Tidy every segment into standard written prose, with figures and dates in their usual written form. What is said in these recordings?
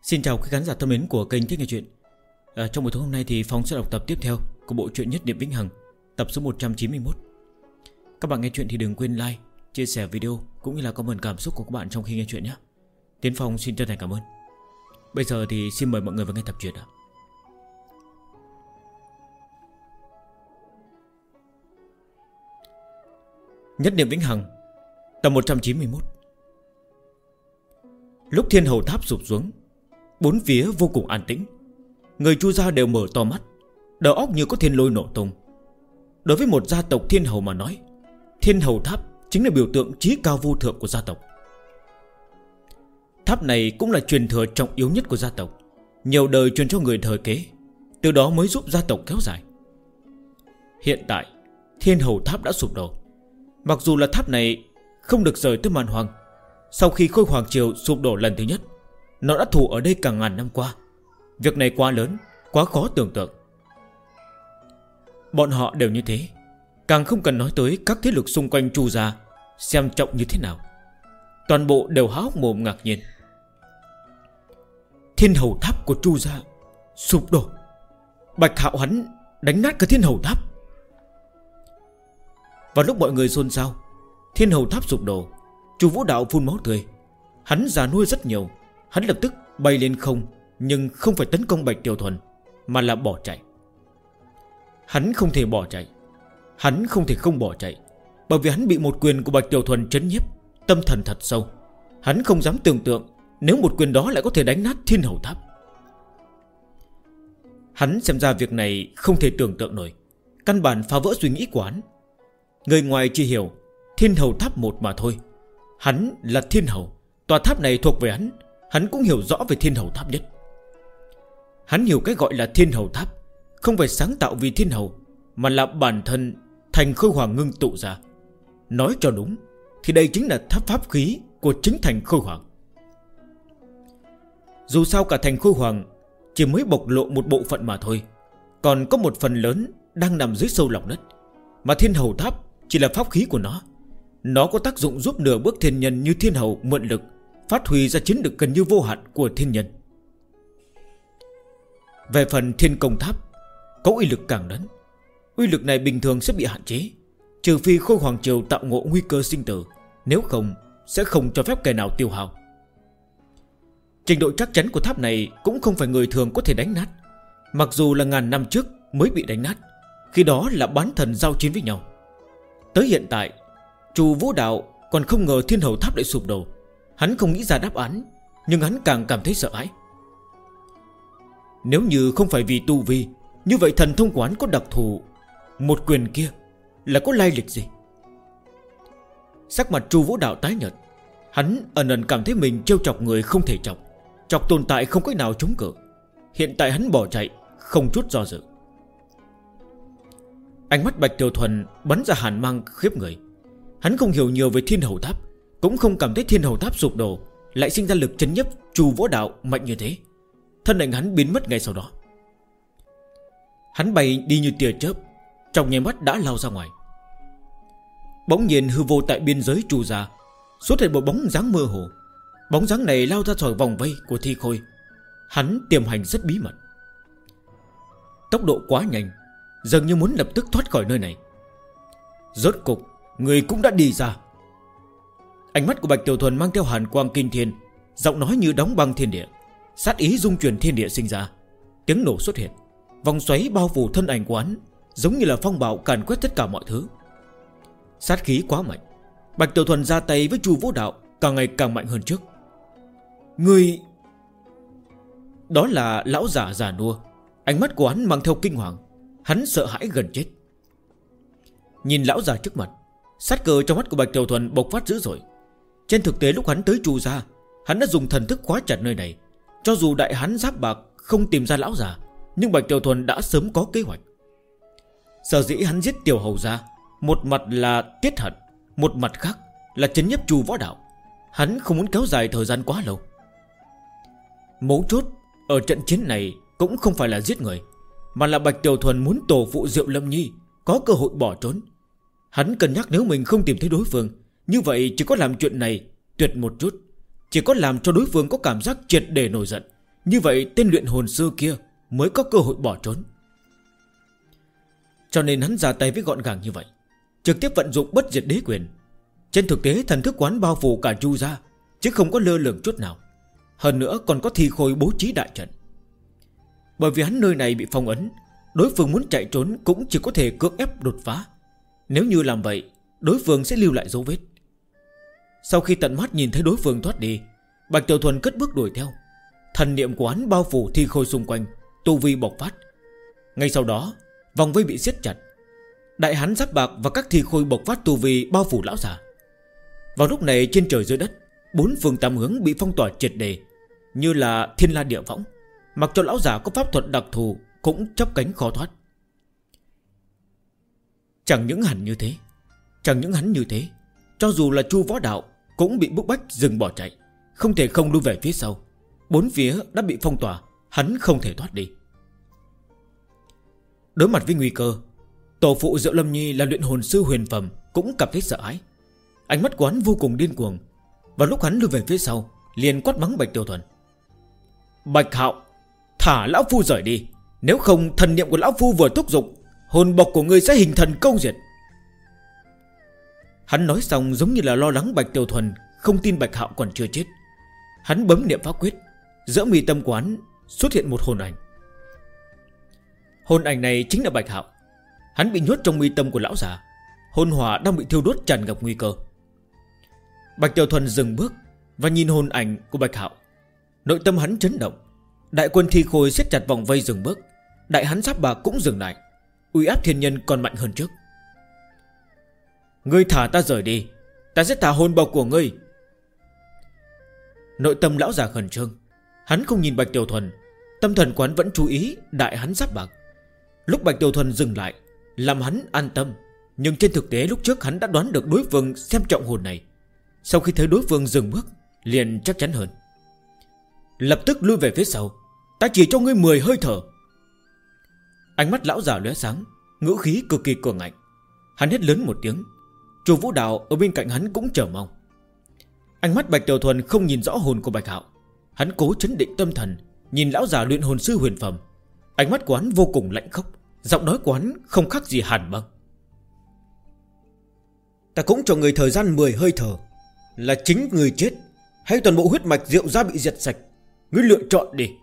Xin chào quý khán giả thân mến của kênh Thích Nghe Chuyện. Trong buổi tối hôm nay thì Phong sẽ đọc tập tiếp theo của bộ truyện Nhất Niệm Vĩnh Hằng, tập số 191. Các bạn nghe chuyện thì đừng quên like, chia sẻ video cũng như là comment cảm xúc của các bạn trong khi nghe chuyện nhé. Tiến Phong xin chân thành cảm ơn. Bây giờ thì xin mời mọi người vào nghe tập truyện ạ. Nhất Niệm Vĩnh Hằng, tập 191. Lúc thiên hầu tháp sụp xuống, bốn phía vô cùng an tĩnh. Người Chu gia đều mở to mắt, đầu óc như có thiên lôi nổ tung. Đối với một gia tộc thiên hầu mà nói, thiên hầu tháp chính là biểu tượng chí cao vô thượng của gia tộc. Tháp này cũng là truyền thừa trọng yếu nhất của gia tộc, nhiều đời truyền cho người thời kế, từ đó mới giúp gia tộc kéo dài. Hiện tại thiên hầu tháp đã sụp đổ. Mặc dù là tháp này không được rời tới Man Hoang, sau khi Khôi Hoàng Triều sụp đổ lần thứ nhất, nó đã thủ ở đây cả ngàn năm qua. Việc này quá lớn, quá khó tưởng tượng. Bọn họ đều như thế, càng không cần nói tới các thế lực xung quanh Chu gia xem trọng như thế nào. Toàn bộ đều há hốc mồm ngạc nhiên. Thiên hầu tháp của Chu gia sụp đổ. Bạch Hạo hắn đánh nát cả thiên hầu tháp. Vào lúc mọi người xôn xao, thiên hầu tháp sụp đổ, Chu Vũ Đạo phun máu tươi. Hắn già nuôi rất nhiều. Hắn lập tức bay lên không, nhưng không phải tấn công Bạch Tiểu Thuần, mà là bỏ chạy. Hắn không thể bỏ chạy, hắn không thể không bỏ chạy, bởi vì hắn bị một quyền của Bạch Tiểu Thuần trấn nhiếp, tâm thần thật sâu. Hắn không dám tưởng tượng nếu một quyền đó lại có thể đánh nát thiên hầu tháp. Hắn xem ra việc này không thể tưởng tượng nổi, căn bản phá vỡ suy nghĩ của hắn. Người ngoài chỉ hiểu thiên hầu tháp một mà thôi. Hắn là thiên hầu, tòa tháp này thuộc về hắn. Hắn cũng hiểu rõ về thiên hầu tháp nhất. Hắn hiểu cái gọi là thiên hầu tháp không phải sáng tạo vì thiên hầu, mà là bản thân thành Khôi Hoàng ngưng tụ ra. Nói cho đúng thì đây chính là tháp pháp khí của chính thành Khôi Hoàng. Dù sao cả thành Khôi Hoàng chỉ mới bộc lộ một bộ phận mà thôi, còn có một phần lớn đang nằm dưới sâu lòng đất. Mà thiên hầu tháp chỉ là pháp khí của nó. Nó có tác dụng giúp nửa bước thiên nhân như thiên hầu mượn lực, phát huy ra chiến lực gần như vô hạn của thiên nhân. Về phần thiên công tháp, có uy lực càng lớn. Uy lực này bình thường sẽ bị hạn chế, trừ phi Khôi Hoàng Triều tạo ngộ nguy cơ sinh tử, nếu không sẽ không cho phép kẻ nào tiêu hao. Trình độ chắc chắn của tháp này cũng không phải người thường có thể đánh nát. Mặc dù là ngàn năm trước mới bị đánh nát, khi đó là bán thần giao chiến với nhau. Tới hiện tại, Chu Vũ Đạo còn không ngờ thiên hầu tháp lại sụp đổ. Hắn không nghĩ ra đáp án, nhưng hắn càng cảm thấy sợ hãi. Nếu như không phải vì tu vi, như vậy thần thông của hắn có đặc thù, một quyền kia là có lai lịch gì? Sắc mặt Chu Vũ Đạo tái nhợt. Hắn ẩn ẩn cảm thấy mình trêu chọc người không thể chọc, chọc tồn tại không cách nào chống cự. Hiện tại hắn bỏ chạy không chút do dự. Ánh mắt Bạch Tiểu Thuần bắn ra hàn mang khiếp người. Hắn không hiểu nhiều về thiên hầu tháp, cũng không cảm thấy thiên hầu tháp sụp đổ lại sinh ra lực chấn nhấp Chu Vũ Đạo mạnh như thế. Thân ảnh hắn biến mất ngay sau đó. Hắn bay đi như tia chớp, trong nháy mắt đã lao ra ngoài. Bỗng nhiên hư vô tại biên giới Chu gia xuất hiện một bóng dáng mơ hồ. Bóng dáng này lao ra khỏi vòng vây của Thi Khôi. Hắn tiềm hành rất bí mật, tốc độ quá nhanh, dường như muốn lập tức thoát khỏi nơi này. Rốt cục người cũng đã đi ra. Ánh mắt của Bạch Tiểu Thuần mang theo hàn quang kinh thiên, giọng nói như đóng băng thiên địa, sát ý dung chuyển thiên địa sinh ra. Tiếng nổ xuất hiện, vòng xoáy bao phủ thân ảnh của hắn, giống như là phong bạo càn quét tất cả mọi thứ. Sát khí quá mạnh. Bạch Tiểu Thuần ra tay với Chu Vũ Đạo càng ngày càng mạnh hơn trước. Người... Đó là lão giả già nua. Ánh mắt của hắn mang theo kinh hoàng. Hắn sợ hãi gần chết. Nhìn lão già trước mặt, sát cơ trong mắt của Bạch Tiểu Thuần bộc phát dữ dội. Trên thực tế lúc hắn tới Chu gia, hắn đã dùng thần thức khóa chặt nơi này. Cho dù đại hán giáp bạc không tìm ra lão già, nhưng Bạch Tiểu Thuần đã sớm có kế hoạch. Sở dĩ hắn giết Tiểu Hầu gia, một mặt là tiết hận, một mặt khác là trấn nhiếp Chu Võ Đạo. Hắn không muốn kéo dài thời gian quá lâu. Mấu chốt ở trận chiến này cũng không phải là giết người, mà là Bạch Tiểu Thuần muốn tổ phụ Diệu Lâm Nhi có cơ hội bỏ trốn. Hắn cân nhắc nếu mình không tìm thấy đối phương, như vậy chỉ có làm chuyện này tuyệt một chút, chỉ có làm cho đối phương có cảm giác triệt để nổi giận, Như vậy tên luyện hồn sư kia mới có cơ hội bỏ trốn. Cho nên hắn ra tay với gọn gàng như vậy, trực tiếp vận dụng bất diệt đế quyền. Trên thực tế thần thức quán bao phủ cả Chu gia, chứ không có lơ lửng chút nào. Hơn nữa còn có thi khôi bố trí đại trận. Bởi vì hắn nơi này bị phong ấn, đối phương muốn chạy trốn cũng chỉ có thể cưỡng ép đột phá. Nếu như làm vậy, đối phương sẽ lưu lại dấu vết. Sau khi tận mắt nhìn thấy đối phương thoát đi, Bạch Tiểu Thuần cất bước đuổi theo. Thần niệm của hắn bao phủ thi khôi xung quanh, tu vi bộc phát. Ngay sau đó, vòng vây bị siết chặt. Đại hán giáp bạc và các thi khôi bộc phát tu vi bao phủ lão già. Vào lúc này trên trời dưới đất, bốn phương tám hướng bị phong tỏa triệt đề, như là thiên la địa võng. Mặc cho lão già có pháp thuật đặc thù cũng chắp cánh khó thoát. Chẳng những hắn như thế, cho dù là Chu Võ Đạo cũng bị bức bách dừng bỏ chạy, không thể không lui về phía sau. Bốn phía đã bị phong tỏa, hắn không thể thoát đi. Đối mặt với nguy cơ, tổ phụ Diệu Lâm Nhi là luyện hồn sư huyền phẩm cũng cảm thấy sợ hãi. Ánh mắt của hắn vô cùng điên cuồng. Và lúc hắn lui về phía sau, liền quát mắng Bạch Tiểu Thuần: Bạch Hạo, thả lão phu rời đi, nếu không thần niệm của lão phu vừa thúc giục, hồn bộc của ngươi sẽ hình thần câu diệt. Hắn nói xong giống như là lo lắng Bạch Tiểu Thuần không tin Bạch Hạo còn chưa chết. Hắn bấm niệm pháp quyết, giữa mi tâm quán xuất hiện một hồn ảnh. Hồn ảnh này chính là Bạch Hạo. Hắn bị nhốt trong mi tâm của lão già, hồn hỏa đang bị thiêu đốt tràn ngập nguy cơ. Bạch Tiểu Thuần dừng bước và nhìn hồn ảnh của Bạch Hạo. Nội tâm hắn chấn động. Đại quân thi khôi siết chặt vòng vây dừng bước. Đại hán giáp bạc cũng dừng lại. Uy áp thiên nhân còn mạnh hơn trước. Ngươi thả ta rời đi, ta sẽ thả hồn bộc của ngươi. Nội tâm lão già khẩn trương. Hắn không nhìn Bạch Tiểu Thuần, tâm thần quán vẫn chú ý đại hán giáp bạc. Lúc Bạch Tiểu Thuần dừng lại, làm hắn an tâm. Nhưng trên thực tế lúc trước hắn đã đoán được đối phương xem trọng hồn này. Sau khi thấy đối phương dừng bước, liền chắc chắn hơn. Lập tức lui về phía sau, ta chỉ cho ngươi 10 hơi thở. Ánh mắt lão già lóe sáng, ngữ khí cực kỳ cường ngạnh. Hắn hét lớn một tiếng. Chu Vũ Đạo ở bên cạnh hắn cũng chờ mong. Ánh mắt Bạch Tiểu Thuần không nhìn rõ hồn của Bạch Hạo. Hắn cố chấn định tâm thần, nhìn lão già luyện hồn sư huyền phẩm. Ánh mắt của hắn vô cùng lạnh khốc, giọng nói của hắn không khác gì hàn băng. Ta cũng cho người thời gian 10 hơi thở, là chính người chết hay toàn bộ huyết mạch Diệu gia bị diệt sạch, ngươi lựa chọn đi.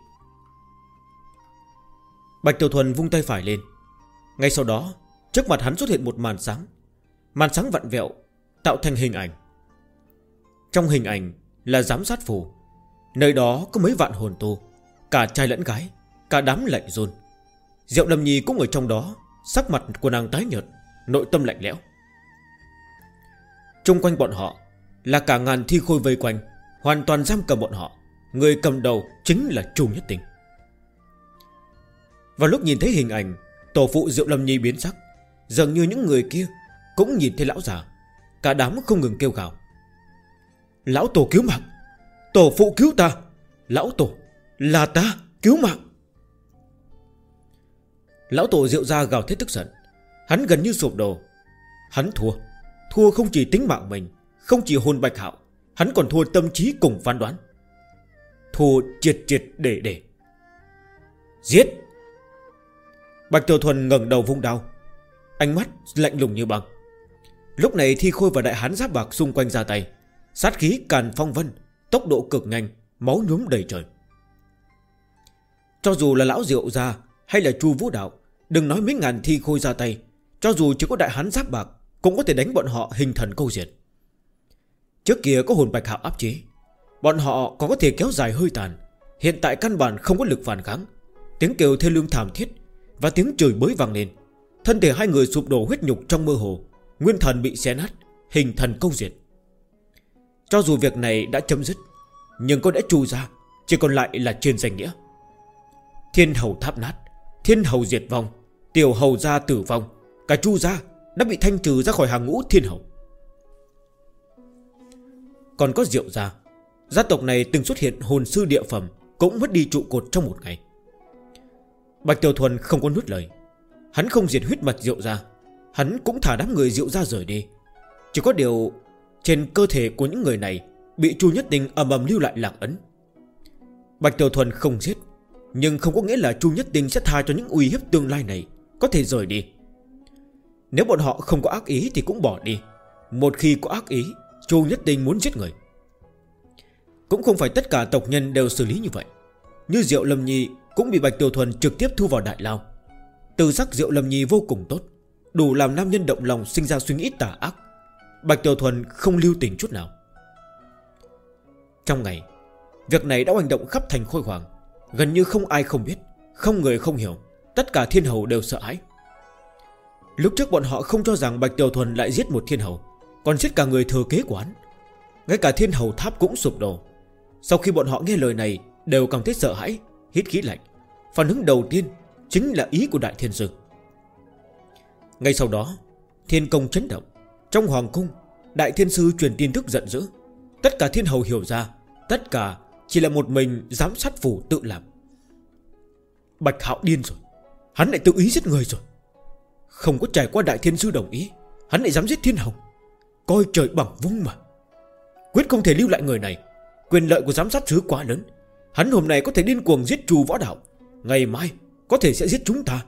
Bạch Tiểu Thuần vung tay phải lên. Ngay sau đó trước mặt hắn xuất hiện một màn sáng. Màn sáng vặn vẹo tạo thành hình ảnh. Trong hình ảnh là giám sát phù. Nơi đó có mấy vạn hồn tu, cả trai lẫn gái, cả đám lạnh run. Diệu Lâm Nhi cũng ở trong đó. Sắc mặt của nàng tái nhợt, nội tâm lạnh lẽo. Trung quanh bọn họ là cả ngàn thi khôi vây quanh, hoàn toàn giam cầm bọn họ. Người cầm đầu chính là Chu Nhất Tình. Vào lúc nhìn thấy hình ảnh, tổ phụ Diệu Lâm Nhi biến sắc. Dường như những người kia cũng nhìn thấy lão già. Cả đám không ngừng kêu gào: Lão tổ cứu mạng, tổ phụ cứu ta, lão tổ, là ta, cứu mạng. Lão tổ Diệu gia gào thét tức giận. Hắn gần như sụp đổ. Hắn thua không chỉ tính mạng mình, không chỉ hồn Bạch Hạo, hắn còn thua tâm trí cùng phán đoán. Thua triệt để. Giết. Bạch Tiểu Thuần ngẩng đầu vung đao, ánh mắt lạnh lùng như băng. Lúc này thi khôi và đại hán giáp bạc xung quanh ra tay, sát khí càn phong vân, tốc độ cực nhanh, máu nhuốm đầy trời. Cho dù là lão Diệu gia hay là Chu Vũ Đạo, đừng nói mấy ngàn thi khôi ra tay, cho dù chỉ có đại hán giáp bạc cũng có thể đánh bọn họ hình thần câu diệt. Trước kia có hồn Bạch Hạo áp chế, bọn họ còn có thể kéo dài hơi tàn. Hiện tại căn bản không có lực phản kháng. Tiếng kêu thê lương thảm thiết và tiếng chửi bới vang lên. Thân thể hai người sụp đổ huyết nhục trong mơ hồ, nguyên thần bị xé nát, hình thần câu diệt. Cho dù việc này đã chấm dứt, nhưng có lẽ Chu gia chỉ còn lại là trên danh nghĩa. Thiên hầu tháp nát, thiên hầu diệt vong, tiểu hầu gia tử vong, cả Chu gia đã bị thanh trừ ra khỏi hàng ngũ thiên hầu. Còn có Diệu gia, gia tộc này từng xuất hiện hồn sư địa phẩm, cũng mất đi trụ cột trong một ngày. Bạch Tiểu Thuần không có nuốt lời. Hắn không diệt huyết mạch Diệu gia, hắn cũng thả đám người Diệu gia rời đi. Chỉ có điều trên cơ thể của những người này bị Chu Nhất Tình ầm ầm lưu lại lạc ấn. Bạch Tiểu Thuần không giết, Nhưng không có nghĩa là Chu Nhất Tinh sẽ tha cho những uy hiếp tương lai này có thể rời đi. Nếu bọn họ không có ác ý thì cũng bỏ đi. Một khi có ác ý, Chu Nhất Tinh muốn giết người. Cũng không phải tất cả tộc nhân đều xử lý như vậy. Như Diệu Lâm Nhi cũng bị Bạch Tiểu Thuần trực tiếp thu vào đại lao. Từ sắc Diệu Lâm Nhi vô cùng tốt, đủ làm nam nhân động lòng sinh ra suy nghĩ tà ác. Bạch Tiểu Thuần không lưu tình chút nào. Trong ngày, việc này đã oanh động khắp thành Khôi Hoàng. Gần như không ai không biết, không người không hiểu. Tất cả thiên hầu đều sợ hãi. Lúc trước bọn họ không cho rằng Bạch Tiểu Thuần lại giết một thiên hầu, còn giết cả người thừa kế của hắn. Ngay cả thiên hầu tháp cũng sụp đổ. Sau khi bọn họ nghe lời này, đều cảm thấy sợ hãi, hít khí lạnh. Phản ứng đầu tiên chính là ý của Đại Thiên Sư. Ngay sau đó, thiên công chấn động. Trong hoàng cung, Đại Thiên Sư truyền tin tức giận dữ. Tất cả thiên hầu hiểu ra, tất cả chỉ là một mình giám sát phủ tự làm. Bạch Hạo điên rồi, hắn lại tự ý giết người rồi. Không có trải qua Đại Thiên Sư đồng ý, hắn lại dám giết thiên hầu. Coi trời bằng vung mà. Quyết không thể lưu lại người này. Quyền lợi của giám sát sứ quá lớn. Hắn hôm nay có thể điên cuồng giết Trù Võ Đạo, ngày mai có thể sẽ giết chúng ta.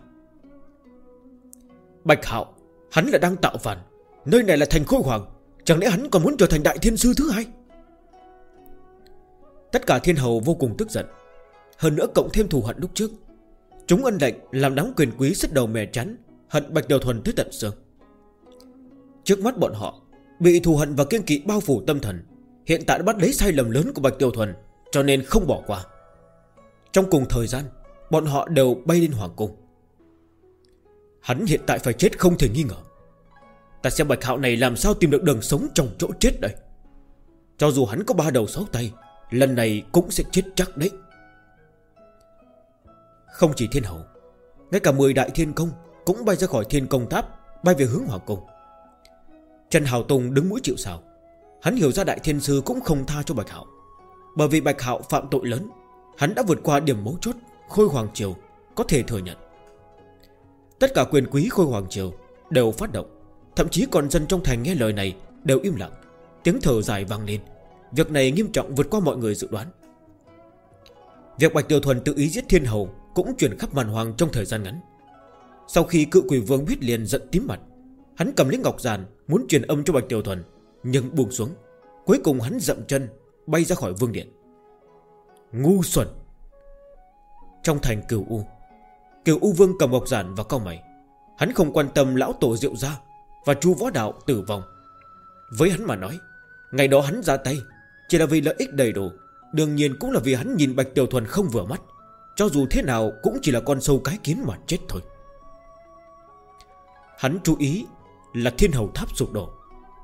Bạch Hạo, hắn là đang tạo phản. Nơi này là thành Khôi Hoàng, chẳng lẽ hắn còn muốn trở thành Đại Thiên Sư thứ hai? Tất cả thiên hầu vô cùng tức giận. Hơn nữa cộng thêm thù hận lúc trước. Chúng ân lệnh làm đám quyền quý sứt đầu mè chán, hận Bạch Tiểu Thuần tới tận xương. Trước mắt bọn họ bị thù hận và kiêng kỵ bao phủ tâm thần. Hiện tại đã bắt lấy sai lầm lớn của Bạch Tiểu Thuần, cho nên không bỏ qua. Trong cùng thời gian, bọn họ đều bay lên hoàng cung. Hắn hiện tại phải chết không thể nghi ngờ. Ta xem Bạch Hạo này làm sao tìm được đường sống trong chỗ chết đây. Cho dù hắn có 3 đầu 6 tay, lần này cũng sẽ chết chắc đấy. Không chỉ thiên hầu, ngay cả 10 đại thiên công cũng bay ra khỏi thiên công tháp, bay về hướng hoàng cung. Trần Hào Tùng đứng mũi chịu sào. Hắn hiểu ra Đại Thiên Sư cũng không tha cho Bạch Hạo. Bởi vì Bạch Hạo phạm tội lớn, hắn đã vượt qua điểm mấu chốt Khôi Hoàng Triều có thể thừa nhận. Tất cả quyền quý Khôi Hoàng Triều đều phát động. Thậm chí còn dân trong thành nghe lời này đều im lặng. Tiếng thở dài vang lên. Việc này nghiêm trọng vượt qua mọi người dự đoán. Việc Bạch Tiểu Thuần tự ý giết thiên hầu cũng truyền khắp màn hoàng trong thời gian ngắn. Sau khi Cự Quỷ Vương biết liền giận tím mặt. Hắn cầm lấy ngọc giàn muốn truyền âm cho Bạch Tiểu Thuần, nhưng buông xuống. Cuối cùng hắn dậm chân bay ra khỏi vương điện. Ngu xuẩn. Trong thành Cửu U Vương cầm ngọc giản và cau mày. Hắn không quan tâm lão tổ Diệu gia và Chu Võ Đạo tử vong. Với hắn mà nói, ngày đó hắn ra tay chỉ là vì lợi ích đầy đủ. Đương nhiên cũng là vì hắn nhìn Bạch Tiểu Thuần không vừa mắt. Cho dù thế nào cũng chỉ là con sâu cái kiến mà chết thôi. Hắn chú ý là thiên hầu tháp sụp đổ.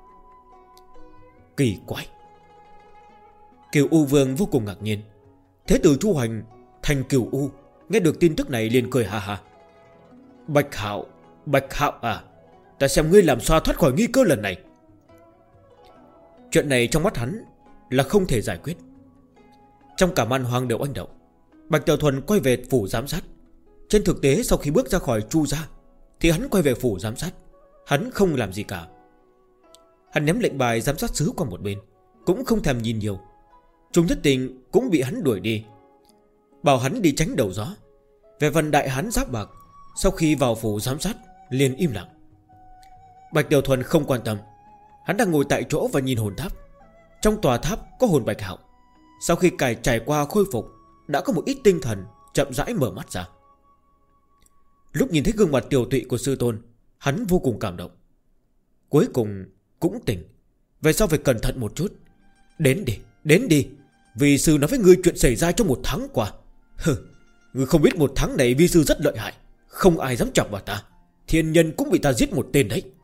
Kỳ quái. Cửu U Vương vô cùng ngạc nhiên. Thế tử Chu Hoành thành Cửu U nghe được tin tức này liền cười ha ha. Bạch Hạo à, ta xem ngươi làm sao thoát khỏi nghi cơ lần này. Chuyện này trong mắt hắn là không thể giải quyết. Trong cả man hoang đều oanh động. Bạch Tiểu Thuần quay về phủ giám sát. Trên thực tế sau khi bước ra khỏi Chu gia thì hắn quay về phủ giám sát. Hắn không làm gì cả. Hắn ném lệnh bài giám sát sứ qua một bên, cũng không thèm nhìn nhiều. Trung Nhất Tình cũng bị hắn đuổi đi, bảo hắn đi tránh đầu gió. Về phần đại hán giáp bạc, sau khi vào phủ giám sát liền im lặng. Bạch Tiểu Thuần không quan tâm. Hắn đang ngồi tại chỗ và nhìn hồn tháp. Trong tòa tháp có hồn Bạch Hạo. Sau khi trải qua khôi phục, đã có một ít tinh thần chậm rãi mở mắt ra. Lúc nhìn thấy gương mặt tiều tụy của sư tôn, hắn vô cùng cảm động. Cuối cùng cũng tỉnh. Về sau phải cẩn thận một chút. Đến đi. Vi sư nói với ngươi chuyện xảy ra trong 1 tháng qua. Ngươi không biết 1 tháng này vi sư rất lợi hại, không ai dám chọc vào ta. Thiên nhân cũng bị ta giết một tên đấy.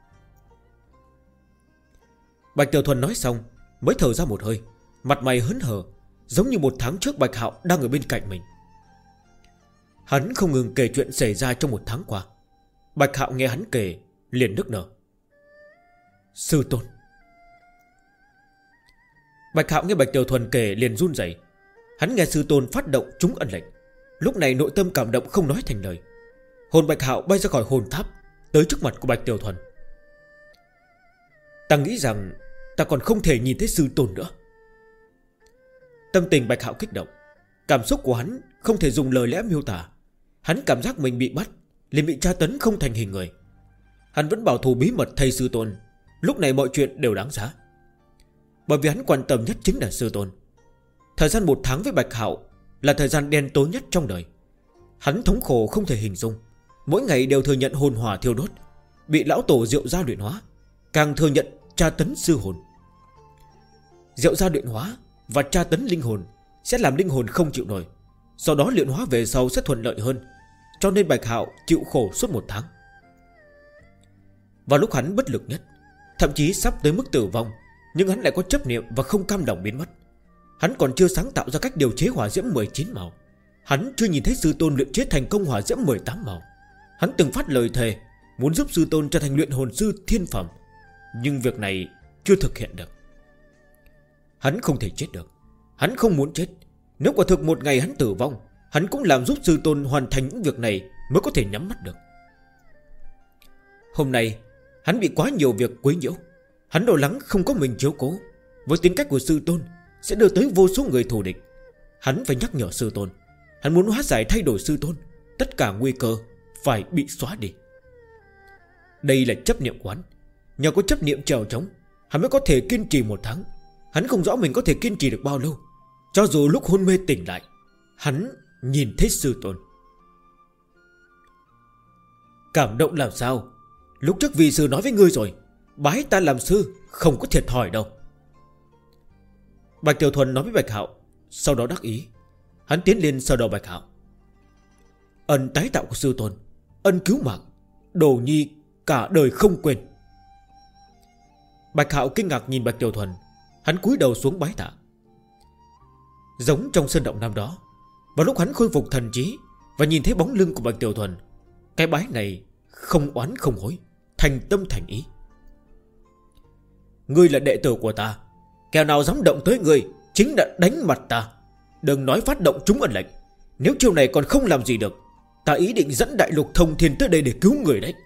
Bạch Tiểu Thuần nói xong mới thở ra một hơi, mặt mày hớn hở, giống như 1 tháng trước Bạch Hạo đang ở bên cạnh mình. Hắn không ngừng kể chuyện xảy ra trong 1 tháng qua. Bạch Hạo nghe hắn kể liền nức nở. Sư tôn. Bạch Hạo nghe Bạch Tiểu Thuần kể liền run rẩy. Hắn nghe sư tôn phát động trúng ân lệnh. Lúc này nội tâm cảm động không nói thành lời. Hồn Bạch Hạo bay ra khỏi hồn tháp, tới trước mặt của Bạch Tiểu Thuần. Ta nghĩ rằng ta còn không thể nhìn thấy sư tôn nữa. Tâm tình Bạch Hạo kích động. Cảm xúc của hắn không thể dùng lời lẽ miêu tả. Hắn cảm giác mình bị bắt, liền bị tra tấn không thành hình người. Hắn vẫn bảo thủ bí mật thầy sư tôn. Lúc này mọi chuyện đều đáng giá, bởi vì hắn quan tâm nhất chính là sư tôn. Thời gian 1 tháng với Bạch Hạo là thời gian đen tối nhất trong đời. Hắn thống khổ không thể hình dung. Mỗi ngày đều thừa nhận hồn hỏa thiêu đốt, bị lão tổ Diệu gia luyện hóa, càng thừa nhận tra tấn sư hồn. Diệu gia luyện hóa và tra tấn linh hồn sẽ làm linh hồn không chịu nổi, sau đó luyện hóa về sau sẽ thuận lợi hơn. Cho nên Bạch Hạo chịu khổ suốt 1 tháng. Vào lúc hắn bất lực nhất, thậm chí sắp tới mức tử vong, nhưng hắn lại có chấp niệm và không cam lòng biến mất. Hắn còn chưa sáng tạo ra cách điều chế hỏa diễm 19 màu. Hắn chưa nhìn thấy sư tôn luyện chế thành công hỏa diễm 18 màu. Hắn từng phát lời thề muốn giúp sư tôn trở thành luyện hồn sư thiên phẩm, nhưng việc này chưa thực hiện được. Hắn không thể chết được. Hắn không muốn chết. Nếu quả thực một ngày hắn tử vong, hắn cũng làm giúp sư tôn hoàn thành những việc này mới có thể nhắm mắt được. Hôm nay hắn bị quá nhiều việc quấy nhiễu. Hắn lo lắng không có mình chiếu cố, với tính cách của sư tôn sẽ đưa tới vô số người thù địch. Hắn phải nhắc nhở sư tôn. Hắn muốn hóa giải thay đổi sư tôn. Tất cả nguy cơ phải bị xóa đi. Đây là chấp niệm của hắn. Nhờ có chấp niệm trèo trống, hắn mới có thể kiên trì 1 tháng. Hắn không rõ mình có thể kiên trì được bao lâu. Cho dù lúc hôn mê tỉnh lại, hắn nhìn thấy sư tôn. Cảm động làm sao? Lúc trước vị sư nói với ngươi rồi, bái ta làm sư không có thiệt thòi đâu. Bạch Tiểu Thuần nói với Bạch Hạo, sau đó đắc ý. Hắn tiến lên sờ đầu Bạch Hạo. Ân tái tạo của sư tôn, ân cứu mạng, đồ nhi cả đời không quên. Bạch Hạo kinh ngạc nhìn Bạch Tiểu Thuần. Hắn cúi đầu xuống bái tạ. Giống trong sơn động năm đó, vào lúc hắn khôi phục thần trí và nhìn thấy bóng lưng của Bạch Tiểu Thuần, cái bái này không oán không hối, thành tâm thành ý. Ngươi là đệ tử của ta, kẻ nào dám động tới ngươi chính là đánh mặt ta. Đừng nói phát động trúng ân lệnh. Nếu chiêu này còn không làm gì được, ta ý định dẫn Đại Lục Thông Thiên tới đây để cứu người đấy.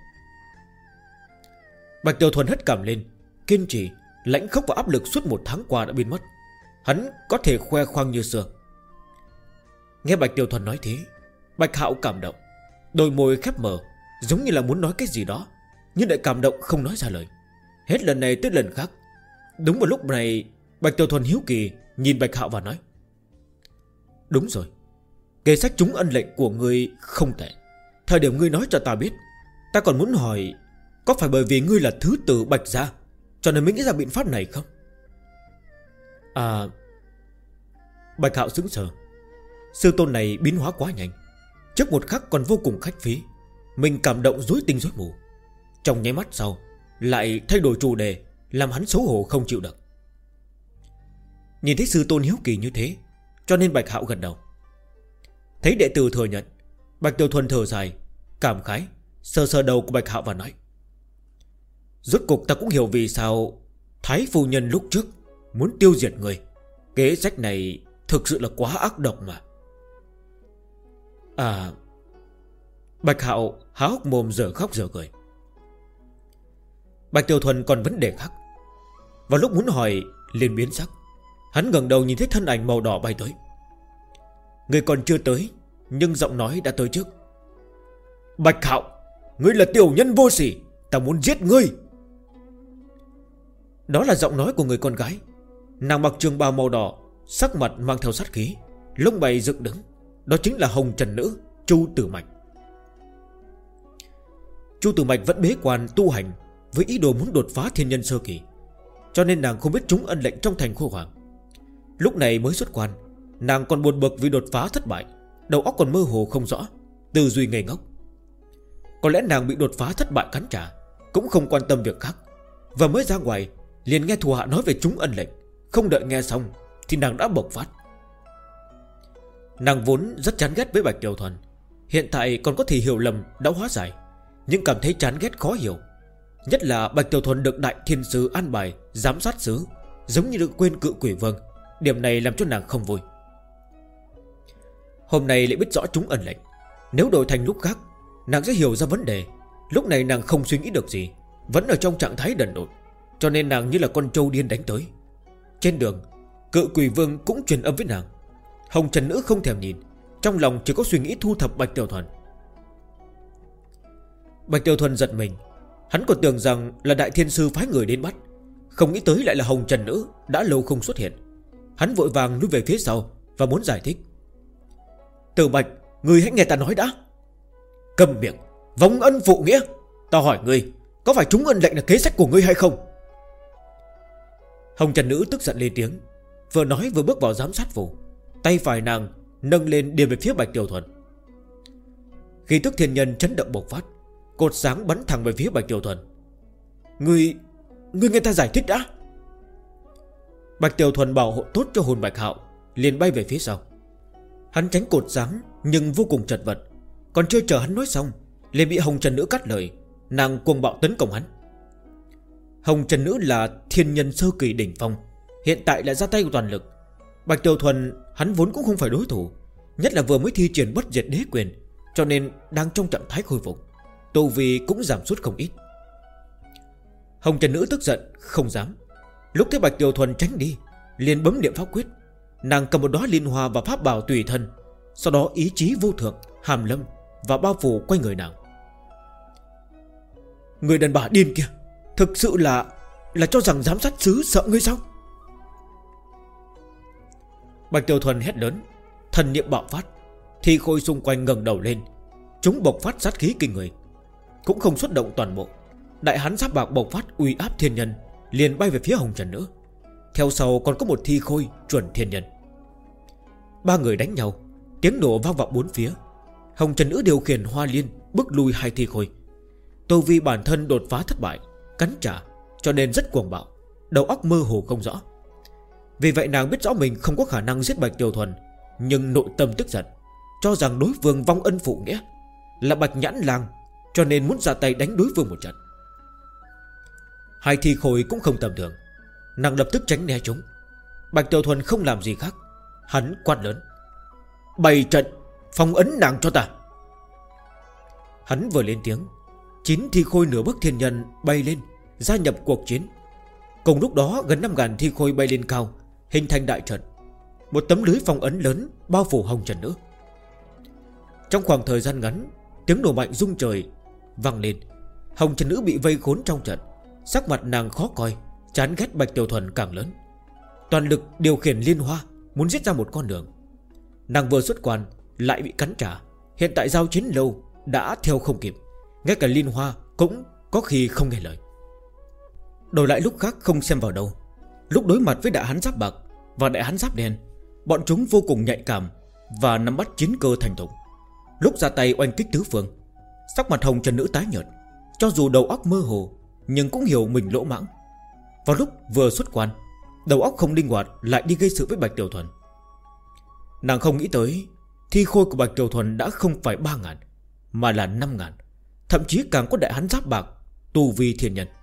Bạch Tiểu Thuần hất cằm lên, kiên trì. Lãnh khốc và áp lực suốt 1 tháng qua đã biến mất. Hắn có thể khoe khoang như xưa. Nghe Bạch Tiểu Thuần nói thế, Bạch Hạo cảm động. Đôi môi khép mở, giống như là muốn nói cái gì đó, nhưng lại cảm động không nói ra lời. Hết lần này tới lần khác. Đúng vào lúc này, Bạch Tiểu Thuần hiếu kỳ nhìn Bạch Hạo và nói: Đúng rồi, kế sách trúng ân lệnh của ngươi không tệ. Thời điểm ngươi nói cho ta biết, ta còn muốn hỏi, có phải bởi vì ngươi là thứ tử Bạch gia cho nên mới nghĩ ra biện pháp này không? À... Bạch Hạo sững sờ. Sư tôn này biến hóa quá nhanh, trước một khắc còn vô cùng khách khí. Mình cảm động rối tinh rối mù. Trong nháy mắt sau lại thay đổi chủ đề, làm hắn xấu hổ không chịu được. Nhìn thấy sư tôn hiếu kỳ như thế, cho nên Bạch Hạo gật đầu. Thấy đệ tử thừa nhận, Bạch Tiểu Thuần thở dài, cảm khái, sờ sờ đầu của Bạch Hạo và nói: Rốt cục ta cũng hiểu vì sao Thái phu nhân lúc trước muốn tiêu diệt người. Kế sách này thực sự là quá ác độc mà. À... Bạch Hạo há hốc mồm giờ khóc giờ cười. Bạch Tiểu Thuần còn vấn đề khác. Vào lúc muốn hỏi liền biến sắc. Hắn ngẩng đầu nhìn thấy thân ảnh màu đỏ bay tới. Người còn chưa tới, nhưng giọng nói đã tới trước. Bạch Hạo, ngươi là tiểu nhân vô sỉ, ta muốn giết ngươi. Đó là giọng nói của người con gái. Nàng mặc trường bào màu đỏ, sắc mặt mang theo sát khí, lông mày dựng đứng. Đó chính là Hồng Trần Nữ Chu Tử Mạch. Chu Tử Mạch vẫn bế quan tu hành với ý đồ muốn đột phá thiên nhân sơ kỳ, cho nên nàng không biết trúng ân lệnh trong thành Khôi Hoàng. Lúc này mới xuất quan, nàng còn buồn bực vì đột phá thất bại, đầu óc còn mơ hồ không rõ, tư duy ngây ngốc. Có lẽ nàng bị đột phá thất bại cắn trả, cũng không quan tâm việc khác, và mới ra ngoài liền nghe thủ hạ nói về trúng ân lệnh. Không đợi nghe xong thì nàng đã bộc phát. Nàng vốn rất chán ghét với Bạch Tiểu Thuần, hiện tại còn có thể hiểu lầm đã hóa giải, nhưng cảm thấy chán ghét khó hiểu. Nhất là Bạch Tiểu Thuần được Đại Thiên Sứ an bài giám sát sứ, giống như được quên Cự Quỷ Vương. Điểm này làm cho nàng không vui. Hôm nay lại biết rõ trúng ân lệnh, nếu đổi thành lúc khác nàng sẽ hiểu ra vấn đề. Lúc này nàng không suy nghĩ được gì, vẫn ở trong trạng thái đần độn, cho nên nàng như là con trâu điên đánh tới. Trên đường, Cự Quỷ Vương cũng truyền âm với nàng. Hồng Trần Nữ không thèm nhìn, trong lòng chỉ có suy nghĩ thu thập Bạch Tiểu Thuần. Bạch Tiểu Thuần giật mình. Hắn còn tưởng rằng là Đại Thiên Sư phái người đến bắt, không nghĩ tới lại là Hồng Trần Nữ đã lâu không xuất hiện. Hắn vội vàng lùi về phía sau và muốn giải thích. Tử Bạch, ngươi hãy nghe ta nói đã. Cầm miệng, vong ân phụ nghĩa. Ta hỏi ngươi, có phải trúng ân lệnh là kế sách của ngươi hay không? Hồng Trần Nữ tức giận lên tiếng, vừa nói vừa bước vào giám sát phủ. Tay phải nàng nâng lên điền về phía Bạch Tiểu Thuần. Khí tức thiên nhân chấn động bộc phát, cột sáng bắn thẳng về phía Bạch Tiểu Thuần. Ngươi nghe ta giải thích đã. Bạch Tiểu Thuần bảo hộ tốt cho hồn Bạch Hạo, liền bay về phía sau. Hắn tránh cột sáng nhưng vô cùng chật vật. Còn chưa chờ hắn nói xong, liền bị Hồng Trần Nữ cắt lời. Nàng cuồng bạo tấn công hắn. Hồng Trần Nữ là thiên nhân sơ kỳ đỉnh phong, hiện tại lại ra tay toàn lực. Bạch Tiểu Thuần hắn vốn cũng không phải đối thủ, nhất là vừa mới thi triển bất diệt đế quyền, cho nên đang trong trạng thái khôi phục, tu vi cũng giảm sút không ít. Hồng Trần Nữ tức giận không dám. Lúc thấy Bạch Tiểu Thuần tránh đi, liền bấm niệm pháp quyết. Nàng cầm một đóa liên hoa và pháp bảo tùy thân, sau đó ý chí vô thượng hàm lâm và bao phủ quanh người nàng. Người đàn bà điên kia, thực sự là cho rằng giám sát sứ sợ ngươi sao? Bạch Tiểu Thuần hét lớn, thần niệm bạo phát. Thi khôi xung quanh ngẩng đầu lên, chúng bộc phát sát khí kinh người. Cũng không xuất động toàn bộ. Đại hán giáp bạc bộc phát uy áp thiên nhân, liền bay về phía Hồng Trần Nữ. Theo sau còn có một thi khôi chuẩn thiên nhân. Ba người đánh nhau, tiếng nổ vang vọng bốn phía. Hồng Trần Nữ điều khiển hoa liên bước lui hai thi khôi. Tu vi bản thân đột phá thất bại, cắn trả, cho nên rất cuồng bạo, đầu óc mơ hồ không rõ. Vì vậy nàng biết rõ mình không có khả năng giết Bạch Tiểu Thuần, nhưng nội tâm tức giận, cho rằng đối phương vong ân phụ nghĩa, là Bạch Nhãn Lang, cho nên muốn ra tay đánh đối phương một trận. Hai thi khôi cũng không tầm thường, nàng lập tức tránh né chúng. Bạch Tiểu Thuần không làm gì khác, hắn quát lớn, bày trận, phong ấn nàng cho ta. Hắn vừa lên tiếng, 9 thi khôi nửa bước thiên nhân bay lên, gia nhập cuộc chiến. Cùng lúc đó gần 5.000 thi khôi bay lên cao, hình thành đại trận. Một tấm lưới phong ấn lớn bao phủ Hồng Trần Nữ. Trong khoảng thời gian ngắn, tiếng nổ mạnh rung trời vang lên. Hồng Trần Nữ bị vây khốn trong trận, sắc mặt nàng khó coi, chán ghét Bạch Tiểu Thuần càng lớn. Toàn lực điều khiển liên hoa, muốn giết ra một con đường. Nàng vừa xuất quan lại bị cắn trả. Hiện tại giao chiến lâu đã theo không kịp, ngay cả liên hoa cũng có khi không nghe lời. Đổi lại lúc khác không xem vào đâu, lúc đối mặt với đại hán giáp bạc và đại hán giáp đen, bọn chúng vô cùng nhạy cảm và nắm bắt chiến cơ thành thục. Lúc ra tay oanh kích tứ phương, sắc mặt Hồng Trần Nữ tái nhợt, cho dù đầu óc mơ hồ nhưng cũng hiểu mình lỗ mãng. Vào lúc vừa xuất quan, đầu óc không linh hoạt lại đi gây sự với Bạch Tiểu Thuần. Nàng không nghĩ tới thi khôi của Bạch Tiểu Thuần đã không phải 3.000 mà là 5.000, thậm chí càng có đại hán giáp bạc tu vi thiên nhân.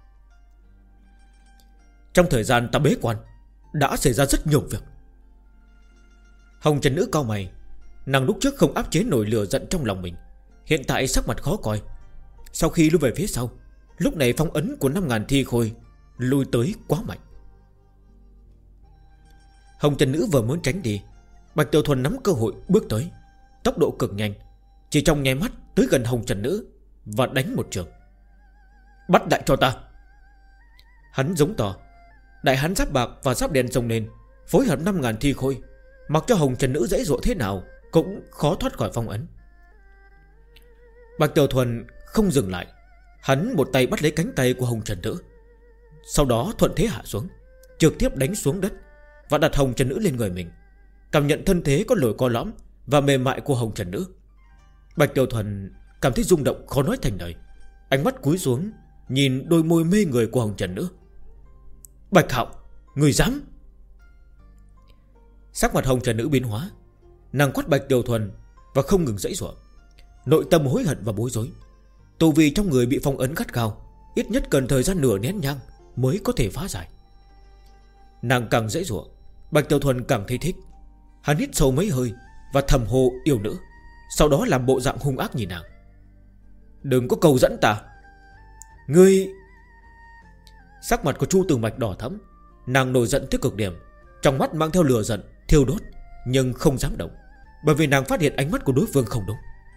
Trong thời gian ta bế quan, đã xảy ra rất nhiều việc. Hồng Trần Nữ cau mày. Nàng lúc trước không áp chế nổi lửa giận trong lòng mình, hiện tại sắc mặt khó coi. Sau khi lui về phía sau, lúc này phong ấn của 5.000 thi khôi lui tới quá mạnh. Hồng Trần Nữ vừa muốn tránh đi, Bạch Tiểu Thuần nắm cơ hội bước tới, tốc độ cực nhanh, chỉ trong nháy mắt tới gần Hồng Trần Nữ và đánh một trường. Bắt đại cho ta. Hắn giống to. Đại hán giáp bạc và giáp đen xông lên, phối hợp 5.000 thi khôi, mặc cho Hồng Trần Nữ dãy dụa thế nào cũng khó thoát khỏi phong ấn. Bạch Tiểu Thuần không dừng lại, hắn một tay bắt lấy cánh tay của Hồng Trần Nữ, sau đó thuận thế hạ xuống, trực tiếp đánh xuống đất và đặt Hồng Trần Nữ lên người mình, cảm nhận thân thế có lồi co lõm và mềm mại của Hồng Trần Nữ. Bạch Tiểu Thuần cảm thấy rung động khó nói thành lời, ánh mắt cúi xuống nhìn đôi môi mê người của Hồng Trần Nữ. Bạch Hạo, người dám? Sắc mặt Hồng Trần Nữ biến hóa, nàng quát Bạch Tiểu Thuần và không ngừng giãy giụa, nội tâm hối hận và bối rối. Tu vi trong người bị phong ấn gắt gao, ít nhất cần thời gian nửa nén nhang mới có thể phá giải. Nàng càng giãy giụa, Bạch Tiểu Thuần càng thấy thích. Hắn hít sâu mấy hơi và thầm hô yêu nữ, sau đó làm bộ dạng hung ác nhìn nàng. Đừng có cầu dẫn ta. Ngươi... Sắc mặt của Chu Tử Mạch đỏ thẫm, nàng nổi giận tới cực điểm, trong mắt mang theo lửa giận thiêu đốt, nhưng không dám động, bởi vì nàng phát hiện ánh mắt của đối phương không đúng.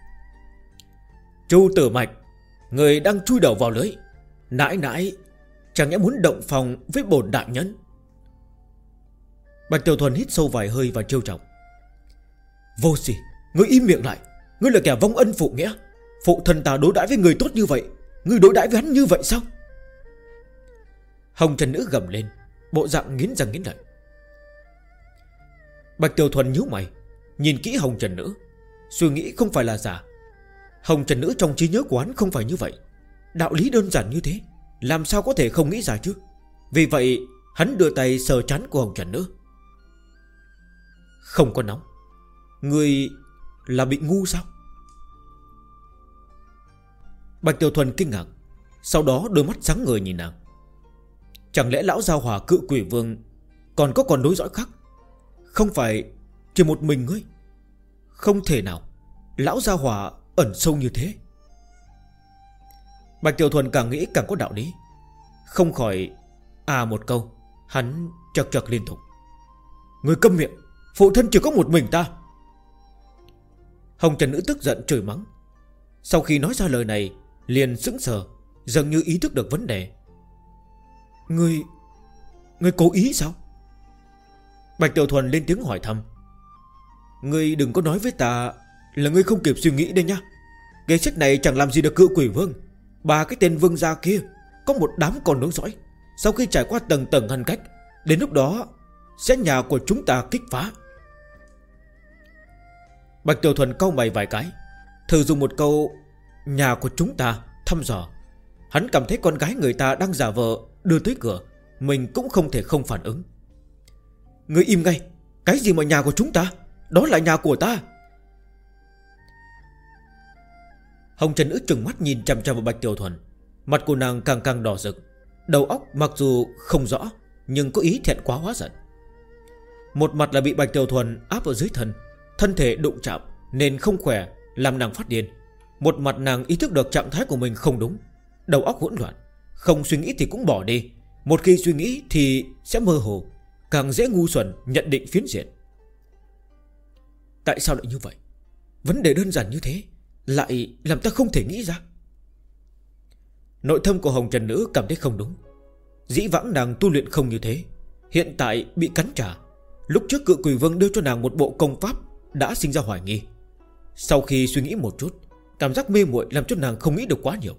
Chu Tử Mạch, người đang chui đầu vào lưới. Nãi nãi, chẳng nhẽ muốn động phòng với bổn đại nhân? Bạch Tiểu Thuần hít sâu vài hơi và trêu chọc. Vô sỉ, ngươi im miệng lại. Ngươi là kẻ vong ân phụ nghĩa. Phụ thân ta đối đãi với người tốt như vậy, ngươi đối đãi với hắn như vậy sao? Hồng Trần Nữ gầm lên, bộ dạng nghiến răng nghiến lợi. Bạch Tiểu Thuần nhíu mày, nhìn kỹ Hồng Trần Nữ, suy nghĩ không phải là giả. Hồng Trần Nữ trong trí nhớ của hắn không phải như vậy. Đạo lý đơn giản như thế, làm sao có thể không nghĩ ra chứ? Vì vậy hắn đưa tay sờ trán của Hồng Trần Nữ. Không có nóng. Người là bị ngu sao? Bạch Tiểu Thuần kinh ngạc, sau đó đôi mắt sáng ngời nhìn nàng. Chẳng lẽ lão Giao Hòa Cự Quỷ Vương còn có nối dõi khác? Không phải chỉ một mình ngươi? Không thể nào, lão Giao Hòa ẩn sâu như thế. Bạch Tiểu Thuần càng nghĩ càng có đạo lý, không khỏi một câu. Hắn chật chật liên tục. Người câm miệng, phụ thân chỉ có một mình ta. Hồng Trần Nữ tức giận chửi mắng. Sau khi nói ra lời này liền sững sờ, dường như ý thức được vấn đề. Ngươi cố ý sao? Bạch Tiểu Thuần lên tiếng hỏi thăm. Ngươi đừng có nói với ta là ngươi không kịp suy nghĩ đây nhá. Cái sách này chẳng làm gì được Cự Quỷ Vương. Ba cái tên vương gia kia có một đám con nối dõi. Sau khi trải qua tầng tầng ngăn cách, đến lúc đó sẽ nhà của chúng ta kích phá. Bạch Tiểu Thuần cau mày vài cái, thử dùng một câu nhà của chúng ta thăm dò. Hắn cảm thấy con gái người ta đang giả vờ đưa tới cửa, mình cũng không thể không phản ứng. Ngươi im ngay. Cái gì mà nhà của chúng ta? Đó là nhà của ta. Hồng Trần Nữ trừng mắt nhìn chằm chằm vào Bạch Tiểu Thuần. Mặt của nàng càng càng đỏ rực, đầu óc mặc dù không rõ nhưng có ý thẹn quá hóa giận. Một mặt là bị Bạch Tiểu Thuần áp ở dưới thân, thân thể đụng chạm nên không khỏe, làm nàng phát điên. Một mặt nàng ý thức được trạng thái của mình không đúng, đầu óc hỗn loạn, không suy nghĩ thì cũng bỏ đi. Một khi suy nghĩ thì sẽ mơ hồ, càng dễ ngu xuẩn nhận định phiến diện. Tại sao lại như vậy? Vấn đề đơn giản như thế lại làm ta không thể nghĩ ra. Nội tâm của Hồng Trần Nữ cảm thấy không đúng. Dĩ vãng nàng tu luyện không như thế, hiện tại bị cắn trả. Lúc trước Cự Quỷ Vương đưa cho nàng một bộ công pháp đã sinh ra hoài nghi. Sau khi suy nghĩ một chút, cảm giác mê muội làm cho nàng không nghĩ được quá nhiều.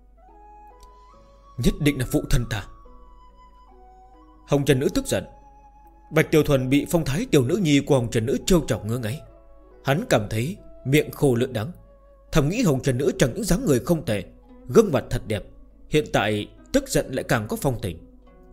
Nhất định là phụ thân ta. Hồng Trần Nữ tức giận. Bạch Tiểu Thuần bị phong thái tiểu nữ nhi của Hồng Trần Nữ trêu chọc ngứa ngáy. Hắn cảm thấy miệng khô lưỡi đắng, thầm nghĩ Hồng Trần Nữ chẳng những dáng người không tệ, gương mặt thật đẹp, hiện tại tức giận lại càng có phong tình.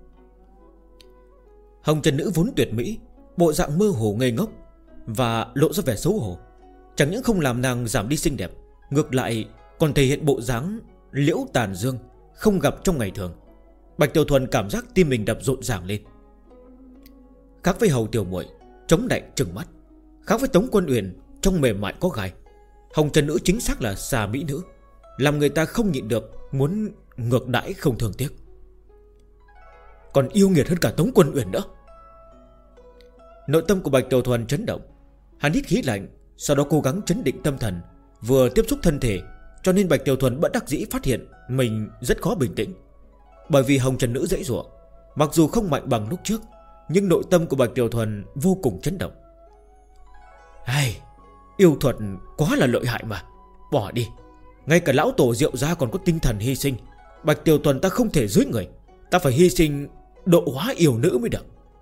Hồng Trần Nữ vốn tuyệt mỹ, bộ dạng mơ hồ ngây ngốc và lộ ra vẻ xấu hổ, chẳng những không làm nàng giảm đi xinh đẹp, ngược lại còn thể hiện bộ dáng liễu tàn dương không gặp trong ngày thường. Bạch Tiểu Thuần cảm giác tim mình đập rộn ràng lên. Khác với Hầu Tiểu Muội chống đạnh trừng mắt, khác với Tống Quân Uyển trong mềm mại có gai, Hồng Trần Nữ chính xác là xà mỹ nữ, làm người ta không nhịn được muốn ngược đãi không thương tiếc. Còn yêu nghiệt hơn cả Tống Quân Uyển nữa. Nội tâm của Bạch Tiểu Thuần chấn động. Hắn hít khí lạnh, sau đó cố gắng trấn định tâm thần, vừa tiếp xúc thân thể, cho nên Bạch Tiểu Thuần bất đắc dĩ phát hiện mình rất khó bình tĩnh. Bởi vì Hồng Trần Nữ dãy giụa, mặc dù không mạnh bằng lúc trước, nhưng nội tâm của Bạch Tiểu Thuần vô cùng chấn động. Yêu thuật quá là lợi hại mà. Bỏ đi. Ngay cả lão tổ Diệu gia còn có tinh thần hy sinh. Bạch Tiểu Thuần ta không thể dưới người, ta phải hy sinh độ hóa yêu nữ mới được.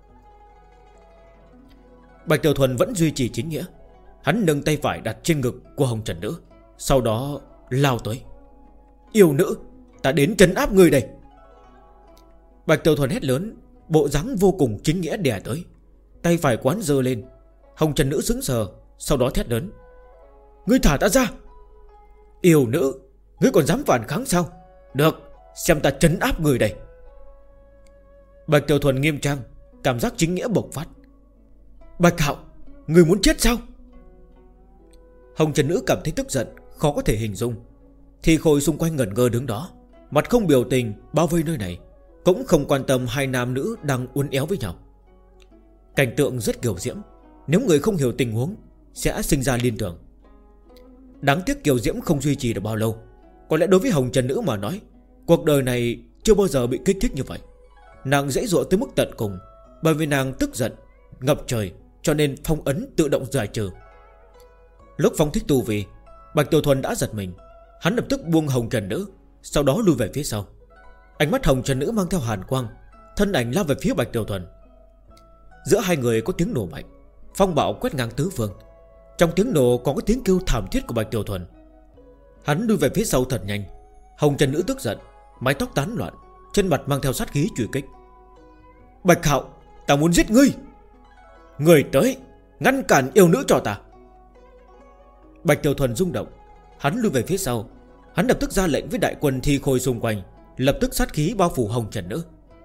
Bạch Tiểu Thuần vẫn duy trì chính nghĩa. Hắn nâng tay phải đặt trên ngực của Hồng Trần Nữ, sau đó lao tới. Yêu nữ, ta đến trấn áp người đây. Bạch Tiểu Thuần hét lớn, bộ dáng vô cùng chính nghĩa đè tới. Tay phải quán giơ lên. Hồng Trần Nữ sững sờ, sau đó thét lớn. Ngươi thả ta ra. Yêu nữ, ngươi còn dám phản kháng sao? Được, xem ta trấn áp người đây. Bạch Tiểu Thuần nghiêm trang, cảm giác chính nghĩa bộc phát. Bạch Hạo, ngươi muốn chết sao? Hồng Trần Nữ cảm thấy tức giận, khó có thể hình dung. Thì khôi xung quanh ngẩn ngơ đứng đó, mặt không biểu tình bao vây nơi này, cũng không quan tâm hai nam nữ đang uốn éo với nhau. Cảnh tượng rất kiều diễm, Nếu người không hiểu tình huống sẽ sinh ra liên tưởng. Đáng tiếc kiều diễm không duy trì được bao lâu. Có lẽ đối với hồng trần nữ mà nói, cuộc đời này chưa bao giờ bị kích thích như vậy. Nàng dễ dụa tới mức tận cùng, bởi vì nàng tức giận ngập trời, cho nên phong ấn tự động giải trừ. Lúc phong thích tu vi, Bạch Tiểu Thuần đã giật mình. Hắn lập tức buông hồng trần nữ, sau đó lui về phía sau. Ánh mắt hồng trần nữ mang theo hàn quang, thân ảnh lao về phía Bạch Tiểu Thuần. Giữa hai người có tiếng nổ mạnh, phong bạo quét ngang tứ phương. Trong tiếng nổ còn có tiếng kêu thảm thiết của Bạch Tiểu Thuần. Hắn lui về phía sau thật nhanh. Hồng trần nữ tức giận, mái tóc tán loạn, trên mặt mang theo sát khí truy kích. Bạch Hạo, ta muốn giết ngươi. Người tới, ngăn cản yêu nữ cho ta. Bạch Tiểu Thuần rung động. Hắn lui về phía sau. Hắn lập tức ra lệnh với đại quân thi khôi xung quanh, lập tức sát khí bao phủ hồng trần nữ.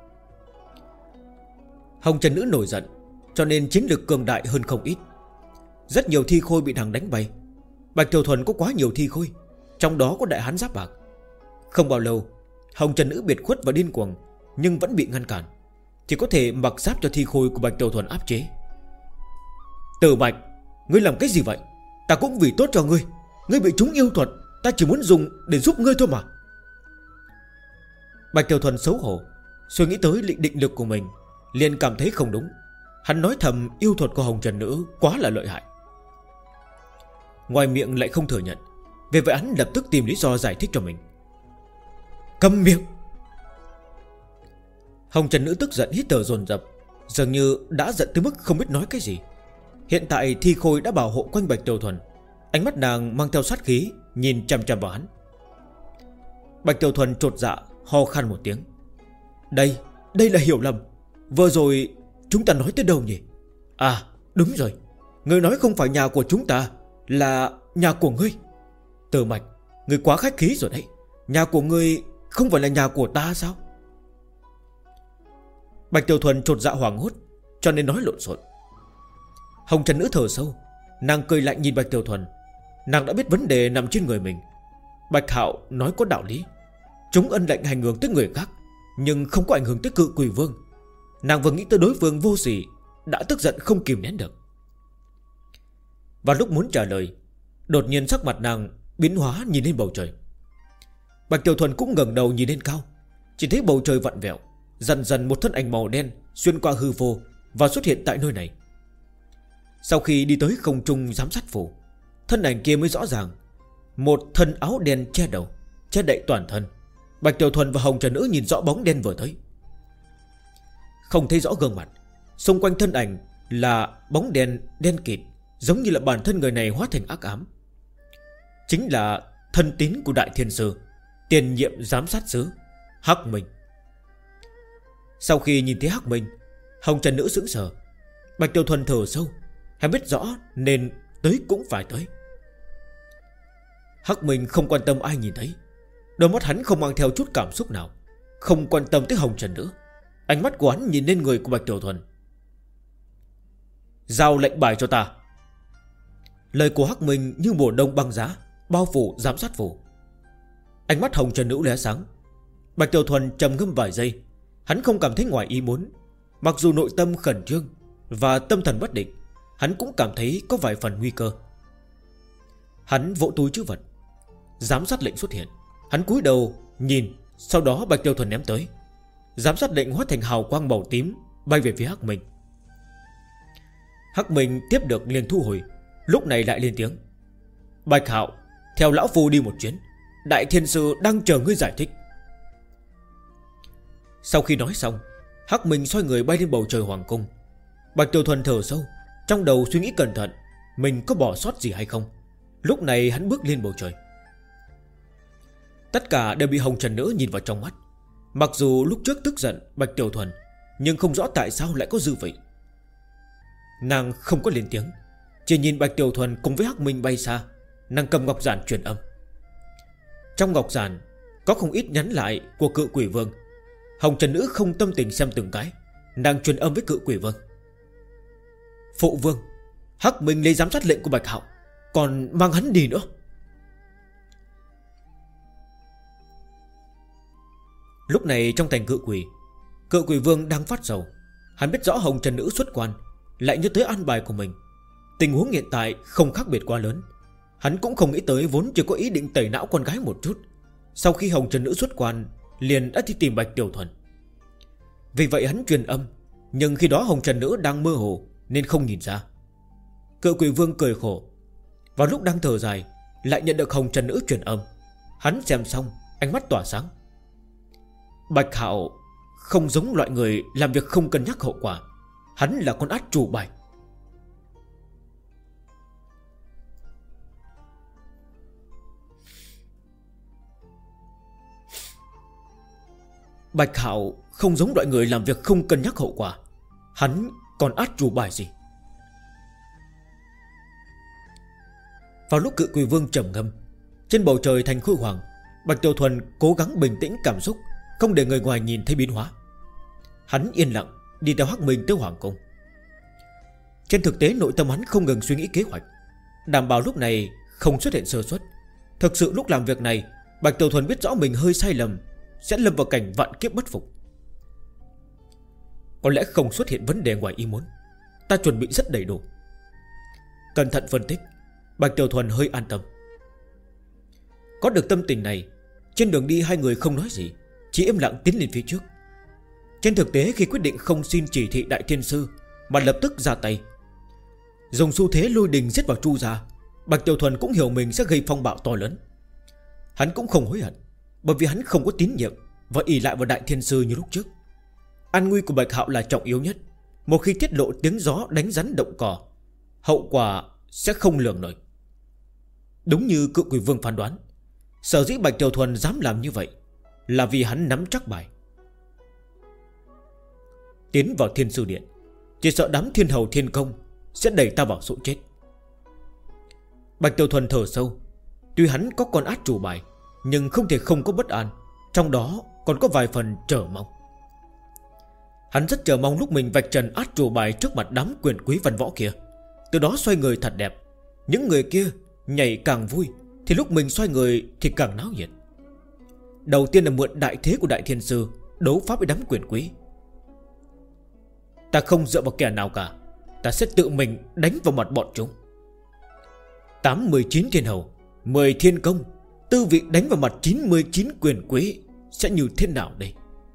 Hồng trần nữ nổi giận, cho nên chiến lực cường đại hơn không ít. Rất nhiều thi khôi bị nàng đánh bay. Bạch Tiểu Thuần có quá nhiều thi khôi, trong đó có đại hán giáp bạc. Không bao lâu, hồng trần nữ biệt khuất và điên cuồng, nhưng vẫn bị ngăn cản. Chỉ có thể mặc giáp cho thi khôi của Bạch Tiểu Thuần áp chế. Tử Bạch, ngươi làm cái gì vậy? Ta cũng vì tốt cho ngươi. Ngươi bị chúng yêu thuật, ta chỉ muốn dùng để giúp ngươi thôi mà. Bạch Tiểu Thuần xấu hổ, suy nghĩ tới định lực của mình, liền cảm thấy không đúng. Hắn nói thầm yêu thuật của hồng trần nữ quá là lợi hại, ngoài miệng lại không thừa nhận. Vì vậy hắn lập tức tìm lý do giải thích cho mình. Câm miệng. Hồng trần nữ tức giận hít thở dồn dập, dường như đã giận tới mức không biết nói cái gì. Hiện tại thi khôi đã bảo hộ quanh Bạch Tiểu Thuần. Ánh mắt nàng mang theo sát khí, nhìn chằm chằm vào hắn. Bạch Tiểu Thuần chột dạ ho khan một tiếng. Đây là hiểu lầm. Vừa rồi chúng ta nói tới đâu nhỉ? À đúng rồi, ngươi nói không phải nhà của chúng ta, là nhà của ngươi. Tử Mạch, ngươi quá khách khí rồi đấy. Nhà của ngươi không phải là nhà của ta sao? Bạch Tiểu Thuần chột dạ hoảng hốt, cho nên nói lộn xộn. Hồng trần nữ thở sâu, nàng cười lạnh nhìn Bạch Tiểu Thuần. Nàng đã biết vấn đề nằm trên người mình. Bạch Hạo nói có đạo lý. Chúng ân lệnh hành hưởng tới người khác, nhưng không có ảnh hưởng tới Cự Quỷ Vương. Nàng vừa nghĩ tới đối phương vô sỉ, đã tức giận không kìm nén được. Và lúc muốn trả lời, đột nhiên sắc mặt nàng biến hóa, nhìn lên bầu trời. Bạch Tiểu Thuần cũng ngẩng đầu nhìn lên cao. Chỉ thấy bầu trời vặn vẹo, dần dần một thân ảnh màu đen xuyên qua hư vô và xuất hiện tại nơi này. Sau khi đi tới không trung giám sát phủ, thân ảnh kia mới rõ ràng. Một thân áo đen che đầu, che đậy toàn thân. Bạch Tiểu Thuần và hồng trần nữ nhìn rõ bóng đen vừa tới, không thấy rõ gương mặt. Xung quanh thân ảnh là bóng đen đen kịt, giống như là bản thân người này hóa thành ác ám. Chính là thân tín của Đại Thiên Sư, tiền nhiệm giám sát sứ Hắc Minh. Sau khi nhìn thấy Hắc Minh, hồng trần nữ sững sờ. Bạch Tiểu Thuần thở sâu, hắn biết rõ nên tới cũng phải tới. Hắc Minh không quan tâm ai nhìn thấy, đôi mắt hắn không mang theo chút cảm xúc nào, không quan tâm tới hồng trần nữ. Ánh mắt của hắn nhìn lên người của Bạch Tiểu Thuần. Giao lệnh bài cho ta. Lời của Hắc Minh như mùa đông băng giá, bao phủ giám sát phủ. Ánh mắt hồng trần nữ lóe sáng. Bạch Tiểu Thuần trầm ngâm vài giây. Hắn không cảm thấy ngoài ý muốn. Mặc dù nội tâm khẩn trương và tâm thần bất định, hắn cũng cảm thấy có vài phần nguy cơ. Hắn vỗ túi trữ vật. Giám sát lệnh xuất hiện. Hắn cúi đầu nhìn, sau đó Bạch Tiểu Thuần ném tới. Giám sát lệnh hóa thành hào quang màu tím, bay về phía Hắc Minh. Hắc Minh tiếp được liền thu hồi. Lúc này lại lên tiếng. Bạch Hạo, theo lão phu đi một chuyến. Đại Thiên Sư đang chờ ngươi giải thích. Sau khi nói xong, Hắc Minh xoay người bay lên bầu trời hoàng cung. Bạch Tiểu Thuần thở sâu, trong đầu suy nghĩ cẩn thận mình có bỏ sót gì hay không. Lúc này hắn bước lên bầu trời. Tất cả đều bị hồng trần nữ nhìn vào trong mắt. Mặc dù lúc trước tức giận Bạch Tiểu Thuần, nhưng không rõ tại sao lại có dư vị. Nàng không có lên tiếng, chỉ nhìn Bạch Tiểu Thuần cùng với Hắc Minh bay xa. Nàng cầm ngọc giản truyền âm. Trong ngọc giản có không ít nhắn lại của Cự Quỷ Vương. Hồng trần nữ không tâm tình xem từng cái. Nàng truyền âm với Cự Quỷ Vương. Phụ Vương, Hắc Minh lấy giám sát lệnh của Bạch Hạo, còn mang hắn đi nữa. Lúc này trong thành Cự Quỷ Vương đang phát sầu. Hắn biết rõ hồng trần nữ xuất quan, lại nhớ tới an bài của mình, Tình huống hiện tại không khác biệt quá lớn. Hắn cũng không nghĩ tới vốn chỉ có ý định tẩy não con gái một chút, sau khi Hồng Trần Nữ xuất quan liền đã đi tìm Bạch Tiểu Thuần. Vì vậy hắn truyền âm, nhưng khi đó Hồng Trần Nữ đang mơ hồ nên không nhìn ra. Cự Quỷ Vương cười khổ. Vào lúc đang thở dài lại nhận được Hồng Trần Nữ truyền âm. Hắn xem xong ánh mắt tỏa sáng. Bạch Hạo không giống loại người làm việc không cân nhắc hậu quả. Hắn là con át chủ bài. Bạch Hạo không giống loại người làm việc không cân nhắc hậu quả. Hắn còn át chủ bài gì? Vào lúc Cự Quỷ Vương trầm ngâm, trên bầu trời thành khôi hoàng, Bạch Tiểu Thuần cố gắng bình tĩnh cảm xúc, không để người ngoài nhìn thấy biến hóa. Hắn yên lặng đi theo Hắc Minh tới hoàng cung. Trên thực tế nội tâm hắn không ngừng suy nghĩ kế hoạch, đảm bảo lúc này không xuất hiện sơ suất. Thực sự lúc làm việc này, Bạch Tiểu Thuần biết rõ mình hơi sai lầm, sẽ lâm vào cảnh vạn kiếp bất phục. Có lẽ không xuất hiện vấn đề ngoài ý muốn. Ta chuẩn bị rất đầy đủ. Cẩn thận phân tích, Bạch Tiểu Thuần hơi an tâm. Có được tâm tình này, trên đường đi hai người không nói gì, chỉ im lặng tiến lên phía trước. Trên thực tế khi quyết định không xin chỉ thị Đại Thiên Sư mà lập tức ra tay, dùng xu thế lôi đình giết vào Chu gia, Bạch Tiểu Thuần cũng hiểu mình sẽ gây phong bạo to lớn. Hắn cũng không hối hận, bởi vì hắn không có tín nhiệm và ỷ lại vào Đại Thiên Sư như lúc trước. An nguy của Bạch Hạo là trọng yếu nhất. Một khi tiết lộ tiếng gió đánh rắn động cỏ, hậu quả sẽ không lường nổi. Đúng như Cự Quỷ Vương phán đoán, sở dĩ Bạch Tiểu Thuần dám làm như vậy là vì hắn nắm chắc bài. Tiến vào Thiên Sư Điện, chỉ sợ đám thiên hầu thiên công sẽ đẩy ta vào chỗ chết. Bạch Tiểu Thuần thở sâu. Tuy hắn có con át chủ bài, nhưng không thể không có bất an, trong đó còn có vài phần chờ mong. Hắn rất chờ mong lúc mình vạch trần át chủ bài trước mặt đám quyền quý văn võ kia, từ đó xoay người thật đẹp. Những người kia nhảy càng vui, thì lúc mình xoay người thì càng náo nhiệt. Đầu tiên là mượn đại thế của Đại Thiên Sư đấu pháp với đám quyền quý. Ta không dựa vào kẻ nào cả, ta sẽ tự mình đánh vào mặt bọn chúng. 89 thiên hầu, 10 thiên công, tư vị đánh vào mặt 99 quyền quý sẽ như thế nào đây?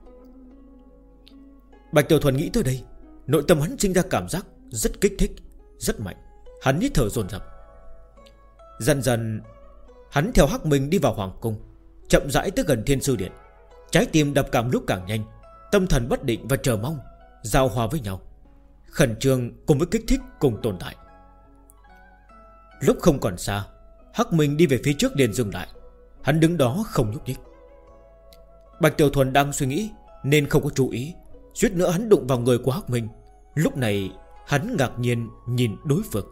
Bạch Tiểu Thuần nghĩ tới đây, nội tâm hắn sinh ra cảm giác rất kích thích, rất mạnh. Hắn hít thở dồn dập. Dần dần hắn theo Hắc Minh đi vào hoàng cung, chậm rãi tới gần Thiên Sư Điện. Trái tim đập càng lúc càng nhanh, tâm thần bất định và chờ mong giao hòa với nhau, khẩn trương cùng với kích thích cùng tồn tại. Lúc không còn xa, Hắc Minh đi về phía trước liền dừng lại. Hắn đứng đó không nhúc nhích. Bạch Tiểu Thuần đang suy nghĩ nên không có chú ý, suýt nữa hắn đụng vào người của Hắc Minh. Lúc này hắn ngạc nhiên nhìn đối phương.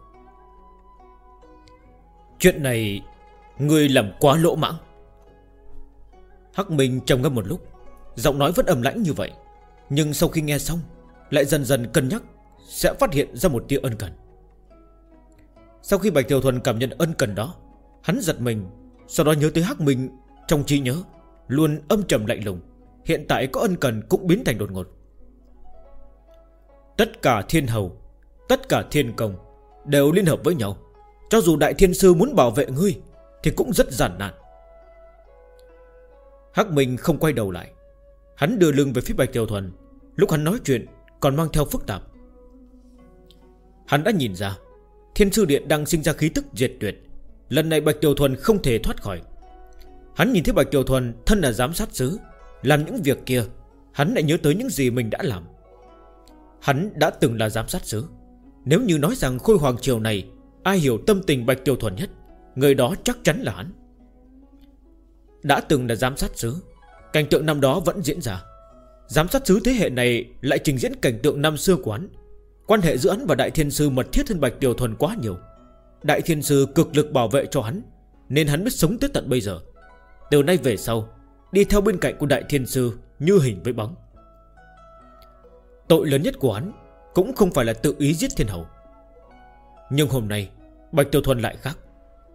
Chuyện này ngươi làm quá lỗ mãng. Hắc Minh trầm ngâm một lúc, giọng nói vẫn ầm lãnh như vậy, nhưng sau khi nghe xong lại dần dần cân nhắc, sẽ phát hiện ra một tia ân cần. Sau khi Bạch Tiểu Thuần cảm nhận ân cần đó, hắn giật mình, sau đó nhớ tới Hắc Minh trong trí nhớ luôn âm trầm lạnh lùng, hiện tại có ân cần cũng biến thành đột ngột. Tất cả thiên hầu, tất cả thiên công đều liên hợp với nhau, cho dù Đại Thiên Sư muốn bảo vệ ngươi thì cũng rất gian nan. Hắc Minh không quay đầu lại, hắn đưa lưng về phía Bạch Tiểu Thuần. Lúc hắn nói chuyện còn mang theo phức tạp. Hắn đã nhìn ra Thiên Sư Điện đang sinh ra khí tức diệt tuyệt. Lần này Bạch Tiểu Thuần không thể thoát khỏi. Hắn nhìn thấy Bạch Tiểu Thuần thân là giám sát sứ, làm những việc kia, hắn lại nhớ tới những gì mình đã làm. Hắn đã từng là giám sát sứ. Nếu như nói rằng Khôi Hoàng Triều này ai hiểu tâm tình Bạch Tiểu Thuần nhất, người đó chắc chắn là hắn. Đã từng là giám sát sứ, cảnh tượng năm đó vẫn diễn ra. Giám sát sứ thế hệ này lại trình diễn cảnh tượng năm xưa của hắn. Quan hệ giữa hắn và Đại Thiên Sư mật thiết hơn Bạch Tiểu Thuần quá nhiều. Đại Thiên Sư cực lực bảo vệ cho hắn, nên hắn mới sống tới tận bây giờ. Từ nay về sau, đi theo bên cạnh của Đại Thiên Sư như hình với bóng. Tội lớn nhất của hắn cũng không phải là tự ý giết thiên hầu. Nhưng hôm nay Bạch Tiểu Thuần lại khác.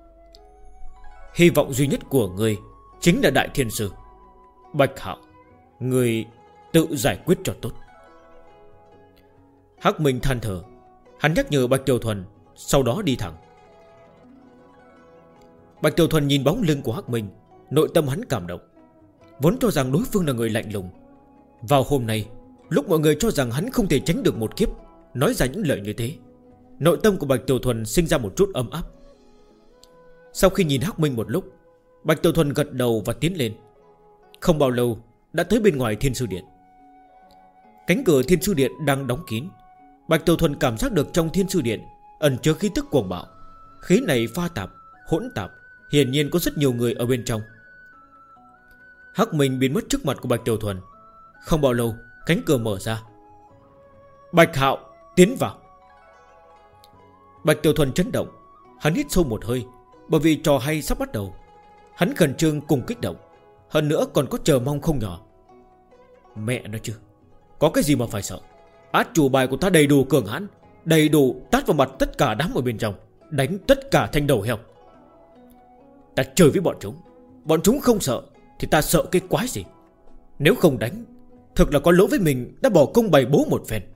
Hy vọng duy nhất của ngươi chính là Đại Thiên Sư. Bạch Hạo, ngươi tự giải quyết cho tốt. Hắc Minh than thở. Hắn nhắc nhở Bạch Tiểu Thuần Sau đó đi thẳng. Bạch Tiểu Thuần nhìn bóng lưng của Hắc Minh, nội tâm hắn cảm động. Vốn cho rằng đối phương là người lạnh lùng, vào hôm nay lúc mọi người cho rằng hắn không thể tránh được một kiếp, nói ra những lời như thế, nội tâm của Bạch Tiểu Thuần sinh ra một chút ấm áp. Sau khi nhìn Hắc Minh một lúc, Bạch Tiểu Thuần gật đầu và tiến lên. Không bao lâu đã tới bên ngoài Thiên Sư Điện. Cánh cửa Thiên Sư Điện đang đóng kín. Bạch Tiểu Thuần cảm giác được trong Thiên Sư Điện ẩn chứa khí tức cuồng bạo. Khí này pha tạp, hỗn tạp, hiển nhiên có rất nhiều người ở bên trong. Hắc Minh biến mất trước mặt của Bạch Tiểu Thuần. Không bao lâu cánh cửa mở ra. Bạch Hạo tiến vào. Bạch Tiểu Thuần chấn động. Hắn hít sâu một hơi, bởi vì trò hay sắp bắt đầu. Hắn khẩn trương cùng kích động, hơn nữa còn có chờ mong không nhỏ. Mẹ nói chứ, có cái gì mà phải sợ. Át chủ bài của ta đầy đủ cường hãn, đầy đủ tát vào mặt tất cả đám ở bên trong, đánh tất cả thành đầu heo. Ta chơi với bọn chúng không sợ thì ta sợ cái quái gì. Nếu không đánh, thực là có lỗi với mình đã bỏ công bày bố một phen.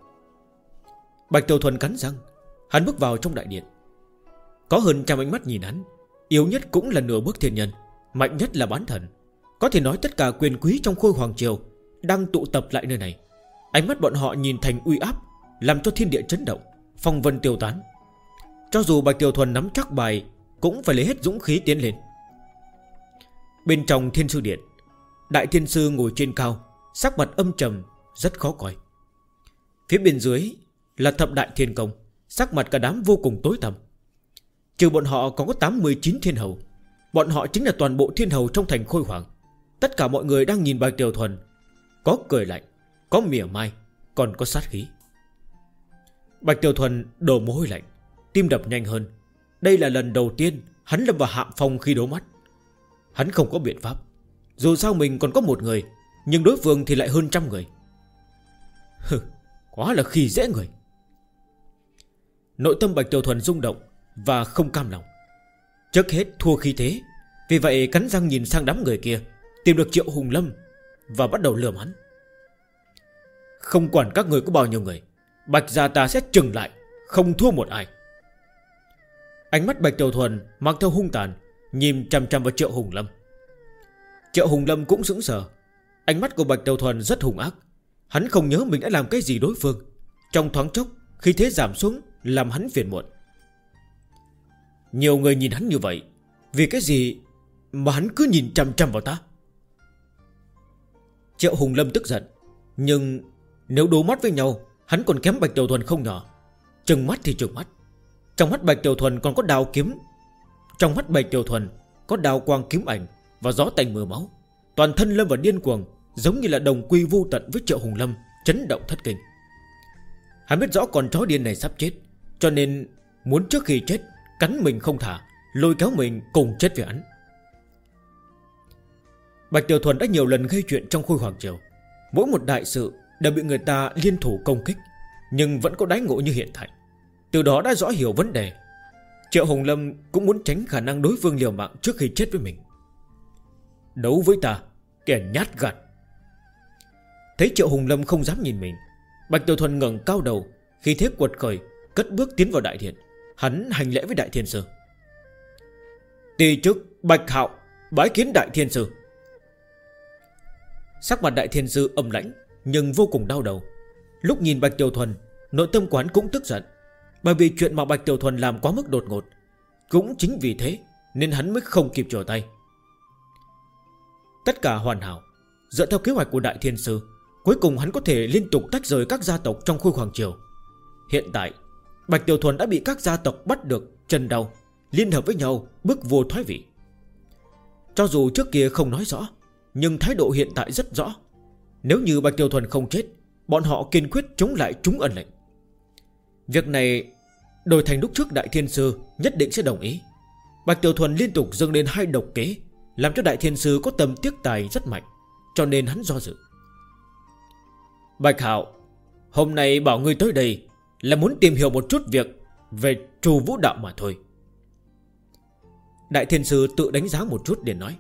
Bạch Tiểu Thuần cắn răng. Hắn bước vào trong đại điện. Có hơn trăm ánh mắt nhìn hắn. Yếu nhất cũng là nửa bước thiên nhân, mạnh nhất là bán thần. Có thể nói tất cả quyền quý trong Khôi Hoàng Triều đang tụ tập lại nơi này. Ánh mắt bọn họ nhìn thành uy áp, làm cho thiên địa chấn động, phong vân tiêu tán. Cho dù Bạch Tiểu Thuần nắm chắc bài, cũng phải lấy hết dũng khí tiến lên. Bên trong Thiên Sư Điện, Đại Thiên Sư ngồi trên cao, sắc mặt âm trầm, rất khó coi. Phía bên dưới là Thập Đại Thiên Công, sắc mặt cả đám vô cùng tối tăm. Trừ bọn họ còn có 89 thiên hầu. Bọn họ chính là toàn bộ thiên hầu trong thành Khôi Hoàng. Tất cả mọi người đang nhìn Bạch Tiểu Thuần, có cười lạnh, có mỉa mai, còn có sát khí. Bạch Tiểu Thuần đổ mồ hôi lạnh, tim đập nhanh hơn. Đây là lần đầu tiên hắn lâm vào hạ phong khi đấu mắt. Hắn không có biện pháp. Dù sao mình còn có một người, nhưng đối phương thì lại hơn trăm người. Hừ, quá là khi dễ người. Nội tâm Bạch Tiểu Thuần rung động và không cam lòng. Trước hết thua khí thế, vì vậy cắn răng nhìn sang đám người kia, tìm được Triệu Hùng Lâm và bắt đầu lườm hắn. Không quản các người có bao nhiêu người, Bạch gia ta sẽ trừng lại, không thua một ai. Ánh mắt Bạch Tiểu Thuần mang theo hung tàn, nhìn chằm chằm vào Triệu Hùng Lâm. Triệu Hùng Lâm cũng sững sờ. Ánh mắt của Bạch Tiểu Thuần rất hung ác. Hắn không nhớ mình đã làm cái gì đối phương. Trong thoáng chốc khí thế giảm xuống, làm hắn phiền muộn. Nhiều người nhìn hắn như vậy, vì cái gì mà hắn cứ nhìn chằm chằm vào ta? Triệu Hùng Lâm tức giận. Nhưng nếu đố mắt với nhau, hắn còn kém Bạch Tiểu Thuần không nhỏ. Trừng mắt thì trừng mắt. Trong mắt Bạch Tiểu Thuần còn có đao kiếm. Trong mắt Bạch Tiểu Thuần có đao quang kiếm ảnh và gió tanh mưa máu. Toàn thân lâm vào điên cuồng, giống như là đồng quy vu tận với Triệu Hùng Lâm, chấn động thất kinh. Hắn biết rõ con chó điên này sắp chết, cho nên muốn trước khi chết cắn mình không thả, lôi kéo mình cùng chết với hắn. Bạch Tiểu Thuần đã nhiều lần gây chuyện trong Khôi Hoàng Triều. Mỗi một đại sự đều bị người ta liên thủ công kích, nhưng vẫn có đãi ngộ như hiện tại. Từ đó đã rõ hiểu vấn đề. Triệu Hùng Lâm cũng muốn tránh khả năng đối phương liều mạng trước khi chết với mình. Đấu với ta, kẻ nhát gan. Thấy Triệu Hùng Lâm không dám nhìn mình, Bạch Tiểu Thuần ngẩng cao đầu, khí thế quật khởi, cất bước tiến vào đại điện. Hắn hành lễ với Đại Thiên Sư. Tỳ chức Bạch Hạo bái kiến Đại Thiên Sư. Sắc mặt Đại Thiên Sư âm lãnh nhưng vô cùng đau đầu. Lúc nhìn Bạch Tiểu Thuần, nội tâm quán cũng tức giận, bởi vì chuyện mà Bạch Tiểu Thuần làm quá mức đột ngột. Cũng chính vì thế nên hắn mới không kịp trở tay. Tất cả hoàn hảo. Dựa theo kế hoạch của Đại Thiên Sư, cuối cùng hắn có thể liên tục tách rời các gia tộc trong Khôi Hoàng Triều. Hiện tại Bạch Tiểu Thuần đã bị các gia tộc bắt được chân đau, liên hợp với nhau bước vô thoái vị. Cho dù trước kia không nói rõ, nhưng thái độ hiện tại rất rõ. Nếu như Bạch Tiểu Thuần không chết, bọn họ kiên quyết chống lại chúng ân lệnh. Việc này đổi thành lúc trước Đại Thiên Sư nhất định sẽ đồng ý. Bạch Tiểu Thuần liên tục dâng lên 2 độc kế, làm cho Đại Thiên Sư có tầm tiếc tài rất mạnh, cho nên hắn do dự. Bạch Hạo, hôm nay bảo ngươi tới đây là muốn tìm hiểu một chút việc về Trù Vũ Đạo mà thôi. Đại Thiên Sư tự đánh giá một chút để nói.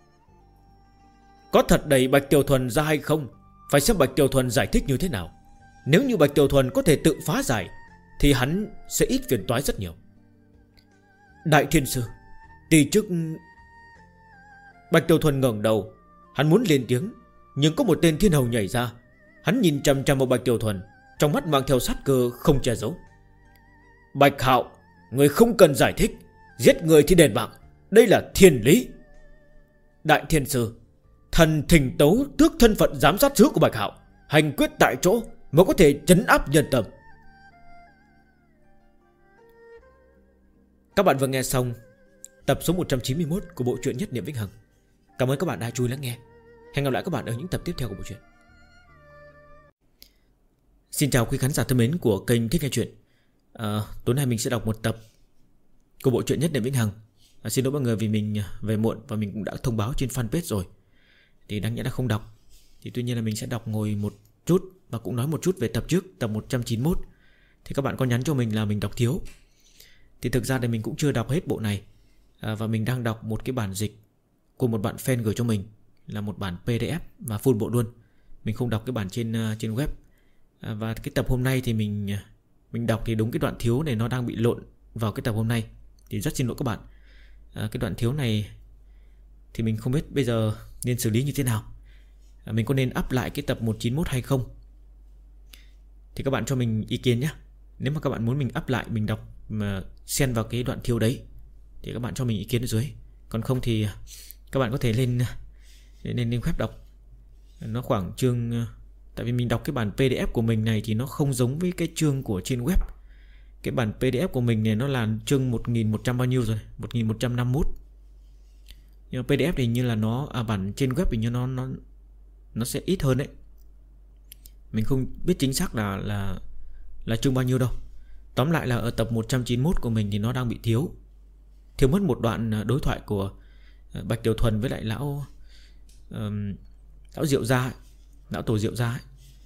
Có thật đẩy Bạch Tiểu Thuần ra hay không, phải xem Bạch Tiểu Thuần giải thích như thế nào. Nếu như Bạch Tiểu Thuần có thể tự phá giải, thì hắn sẽ ít phiền toái rất nhiều. Đại Thiên Sư, tỷ chức... Bạch Tiểu Thuần ngẩng đầu, hắn muốn lên tiếng, nhưng có một tên thiên hầu nhảy ra. Hắn nhìn chằm chằm vào Bạch Tiểu Thuần, trong mắt mang theo sát cơ không che giấu. Bạch Hạo, người không cần giải thích, giết người thì đền mạng, đây là thiên lý. Đại Thiên Sư, thần thỉnh tấu tước thân phận giám sát sứ của Bạch Hạo, hành quyết tại chỗ mới có thể trấn áp nhân tâm. Các bạn vừa nghe xong tập số 191 của bộ truyện Nhất Niệm Vĩnh Hằng. Cảm ơn các bạn đã chú ý lắng nghe. Hẹn gặp lại các bạn ở những tập tiếp theo của bộ truyện. Xin chào quý khán giả thân mến của kênh Thích Nghe Chuyện. Tối nay mình sẽ đọc một tập của bộ truyện Nhất Niệm Vĩnh Hằng. Xin lỗi mọi người vì mình về muộn và mình cũng đã thông báo trên fanpage rồi, thì đáng nhẽ là không đọc. Thì tuy nhiên là mình sẽ đọc ngồi một chút và cũng nói một chút về tập trước, tập 191. Thì các bạn có nhắn cho mình là mình đọc thiếu. Thì thực ra thì mình cũng chưa đọc hết bộ này, và mình đang đọc một cái bản dịch của một bạn fan gửi cho mình, là một bản PDF và full bộ luôn. Mình không đọc cái bản trên web. Và cái tập hôm nay thì mình đọc thì đúng cái đoạn thiếu này nó đang bị lộn vào cái tập hôm nay, thì rất xin lỗi các bạn. Cái đoạn thiếu này thì mình không biết bây giờ nên xử lý như thế nào. Mình có nên up lại cái tập 191 hay không, thì các bạn cho mình ý kiến nhé. Nếu mà các bạn muốn mình up lại, mình đọc mà xen vào cái đoạn thiếu đấy, thì các bạn cho mình ý kiến ở dưới. Còn không thì các bạn có thể lên web đọc. Nó khoảng chương... Tại vì mình đọc cái bản PDF của mình này thì nó không giống với cái chương của trên web. Cái bản PDF của mình này nó là chương 1100 bao nhiêu rồi, 1151. Nhưng mà PDF thì như là nó bản trên web thì như nó sẽ ít hơn đấy. Mình không biết chính xác là chương bao nhiêu đâu. Tóm lại là ở tập 191 của mình thì nó đang bị thiếu mất một đoạn đối thoại của Bạch Tiểu Thuần với lại lão Diệu Gia, lão tổ Diệu Gia ấy.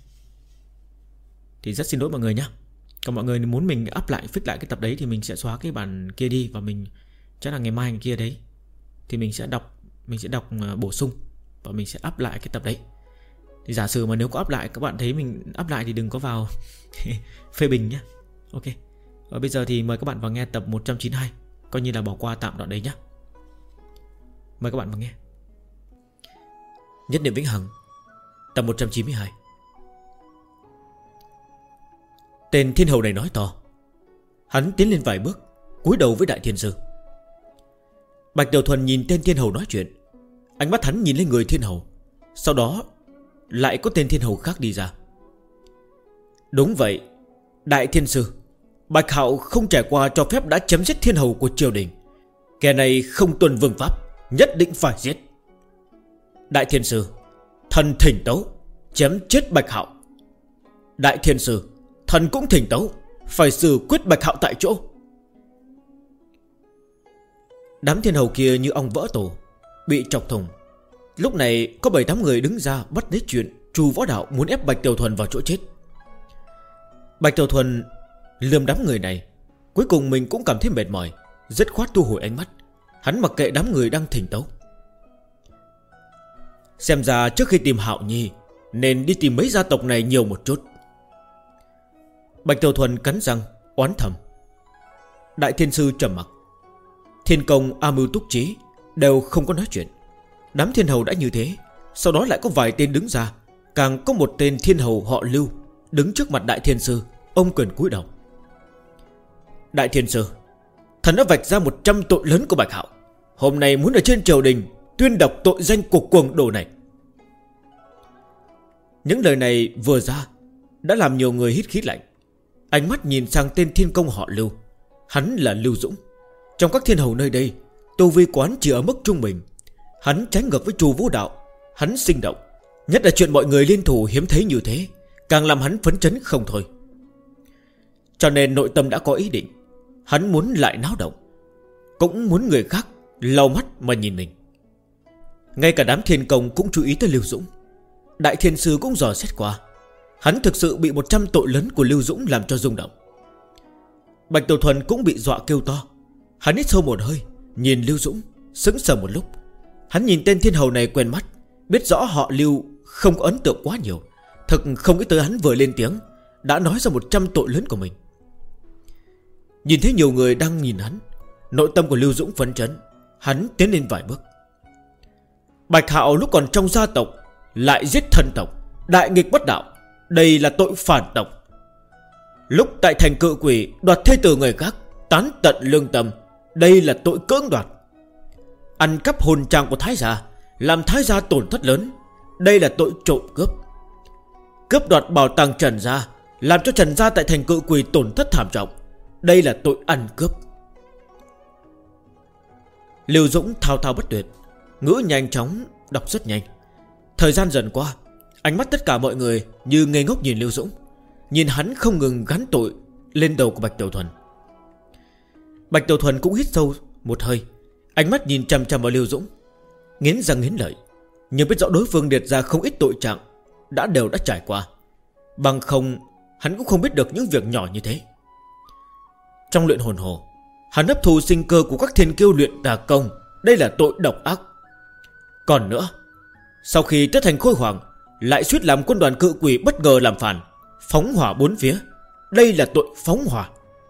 Thì rất xin lỗi mọi người nhé. Còn mọi người muốn mình up lại, fix lại cái tập đấy thì mình sẽ xóa cái bản kia đi, và mình chắc là ngày mai ngày kia đấy thì mình sẽ đọc bổ sung và mình sẽ up lại cái tập đấy. Thì giả sử mà nếu có up lại, các bạn thấy mình up lại thì đừng có vào phê bình nhé. Ok. Và bây giờ thì mời các bạn vào nghe tập 192, coi như là bỏ qua tạm đoạn đấy nhé. Mời các bạn vào nghe Nhất Niệm Vĩnh Hằng, tập 192. Tên thiên hầu này nói to. Hắn tiến lên vài bước, cúi đầu với Đại Thiên Sư. Bạch Tiểu Thuần nhìn tên thiên hầu nói chuyện, ánh mắt hắn nhìn lên người thiên hầu. Sau đó lại có tên thiên hầu khác đi ra. Đúng vậy, Đại Thiên Sư, Bạch Hạo không trải qua cho phép đã chém giết thiên hầu của triều đình. Kẻ này không tuân vương pháp, nhất định phải giết. Đại Thiên Sư, thần thỉnh tấu chém chết Bạch Hạo. Đại Thiên Sư, thần cũng thỉnh tấu phải xử quyết Bạch Hạo tại chỗ. Đám thiên hầu kia như ong vỡ tổ, bị chọc thùng. Lúc này có 7-8 người đứng ra bắt lấy chuyện Trù Võ Đạo muốn ép Bạch Tiểu Thuần vào chỗ chết. Bạch Tiểu Thuần lườm đám người này, cuối cùng mình cũng cảm thấy mệt mỏi, dứt khoát thu hồi ánh mắt. Hắn mặc kệ đám người đang thỉnh tấu. Xem ra trước khi tìm Hạo Nhi nên đi tìm mấy gia tộc này nhiều một chút. Bạch Tiểu Thuần cắn răng oán thầm. Đại Thiên Sư trầm mặc. Thiên Công, A Mưu, Túc Trí đều không có nói chuyện. Đám thiên hầu đã như thế, sau đó lại có vài tên đứng ra. Càng có một tên thiên hầu họ Lưu đứng trước mặt Đại Thiên Sư, ông quyền cúi đầu. Đại Thiên Sư, thần đã vạch ra 100 tội lớn của Bạch Hạo, hôm nay muốn ở trên triều đình tuyên đọc tội danh của cuồng đồ này. Những lời này vừa ra đã làm nhiều người hít khí lạnh. Ánh mắt nhìn sang tên thiên công họ Lưu. Hắn là Lưu Dũng. Trong các thiên hầu nơi đây, tu vi quán chỉ ở mức trung bình. Hắn trái ngược với Trù Vũ Đạo. Hắn sinh động, nhất là chuyện mọi người liên thủ hiếm thấy như thế, càng làm hắn phấn chấn không thôi. Cho nên nội tâm đã có ý định. Hắn muốn lại náo động, cũng muốn người khác lau mắt mà nhìn mình. Ngay cả đám thiên công cũng chú ý tới Lưu Dũng. Đại Thiên Sư cũng dò xét qua. Hắn thực sự bị 100 tội lớn của Lưu Dũng làm cho rung động. Bạch Tiểu Thuần cũng bị dọa kêu to. Hắn hít sâu một hơi, nhìn Lưu Dũng, sững sờ một lúc. Hắn nhìn tên thiên hầu này quen mắt, biết rõ họ Lưu không có ấn tượng quá nhiều. Thực không nghĩ tới hắn vừa lên tiếng đã nói ra 100 tội lớn của mình. Nhìn thấy nhiều người đang nhìn hắn, nội tâm của Lưu Dũng phấn chấn. Hắn tiến lên vài bước. Bạch Hạo lúc còn trong gia tộc lại giết thân tộc, đại nghịch bất đạo, đây là tội phản tộc. Lúc tại thành Cự Quỷ đoạt thê tử người khác, tán tận lương tâm, đây là tội cưỡng đoạt. Ăn cắp hồn trang của Thái gia, làm Thái gia tổn thất lớn, đây là tội trộm cướp. Cướp đoạt bảo tàng Trần gia, làm cho Trần gia tại thành Cự Quỷ tổn thất thảm trọng, đây là tội ăn cướp. Lưu Dũng thao thao bất tuyệt, ngữ nhanh chóng, đọc rất nhanh. Thời gian dần qua, ánh mắt tất cả mọi người như ngây ngốc nhìn Lưu Dũng, nhìn hắn không ngừng gắn tội lên đầu của Bạch Tiểu Thuần. Bạch Tiểu Thuần cũng hít sâu một hơi, ánh mắt nhìn chằm chằm vào Lưu Dũng, nghiến răng nghiến lợi, nhưng biết rõ đối phương liệt ra không ít tội trạng đã trải qua, bằng không hắn cũng không biết được những việc nhỏ như thế. Trong luyện hồn hồ, hắn hấp thu sinh cơ của các thiên kiêu luyện tà công, đây là tội độc ác. Còn nữa, sau khi trở thành khôi hoàng, lại suýt làm quân đoàn Cự Quỷ bất ngờ làm phản, phóng hỏa bốn phía, đây là tội phóng hỏa.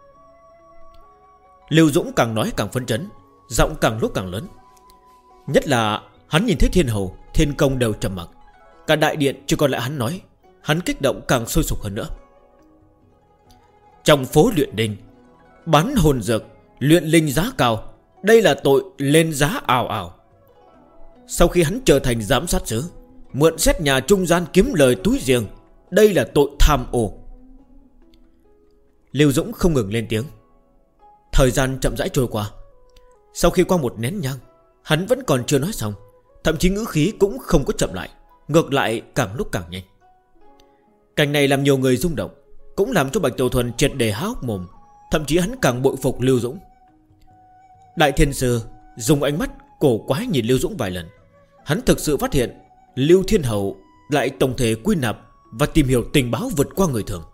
Lưu Dũng càng nói càng phấn chấn, giọng càng lúc càng lớn. Nhất là hắn nhìn thấy Thiên Hầu, Thiên Công đều trầm mặc, cả đại điện chỉ còn lại hắn nói. Hắn kích động càng sôi sục hơn nữa. Trong phố luyện đinh, bán hồn dược, luyện linh giá cao, đây là tội lên giá ào ào. Sau khi hắn trở thành giám sát sứ, mượn xét nhà trung gian kiếm lời túi riêng, đây là tội tham ô. Lưu Dũng không ngừng lên tiếng. Thời gian chậm rãi trôi qua. Sau khi qua một nén nhang, hắn vẫn còn chưa nói xong, thậm chí ngữ khí cũng không có chậm lại, ngược lại càng lúc càng nhanh. Cảnh này làm nhiều người rung động, cũng làm cho Bạch Tiểu Thuần triệt để há hốc mồm, thậm chí hắn càng bội phục Lưu Dũng. Đại Thiên Sư dùng ánh mắt cổ quái nhìn Lưu Dũng vài lần. Hắn thực sự phát hiện Lưu Thiên Hầu lại tổng thể quy nạp và tìm hiểu tình báo vượt qua người thường.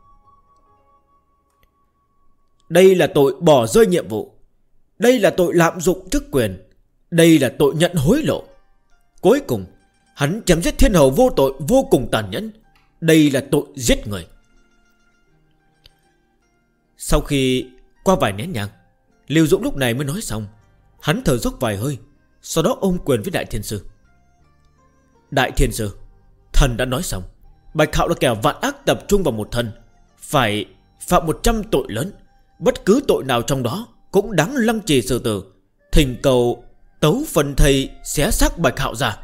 Đây là tội bỏ rơi nhiệm vụ, đây là tội lạm dụng chức quyền, đây là tội nhận hối lộ. Cuối cùng hắn chém giết Thiên Hầu vô tội, vô cùng tàn nhẫn, đây là tội giết người. Sau khi qua vài nén nhang, Lưu Dũng lúc này mới nói xong. Hắn thở dốc vài hơi, sau đó ôm quyền với Đại Thiên Sư. Đại Thiên Sư, thần đã nói xong, Bạch Hạo là kẻ vạn ác tập trung vào một thân, phải phạm 100 tội lớn, bất cứ tội nào trong đó cũng đáng lăng trì xử tử. Thỉnh cầu tấu phần thầy xé xác Bạch Hạo ra.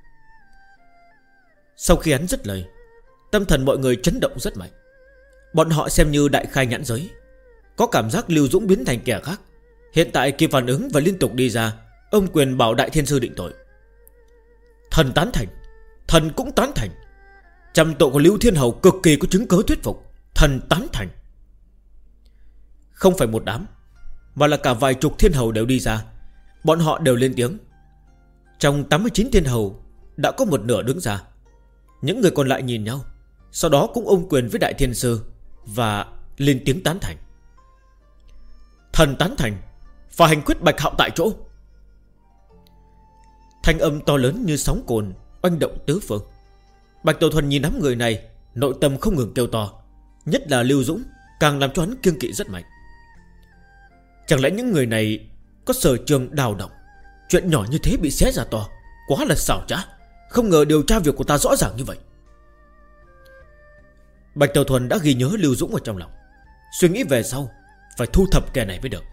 Sau khi hắn dứt lời, tâm thần mọi người chấn động rất mạnh. Bọn họ xem như đại khai nhãn giới, có cảm giác Lưu Dũng biến thành kẻ khác. Hiện tại kịp phản ứng và liên tục đi ra, ông quyền bảo Đại Thiên Sư định tội. Thần tán thành, thần cũng tán thành. Trăm tội của Lưu Thiên Hầu cực kỳ có chứng cớ thuyết phục, thần tán thành. Không phải một đám, mà là cả vài chục thiên hầu đều đi ra. Bọn họ đều lên tiếng. Trong 89 thiên hầu đã có một nửa đứng ra. Những người còn lại nhìn nhau, sau đó cũng ôm quyền với Đại Thiên Sư và lên tiếng tán thành. Thần tán thành, phải hành quyết Bạch Hạo tại chỗ. Thanh âm to lớn như sóng cồn oanh động tứ phương. Bạch Tiểu Thuần nhìn đám người này, nội tâm không ngừng kêu to. Nhất là Lưu Dũng càng làm cho hắn kiêng kỵ rất mạnh. Chẳng lẽ những người này có sở trường đào động, chuyện nhỏ như thế bị xé ra to, quá là xảo trá. Không ngờ điều tra việc của ta rõ ràng như vậy. Bạch Tiểu Thuần đã ghi nhớ Lưu Dũng ở trong lòng, suy nghĩ về sau phải thu thập kẻ này mới được.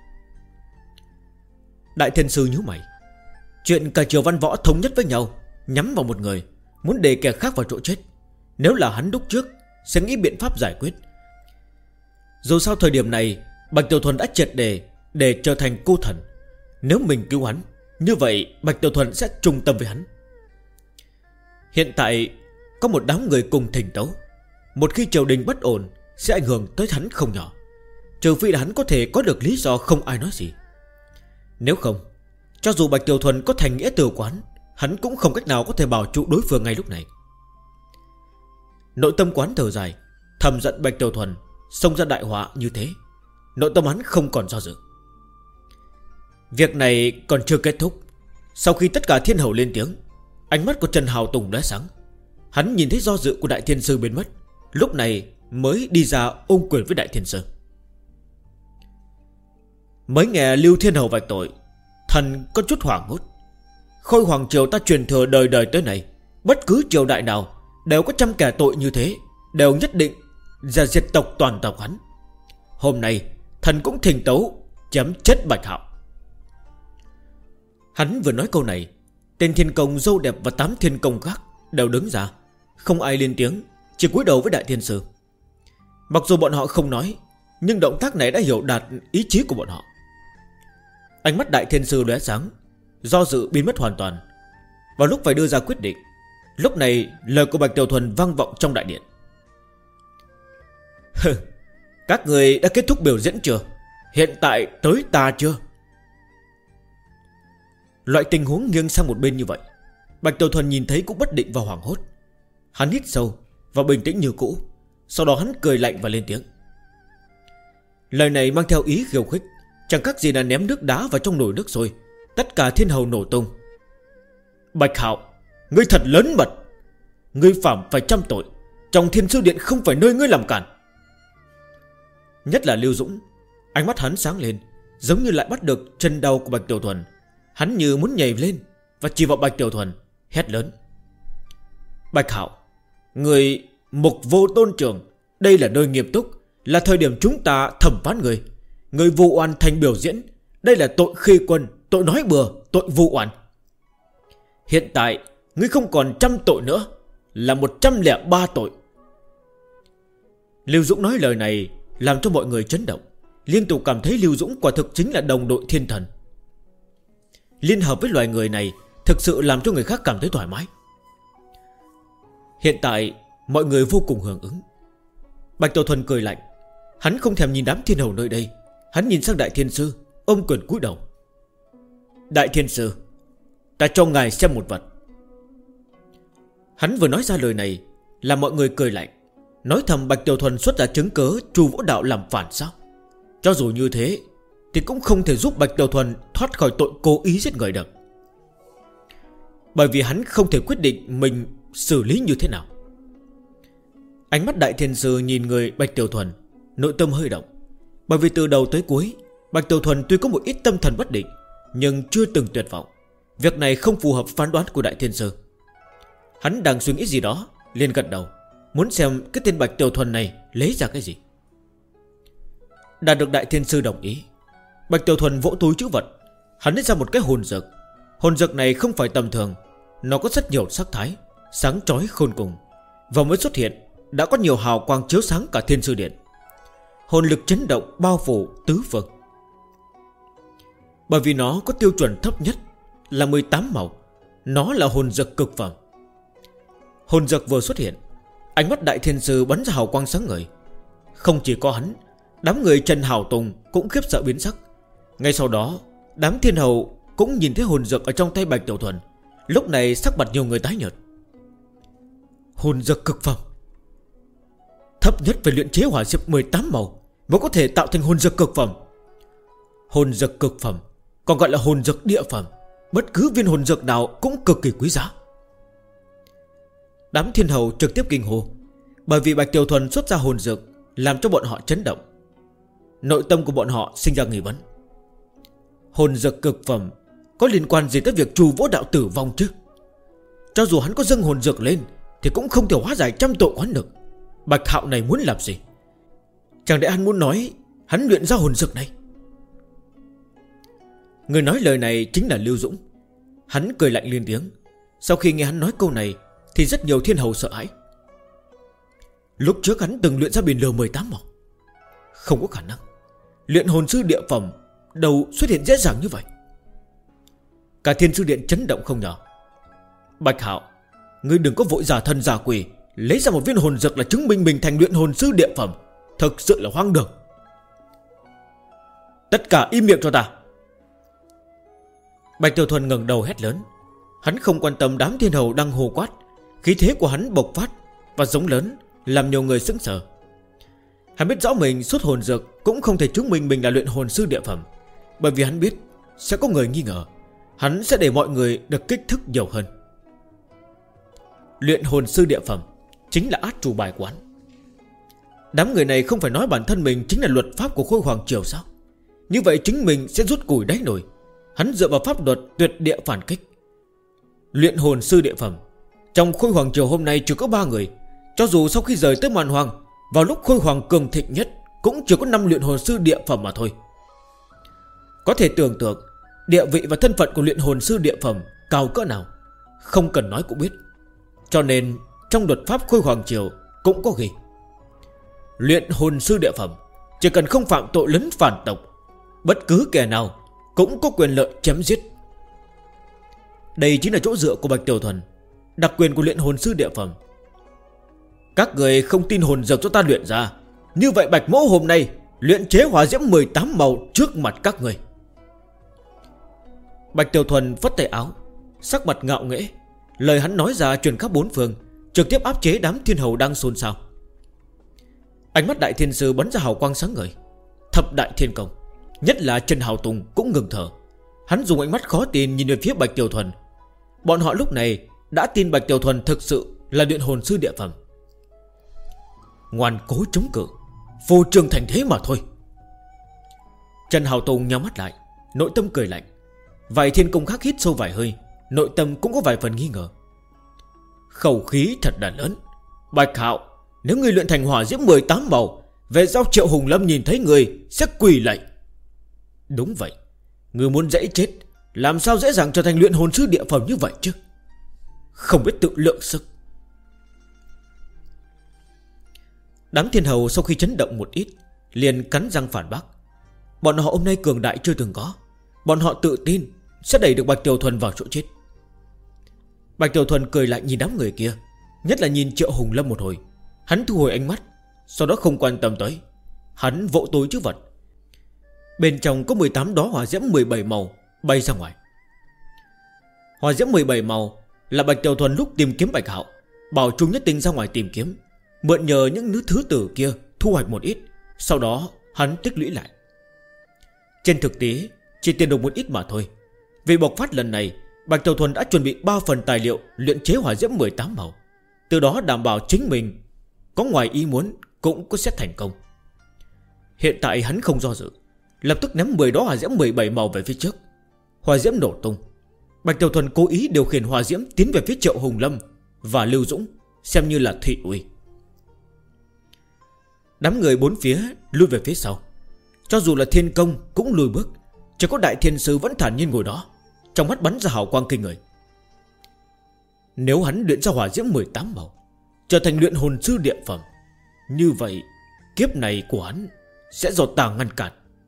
Đại Thiên Sư nhíu mày. Chuyện cả triều văn võ thống nhất với nhau, nhắm vào một người, muốn để kẻ khác vào chỗ chết. Nếu là hắn lúc trước sẽ nghĩ biện pháp giải quyết. Dù sao thời điểm này Bạch Tiểu Thuần đã triệt để trở thành cô thần. Nếu mình cứu hắn, như vậy Bạch Tiểu Thuần sẽ trung tâm với hắn. Hiện tại có một đám người cùng thỉnh tấu. Một khi triều đình bất ổn sẽ ảnh hưởng tới hắn không nhỏ, trừ phi là hắn có thể có được lý do không ai nói gì. Nếu không, cho dù Bạch Tiểu Thuần có thành nghĩa tử quán, hắn cũng không cách nào có thể bảo trụ đối phương ngay lúc này. Nội tâm quán thở dài, thầm giận Bạch Tiểu Thuần xông ra đại họa như thế. Nội tâm hắn không còn do dự. Việc này còn chưa kết thúc. Sau khi tất cả thiên hầu lên tiếng, ánh mắt của Trần Hào Tùng đã sáng. Hắn nhìn thấy do dự của Đại Thiên Sư biến mất, lúc này mới đi ra ôm quyền với Đại Thiên Sư. Mới nghe Lưu Thiên Hầu vạch tội, thần có chút hoảng hốt. Khôi hoàng triều ta truyền thừa đời đời tới này, bất cứ triều đại nào đều có trăm kẻ tội như thế, đều nhất định ra diệt tộc toàn tộc hắn. Hôm nay thần cũng thỉnh tấu chém chết Bạch Hạo. Hắn vừa nói câu này, tên thiên công dâu đẹp và 8 thiên công khác đều đứng ra. Không ai lên tiếng, chỉ cúi đầu với Đại Thiên Sư. Mặc dù bọn họ không nói, nhưng động tác này đã hiểu đạt ý chí của bọn họ. Ánh mắt Đại Thiên Sư lóe sáng, do dự biến mất hoàn toàn. Vào lúc phải đưa ra quyết định, lúc này lời của Bạch Tiểu Thuần vang vọng trong đại điện. Các người đã kết thúc biểu diễn chưa? Hiện tại tới ta chưa? Loại tình huống nghiêng sang một bên như vậy, Bạch Tiểu Thuần nhìn thấy cũng bất định và hoảng hốt. Hắn hít sâu và bình tĩnh như cũ. Sau đó hắn cười lạnh và lên tiếng. Lời này mang theo ý khiêu khích, chẳng khác gì là ném nước đá vào trong nồi nước sôi. Tất cả thiên hầu nổ tung. Bạch Hạo, ngươi thật lớn mật. Ngươi phạm phải trăm tội. Trong Thiên Sư Điện không phải nơi ngươi làm cản. Nhất là Lưu Dũng, ánh mắt hắn sáng lên, giống như lại bắt được chân đau của Bạch Tiểu Thuần. Hắn như muốn nhảy lên và chỉ vào Bạch Tiểu Thuần, hét lớn. Bạch Hạo, người Mục Vô Tôn Trường, đây là nơi nghiêm túc, là thời điểm chúng ta thẩm phán người. Người vu oan thành biểu diễn, đây là tội khi quân, tội nói bừa, tội vu oan. Hiện tại ngươi không còn 100 tội nữa, là 103 tội. Lưu Dũng nói lời này làm cho mọi người chấn động, liên tục cảm thấy Lưu Dũng quả thực chính là đồng đội thiên thần. Liên hợp với loài người này thực sự làm cho người khác cảm thấy thoải mái. Hiện tại mọi người vô cùng hưởng ứng. Bạch Tiểu Thuần cười lạnh. Hắn không thèm nhìn đám thiên hầu nơi đây. Hắn nhìn sang Đại Thiên Sư, ôm quyền cúi đầu. Đại Thiên Sư, ta cho ngài xem một vật. Hắn vừa nói ra lời này làm mọi người cười lạnh, nói thầm Bạch Tiểu Thuần xuất ra chứng cớ Chu Võ Đạo làm phản sao? Cho dù như thế thì cũng không thể giúp Bạch Tiểu Thuần thoát khỏi tội cố ý giết người được. Bởi vì hắn không thể quyết định mình xử lý như thế nào. Ánh mắt Đại Thiên Sư nhìn người Bạch Tiểu Thuần, nội tâm hơi động. Bởi vì từ đầu tới cuối Bạch Tiểu Thuần tuy có một ít tâm thần bất định, nhưng chưa từng tuyệt vọng. Việc này không phù hợp phán đoán của Đại Thiên Sư. Hắn đang suy nghĩ gì đó, liền gật đầu, muốn xem cái tên Bạch Tiểu Thuần này lấy ra cái gì. Đã được Đại Thiên Sư đồng ý, Bạch Tiểu Thuần vỗ túi trữ vật. Hắn lấy ra một cái hồn dược. Hồn dược này không phải tầm thường, nó có rất nhiều sắc thái, sáng chói khôn cùng. Và mới xuất hiện đã có nhiều hào quang chiếu sáng cả Thiên Sư Điện. Hồn lực chấn động bao phủ tứ phương. Bởi vì nó có tiêu chuẩn thấp nhất là 18 màu, nó là hồn dược cực phẩm. Hồn dược vừa xuất hiện, ánh mắt Đại Thiên Sư bắn ra hào quang sáng ngời. Không chỉ có hắn, đám người Trần Hào Tùng cũng khiếp sợ biến sắc. Ngay sau đó đám thiên hầu cũng nhìn thấy hồn dược ở trong tay Bạch Tiểu Thuần. Lúc này sắc mặt nhiều người tái nhợt. Hồn dược cực phẩm, thấp nhất về luyện chế hỏa diệp 18 màu mới có thể tạo thành hồn dược cực phẩm. Hồn dược cực phẩm còn gọi là hồn dược địa phẩm, bất cứ viên hồn dược nào cũng cực kỳ quý giá. Đám thiên hầu trực tiếp kinh hô, bởi vì Bạch Tiểu Thuần xuất ra hồn dược làm cho bọn họ chấn động. Nội tâm của bọn họ sinh ra nghi vấn. Hồn dược cực phẩm có liên quan gì tới việc Chu Võ Đạo tử vong chứ? Cho dù hắn có dâng hồn dược lên thì cũng không thể hóa giải trăm tội oán được. Bạch Hạo này muốn làm gì? Chẳng lẽ hắn muốn nói hắn luyện ra hồn dược này? Người nói lời này chính là Lưu Dũng. Hắn cười lạnh lên tiếng. Sau khi nghe hắn nói câu này thì rất nhiều thiên hầu sợ hãi. Lúc trước hắn từng luyện ra biển lửa 18 màu. Không có khả năng luyện hồn sư địa phẩm đâu xuất hiện dễ dàng như vậy. Cả Thiên Sư Điện chấn động không nhỏ. Bạch Hạo, ngươi đừng có vội giả thân giả quỷ, lấy ra một viên hồn dược là chứng minh mình thành luyện hồn sư địa phẩm. Thực sự là hoang đường. Tất cả im miệng cho ta. Bạch Tiểu Thuần ngẩng đầu hét lớn. Hắn không quan tâm đám thiên hầu đang hô quát. Khí thế của hắn bộc phát và giống lớn, làm nhiều người sững sờ. Hắn biết rõ mình xuất hồn dược cũng không thể chứng minh mình là luyện hồn sư địa phẩm, bởi vì hắn biết sẽ có người nghi ngờ. Hắn sẽ để mọi người được kích thích nhiều hơn. Luyện hồn sư địa phẩm chính là át chủ bài quán. Đám người này không phải nói bản thân mình chính là luật pháp của Khôi Hoàng Triều sao? Như vậy chính mình sẽ rút củi đáy nồi. Hắn dựa vào pháp luật tuyệt địa phản kích. Luyện hồn sư địa phẩm. Trong Khôi Hoàng Triều hôm nay chỉ có 3 người. Cho dù sau khi rời tới Man Hoang, vào lúc Khôi Hoàng cường thịnh nhất, cũng chỉ có 5 luyện hồn sư địa phẩm mà thôi. Có thể tưởng tượng địa vị và thân phận của luyện hồn sư địa phẩm cao cỡ nào, không cần nói cũng biết. Cho nên trong luật pháp Khôi Hoàng Triều cũng có ghi: luyện hồn sư địa phẩm chỉ cần không phạm tội lấn phản tộc, bất cứ kẻ nào cũng có quyền lợi chém giết. Đây chính là chỗ dựa của Bạch Tiểu Thuần, đặc quyền của luyện hồn sư địa phẩm. Các người không tin hồn dược cho ta luyện ra, như vậy Bạch Mỗ hôm nay luyện chế hỏa diễm 18 màu trước mặt các người. Bạch Tiểu Thuần phất tay áo, sắc mặt ngạo nghễ. Lời hắn nói ra truyền khắp bốn phương, trực tiếp áp chế đám thiên hầu đang xôn xao. Ánh mắt đại thiên sư bắn ra hào quang sáng ngời. Thập đại thiên công, nhất là Trần Hào Tùng cũng ngừng thở. Hắn dùng ánh mắt khó tin nhìn về phía Bạch Tiểu Thuần. Bọn họ lúc này đã tin Bạch Tiểu Thuần thực sự là luyện hồn sư địa phẩm. Ngoan cố chống cự, phô trương thành thế mà thôi. Trần Hào Tùng nhắm mắt lại, nội tâm cười lạnh. Vài thiên công khác hít sâu vài hơi, nội tâm cũng có vài phần nghi ngờ. Khẩu khí thật là lớn. Bạch Hạo, nếu ngươi luyện thành hỏa diễm 18 màu, về giao Triệu Hùng Lâm nhìn thấy ngươi sẽ quỳ lạy. Đúng vậy, ngươi muốn dễ chết, làm sao dễ dàng trở thành luyện hồn sư địa phẩm như vậy chứ? Không biết tự lượng sức. Đám thiên hầu sau khi chấn động một ít, liền cắn răng phản bác. Bọn họ hôm nay cường đại chưa từng có. Bọn họ tự tin sẽ đẩy được Bạch Tiểu Thuần vào chỗ chết. Bạch Tiểu Thuần cười lại nhìn đám người kia, nhất là nhìn Triệu Hùng Lâm một hồi. Hắn thu hồi ánh mắt, sau đó không quan tâm tới. Hắn vỗ túi chữ vật, bên trong có 18 đóa hỏa diễm 17 màu bay ra ngoài. Hỏa diễm 17 màu là Bạch Tiểu Thuần lúc tìm kiếm Bạch Hạo bảo Trung Nhất Tinh ra ngoài tìm kiếm, mượn nhờ những nữ thứ tử kia thu hoạch một ít, sau đó hắn tích lũy lại. Trên thực tế chỉ tiền được một ít mà thôi. Vì bộc phát lần này, Bạch Tiểu Thuần đã chuẩn bị 3 phần tài liệu luyện chế hỏa diễm 18 màu, từ đó đảm bảo chính mình có ngoài ý muốn cũng có xét thành công. Hiện tại hắn không do dự, lập tức ném 10 đóa hỏa diễm 17 màu về phía trước. Hỏa diễm nổ tung. Bạch Tiểu Thuần cố ý điều khiển hỏa diễm tiến về phía Triệu Hùng Lâm và Lưu Dũng, xem như là thị uy. Đám người bốn phía lui về phía sau. Cho dù là thiên công cũng lùi bước. Chỉ có đại thiên sư vẫn thản nhiên ngồi đó, trong mắt bắn ra hào quang kinh người. Nếu hắn luyện ra hỏa diễm 18 màu, trở thành luyện hồn sư địa phẩm, như vậy kiếp này của hắn sẽ do ta ngăn cản.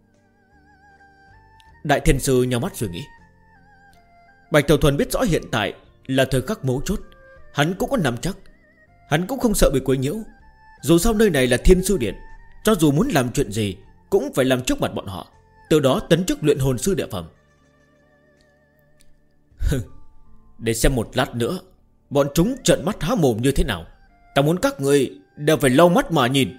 Đại thiên sư nhắm mắt suy nghĩ. Bạch Tiểu Thuần biết rõ hiện tại là thời khắc mấu chốt. Hắn cũng có nắm chắc. Hắn cũng không sợ bị quấy nhiễu. Dù sao nơi này là Thiên Sư Điện, cho dù muốn làm chuyện gì cũng phải làm trước mặt bọn họ, từ đó tấn chức luyện hồn sư địa phẩm. Để xem một lát nữa bọn chúng trợn mắt há mồm như thế nào. Ta muốn các người đều phải lau mắt mà nhìn.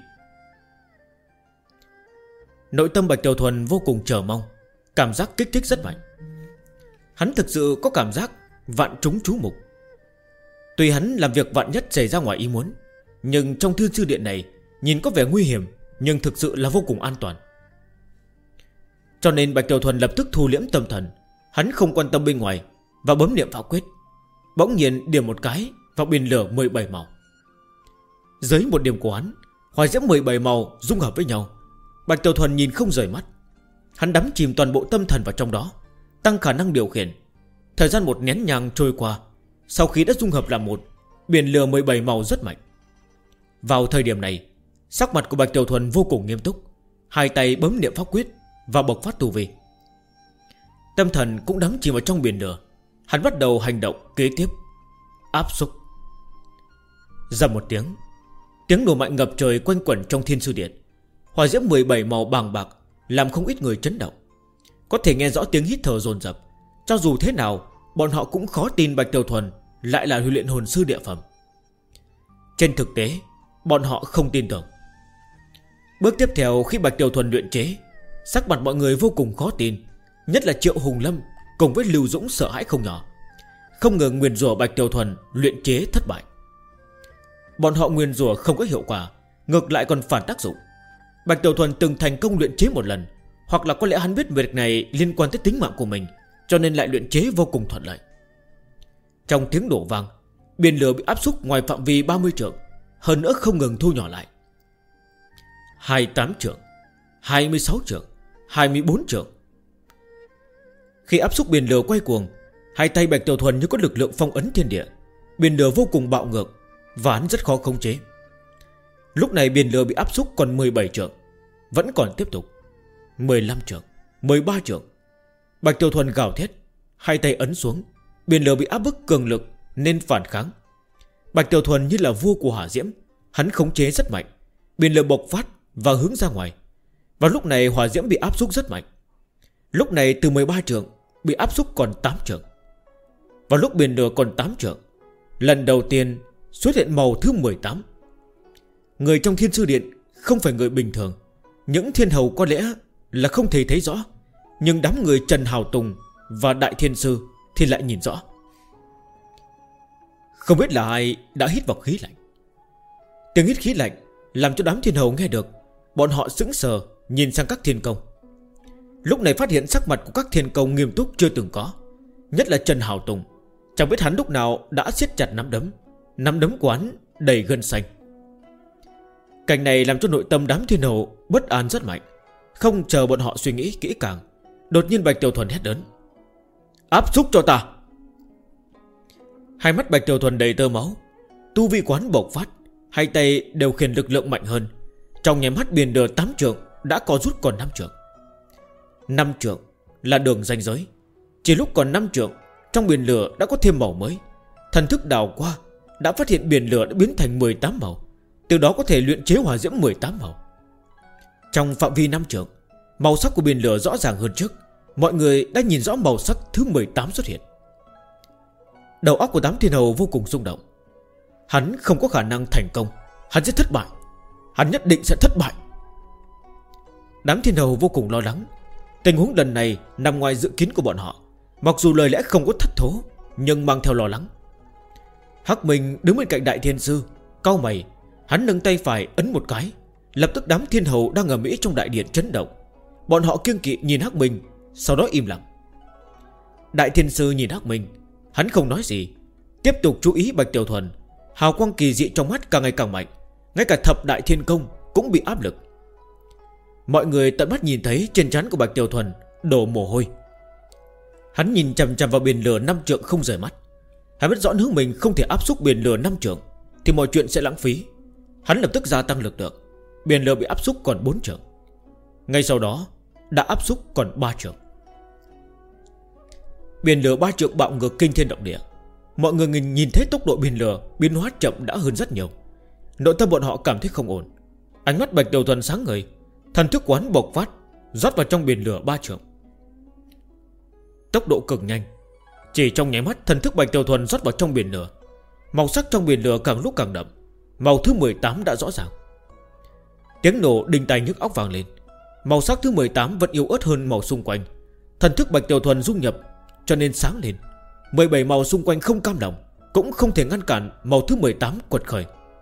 Nội tâm Bạch Tiểu Thuần vô cùng chờ mong, cảm giác kích thích rất mạnh. Hắn thực sự có cảm giác vạn chúng chú mục. Tuy hắn làm việc vạn nhất xảy ra ngoài ý muốn, nhưng trong Thiên Sư Điện này nhìn có vẻ nguy hiểm, nhưng thực sự là vô cùng an toàn. Cho nên Bạch Tiểu Thuần lập tức thu liễm tâm thần. Hắn không quan tâm bên ngoài và bấm niệm pháp quyết. Bỗng nhiên điểm một cái vào biển lửa 17 màu. Dưới một điểm của hắn, hỏa diễm 17 màu dung hợp với nhau. Bạch Tiểu Thuần nhìn không rời mắt. Hắn đắm chìm toàn bộ tâm thần vào trong đó, tăng khả năng điều khiển. Thời gian một nén nhang trôi qua. Sau khi đã dung hợp làm một, biển lửa 17 màu rất mạnh. Vào thời điểm này, sắc mặt của Bạch Tiểu Thuần vô cùng nghiêm túc, hai tay bấm niệm pháp quyết và bộc phát tu vi. Tâm thần cũng đắm chìm vào trong biển lửa. Hắn bắt đầu hành động kế tiếp. Áp xúc. Ra một tiếng, tiếng nổ mạnh ngập trời quanh quẩn trong Thiên Sư Điện. Hỏa diễm 17 màu bàng bạc làm không ít người chấn động. Có thể nghe rõ tiếng hít thở dồn dập. Cho dù thế nào, bọn họ cũng khó tin Bạch Tiểu Thuần lại là luyện hồn sư địa phẩm. Trên thực tế, bọn họ không tin tưởng. Bước tiếp theo, khi Bạch Tiểu Thuần luyện chế, sắc mặt mọi người vô cùng khó tin. Nhất là Triệu Hùng Lâm cùng với Lưu Dũng sợ hãi không nhỏ, không ngờ nguyền rủa Bạch Tiểu Thuần luyện chế thất bại. Bọn họ nguyền rủa không có hiệu quả, ngược lại còn phản tác dụng. Bạch Tiểu Thuần từng thành công luyện chế một lần, Hoặc là có lẽ hắn biết việc này liên quan tới tính mạng của mình, cho nên lại luyện chế vô cùng thuận lợi. Trong tiếng đổ vang, biển lửa bị áp xúc ngoài phạm vi 30 trượng, hơn nữa không ngừng thu nhỏ lại. 28 trượng, 26 trượng, 24 trượng. Khi áp xúc biển lửa quay cuồng, hai tay Bạch Tiểu Thuần như có lực lượng phong ấn thiên địa. Biển lửa vô cùng bạo ngược và hắn rất khó khống chế. Lúc này biển lửa bị áp xúc còn 17 trượng, vẫn còn tiếp tục. 15 trượng, 13 trượng. Bạch Tiểu Thuần gào thét, hai tay ấn xuống. Biển lửa bị áp bức cường lực nên phản kháng. Bạch Tiểu Thuần như là vua của hỏa diễm, hắn khống chế rất mạnh. Biển lửa bộc phát và hướng ra ngoài. Và lúc này hỏa diễm bị áp xúc rất mạnh. Lúc này từ 13 trượng bị áp xúc còn 8 trượng. Và lúc biển lửa còn 8 trượng, lần đầu tiên xuất hiện màu thứ 18. Người trong Thiên Sư Điện không phải người bình thường. Những thiên hầu có lẽ là không thể thấy rõ, nhưng đám người Trần Hào Tùng và Đại Thiên Sư thì lại nhìn rõ. Không biết là ai đã hít vào khí lạnh. Tiếng hít khí lạnh làm cho đám thiên hầu nghe được. Bọn họ sững sờ nhìn sang các thiên công. Lúc này phát hiện sắc mặt của các thiên công nghiêm túc chưa từng có. Nhất là Trần Hào Tùng, chẳng biết hắn lúc nào đã siết chặt nắm đấm. Nắm đấm của hắn đầy gân xanh. Cảnh này làm cho nội tâm đám thiên hầu bất an rất mạnh. Không chờ bọn họ suy nghĩ kỹ càng, đột nhiên Bạch Tiểu Thuần hét lớn: áp xúc cho ta! Hai mắt Bạch Tiểu Thuần đầy tơ máu, tu vi quán bộc phát, hai tay đều khiển lực lượng mạnh hơn. Trong nháy mắt biển lửa 8 trượng đã có rút còn 5 trượng. 5 trượng là đường ranh giới. Chỉ lúc còn 5 trượng, trong biển lửa đã có thêm màu mới. Thần thức đào qua đã phát hiện biển lửa đã biến thành 18 màu. Từ đó có thể luyện chế hỏa diễm 18 màu. Trong phạm vi 5 trượng, màu sắc của biển lửa rõ ràng hơn trước. Mọi người đã nhìn rõ màu sắc thứ 18 xuất hiện. Đầu óc của đám thiên hầu vô cùng rung động. Hắn không có khả năng thành công. Hắn sẽ thất bại. Hắn nhất định sẽ thất bại. Đám thiên hầu vô cùng lo lắng. Tình huống lần này nằm ngoài dự kiến của bọn họ. Mặc dù lời lẽ không có thất thố, nhưng mang theo lo lắng. Hắc Minh đứng bên cạnh Đại Thiên Sư, cau mày. Hắn nâng tay phải ấn một cái, lập tức đám thiên hầu đang ở Mỹ trong đại điện chấn động. Bọn họ kiêng kỵ nhìn Hắc Minh, sau đó im lặng. Đại Thiên Sư nhìn Hắc Minh, hắn không nói gì, tiếp tục chú ý Bạch Tiểu Thuần. Hào quang kỳ dị trong mắt càng ngày càng mạnh. Ngay cả thập đại thiên công cũng bị áp lực. Mọi người tận mắt nhìn thấy trên trán của Bạch Tiểu Thuần đổ mồ hôi. Hắn nhìn chằm chằm vào biển lửa 5 trượng không rời mắt. Hắn biết rõ nếu mình không thể áp xúc biển lửa 5 trượng thì mọi chuyện sẽ lãng phí. Hắn lập tức gia tăng lực lượng. Biển lửa bị áp xúc còn 4 trượng. Ngay sau đó đã áp xúc còn 3 trượng. Biển lửa 3 trượng bạo ngược kinh thiên động địa. Mọi người nhìn thấy tốc độ biển lửa biến hóa chậm đã hơn rất nhiều. Nội tâm bọn họ cảm thấy không ổn. Ánh mắt Bạch Tiểu Thuần sáng ngời, thần thức quán bộc phát, rót vào trong biển lửa 3 trượng. Tốc độ cực nhanh. Chỉ trong nháy mắt thần thức Bạch Tiểu Thuần rót vào trong biển lửa. Màu sắc trong biển lửa càng lúc càng đậm. Màu thứ 18 đã rõ ràng. Tiếng nổ đinh tai nhức óc vang lên. Màu sắc thứ 18 vẫn yếu ớt hơn màu xung quanh. Thần thức Bạch Tiểu Thuần dung nhập cho nên sáng lên. 17 màu xung quanh không cam lòng, cũng không thể ngăn cản màu thứ 18 quật khởi.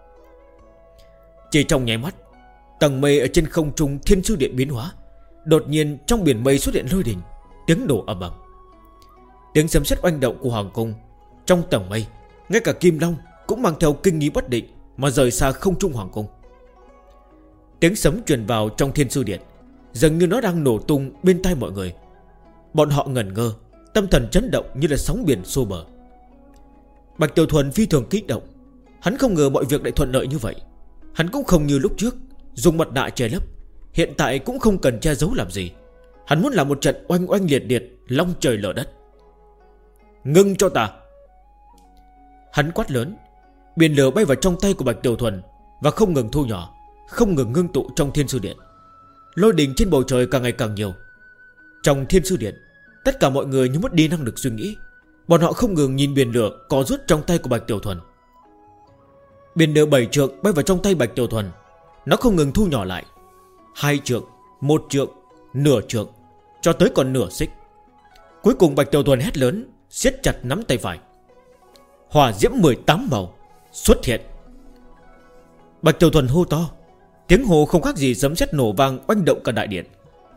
Chỉ trong nháy mắt, tầng mây ở trên không trung Thiên Sư Điện biến hóa. Đột nhiên trong biển mây xuất hiện lôi đình, tiếng nổ ầm ầm. Tiếng sấm sét oanh động của hoàng cung. Trong tầng mây, ngay cả Kim Long cũng mang theo kinh nghi bất định mà rời xa không trung hoàng cung. Tiếng sấm truyền vào trong Thiên Sư Điện, dường như nó đang nổ tung bên tai mọi người. Bọn họ ngẩn ngơ, tâm thần chấn động như là sóng biển xô bờ. Bạch Tiểu Thuần phi thường kích động. Hắn không ngờ mọi việc lại thuận lợi như vậy. Hắn cũng không như lúc trước dùng mặt nạ che lấp. Hiện tại cũng không cần che giấu làm gì. Hắn muốn làm một trận oanh oanh liệt liệt, long trời lở đất. Ngưng cho ta! Hắn quát lớn. Biển lửa bay vào trong tay của Bạch Tiểu Thuần và không ngừng thu nhỏ, không ngừng ngưng tụ trong Thiên Sư Điện. Lôi đình trên bầu trời càng ngày càng nhiều. Trong Thiên Sư Điện, tất cả mọi người như mất đi năng lực suy nghĩ. Bọn họ không ngừng nhìn biển lửa có rút trong tay của Bạch Tiểu Thuần. Biển lửa 7 trượng bay vào trong tay Bạch Tiểu Thuần. Nó không ngừng thu nhỏ lại. 2 trượng, 1 trượng, nửa trượng, cho tới còn nửa xích. Cuối cùng Bạch Tiểu Thuần hét lớn, siết chặt nắm tay phải. Hỏa diễm 18 màu xuất hiện. Bạch Tiểu Thuần hô to. Tiếng hô không khác gì sấm sét nổ vang oanh động cả đại điện.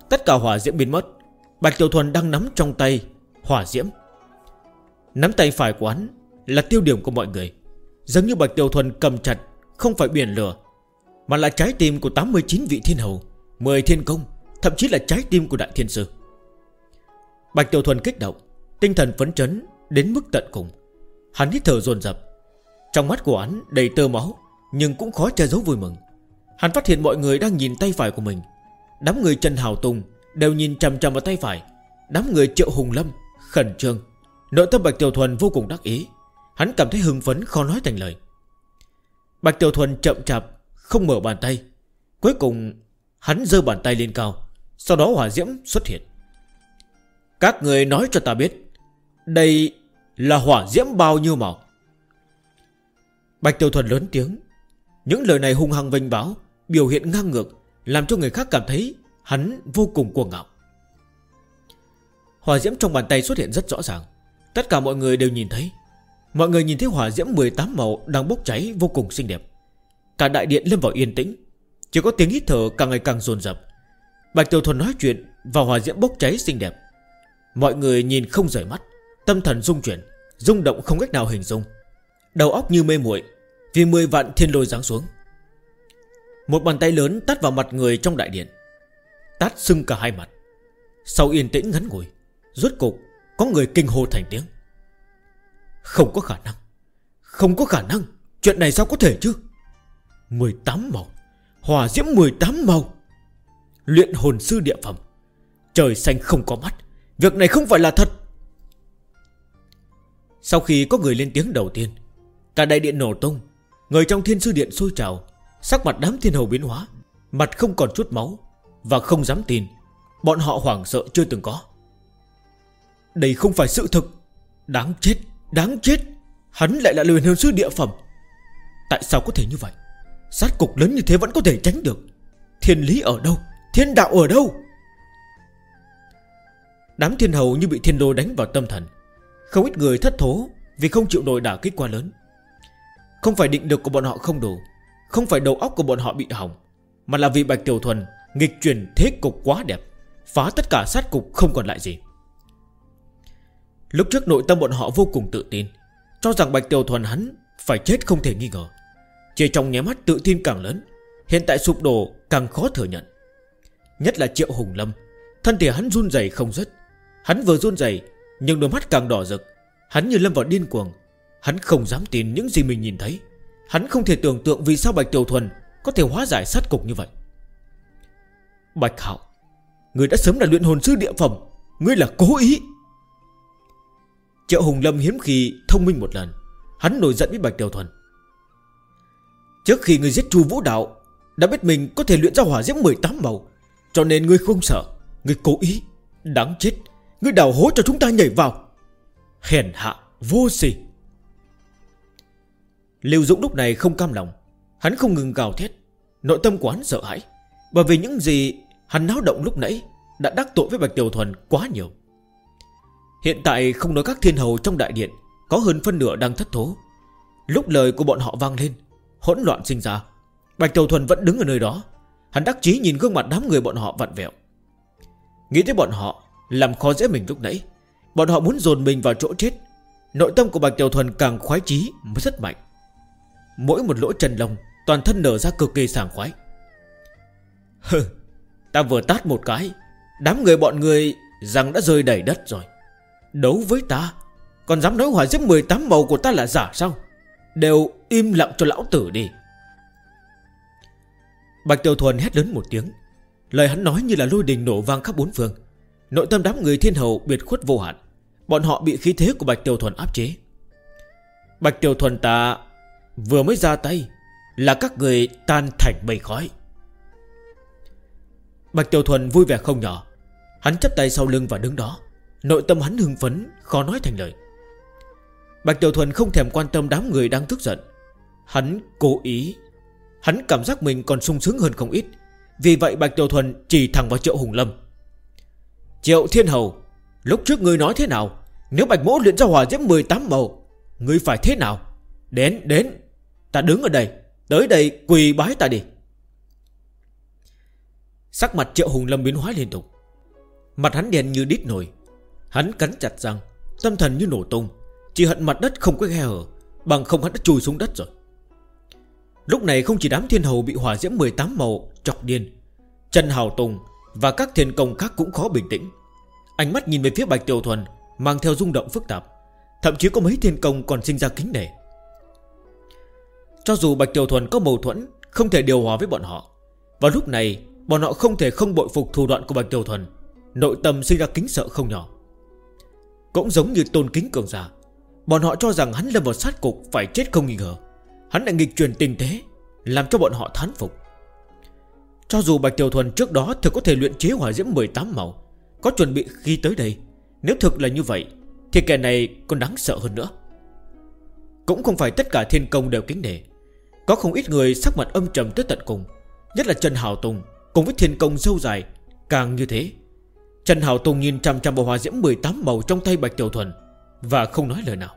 Tất cả hỏa diễm biến mất. Bạch Tiểu Thuần đang nắm trong tay hỏa diễm. Nắm tay phải của hắn là tiêu điểm của mọi người. Giống như Bạch Tiểu Thuần cầm chặt không phải biển lửa, mà là trái tim của 89 vị thiên hầu, 10 thiên công, thậm chí là trái tim của đại thiên sư. Bạch Tiểu Thuần kích động, tinh thần phấn chấn đến mức tận cùng. Hắn hít thở dồn dập. Trong mắt của hắn đầy tơ máu, nhưng cũng khó che giấu vui mừng. Hắn phát hiện mọi người đang nhìn tay phải của mình. Đám người Trần Hào Tùng đều nhìn chằm chằm vào tay phải. Đám người Triệu Hùng Lâm khẩn trương. Nội tâm Bạch Tiểu Thuần vô cùng đắc ý. Hắn cảm thấy hưng phấn khó nói thành lời. Bạch Tiểu Thuần chậm chạp không mở bàn tay. Cuối cùng hắn giơ bàn tay lên cao. Sau đó hỏa diễm xuất hiện. Các người nói cho ta biết, đây là hỏa diễm bao nhiêu màu? Bạch Tiểu Thuần lớn tiếng. Những lời này hung hăng vênh báo, biểu hiện ngang ngược, làm cho người khác cảm thấy hắn vô cùng cuồng ngạo. Hỏa diễm trong bàn tay xuất hiện rất rõ ràng. Tất cả mọi người đều nhìn thấy. Mọi người nhìn thấy hỏa diễm 18 màu đang bốc cháy vô cùng xinh đẹp. Cả đại điện lâm vào yên tĩnh. Chỉ có tiếng hít thở càng ngày càng dồn dập. Bạch Tiểu Thuần nói chuyện vào hỏa diễm bốc cháy xinh đẹp. Mọi người nhìn không rời mắt, tâm thần rung chuyển, rung động không cách nào hình dung. Đầu óc như mê muội vì 10 vạn thiên lôi giáng xuống. Một bàn tay lớn tát vào mặt người trong đại điện, tát sưng cả hai mặt. Sau yên tĩnh ngắn ngủi, rốt cục có người kinh hô thành tiếng. Không có khả năng, không có khả năng. Chuyện này sao có thể chứ? 18 màu, hỏa diễm 18 màu, luyện hồn sư địa phẩm. Trời xanh không có mắt, việc này không phải là thật. Sau khi có người lên tiếng đầu tiên, cả đại điện nổ tung. Người trong thiên sư điện sôi trào. Sắc mặt đám thiên hầu biến hóa, mặt không còn chút máu, và không dám tin. Bọn họ hoảng sợ chưa từng có. Đây không phải sự thực. Đáng chết, đáng chết. Hắn lại là luyện hồn sư địa phẩm. Tại sao có thể như vậy? Sát cục lớn như thế vẫn có thể tránh được. Thiên lý ở đâu? Thiên đạo ở đâu? Đám thiên hầu như bị thiên lôi đánh vào tâm thần. Không ít người thất thố vì không chịu nổi đả kích quá lớn. Không phải định lực của bọn họ không đủ, không phải đầu óc của bọn họ bị hỏng, mà là vì Bạch Tiểu Thuần nghịch chuyển thế cục quá đẹp, phá tất cả sát cục không còn lại gì. Lúc trước nội tâm bọn họ vô cùng tự tin, cho rằng Bạch Tiểu Thuần hắn phải chết không thể nghi ngờ. Chỉ trong nháy mắt tự tin càng lớn, hiện tại sụp đổ càng khó thừa nhận. Nhất là Triệu Hùng Lâm, thân thể hắn run rẩy không dứt. Hắn vừa run rẩy, nhưng đôi mắt càng đỏ rực. Hắn như lâm vào điên cuồng. Hắn không dám tin những gì mình nhìn thấy. Hắn không thể tưởng tượng vì sao Bạch Tiểu Thuần có thể hóa giải sát cục như vậy. Bạch Hạo, ngươi đã sớm là luyện hồn sư địa phẩm. Ngươi là cố ý. Triệu Hùng Lâm hiếm khi thông minh một lần. Hắn nổi giận với Bạch Tiểu Thuần. Trước khi ngươi giết Chu Vũ Đạo, đã biết mình có thể luyện ra hỏa diễm 18 màu, cho nên ngươi không sợ. Ngươi cố ý. Đáng chết. Ngươi đào hố cho chúng ta nhảy vào. Hèn hạ vô sỉ. Lưu Dũng lúc này không cam lòng. Hắn không ngừng gào thét. Nội tâm của hắn sợ hãi, bởi vì những gì hắn náo động lúc nãy đã đắc tội với Bạch Tiểu Thuần quá nhiều. Hiện tại không nói các thiên hầu trong đại điện, có hơn phân nửa đang thất thố. Lúc lời của bọn họ vang lên, hỗn loạn sinh ra. Bạch Tiểu Thuần vẫn đứng ở nơi đó. Hắn đắc chí nhìn gương mặt đám người bọn họ vặn vẹo. Nghĩ tới bọn họ làm khó dễ mình lúc nãy, bọn họ muốn dồn mình vào chỗ chết. Nội tâm của Bạch Tiểu Thuần càng khoái chí rất mạnh. Mỗi một lỗ chân lông toàn thân nở ra cực kỳ sảng khoái. Hừ, ta vừa tát một cái, đám người bọn người răng đã rơi đầy đất rồi. Đấu với ta còn dám nói hỏa diễm 18 màu của ta là giả sao? Đều im lặng cho lão tử đi. Bạch Tiểu Thuần hét lớn một tiếng. Lời hắn nói như là lôi đình nổ vang khắp bốn phương. Nội tâm đám người thiên hầu biệt khuất vô hạn. Bọn họ bị khí thế của Bạch Tiểu Thuần áp chế. Bạch Tiểu Thuần ta vừa mới ra tay là các người tan thành mây khói. Bạch Tiểu Thuần vui vẻ không nhỏ. Hắn chắp tay sau lưng và đứng đó. Nội tâm hắn hưng phấn khó nói thành lời. Bạch Tiểu Thuần không thèm quan tâm đám người đang tức giận. Hắn cố ý. Hắn cảm giác mình còn sung sướng hơn không ít. Vì vậy Bạch Tiểu Thuần chỉ thẳng vào Triệu Hùng Lâm. Triệu Thiên Hầu, lúc trước ngươi nói thế nào? Nếu Bạch Mỗ luyện ra hỏa diễm 18 màu, ngươi phải thế nào? Đến, ta đứng ở đây, tới đây quỳ bái ta đi. Sắc mặt Triệu Hùng Lâm biến hóa liên tục. Mặt hắn đen như đít nồi. Hắn cắn chặt răng, tâm thần như nổ tung. Chỉ hận mặt đất không có khe hở, bằng không hắn đã chui xuống đất rồi. Lúc này không chỉ đám thiên hầu bị hỏa diễm 18 màu chọc điên, Trần Hào Tùng và các thiên công khác cũng khó bình tĩnh. Ánh mắt nhìn về phía Bạch Tiểu Thuần mang theo rung động phức tạp. Thậm chí có mấy thiên công còn sinh ra kính nể. Cho dù Bạch Tiểu Thuần có mâu thuẫn, không thể điều hòa với bọn họ, vào lúc này bọn họ không thể không bội phục thủ đoạn của Bạch Tiểu Thuần, nội tâm sinh ra kính sợ không nhỏ. Cũng giống như tôn kính cường giả, bọn họ cho rằng hắn lâm vào sát cục phải chết không nghi ngờ. Hắn đã nghịch chuyển tình thế, làm cho bọn họ thán phục. Cho dù Bạch Tiểu Thuần trước đó thực có thể luyện chế hỏa diễm 18 màu, có chuẩn bị khi tới đây, nếu thực là như vậy thì kẻ này còn đáng sợ hơn nữa. Cũng không phải tất cả thiên công đều kính nể. Có không ít người sắc mặt âm trầm tới tận cùng. Nhất là Trần Hào Tùng cùng với thiên công dâu dài càng như thế. Trần Hào Tùng nhìn chằm chằm vào hỏa diễm 18 màu trong tay Bạch Tiểu Thuần và không nói lời nào.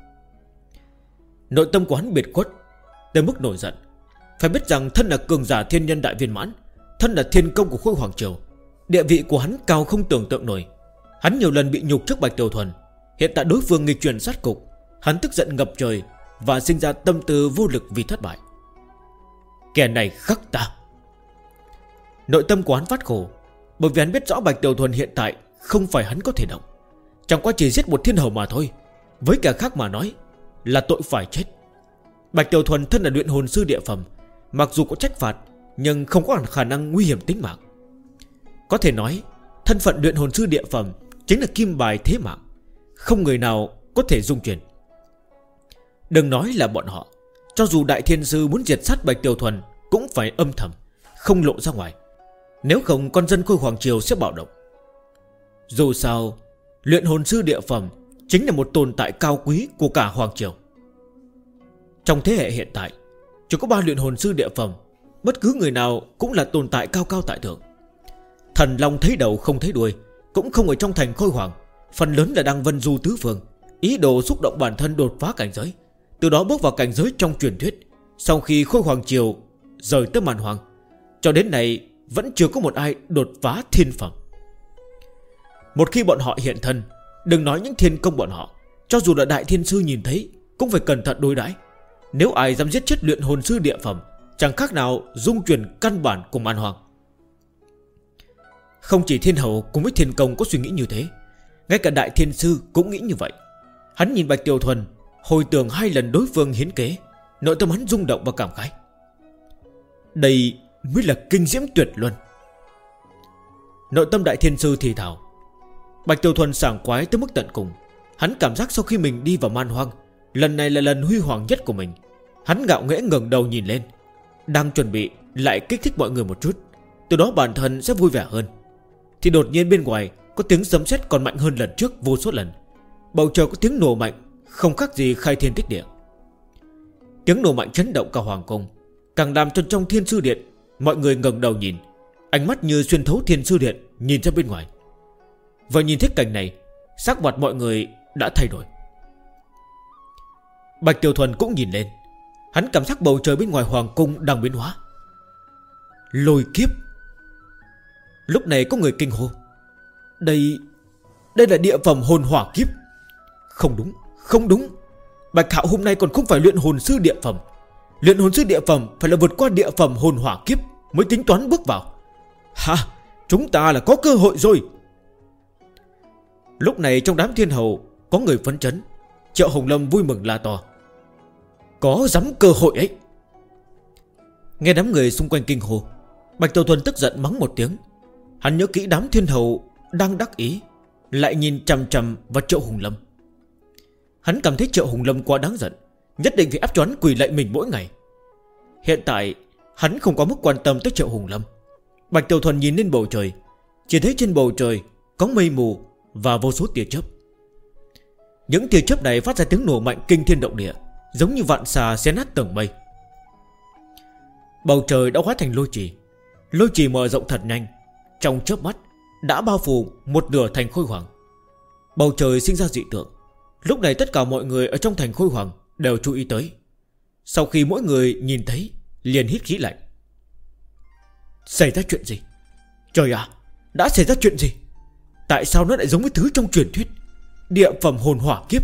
Nội tâm của hắn biệt khuất tới mức nổi giận. Phải biết rằng thân là cường giả thiên nhân đại viên mãn, thân là thiên công của Khôi Hoàng Triều, địa vị của hắn cao không tưởng tượng nổi. Hắn nhiều lần bị nhục trước Bạch Tiểu Thuần. Hiện tại đối phương nghịch chuyển sát cục, hắn tức giận ngập trời và sinh ra tâm tư vô lực vì thất bại. Kẻ này khắc ta. Nội tâm của hắn phát khổ, bởi vì hắn biết rõ Bạch Tiểu Thuần hiện tại không phải hắn có thể động. Chẳng qua chỉ giết một thiên hầu mà thôi, với kẻ khác mà nói là tội phải chết. Bạch Tiểu Thuần thân là luyện hồn sư địa phẩm, mặc dù có trách phạt nhưng không có khả năng nguy hiểm tính mạng. Có thể nói thân phận luyện hồn sư địa phẩm chính là kim bài thế mạng, không người nào có thể dung chuyển. Đừng nói là bọn họ, cho dù Đại Thiên Sư muốn diệt sát Bạch Tiểu Thuần cũng phải âm thầm, không lộ ra ngoài. Nếu không con dân Khôi Hoàng Triều sẽ bạo động. Dù sao luyện hồn sư địa phẩm chính là một tồn tại cao quý của cả Hoàng Triều. Trong thế hệ hiện tại chỉ có 3 luyện hồn sư địa phẩm, bất cứ người nào cũng là tồn tại cao cao tại thượng. Thần Long thấy đầu không thấy đuôi, cũng không ở trong thành Khôi Hoàng, phần lớn là đang vân du tứ phương, ý đồ xúc động bản thân đột phá cảnh giới, từ đó bước vào cảnh giới trong truyền thuyết. Sau khi Khôi Hoàng Triều rời tới màn hoàng, cho đến nay vẫn chưa có một ai đột phá thiên phẩm. Một khi bọn họ hiện thân, đừng nói những thiên công bọn họ, cho dù là Đại Thiên Sư nhìn thấy cũng phải cẩn thận đối đãi. Nếu ai dám giết chết luyện hồn sư địa phẩm, chẳng khác nào dung chuyển căn bản của màn hoàng. Không chỉ thiên hầu cùng với thiên công có suy nghĩ như thế, ngay cả Đại Thiên Sư cũng nghĩ như vậy. Hắn nhìn Bạch Tiểu Thuần, hồi tưởng 2 lần đối phương hiến kế, nội tâm hắn rung động và cảm khái. Đây mới là kinh diễm tuyệt luân. Nội tâm Đại Thiên Sư thì thào. Bạch Tiểu Thuần sảng khoái tới mức tận cùng. Hắn cảm giác sau khi mình đi vào man hoang, lần này là lần huy hoàng nhất của mình. Hắn ngạo nghễ ngẩng đầu nhìn lên, đang chuẩn bị lại kích thích mọi người một chút, từ đó bản thân sẽ vui vẻ hơn, thì đột nhiên bên ngoài có tiếng sấm sét còn mạnh hơn lần trước vô số lần. Bầu trời có tiếng nổ mạnh, không khác gì khai thiên tích địa. Tiếng nổ mạnh chấn động cả hoàng cung, càng làm cho trong Thiên Sư Điện mọi người ngẩng đầu nhìn, ánh mắt như xuyên thấu Thiên Sư Điện nhìn ra bên ngoài. Và nhìn thấy cảnh này, sắc mặt mọi người đã thay đổi. Bạch Tiểu Thuần cũng nhìn lên. Hắn cảm giác bầu trời bên ngoài hoàng cung đang biến hóa. Lôi kiếp. Lúc này có người kinh hô. Đây là địa phẩm hồn hỏa kiếp. Không đúng, không đúng. Bạch Hạo hôm nay còn không phải luyện hồn sư địa phẩm. Luyện hồn sư địa phẩm phải là vượt qua địa phẩm hồn hỏa kiếp mới tính toán bước vào. Ha, chúng ta là có cơ hội rồi. Lúc này trong đám thiên hầu có người phấn chấn. Triệu Hồng Lâm vui mừng la to. Có dám cơ hội ấy. Nghe đám người xung quanh kinh hô, Bạch Tiểu Thuần tức giận mắng một tiếng. Hắn nhớ kỹ đám thiên hầu đang đắc ý lại nhìn chằm chằm vào Triệu Hồng Lâm. Hắn cảm thấy Triệu Hồng Lâm quá đáng giận, nhất định phải áp cho hắn quỳ lạy mình mỗi ngày. Hiện tại hắn không có mức quan tâm tới Triệu Hồng Lâm. Bạch Tiểu Thuần nhìn lên bầu trời, chỉ thấy trên bầu trời có mây mù và vô số tia chớp. Những tia chớp này phát ra tiếng nổ mạnh kinh thiên động địa, giống như vạn xà xé nát tầng mây. Bầu trời đã hóa thành lôi trì. Lôi trì mở rộng thật nhanh, trong chớp mắt đã bao phủ một nửa thành Khôi Hoàng. Bầu trời sinh ra dị tượng. Lúc này tất cả mọi người ở trong thành Khôi Hoàng đều chú ý tới. Sau khi mỗi người nhìn thấy, liền hít khí lạnh. Xảy ra chuyện gì? Trời ạ, đã xảy ra chuyện gì? Tại sao nó lại giống với thứ trong truyền thuyết địa phẩm hồn hỏa kiếp?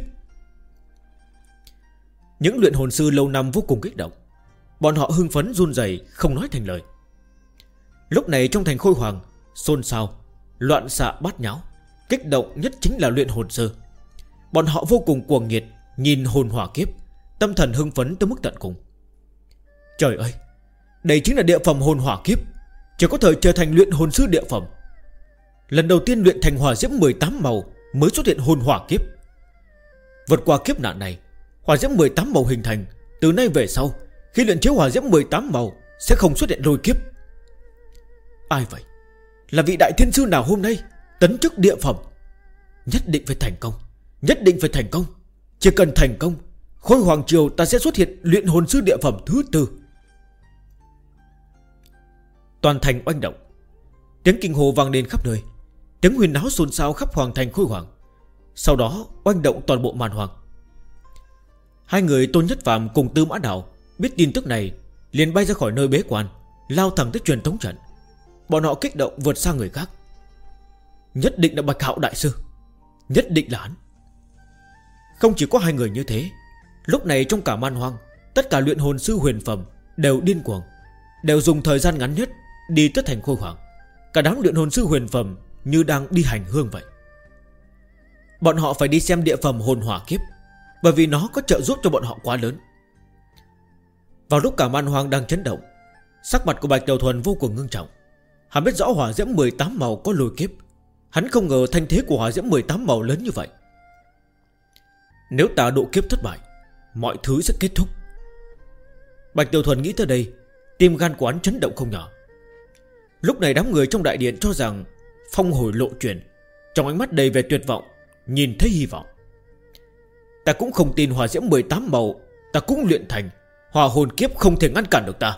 Những luyện hồn sư lâu năm vô cùng kích động. Bọn họ hưng phấn run rẩy không nói thành lời. Lúc này trong thành Khôi Hoàng xôn xao, loạn xạ bát nháo. Kích động nhất chính là luyện hồn sư. Bọn họ vô cùng cuồng nhiệt nhìn hồn hỏa kiếp, tâm thần hưng phấn tới mức tận cùng. Trời ơi, đây chính là địa phẩm hồn hỏa kiếp, chỉ có thể trở thành luyện hồn sư địa phẩm. Lần đầu tiên luyện thành hỏa diễm 18 màu mới xuất hiện hồn hỏa kiếp. Vượt qua kiếp nạn này, hỏa diễm 18 màu hình thành. Từ nay về sau, khi luyện chế hỏa diễm 18 màu sẽ không xuất hiện lôi kiếp. Ai vậy? Là vị đại thiên sư nào hôm nay tấn chức địa phẩm? Nhất định phải thành công, nhất định phải thành công. Chỉ cần thành công, Khôi Hoàng Triều ta sẽ xuất hiện luyện hồn sư địa phẩm thứ 4. Toàn thành oanh động, tiếng kinh hô vang lên khắp nơi, tiếng huyên náo xôn xao khắp hoàng thành Khôi Hoàng. Sau đó oanh động toàn bộ màn hoàng. Hai người Tôn Nhất Phàm cùng Tư Mã Đào biết tin tức này liền bay ra khỏi nơi bế quan, lao thẳng tới truyền tống trận. Bọn họ kích động vượt xa người khác. Nhất định là Bạch Hạo đại sư, nhất định là hắn. Không chỉ có hai người như thế, lúc này trong cả man hoang, tất cả luyện hồn sư huyền phẩm đều điên cuồng, đều dùng thời gian ngắn nhất đi tới thành Khôi Hoàng. Cả đám luyện hồn sư huyền phẩm như đang đi hành hương vậy. Bọn họ phải đi xem địa phẩm hồn hỏa kiếp, bởi vì nó có trợ giúp cho bọn họ quá lớn. Vào lúc cả man hoang đang chấn động, sắc mặt của Bạch Tiểu Thuần vô cùng ngưng trọng. Hắn biết rõ hỏa diễm 18 màu có lôi kiếp. Hắn không ngờ thanh thế của hỏa diễm 18 màu lớn như vậy. Nếu ta độ kiếp thất bại, mọi thứ sẽ kết thúc. Bạch Tiểu Thuần nghĩ tới đây, tim gan của hắn chấn động không nhỏ. Lúc này đám người trong đại điện cho rằng phong hồi lộ chuyển, trong ánh mắt đầy vẻ tuyệt vọng, nhìn thấy hy vọng. Ta cũng không tin hỏa diễm 18 màu ta cũng luyện thành, hỏa hồn kiếp không thể ngăn cản được ta.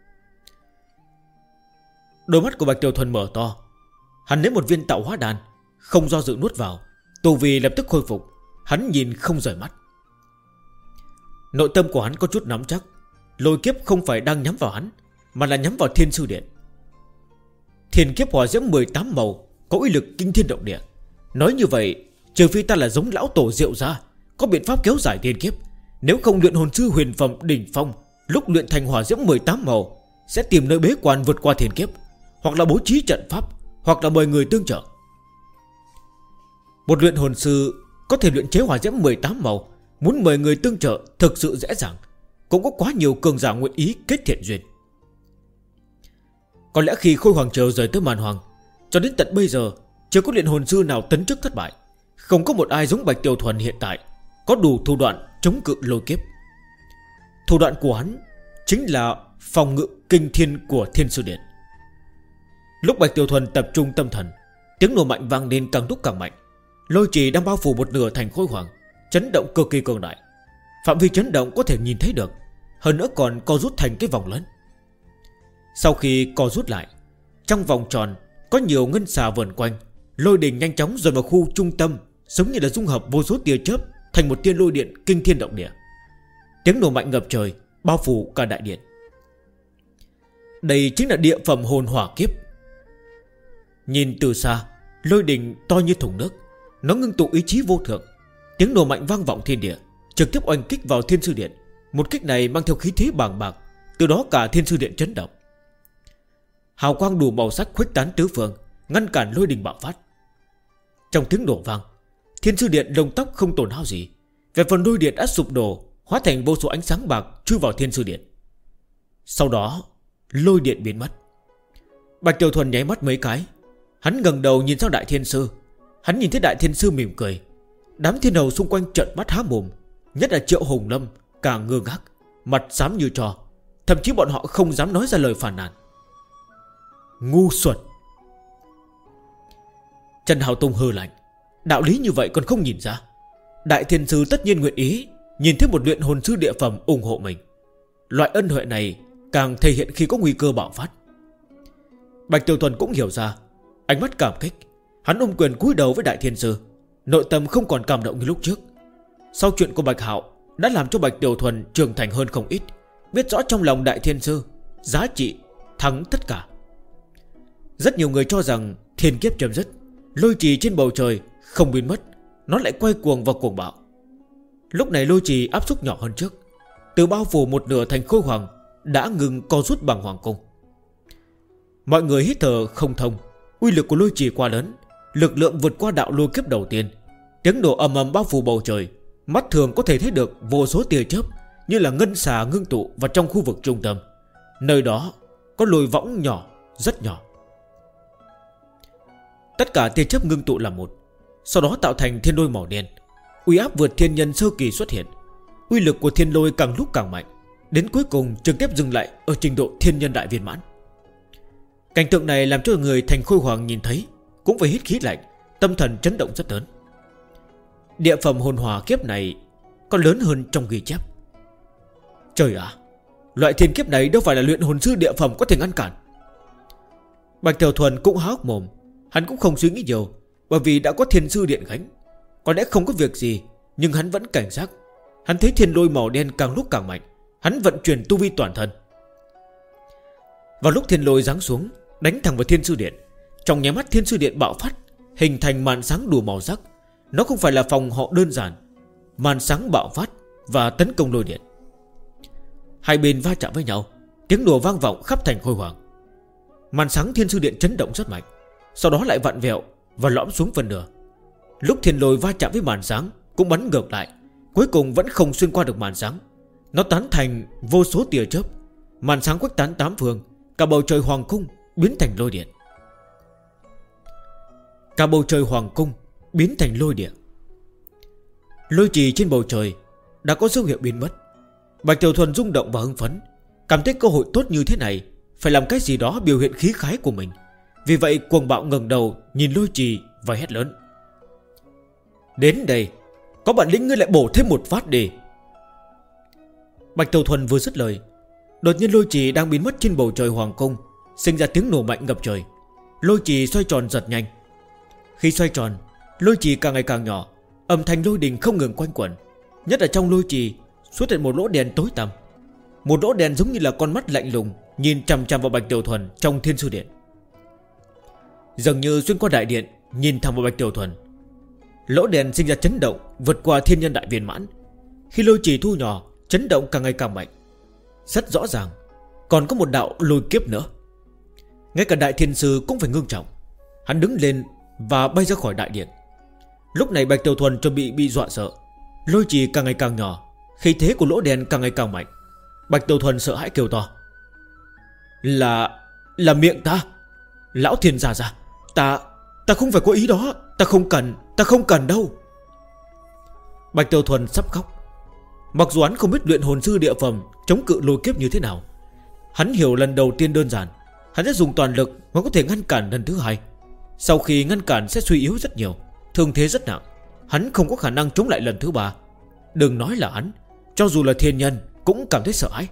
Đôi mắt của Bạch Tiểu Thuần mở to. Hắn lấy một viên tạo hóa đan, không do dự nuốt vào, tu vi lập tức khôi phục. Hắn nhìn không rời mắt. Nội tâm của hắn có chút nắm chắc, lôi kiếp không phải đang nhắm vào hắn, mà là nhắm vào Thiên Sư Điện. Thiên kiếp hỏa diễm 18 màu có uy lực kinh thiên động địa. Nói như vậy, trừ phi ta là giống lão tổ Diệu gia, có biện pháp kéo dài thiên kiếp. Nếu không, luyện hồn sư huyền phẩm đỉnh phong lúc luyện thành hỏa diễm 18 màu sẽ tìm nơi bế quan vượt qua thiên kiếp, hoặc là bố trí trận pháp, hoặc là mời người tương trợ. Một luyện hồn sư có thể luyện chế hỏa diễm 18 màu, muốn mời người tương trợ thực sự dễ dàng. Cũng có quá nhiều cường giả nguyện ý kết thiện duyên. Có lẽ khi Khôi Hoàng Triều rời tới màn hoàng, cho đến tận bây giờ chưa có luyện hồn sư nào tấn chức thất bại. Không có một ai giống Bạch Tiểu Thuần hiện tại có đủ thủ đoạn chống cự lôi kiếp. Thủ đoạn của hắn chính là phòng ngự kinh thiên của Thiên Sư Điện. Lúc Bạch Tiểu Thuần tập trung tâm thần, tiếng nổ mạnh vang lên càng lúc càng mạnh. Lôi trì đang bao phủ một nửa thành Khôi Hoàng, chấn động cực kỳ cường đại. Phạm vi chấn động có thể nhìn thấy được, hơn nữa còn co rút thành cái vòng lớn. Sau khi co rút lại, trong vòng tròn có nhiều ngân xà vờn quanh. Lôi đình nhanh chóng dồn vào khu trung tâm, giống như là dung hợp vô số tia chớp thành một tia lôi điện kinh thiên động địa. Tiếng nổ mạnh ngập trời, bao phủ cả đại điện. Đây chính là địa phẩm hồn hỏa kiếp. Nhìn từ xa, lôi đình to như thùng nước, nó ngưng tụ ý chí vô thượng. Tiếng nổ mạnh vang vọng thiên địa, trực tiếp oanh kích vào Thiên Sư Điện. Một kích này mang theo khí thế bàng bạc, từ đó cả Thiên Sư Điện chấn động. Hào quang đủ màu sắc khuếch tán tứ phương, ngăn cản lôi đình bạo phát. Trong tiếng nổ vang, Thiên Sư Điện lông tóc không tổn hao gì. Về phần lôi điện đã sụp đổ, hóa thành vô số ánh sáng bạc chui vào Thiên Sư Điện. Sau đó lôi điện biến mất. Bạch Tiểu Thuần nháy mắt mấy cái. Hắn ngẩng đầu nhìn sang Đại Thiên Sư. Hắn nhìn thấy Đại Thiên Sư mỉm cười. Đám thiên hầu xung quanh trợn mắt há mồm, nhất là Triệu Hồng Lâm càng ngơ ngác, mặt xám như tro. Thậm chí bọn họ không dám nói ra lời phàn nàn. Ngu xuẩn. Trần Hạo Tông hừ lạnh. Đạo lý như vậy còn không nhìn ra. Đại Thiên Sư tất nhiên nguyện ý nhìn thấy một luyện hồn sư địa phẩm ủng hộ mình. Loại ân huệ này càng thể hiện khi có nguy cơ bạo phát. Bạch Tiểu Thuần cũng hiểu ra, ánh mắt cảm kích. Hắn ôm quyền cúi đầu với Đại Thiên Sư, nội tâm không còn cảm động như lúc trước. Sau chuyện của Bạch Hạo đã làm cho Bạch Tiểu Thuần trưởng thành hơn không ít, biết rõ trong lòng Đại Thiên Sư giá trị thắng tất cả. Rất nhiều người cho rằng thiên kiếp chấm dứt, Lôi trì trên bầu trời không biến mất, nó lại quay cuồng và cuồng bạo. Lúc này lôi trì áp xúc nhỏ hơn trước, từ bao phủ một nửa thành khôi hoàng đã ngừng co rút bằng hoàng cung. Mọi người hít thở không thông. Uy lực của lôi trì quá lớn, lực lượng vượt qua đạo lôi kiếp đầu tiên. Tiếng nổ ầm ầm bao phủ bầu trời, mắt thường có thể thấy được vô số tia chớp như là ngân xà ngưng tụ vào trong khu vực trung tâm. Nơi đó có lôi võng nhỏ, rất nhỏ. Tất cả tia chớp ngưng tụ làm một, sau đó tạo thành thiên lôi màu đen. Uy áp vượt thiên nhân sơ kỳ xuất hiện. Uy lực của thiên lôi càng lúc càng mạnh, đến cuối cùng trực tiếp dừng lại ở trình độ thiên nhân đại viên mãn. Cảnh tượng này làm cho người thành khôi hoàng nhìn thấy cũng phải hít khí lạnh, tâm thần chấn động rất lớn. Địa phẩm hồn hỏa kiếp này còn lớn hơn trong ghi chép. Trời ạ, loại thiên kiếp này đâu phải là luyện hồn sư địa phẩm có thể ngăn cản. Bạch Tiểu Thuần cũng há hốc mồm. Hắn cũng không suy nghĩ nhiều, bởi vì đã có thiên sư điện gánh. Có lẽ không có việc gì, nhưng hắn vẫn cảnh giác. Hắn thấy thiên lôi màu đen càng lúc càng mạnh, hắn vận chuyển tu vi toàn thân. Vào lúc thiên lôi giáng xuống, đánh thẳng vào thiên sư điện, trong nháy mắt thiên sư điện bạo phát, hình thành màn sáng đủ màu sắc. Nó không phải là phòng họ đơn giản. Màn sáng bạo phát và tấn công lôi điện. Hai bên va chạm với nhau, tiếng nổ vang vọng khắp thành khôi hoàng. Màn sáng thiên sư điện chấn động rất mạnh, sau đó lại vặn vẹo và lõm xuống phần nửa. Lúc thiên lôi va chạm với màn sáng cũng bắn ngược lại, cuối cùng vẫn không xuyên qua được màn sáng. Nó tán thành vô số tia chớp. Màn sáng khuếch tán tám phương, cả bầu trời hoàng cung biến thành lôi điện. Cả bầu trời hoàng cung biến thành lôi điện. Lôi trì trên bầu trời đã có dấu hiệu biến mất. Bạch Tiểu Thuần rung động và hưng phấn, cảm thấy cơ hội tốt như thế này phải làm cái gì đó biểu hiện khí khái của mình. Vì vậy cuồng bạo ngẩng đầu nhìn lôi trì và hét lớn: Đến đây, có bản lĩnh ngươi lại bổ thêm một phát đi. Bạch Tiểu Thuần vừa dứt lời, đột nhiên lôi trì đang biến mất trên bầu trời hoàng cung sinh ra tiếng nổ mạnh ngập trời. Lôi trì xoay tròn giật nhanh. Khi xoay tròn, lôi trì càng ngày càng nhỏ, âm thanh lôi đình không ngừng quanh quẩn. Nhất là trong lôi trì xuất hiện một lỗ đen tối tăm. Một lỗ đen giống như là con mắt lạnh lùng nhìn chằm chằm vào Bạch Tiểu Thuần trong thiên sư điện. Dường như xuyên qua đại điện nhìn thẳng vào Bạch Tiểu Thuần. Lỗ đen sinh ra chấn động vượt qua thiên nhân đại viên mãn. Khi lôi trì thu nhỏ, chấn động càng ngày càng mạnh. Rất rõ ràng còn có một đạo lôi kiếp nữa. Ngay cả đại thiên sư cũng phải ngưng trọng. Hắn đứng lên và bay ra khỏi đại điện. Lúc này Bạch Tiểu Thuần chuẩn bị dọa sợ. Lôi trì càng ngày càng nhỏ, khí thế của lỗ đen càng ngày càng mạnh. Bạch Tiểu Thuần sợ hãi kêu to: Là miệng ta. Lão thiên gia gia, ta không phải có ý đó. Ta không cần đâu. Bạch Tiểu Thuần sắp khóc. Mặc dù hắn không biết luyện hồn sư địa phẩm chống cự lôi kiếp như thế nào, hắn hiểu lần đầu tiên đơn giản, hắn sẽ dùng toàn lực mới có thể ngăn cản lần thứ hai. Sau khi ngăn cản sẽ suy yếu rất nhiều, thương thế rất nặng. Hắn không có khả năng chống lại lần thứ ba. Đừng nói là hắn, cho dù là thiên nhân cũng cảm thấy sợ hãi.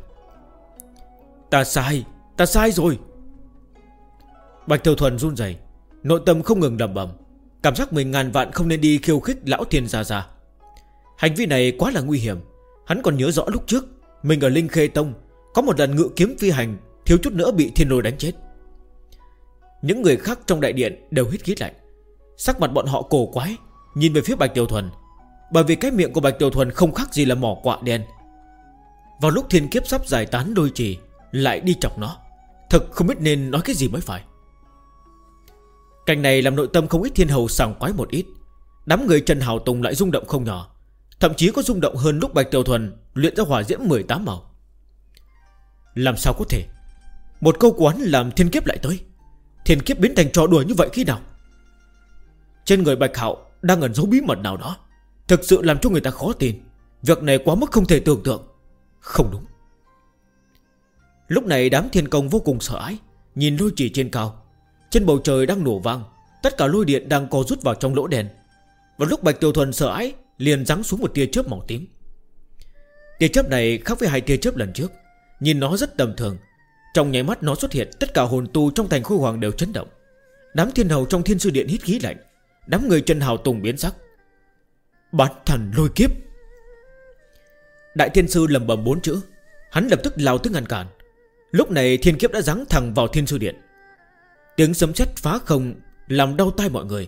Ta sai rồi. Bạch Tiểu Thuần run rẩy, nội tâm không ngừng lẩm bẩm, cảm giác mình ngàn vạn không nên đi khiêu khích lão thiên gia gia. Hành vi này quá là nguy hiểm. Hắn còn nhớ rõ lúc trước mình ở Linh Khê Tông có một lần ngự kiếm phi hành, thiếu chút nữa bị thiên lôi đánh chết. Những người khác trong đại điện đều hít khí lạnh. Sắc mặt bọn họ cổ quái nhìn về phía Bạch Tiểu Thuần, bởi vì cái miệng của Bạch Tiểu Thuần không khác gì là mỏ quạ đen. Vào lúc thiên kiếp sắp giải tán, đôi trì lại đi chọc nó. Thật không biết nên nói cái gì mới phải. Cảnh này làm nội tâm không ít thiên hầu sảng khoái một ít. Đám người Trần Hào Tùng lại rung động không nhỏ, thậm chí có rung động hơn lúc Bạch Tiểu Thuần luyện ra hỏa diễm 18 màu. Làm sao có thể? Một câu quán làm thiên kiếp lại tới. Thiên kiếp biến thành trò đùa như vậy khi nào? Trên người Bạch Hạo đang ẩn giấu bí mật nào đó, thực sự làm cho người ta khó tin. Việc này quá mức không thể tưởng tượng. Không đúng. Lúc này đám thiên công vô cùng sợ hãi, nhìn lôi trì trên cao. Trên bầu trời đang nổ vang, tất cả lôi điện đang co rút vào trong lỗ đen. Vào lúc Bạch Tiểu Thuần sợ hãi, liền giáng xuống một tia chớp màu tím. Tia chớp này khác với hai tia chớp lần trước, nhìn nó rất tầm thường. Trong nháy mắt nó xuất hiện, tất cả hồn tu trong thành khôi hoàng đều chấn động. Đám thiên hầu trong thiên sư điện hít khí lạnh. Đám người Trần Hào Tùng biến sắc. Bán thần lôi kiếp. Đại thiên sư lẩm bẩm 4 chữ. Hắn lập tức lao tới ngăn cản. Lúc này thiên kiếp đã giáng thẳng vào thiên sư điện. Tiếng sấm sét phá không làm đau tai mọi người.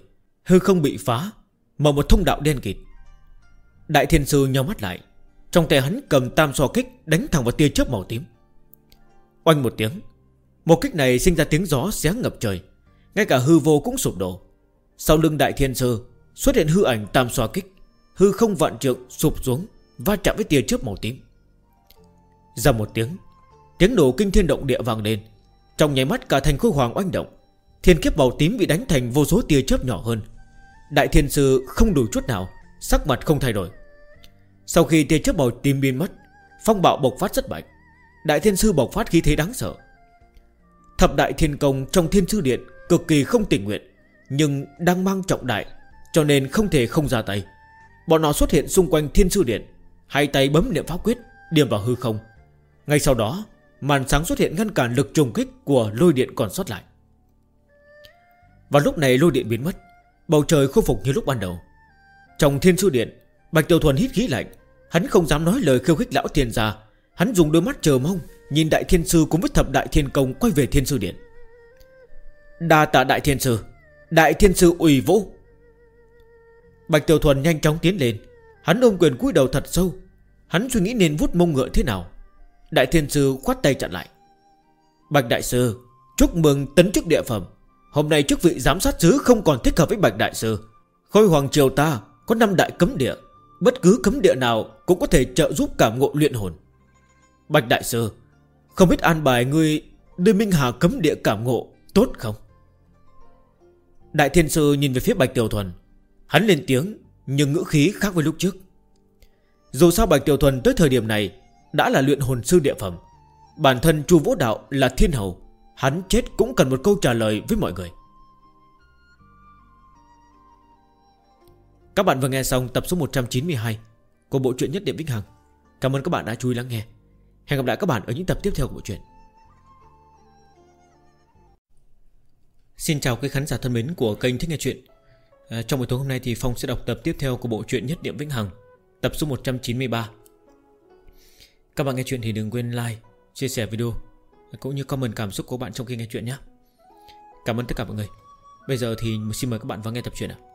hư không bị phá, mở một thông đạo đen kịt. Đại thiên sư nhắm mắt lại, trong tay hắn cầm tam xoa kích đánh thẳng vào tia chớp màu tím. Oanh một tiếng, một kích này sinh ra tiếng gió xé ngập trời, ngay cả hư vô cũng sụp đổ. Sau lưng đại thiên sư xuất hiện hư ảnh tam xoa kích, hư không vạn trượng sụp xuống, va chạm với tia chớp màu tím. Ra một tiếng, tiếng nổ kinh thiên động địa vang lên. Trong nháy mắt cả thành khối hoàng oanh động, thiên kiếp màu tím bị đánh thành vô số tia chớp nhỏ hơn. Đại thiên sư không đổi chút nào, sắc mặt không thay đổi. Sau khi tia chớp màu tím biến mất, phong bạo bộc phát rất mạnh. Đại thiên sư bộc phát khí thế đáng sợ. Thập đại thiên công trong thiên sư điện cực kỳ không tình nguyện, nhưng đang mang trọng đại, cho nên không thể không ra tay. Bọn nó xuất hiện xung quanh thiên sư điện, hai tay bấm niệm pháp quyết, điểm vào hư không. Ngay sau đó, màn sáng xuất hiện ngăn cản lực trùng kích của lôi điện còn sót lại. Vào lúc này lôi điện biến mất, bầu trời khôi phục như lúc ban đầu. Trong thiên sư điện, Bạch Tiểu Thuần hít khí lạnh. Hắn không dám nói lời khiêu khích lão thiên gia. Hắn dùng đôi mắt chờ mong nhìn đại thiên sư cùng với thập đại thiên công quay về thiên sư điện. Đa tạ đại thiên sư. Đại thiên sư uy vũ. Bạch Tiểu Thuần nhanh chóng tiến lên. Hắn ôm quyền cúi đầu thật sâu. Hắn suy nghĩ nên vuốt mông ngựa thế nào. Đại thiên sư khoát tay chặn lại. Bạch đại sư, chúc mừng tấn chức địa phẩm. Hôm nay chức vị giám sát sứ không còn thích hợp với Bạch đại sư. Khôi hoàng triều ta có 5 đại cấm địa, bất cứ cấm địa nào cũng có thể trợ giúp cảm ngộ luyện hồn. Bạch đại sư, không biết an bài ngươi đưa Minh Hà cấm địa cảm ngộ tốt không? Đại thiên sư nhìn về phía Bạch Tiểu Thuần. Hắn lên tiếng, nhưng ngữ khí khác với lúc trước. Dù sao Bạch Tiểu Thuần tới thời điểm này đã là luyện hồn sư địa phẩm. Bản thân Chu Vũ Đạo là thiên hầu, hắn chết cũng cần một câu trả lời với mọi người. Các bạn vừa nghe xong tập số 192 của bộ truyện Nhất Niệm Vĩnh Hằng. Cảm ơn các bạn đã chú ý lắng nghe. Hẹn gặp lại các bạn ở những tập tiếp theo của bộ truyện. Xin chào quý khán giả thân mến của kênh Thích Nghe Chuyện. Trong buổi tối hôm nay thì Phong sẽ đọc tập tiếp theo của bộ truyện Nhất Niệm Vĩnh Hằng, tập số 193. Các bạn nghe chuyện thì đừng quên like, chia sẻ video cũng như comment cảm xúc của bạn trong khi nghe chuyện nhé. Cảm ơn tất cả mọi người. Bây giờ thì xin mời các bạn vào nghe tập truyện ạ.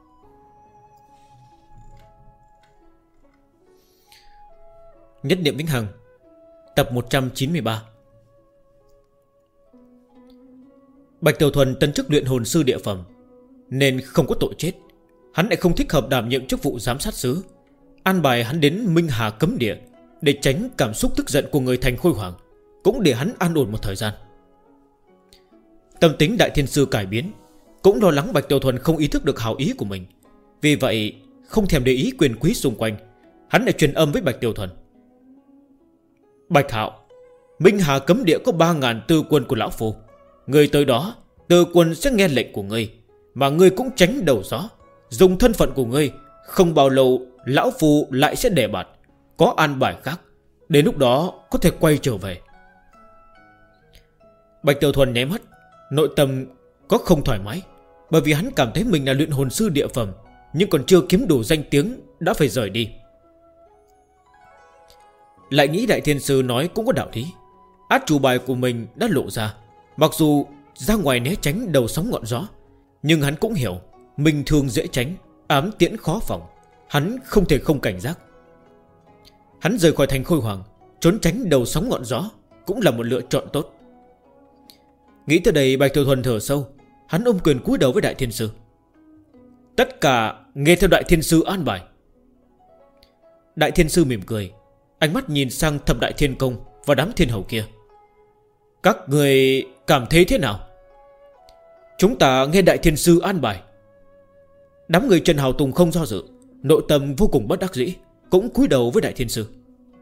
Nhất Niệm Vĩnh Hằng, tập 193. Bạch Tiểu Thuần tấn chức luyện hồn sư địa phẩm nên không có tội chết. Hắn lại không thích hợp đảm nhiệm chức vụ giám sát sứ. An bài hắn đến Minh Hà cấm địa để tránh cảm xúc tức giận của người thành Khôi Hoàng, cũng để hắn an ổn một thời gian. Tâm tính đại thiên sư cải biến, cũng lo lắng Bạch Tiểu Thuần không ý thức được hảo ý của mình. Vì vậy không thèm để ý quyền quý xung quanh, hắn lại truyền âm với Bạch Tiểu Thuần. Bạch Hạo, Minh Hà cấm địa có 3.000 tư quân của lão phu. Người tới đó, tư quân sẽ nghe lệnh của ngươi, mà ngươi cũng tránh đầu gió. Dùng thân phận của ngươi, không bao lâu lão phu lại sẽ đề bạt, có an bài khác. Đến lúc đó có thể quay trở về. Bạch Tiểu Thuần nháy mắt, nội tâm có không thoải mái, bởi vì hắn cảm thấy mình là luyện hồn sư địa phẩm, nhưng còn chưa kiếm đủ danh tiếng đã phải rời đi. Lại nghĩ đại thiên sư nói cũng có đạo lý. Át chủ bài của mình đã lộ ra. Mặc dù ra ngoài né tránh đầu sóng ngọn gió, nhưng hắn cũng hiểu mình thường dễ tránh, ám tiễn khó phòng. Hắn không thể không cảnh giác. Hắn rời khỏi thành Khôi Hoàng, trốn tránh đầu sóng ngọn gió cũng là một lựa chọn tốt. Nghĩ tới đây Bạch Tiểu Thuần thở sâu. Hắn ôm quyền cúi đầu với đại thiên sư. Tất cả nghe theo đại thiên sư an bài. Đại thiên sư mỉm cười, ánh mắt nhìn sang thập đại thiên công và đám thiên hầu kia. Các người cảm thấy thế nào? Chúng ta nghe đại thiên sư an bài. Đám người Trần Hào Tùng không do dự, nội tâm vô cùng bất đắc dĩ, cũng cúi đầu với đại thiên sư.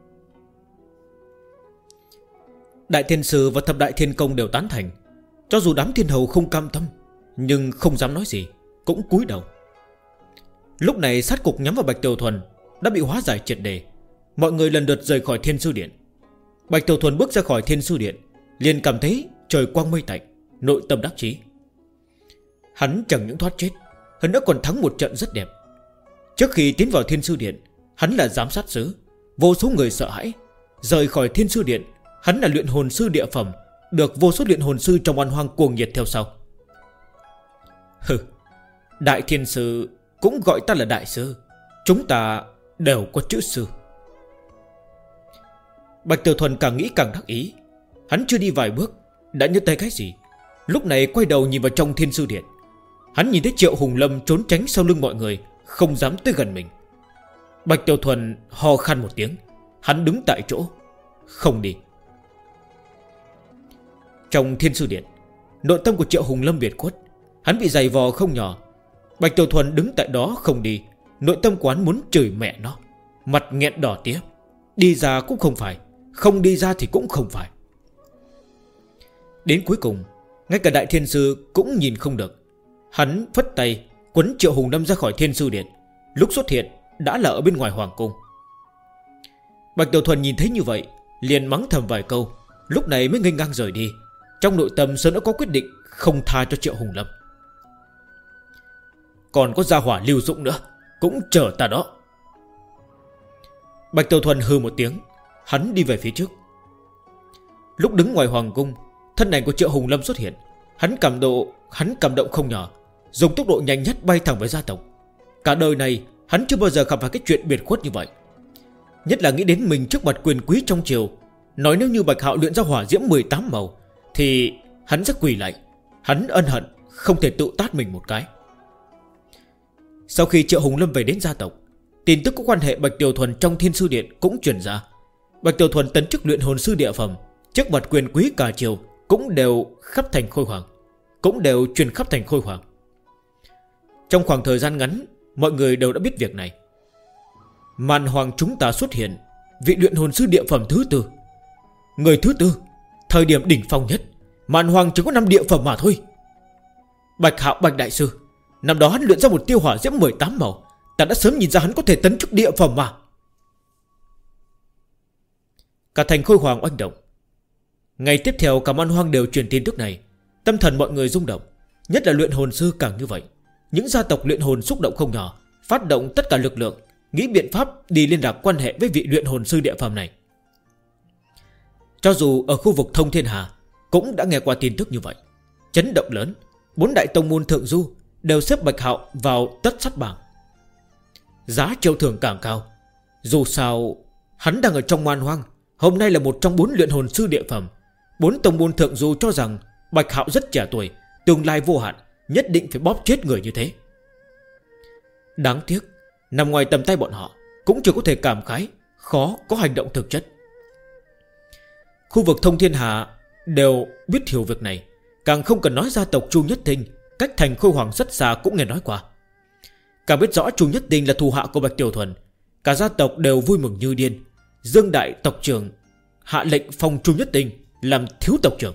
Đại thiên sư và thập đại thiên công đều tán thành. Cho dù đám thiên hầu không cam tâm, nhưng không dám nói gì, cũng cúi đầu. Lúc này sát cục nhắm vào Bạch Tiểu Thuần đã bị hóa giải triệt đề. Mọi người lần lượt rời khỏi thiên sư điện. Bạch Tiểu Thuần bước ra khỏi thiên sư điện, liền cảm thấy trời quang mây tạnh, nội tâm đắc chí. Hắn chẳng những thoát chết, hơn nữa còn thắng một trận rất đẹp. Trước khi tiến vào thiên sư điện, hắn là giám sát sứ, vô số người sợ hãi. Rời khỏi thiên sư điện, hắn là luyện hồn sư địa phẩm, được vô số luyện hồn sư trong oan hoang cuồng nhiệt theo sau. Hừ, Đại thiên sư cũng gọi ta là đại sư. Chúng ta đều có chữ sư. Bạch Tiểu Thuần càng nghĩ càng đắc ý. Hắn chưa đi vài bước đã nhớ tới cái gì. Lúc này quay đầu nhìn vào trong Thiên Sư Điện. Hắn nhìn thấy Triệu Hùng Lâm trốn tránh sau lưng mọi người, không dám tới gần mình. Bạch Tiểu Thuần ho khan một tiếng. Hắn đứng tại chỗ không đi. Trong Thiên Sư Điện, nội tâm của Triệu Hùng Lâm biệt khuất. Hắn bị giày vò không nhỏ. Bạch Tiểu Thuần đứng tại đó không đi. Nội tâm quán muốn chửi mẹ nó. Mặt nghẹn đỏ tía. Đi ra cũng không phải, không đi ra thì cũng không phải. Đến cuối cùng, ngay cả Đại Thiên Sư cũng nhìn không được. Hắn phất tay quấn Triệu Hùng Lâm ra khỏi Thiên Sư Điện. Lúc xuất hiện đã là ở bên ngoài Hoàng Cung. Bạch Tiểu Thuần nhìn thấy như vậy, liền mắng thầm vài câu, lúc này mới nghênh ngang rời đi. Trong nội tâm Sơn đã có quyết định không tha cho Triệu Hùng Lâm. Còn có gia hỏa Lưu Dũng nữa, cũng chờ ta đó. Bạch Tiểu Thuần hừ một tiếng. Hắn đi về phía trước. Lúc đứng ngoài Hoàng Cung, thân ảnh của Triệu Hùng Lâm xuất hiện. Hắn cảm động không nhỏ, dùng tốc độ nhanh nhất bay thẳng với gia tộc. Cả đời này hắn chưa bao giờ gặp phải cái chuyện biệt khuất như vậy. Nhất là nghĩ đến mình trước mặt quyền quý trong triều. Nói nếu như Bạch Hạo luyện ra hỏa diễm 18 màu thì hắn sẽ quỳ lại. Hắn ân hận không thể tự tát mình một cái. Sau khi Triệu Hùng Lâm về đến gia tộc, tin tức có quan hệ Bạch Tiểu Thuần trong Thiên Sư Điện cũng truyền ra. Bạch Tiểu Thuần tấn chức luyện hồn sư địa phẩm, trước mặt quyền quý cả triều cũng đều khắp thành Khôi Hoàng, cũng đều truyền khắp thành Khôi Hoàng. Trong khoảng thời gian ngắn, mọi người đều đã biết việc này. Màn Hoàng chúng ta xuất hiện vị luyện hồn sư địa phẩm thứ tư. Người thứ tư, thời điểm đỉnh phong nhất, Màn Hoàng chỉ có 5 địa phẩm mà thôi. Bạch Hạo Bạch Đại Sư, năm đó hắn luyện ra một tiêu hỏa diễm 18 màu. Ta đã sớm nhìn ra hắn có thể tấn chức địa phẩm mà. Cả thành Khôi Hoàng oanh động. Ngày tiếp theo cả Man Hoang đều truyền tin tức này. Tâm thần mọi người rung động. Nhất là luyện hồn sư càng như vậy. Những gia tộc luyện hồn xúc động không nhỏ, phát động tất cả lực lượng, nghĩ biện pháp đi liên lạc quan hệ với vị luyện hồn sư địa phẩm này. Cho dù ở khu vực Thông Thiên Hà cũng đã nghe qua tin tức như vậy. Chấn động lớn. 4 đại tông môn thượng du đều xếp Bạch Hạo vào tất sắt bảng. Giá treo thưởng càng cao. Dù sao hắn đang ở trong Man Hoang, hôm nay là một trong 4 luyện hồn sư địa phẩm. 4 tông môn thượng du cho rằng Bạch Hạo rất trẻ tuổi, tương lai vô hạn, nhất định phải bóp chết người như thế. Đáng tiếc, nằm ngoài tầm tay bọn họ, cũng chưa có thể cảm khái, khó có hành động thực chất. Khu vực Thông Thiên Hà đều biết hiểu việc này. Càng không cần nói gia tộc Chu Nhất Tinh cách thành Khôi Hoàng rất xa cũng nghe nói qua. Càng biết rõ Chu Nhất Tinh là thù hạ của Bạch Tiểu Thuần. Cả gia tộc đều vui mừng như điên. Dương đại tộc trưởng hạ lệnh phong Chu Nhất Tinh làm thiếu tộc trưởng.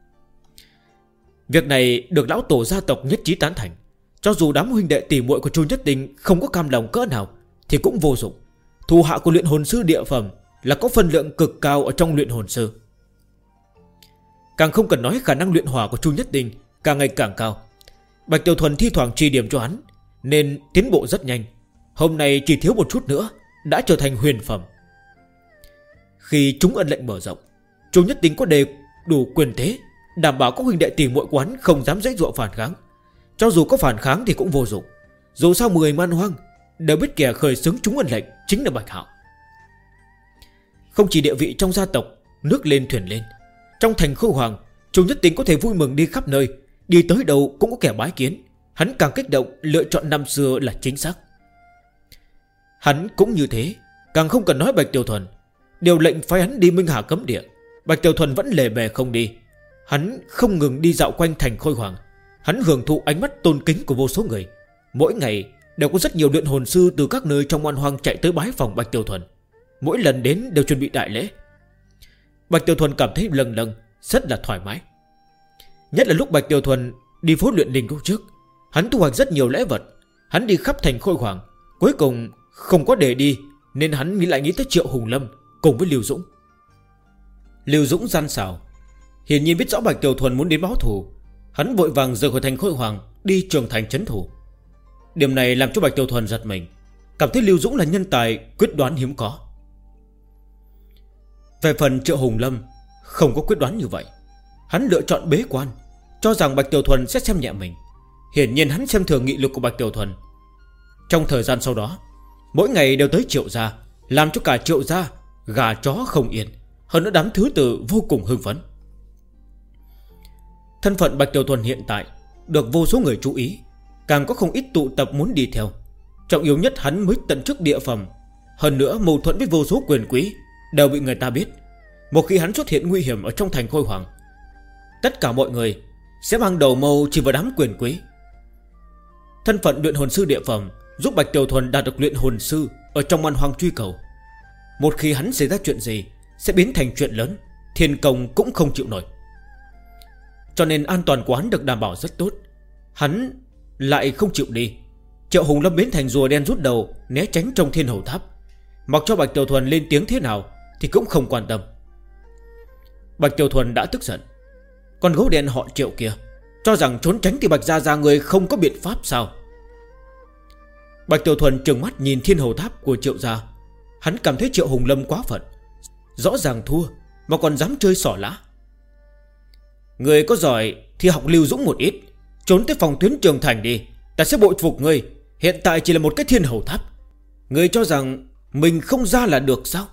Việc này được lão tổ gia tộc nhất trí tán thành. Cho dù đám huynh đệ tỷ muội của Chu Nhất Tinh không có cam lòng cỡ nào thì cũng vô dụng. Thù hạ của luyện hồn sư địa phẩm là có phần lượng cực cao ở trong luyện hồn sư. Càng không cần nói khả năng luyện hỏa của Chu Nhất Tinh càng ngày càng cao. Bạch Tiểu Thuần thi thoảng trì điểm cho hắn, nên tiến bộ rất nhanh. Hôm nay chỉ thiếu một chút nữa đã trở thành huyền phẩm. Khi chúng ân lệnh mở rộng, Chu Nhất Tinh có đầy đủ quyền thế, đảm bảo các huynh đệ tỷ muội của hắn không dám dãy dụa phản kháng. Cho dù có phản kháng thì cũng vô dụng. Dù sao 10 Man Hoang đều biết kẻ khởi xướng chúng ân lệnh chính là Bạch Hạo. Không chỉ địa vị trong gia tộc nước lên thuyền lên, trong thành Khôi Hoàng, Chu Nhất Tinh có thể vui mừng đi khắp nơi, đi tới đâu cũng có kẻ bái kiến. Hắn càng kích động, lựa chọn năm xưa là chính xác. Hắn cũng như thế. Càng không cần nói Bạch Tiểu Thuần điều lệnh phái hắn đi Minh Hà cấm địa, Bạch Tiểu Thuần vẫn lề bề không đi. Hắn không ngừng đi dạo quanh thành Khôi Hoàng. Hắn hưởng thụ ánh mắt tôn kính của vô số người. Mỗi ngày đều có rất nhiều luyện hồn sư từ các nơi trong Man Hoang chạy tới bái phòng Bạch Tiểu Thuần. Mỗi lần đến đều chuẩn bị đại lễ. Bạch Tiểu Thuần cảm thấy lần lần rất là thoải mái. Nhất là lúc Bạch Tiểu Thuần đi phố luyện linh lúc trước, hắn thu hoạch rất nhiều lễ vật. Hắn đi khắp thành Khôi Hoàng, cuối cùng không có để đi, nên hắn lại nghĩ tới Triệu Hùng Lâm cùng với Lưu Dũng. Lưu Dũng gian xảo, hiển nhiên biết rõ Bạch Tiểu Thuần muốn đến báo thù. Hắn vội vàng rời khỏi thành Khôi Hoàng, đi Trường Thành trấn thủ. Điểm này làm cho Bạch Tiểu Thuần giật mình, cảm thấy Lưu Dũng là nhân tài quyết đoán hiếm có. Về phần Triệu Hùng Lâm không có quyết đoán như vậy. Hắn lựa chọn bế quan, cho rằng Bạch Tiểu Thuần sẽ xem nhẹ mình. Hiển nhiên hắn xem thường nghị lực của Bạch Tiểu Thuần. Trong thời gian sau đó, mỗi ngày đều tới Triệu gia, làm cho cả Triệu gia gà chó không yên. Hơn nữa đám thứ tử vô cùng hưng phấn. Thân phận Bạch Tiểu Thuần hiện tại được vô số người chú ý, càng có không ít tụ tập muốn đi theo. Trọng yếu nhất hắn mới tận chức địa phẩm. Hơn nữa mâu thuẫn với vô số quyền quý đều bị người ta biết. Một khi hắn xuất hiện nguy hiểm ở trong thành Khôi Hoàng, tất cả mọi người sẽ mang đầu mâu chỉ vào đám quyền quý. Thân phận luyện hồn sư địa phẩm giúp Bạch Tiểu Thuần đạt được luyện hồn sư ở trong Man Hoang truy cầu. Một khi hắn xảy ra chuyện gì sẽ biến thành chuyện lớn, Thiên Công cũng không chịu nổi. Cho nên an toàn của hắn được đảm bảo rất tốt. Hắn lại không chịu đi. Triệu Hùng Lâm biến thành rùa đen rút đầu, né tránh trong Thiên Hầu Tháp. Mặc cho Bạch Tiểu Thuần lên tiếng thế nào thì cũng không quan tâm. Bạch Tiểu Thuần đã tức giận. Con gấu đen họ Triệu kia cho rằng trốn tránh thì Bạch Gia người không có biện pháp sao? Bạch Tiểu Thuần trừng mắt nhìn Thiên Hầu Tháp của Triệu gia. Hắn cảm thấy Triệu Hùng Lâm quá phận, rõ ràng thua mà còn dám chơi xỏ lá. Người có giỏi thì học Lưu Dũng một ít, trốn tới phòng tuyến Trường Thành đi, ta sẽ bội phục ngươi. Hiện tại chỉ là một cái Thiên Hầu Tháp, ngươi cho rằng mình không ra là được sao?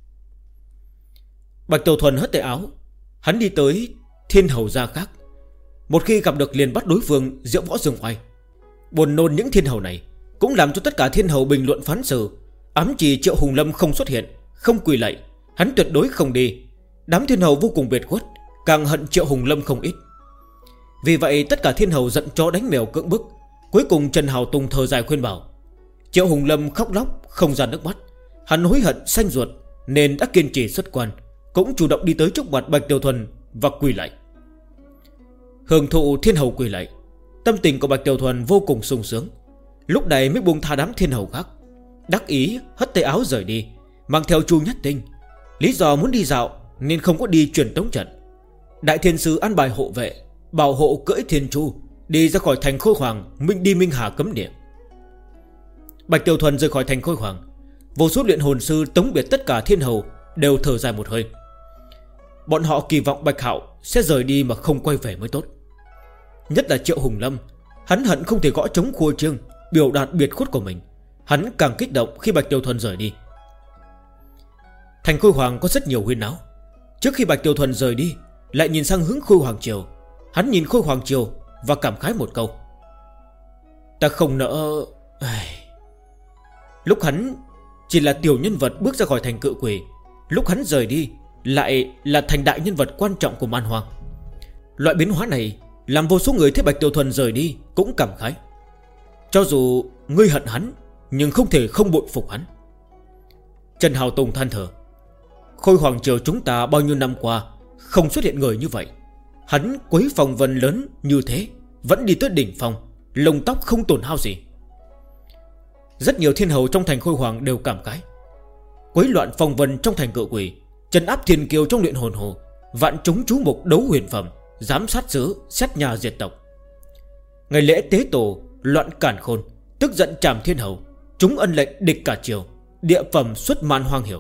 Bạch Tiểu Thuần hất tay áo. Hắn đi tới Thiên Hầu gia khác. Một khi gặp được liền bắt đối phương diễu võ dương oai. Buồn nôn những thiên hầu này cũng làm cho tất cả thiên hầu bình luận phán xử, ám chỉ Triệu Hùng Lâm không xuất hiện, không quỳ lạy, hắn tuyệt đối không đi. Đám thiên hầu vô cùng biệt khuất, càng hận Triệu Hùng Lâm không ít. Vì vậy tất cả thiên hầu giận chó đánh mèo cưỡng bức. Cuối cùng Trần Hào Tùng thở dài khuyên bảo. Triệu Hùng Lâm khóc lóc không ra nước mắt. Hắn hối hận xanh ruột nên đã kiên trì xuất quan, cũng chủ động đi tới trước mặt Bạch Tiểu Thuần và quỳ lạy. Hưởng thụ thiên hầu quỳ lạy, tâm tình của Bạch Tiểu Thuần vô cùng sung sướng. Lúc này mới buông tha đám thiên hầu khác, đắc ý hất tay áo rời đi, mang theo Chu Nhất Tinh. Lý do muốn đi dạo nên không có đi truyền tống trận. Đại thiên sư an bài hộ vệ bảo hộ cưỡi thiên chu đi ra khỏi thành Khôi Hoàng, đi Minh Hà cấm địa. Bạch Tiểu Thuần rời khỏi thành Khôi Hoàng, vô số luyện hồn sư tống biệt tất cả thiên hầu đều thở dài một hơi. Bọn họ kỳ vọng Bạch Hạo sẽ rời đi mà không quay về mới tốt. Nhất là Triệu Hùng Lâm, hắn hận không thể gõ trống khua trương biểu đạt biệt khuất của mình. Hắn càng kích động khi Bạch Tiểu Thuần rời đi. Thành Khôi Hoàng có rất nhiều huyên náo. Trước khi Bạch Tiểu Thuần rời đi, lại nhìn sang hướng Khôi Hoàng Triều. Hắn nhìn Khôi Hoàng Triều và cảm khái một câu: ta không nỡ. Lúc hắn chỉ là tiểu nhân vật bước ra khỏi thành Cự Quỷ, lúc hắn rời đi lại là thành đại nhân vật quan trọng của Man Hoang. Loại biến hóa này làm vô số người thấy Bạch Tiểu Thuần rời đi cũng cảm khái. Cho dù ngươi hận hắn, nhưng không thể không bội phục hắn. Trần Hào Tùng than thở: Khôi Hoàng Triều chúng ta bao nhiêu năm qua không xuất hiện người như vậy. Hắn quấy phong vân lớn như thế vẫn đi tới đỉnh phong, lông tóc không tổn hao gì. Rất nhiều thiên hầu trong thành Khôi Hoàng đều cảm khái. Quấy loạn phong vân trong thành Cự Quỷ, trấn áp thiên kiêu trong luyện hồn hồ, vạn chúng chú mục đấu huyền phẩm, giám sát xứ, xét nhà diệt tộc. Ngày lễ tế tổ loạn cản khôn, tức giận trảm thiên hầu, chúng ân lệnh địch cả triều, địa phẩm xuất Man Hoang hiểu.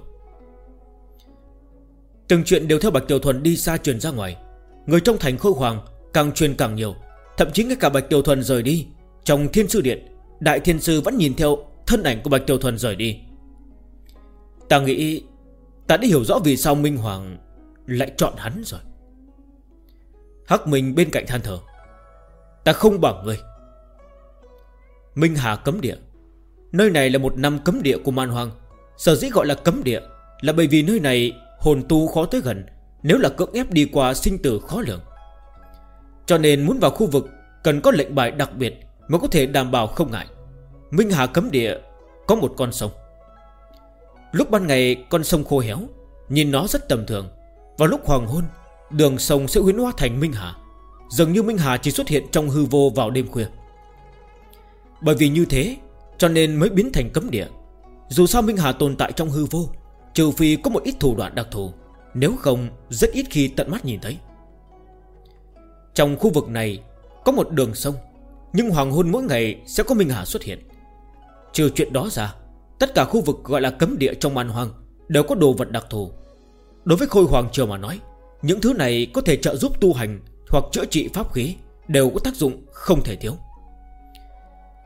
Từng chuyện đều theo Bạch Tiểu Thuần đi xa truyền ra ngoài. Người trong thành Khôi Hoàng càng truyền càng nhiều. Thậm chí ngay cả Bạch Tiểu Thuần rời đi, trong Thiên Sư Điện, Đại Thiên Sư vẫn nhìn theo thân ảnh của Bạch Tiểu Thuần rời đi. Ta nghĩ ta đã hiểu rõ vì sao Minh Hoàng lại chọn hắn rồi. Hắc Minh bên cạnh than thở: ta không bằng ngươi. Minh Hà cấm địa, nơi này là một năm cấm địa của Man Hoang. Sở dĩ gọi là cấm địa là bởi vì nơi này hồn tu khó tới gần, nếu là cưỡng ép đi qua sinh tử khó lường. Cho nên muốn vào khu vực cần có lệnh bài đặc biệt mới có thể đảm bảo không ngại. Minh Hà cấm địa có một con sông. Lúc ban ngày con sông khô héo, nhìn nó rất tầm thường. Vào lúc hoàng hôn, đường sông sẽ huyễn hóa thành Minh Hà. Dường như Minh Hà chỉ xuất hiện trong hư vô vào đêm khuya. Bởi vì như thế cho nên mới biến thành cấm địa. Dù sao Minh Hà tồn tại trong hư vô, trừ phi có một ít thủ đoạn đặc thù, nếu không rất ít khi tận mắt nhìn thấy. Trong khu vực này có một đường sông, nhưng hoàng hôn mỗi ngày sẽ có Minh Hà xuất hiện. Trừ chuyện đó ra, tất cả khu vực gọi là cấm địa trong Man Hoang đều có đồ vật đặc thù. Đối với Khôi Hoàng Triều mà nói, những thứ này có thể trợ giúp tu hành hoặc chữa trị pháp khí, đều có tác dụng không thể thiếu.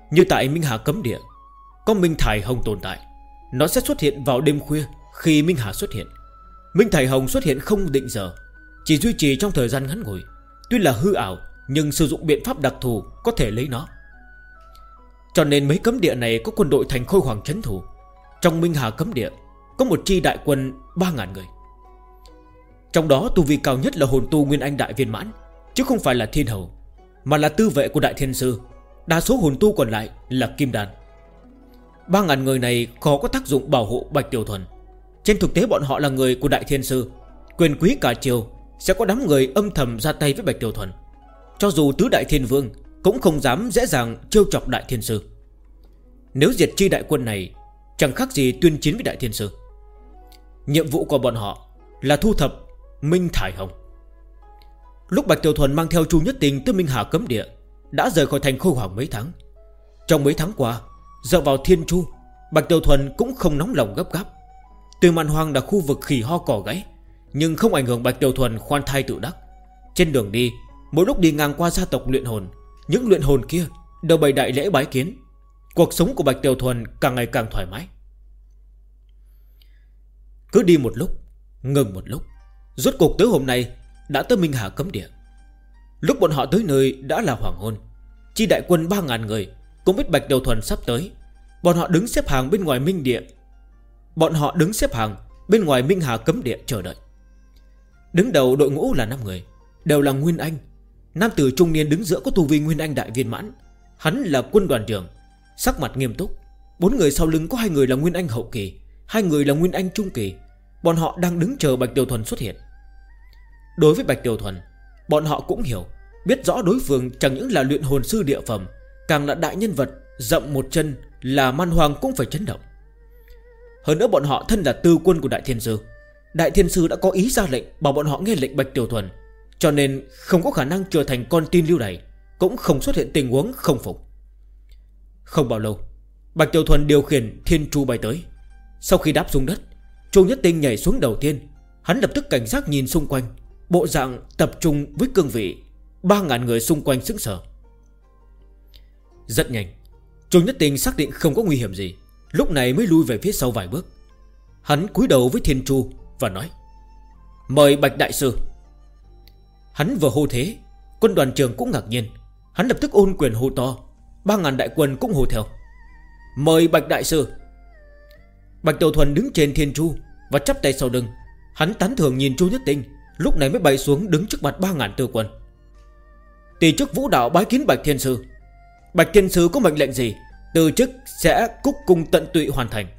Như tại Minh Hà cấm địa có Minh Thải Hồng tồn tại, nó sẽ xuất hiện vào đêm khuya. Khi Minh Hà xuất hiện, Minh Thải Hồng xuất hiện không định giờ, chỉ duy trì trong thời gian ngắn ngủi. Tuy là hư ảo nhưng sử dụng biện pháp đặc thù có thể lấy nó. Cho nên mấy cấm địa này có quân đội thành Khôi Hoàng trấn thủ. Trong Minh Hà cấm địa có một chi đại quân 3.000 người. Trong đó tu vi cao nhất là hồn tu Nguyên Anh đại viên mãn, chứ không phải là thiên hầu, mà là tư vệ của đại thiên sư. Đa số hồn tu còn lại là kim đan. 3.000 người này khó có tác dụng bảo hộ Bạch Tiểu Thuần. Trên thực tế bọn họ là người của đại thiên sư, quyền quý cả triều. Sẽ có đám người âm thầm ra tay với Bạch Tiểu Thuần. Cho dù tứ đại thiên vương cũng không dám dễ dàng trêu chọc đại thiên sư. Nếu diệt chi đại quân này, chẳng khác gì tuyên chiến với đại thiên sư. Nhiệm vụ của bọn họ là thu thập Minh Thải Hồng. Lúc Bạch Tiểu Thuần mang theo Chu Nhất Tình tới Minh Hà cấm địa, đã rời khỏi thành Khôi Hoàng mấy tháng. Trong mấy tháng qua, dựa vào Thiên Chu, Bạch Tiểu Thuần cũng không nóng lòng gấp gáp. Từ Màn Hoang là khu vực khỉ ho cỏ gáy, nhưng không ảnh hưởng Bạch Tiểu Thuần khoan thai tự đắc. Trên đường đi, mỗi lúc đi ngang qua gia tộc luyện hồn, những luyện hồn kia đều bày đại lễ bái kiến. Cuộc sống của Bạch Tiểu Thuần càng ngày càng thoải mái. Cứ đi một lúc, ngừng một lúc, rốt cuộc tới hôm nay đã tới Minh Hà cấm địa. Lúc bọn họ tới nơi đã là hoàng hôn. Chi đại quân 3.000 người cũng biết Bạch Tiểu Thuần sắp tới. Bọn họ đứng xếp hàng bên ngoài Minh Hà cấm địa chờ đợi. Đứng đầu đội ngũ là 5 người, đều là Nguyên Anh. Nam tử trung niên đứng giữa có tu vi Nguyên Anh đại viên mãn, hắn là quân đoàn trưởng, sắc mặt nghiêm túc. 4 người sau lưng có 2 người là Nguyên Anh hậu kỳ, 2 người là Nguyên Anh trung kỳ. Bọn họ đang đứng chờ Bạch Tiểu Thuần xuất hiện. Đối với Bạch Tiểu Thuần, bọn họ cũng hiểu, biết rõ đối phương chẳng những là luyện hồn sư địa phẩm, càng là đại nhân vật, dậm một chân là Man Hoang cũng phải chấn động. Hơn nữa bọn họ thân là tư quân của đại thiên sư. Đại thiên sư đã có ý ra lệnh bảo bọn họ nghe lệnh Bạch Tiểu Thuần, cho nên không có khả năng trở thành con tin lưu đày, cũng không xuất hiện tình huống không phục. Không bao lâu, Bạch Tiểu Thuần điều khiển Thiên Chu bay tới. Sau khi đáp xuống đất, Chu Nhất Tinh nhảy xuống đầu tiên. Hắn lập tức cảnh giác nhìn xung quanh, bộ dạng tập trung với cương vị. 3.000 người xung quanh sững sờ. Rất nhanh, Chu Nhất Tinh xác định không có nguy hiểm gì, lúc này mới lui về phía sau vài bước. Hắn cúi đầu với Thiên Chu và nói: "Mời Bạch đại sư." Hắn vừa hô thế, quân đoàn trưởng cũng ngạc nhiên. Hắn lập tức ôn quyền hô to. 3.000 đại quân cũng hô theo: "Mời Bạch đại sư." Bạch Tiểu Thuần đứng trên Thiên Chu và chắp tay sau lưng. Hắn tán thưởng nhìn Chu Nhất Tinh, lúc này mới bay xuống đứng trước mặt 3.000 tư quân. "Tỷ chức Vũ Đạo bái kiến Bạch Thiên Sư. Bạch Thiên Sư có mệnh lệnh gì, từ chức sẽ cúc cung tận tụy hoàn thành."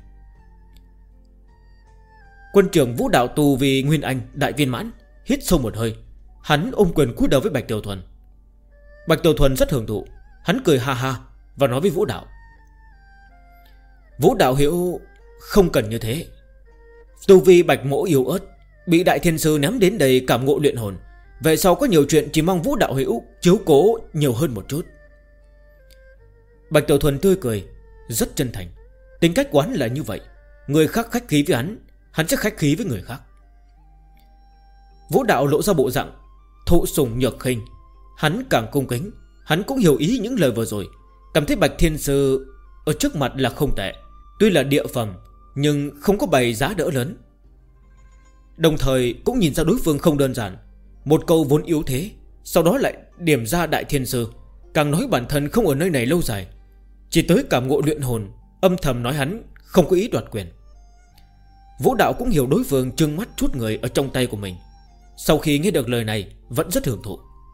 Quân trưởng Vũ Đạo tù vì Nguyên Anh đại viên mãn hít sâu một hơi. Hắn ôm quyền cúi đầu với Bạch Tiểu Thuần. Bạch Tiểu Thuần rất hưởng thụ. Hắn cười ha ha và nói với Vũ Đạo: "Vũ Đạo hiểu không cần như thế. Tu vi Bạch mỗ yếu ớt, bị đại thiên sư ném đến đây cảm ngộ luyện hồn. Về sau có nhiều chuyện chỉ mong Vũ Đạo hiểu chiếu cố nhiều hơn một chút." Bạch Tiểu Thuần tươi cười, rất chân thành. Tính cách của hắn là như vậy. Người khác khách khí với hắn, hắn sẽ khách khí với người khác. Vũ Đạo lộ ra bộ dạng thụ sủng nhược khinh. Hắn càng cung kính. Hắn cũng hiểu ý những lời vừa rồi, cảm thấy Bạch Thiên Sư ở trước mặt là không tệ. Tuy là địa phẩm nhưng không có bày giá đỡ lớn. Đồng thời cũng nhìn ra đối phương không đơn giản. Một câu vốn yếu thế, sau đó lại điểm ra đại thiên sư, càng nói bản thân không ở nơi này lâu dài, chỉ tới cảm ngộ luyện hồn. Âm thầm nói hắn không có ý đoạt quyền. Vũ Đạo cũng hiểu đối phương trừng mắt chút người ở trong tay của mình. Sau khi nghe được lời này vẫn rất hưởng thụ.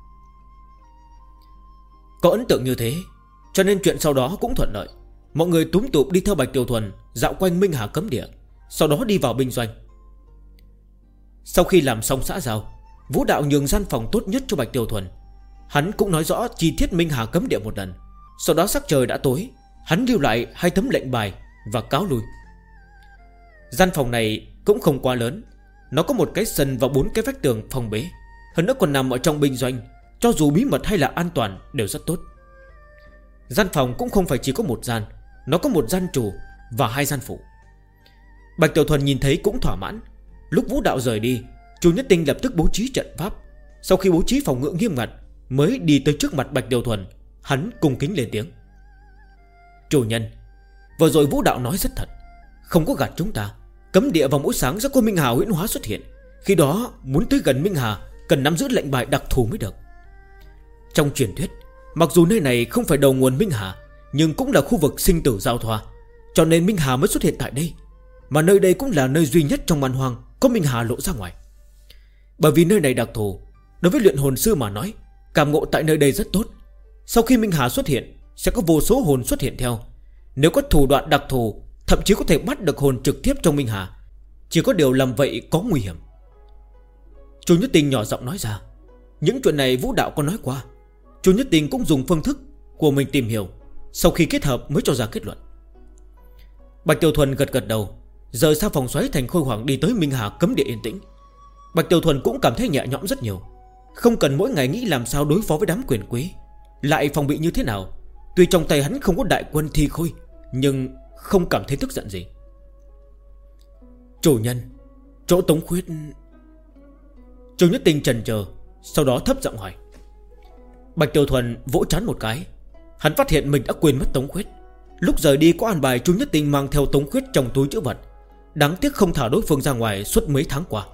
Có ấn tượng như thế, cho nên chuyện sau đó cũng thuận lợi. Mọi người túm tụm đi theo Bạch Tiểu Thuần dạo quanh Minh Hà cấm địa, sau đó đi vào binh doanh. Sau khi làm xong xã giao, Vũ Đạo nhường gian phòng tốt nhất cho Bạch Tiểu Thuần. Hắn cũng nói rõ chi tiết Minh Hà cấm địa một lần. Sau đó sắc trời đã tối, hắn lưu lại 2 tấm lệnh bài và cáo lui. Gian phòng này cũng không quá lớn. Nó có một cái sân và 4 cái vách tường phòng bế. Hơn nữa còn nằm ở trong binh doanh, cho dù bí mật hay là an toàn đều rất tốt. Gian phòng cũng không phải chỉ có một gian, nó có một gian chủ và 2 gian phụ. Bạch Tiểu Thuần nhìn thấy cũng thỏa mãn. Lúc Vũ Đạo rời đi, Chu Nhất Tinh lập tức bố trí trận pháp. Sau khi bố trí phòng ngự nghiêm ngặt, mới đi tới trước mặt Bạch Tiểu Thuần. Hắn cung kính lên tiếng: Chủ nhân, vừa rồi Vũ Đạo nói rất thật, không có gạt chúng ta. Cấm địa vào mỗi sáng sẽ có Minh Hà huyễn hóa xuất hiện. Khi đó muốn tới gần Minh Hà cần nắm giữ lệnh bài đặc thù mới được. Trong truyền thuyết, mặc dù nơi này không phải đầu nguồn Minh Hà, nhưng cũng là khu vực sinh tử giao thoa, cho nên Minh Hà mới xuất hiện tại đây. Mà nơi đây cũng là nơi duy nhất trong man hoang có Minh Hà lộ ra ngoài. Bởi vì nơi này đặc thù, đối với luyện hồn sư mà nói, cảm ngộ tại nơi đây rất tốt. Sau khi Minh Hà xuất hiện, sẽ có vô số hồn xuất hiện theo. Nếu có thủ đoạn đặc thù, thậm chí có thể bắt được hồn trực tiếp trong Minh Hà. Chỉ có điều làm vậy có nguy hiểm. Chu Nhất Tinh nhỏ giọng nói ra. Những chuyện này Vũ Đạo có nói qua. Chu Nhất Tinh cũng dùng phương thức của mình tìm hiểu, sau khi kết hợp mới cho ra kết luận. Bạch Tiểu Thuần gật gật đầu, rời xa phòng xoáy thành Khôi Hoàng đi tới Minh Hà cấm địa yên tĩnh. Bạch Tiểu Thuần cũng cảm thấy nhẹ nhõm rất nhiều. Không cần mỗi ngày nghĩ làm sao đối phó với đám quyền quý, lại phòng bị như thế nào. Tuy trong tay hắn không có đại quân thi khôi, nhưng không cảm thấy tức giận gì. Chủ nhân, chỗ Tống Khuyết. Chu Nhất Tinh chần chờ, sau đó thấp giọng hỏi. Bạch Tiểu Thuần vỗ trán một cái. Hắn phát hiện mình đã quên mất Tống Khuyết. Lúc rời đi có an bài Chu Nhất Tinh mang theo Tống Khuyết trong túi trữ vật. Đáng tiếc không thả đối phương ra ngoài suốt mấy tháng qua.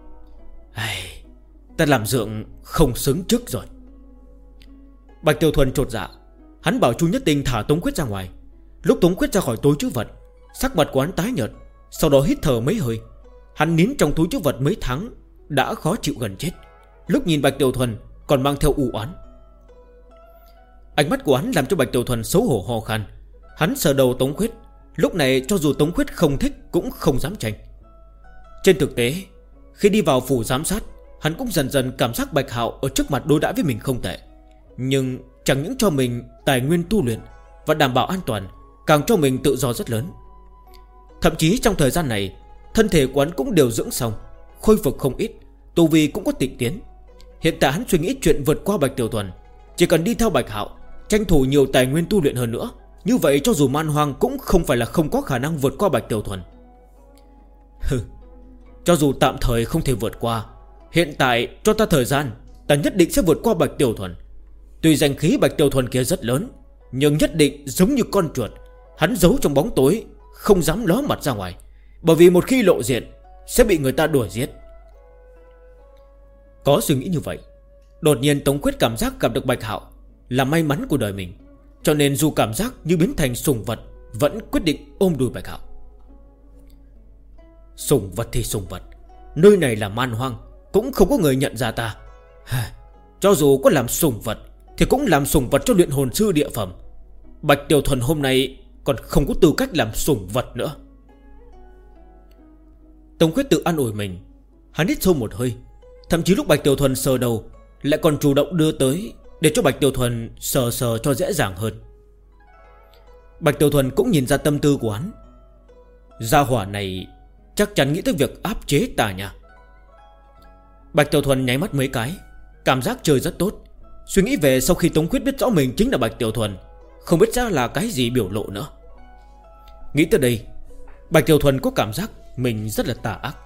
Ta làm dượng không xứng trước rồi. Bạch Tiểu Thuần chột dạ. Hắn bảo Chu Nhất Tinh thả Tống Khuyết ra ngoài. Lúc Tống Khuyết ra khỏi túi trữ vật, sắc mặt của hắn tái nhợt, sau đó hít thở mấy hơi. Hắn nín trong túi trữ vật mấy tháng, đã khó chịu gần chết. Lúc nhìn Bạch Tiểu Thuần còn mang theo u oán. Ánh mắt của hắn làm cho Bạch Tiểu Thuần xấu hổ ho khan. Hắn sờ đầu Tống Khuyết. Lúc này cho dù Tống Khuyết không thích cũng không dám tranh. Trên thực tế, khi đi vào phủ giám sát, hắn cũng dần dần cảm giác Bạch Hạo ở trước mặt đối đãi với mình không tệ. Nhưng chẳng những cho mình tài nguyên tu luyện và đảm bảo an toàn, càng cho mình tự do rất lớn. Thậm chí trong thời gian này, thân thể của hắn cũng đều dưỡng xong, khôi phục không ít, tu vi cũng có tịnh tiến. Hiện tại hắn suy nghĩ chuyện vượt qua Bạch Tiểu Thuần. Chỉ cần đi theo Bạch Hạo, tranh thủ nhiều tài nguyên tu luyện hơn nữa, như vậy cho dù man hoang cũng không phải là không có khả năng vượt qua Bạch Tiểu Thuần. Cho dù tạm thời không thể vượt qua, hiện tại cho ta thời gian, ta nhất định sẽ vượt qua Bạch Tiểu Thuần. Tuy danh khí Bạch Tiểu Thuần kia rất lớn, nhưng nhất định giống như con chuột, hắn giấu trong bóng tối, không dám ló mặt ra ngoài. Bởi vì một khi lộ diện sẽ bị người ta đuổi giết. Có suy nghĩ như vậy, đột nhiên Tống Khuyết cảm giác gặp được Bạch Hạo là may mắn của đời mình. Cho nên dù cảm giác như biến thành sủng vật, vẫn quyết định ôm đùi Bạch Hạo. Sủng vật thì sủng vật, nơi này là man hoang, cũng không có người nhận ra ta. Cho dù có làm sủng vật thì cũng làm sủng vật cho luyện hồn sư địa phẩm. Bạch Tiểu Thuần hôm nay còn không có tư cách làm sủng vật nữa. Tống Khuyết tự an ủi mình. Hắn hít sâu một hơi. Thậm chí lúc Bạch Tiểu Thuần sờ đầu, lại còn chủ động đưa tới, để cho Bạch Tiểu Thuần sờ sờ cho dễ dàng hơn. Bạch Tiểu Thuần cũng nhìn ra tâm tư của hắn. Gia hỏa này chắc chắn nghĩ tới việc áp chế ta nha. Bạch Tiểu Thuần nháy mắt mấy cái, cảm giác chơi rất tốt. Suy nghĩ về sau khi Tống Khuyết biết rõ mình chính là Bạch Tiểu Thuần, không biết ra là cái gì biểu lộ nữa. Nghĩ tới đây, Bạch Tiểu Thuần có cảm giác mình rất là tà ác.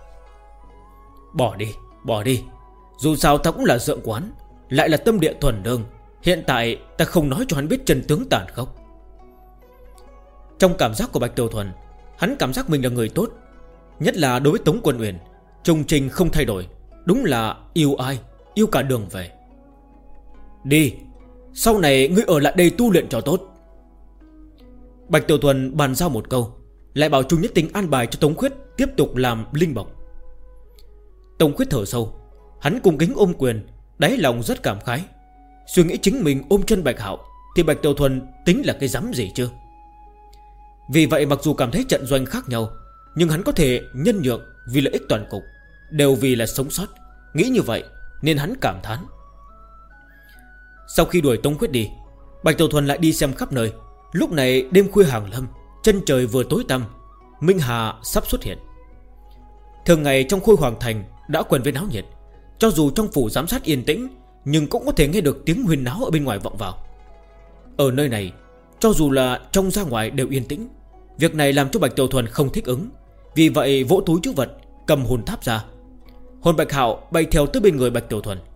Bỏ đi. Dù sao ta cũng là dượng quán, lại là tâm địa thuần lương. Hiện tại ta không nói cho hắn biết chân tướng tàn khốc. Trong cảm giác của Bạch Tiểu Thuần, hắn cảm giác mình là người tốt. Nhất là đối với Tống Quân Uyển, trung trình không thay đổi. Đúng là yêu ai, yêu cả đường về. Đi, sau này ngươi ở lại đây tu luyện cho tốt. Bạch Tiểu Thuần bàn giao một câu, lại bảo Chu Nhất Tinh an bài cho Tống Khuyết tiếp tục làm linh bộc. Tống Khuyết thở sâu, hắn cung kính ôm quyền, đáy lòng rất cảm khái. Suy nghĩ chính mình ôm chân Bạch Hạo thì Bạch Tiểu Thuần tính là cái dám gì chứ. Vì vậy mặc dù cảm thấy trận doanh khác nhau, nhưng hắn có thể nhân nhượng vì lợi ích toàn cục, đều vì là sống sót. Nghĩ như vậy nên hắn cảm thán. Sau khi đuổi Tống Khuyết đi, Bạch Tiểu Thuần lại đi xem khắp nơi. Lúc này đêm khuya hàng lâm, chân trời vừa tối tăm, Minh Hà sắp xuất hiện. Thường ngày trong Khôi Hoàng Thành đã quen với náo nhiệt. Cho dù trong phủ giám sát yên tĩnh, nhưng cũng có thể nghe được tiếng huyên náo ở bên ngoài vọng vào. Ở nơi này, cho dù là trong ra ngoài đều yên tĩnh. Việc này làm cho Bạch Tiểu Thuần không thích ứng. Vì vậy vỗ túi trữ vật, cầm hồn tháp ra. Hồn Bạch Hạo bay theo tới bên người Bạch Tiểu Thuần.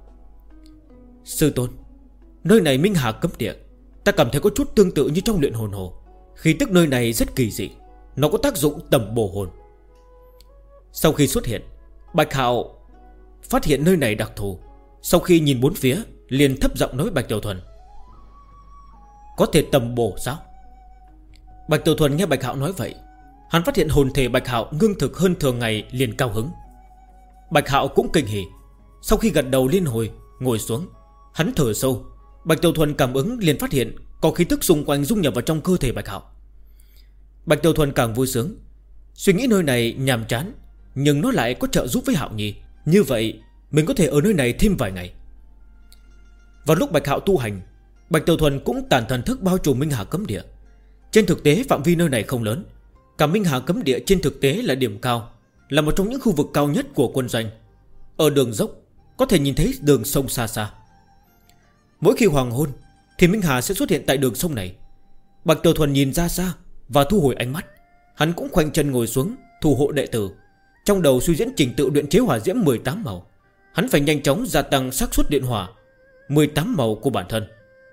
Sư tôn, nơi này Minh Hà cấm địa, ta cảm thấy có chút tương tự như trong luyện hồn hồ. Khí tức nơi này rất kỳ dị, nó có tác dụng tẩm bổ hồn. Sau khi xuất hiện, Bạch Hạo phát hiện nơi này đặc thù. Sau khi nhìn bốn phía, liền thấp giọng nói với Bạch Tiểu Thuần: có thể tầm bổ sao? Bạch Tiểu Thuần nghe Bạch Hạo nói vậy, hắn phát hiện hồn thể Bạch Hạo ngưng thực hơn thường ngày, liền cao hứng. Bạch Hạo cũng kinh hỉ. Sau khi gật đầu liên hồi, ngồi xuống, hắn thở sâu. Bạch Tiểu Thuần cảm ứng liền phát hiện có khí tức xung quanh dung nhập vào trong cơ thể Bạch Hạo. Bạch Tiểu Thuần càng vui sướng, suy nghĩ nơi này nhàm chán, nhưng nó lại có trợ giúp với Hạo Nhi. Như vậy mình có thể ở nơi này thêm vài ngày. Vào lúc Bạch Hạo tu hành, Bạch Tiểu Thuần cũng tản thần thức bao trùm Minh Hà cấm địa. Trên thực tế phạm vi nơi này không lớn. Cả Minh Hà cấm địa trên thực tế là điểm cao, là một trong những khu vực cao nhất của quân doanh. Ở đường dốc có thể nhìn thấy đường sông xa xa. Mỗi khi hoàng hôn thì Minh Hà sẽ xuất hiện tại đường sông này. Bạch Tiểu Thuần nhìn ra xa và thu hồi ánh mắt. Hắn cũng khoanh chân ngồi xuống thủ hộ đệ tử, trong đầu suy diễn trình tự luyện chế hỏa diễm 18 màu. Hắn phải nhanh chóng gia tăng xác suất điện hỏa 18 màu của bản thân.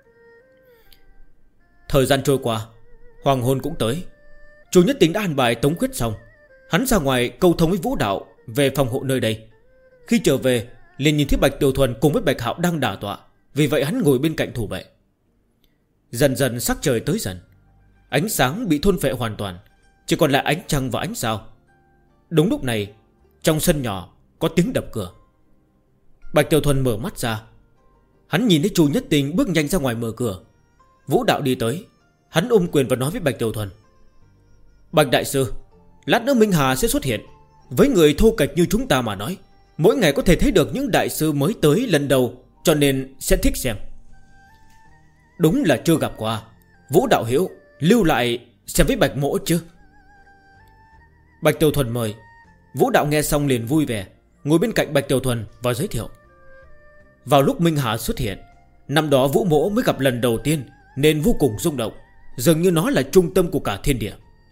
Thời gian trôi qua, hoàng hôn cũng tới. Chu Nhất Tính đã an bài tống quyết xong. Hắn ra ngoài câu thông với Vũ Đạo về phòng hộ nơi đây. Khi trở về liền nhìn thấy Bạch Tiểu Thuần cùng với Bạch Hạo đang đả tọa. Vì vậy hắn ngồi bên cạnh thủ vệ. Dần dần sắc trời tới dần, ánh sáng bị thôn phệ hoàn toàn, chỉ còn lại ánh trăng và ánh sao. Đúng lúc này, trong sân nhỏ có tiếng đập cửa. Bạch Tiểu Thuần mở mắt ra. Hắn nhìn thấy Chu Nhất Tình bước nhanh ra ngoài mở cửa. Vũ Đạo đi tới. Hắn ôm quyền và nói với Bạch Tiểu Thuần: Bạch Đại Sư, lát nữa Minh Hà sẽ xuất hiện. Với người thô kệch như chúng ta mà nói, mỗi ngày có thể thấy được những đại sư mới tới lần đầu, cho nên sẽ thích xem. Đúng là chưa gặp qua. Vũ Đạo Hiếu, lưu lại xem với Bạch Mỗ chứ. Bạch Tiểu Thuần mời. Vũ Đạo nghe xong liền vui vẻ, ngồi bên cạnh Bạch Tiểu Thuần và giới thiệu. Vào lúc Minh Hà xuất hiện, năm đó Vũ Mỗ mới gặp lần đầu tiên, nên vô cùng rung động, dường như nó là trung tâm của cả thiên địa.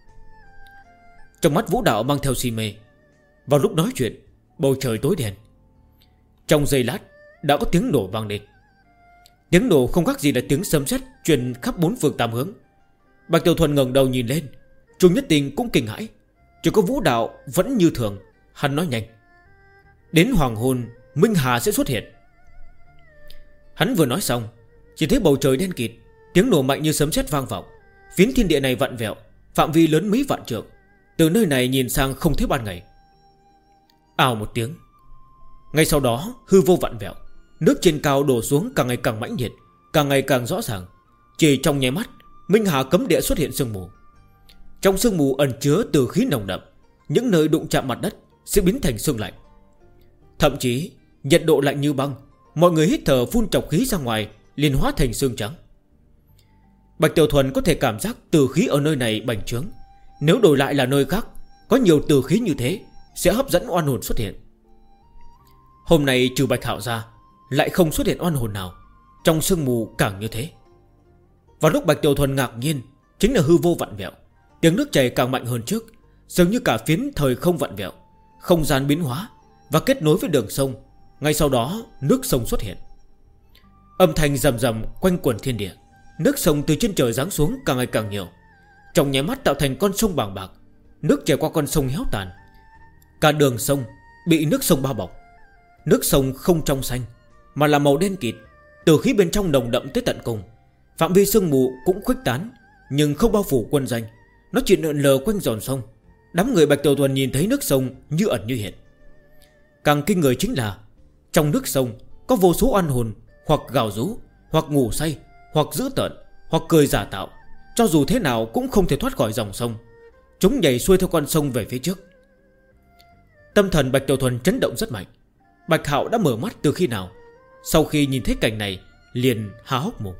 Trong mắt Vũ Đạo mang theo si mê. Vào lúc nói chuyện, bầu trời tối đen. Trong giây lát đã có tiếng nổ vang lên. Tiếng nổ không khác gì là tiếng sấm sét truyền khắp bốn phương tám hướng. Bạch Tiểu Thuần ngẩng đầu nhìn lên. Chu Nhất Tình cũng kinh hãi. Chỉ có Vũ Đạo vẫn như thường. Hắn nói nhanh: đến hoàng hôn Minh Hà sẽ xuất hiện. Hắn vừa nói xong, chỉ thấy bầu trời đen kịt, tiếng nổ mạnh như sấm sét vang vọng. Phiến thiên địa này vặn vẹo, phạm vi lớn mấy vạn trượng. Từ nơi này nhìn sang không thấy ban ngày. Ào một tiếng. Ngay sau đó hư vô vặn vẹo, nước trên cao đổ xuống càng ngày càng mãnh liệt, càng ngày càng rõ ràng. Chỉ trong nháy mắt, Minh Hà cấm địa xuất hiện sương mù. Trong sương mù ẩn chứa từ khí nồng đậm, những nơi đụng chạm mặt đất sẽ biến thành sương lạnh. Thậm chí nhiệt độ lạnh như băng. Mọi người hít thở phun trọc khí ra ngoài, liền hóa thành sương trắng. Bạch Tiểu Thuần có thể cảm giác từ khí ở nơi này bành trướng. Nếu đổi lại là nơi khác, có nhiều từ khí như thế sẽ hấp dẫn oan hồn xuất hiện. Hôm nay trừ Bạch Hạo ra, lại không xuất hiện oan hồn nào. Trong sương mù càng như thế. Vào lúc Bạch Tiểu Thuần ngạc nhiên, chính là hư vô vặn vẹo. Tiếng nước chảy càng mạnh hơn trước, dường như cả phiến thời không vặn vẹo, không gian biến hóa và kết nối với đường sông. Ngay sau đó nước sông xuất hiện. Âm thanh rầm rầm quanh quẩn thiên địa. Nước sông từ trên trời giáng xuống càng ngày càng nhiều, trong nháy mắt tạo thành con sông bàng bạc. Nước chảy qua con sông héo tàn. Cả đường sông bị nước sông bao bọc. Nước sông không trong xanh, mà là màu đen kịt. Từ khí bên trong nồng đậm tới tận cùng. Phạm vi sương mù cũng khuếch tán, nhưng không bao phủ quân doanh. Nó chỉ lượn lờ quanh dòng sông. Đám người Bạch Tiểu Thuần nhìn thấy nước sông như ẩn như hiện. Càng kinh người chính là trong nước sông có vô số oan hồn, hoặc gào rú, hoặc ngủ say, hoặc dữ tợn, hoặc cười giả tạo. Cho dù thế nào cũng không thể thoát khỏi dòng sông. Chúng nhảy xuôi theo con sông về phía trước. Tâm thần Bạch Tiểu Thuần chấn động rất mạnh. Bạch Hạo đã mở mắt từ khi nào? Sau khi nhìn thấy cảnh này liền há hốc mồm.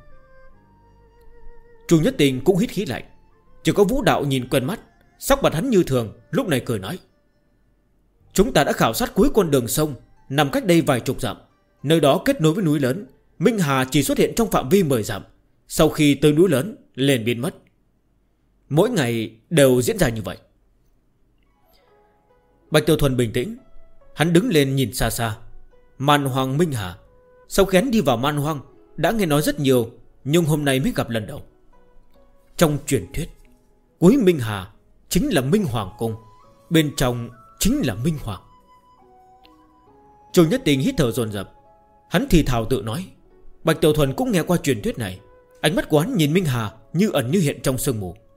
Chu Nhất Tình cũng hít khí lạnh. Chỉ có Vũ Đạo nhìn quen mắt, sắc mặt hắn như thường, lúc này cười nói: chúng ta đã khảo sát cuối con đường sông, nằm cách đây vài chục dặm. Nơi đó kết nối với núi lớn. Minh Hà chỉ xuất hiện trong phạm vi 10 dặm. Sau khi tới núi lớn liền biến mất. Mỗi ngày đều diễn ra như vậy. Bạch Tiểu Thuần bình tĩnh. Hắn đứng lên nhìn xa xa Man Hoang Minh Hà. Sau khi hắn đi vào Man Hoang, đã nghe nói rất nhiều, nhưng hôm nay mới gặp lần đầu. Trong truyền thuyết, Cuối Minh Hà chính là Minh Hoàng Cung, bên trong chính là Minh Hoàng. Chu Nhất Tinh hít thở dồn dập. Hắn thì thào tự nói. Bạch Tiểu Thuần cũng nghe qua truyền thuyết này. Ánh mắt của hắn nhìn Minh Hà như ẩn như hiện trong sương mù.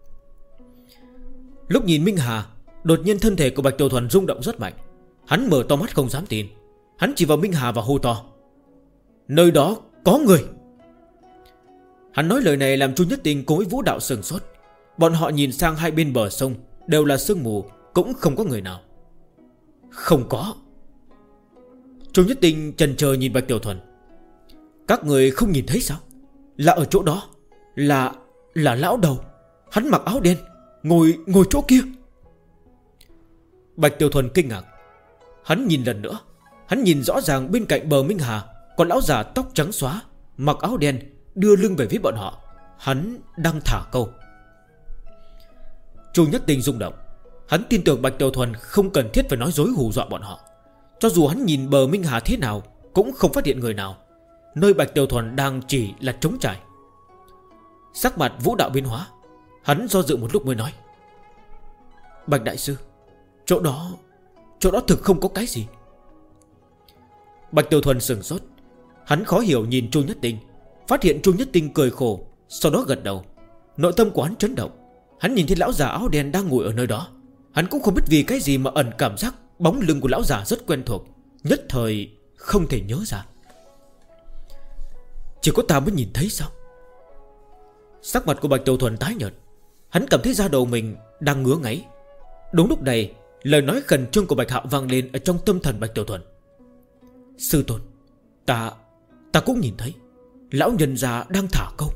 Lúc nhìn Minh Hà, đột nhiên thân thể của Bạch Tiểu Thuần rung động rất mạnh. Hắn mở to mắt không dám tin. Hắn chỉ vào Minh Hà và hô to: nơi đó có người. Hắn nói lời này làm Chu Nhất Tinh cùng với Vũ Đạo sừng sốt. Bọn họ nhìn sang hai bên bờ sông, đều là sương mù, cũng không có người nào. Không có. Chu Nhất Tinh chần chờ nhìn Bạch Tiểu Thuần. Các người không nhìn thấy sao? Là ở chỗ đó. Là lão đầu. Hắn mặc áo đen, ngồi chỗ kia. Bạch Tiểu Thuần kinh ngạc. Hắn nhìn lần nữa. Hắn nhìn rõ ràng bên cạnh bờ Minh Hà có lão già tóc trắng xóa, mặc áo đen, đưa lưng về phía bọn họ. Hắn đang thả câu. Chu Nhất Tinh rung động. Hắn tin tưởng Bạch Tiểu Thuần không cần thiết phải nói dối hù dọa bọn họ. Cho dù hắn nhìn bờ Minh Hà thế nào cũng không phát hiện người nào. Nơi Bạch Tiểu Thuần đang chỉ là trống trải. Sắc mặt Vũ Đạo biến hóa. Hắn do dự một lúc mới nói: Bạch Đại Sư, chỗ đó thực không có cái gì. Bạch Tiểu Thuần sừng sốt. Hắn khó hiểu nhìn Chu Nhất Tinh, phát hiện Chu Nhất Tinh cười khổ, sau đó gật đầu. Nội tâm của hắn chấn động. Hắn nhìn thấy lão già áo đen đang ngồi ở nơi đó. Hắn cũng không biết vì cái gì mà ẩn cảm giác bóng lưng của lão già rất quen thuộc. Nhất thời không thể nhớ ra. Chỉ có ta mới nhìn thấy sao? Sắc mặt của Bạch Tiểu Thuần tái nhợt. Hắn cảm thấy da đầu mình đang ngứa ngáy. Đúng lúc này, lời nói khẩn trương của Bạch Hạo vang lên ở trong tâm thần Bạch Tiểu Thuần. Sư tôn, ta cũng nhìn thấy. Lão nhân già đang thả câu.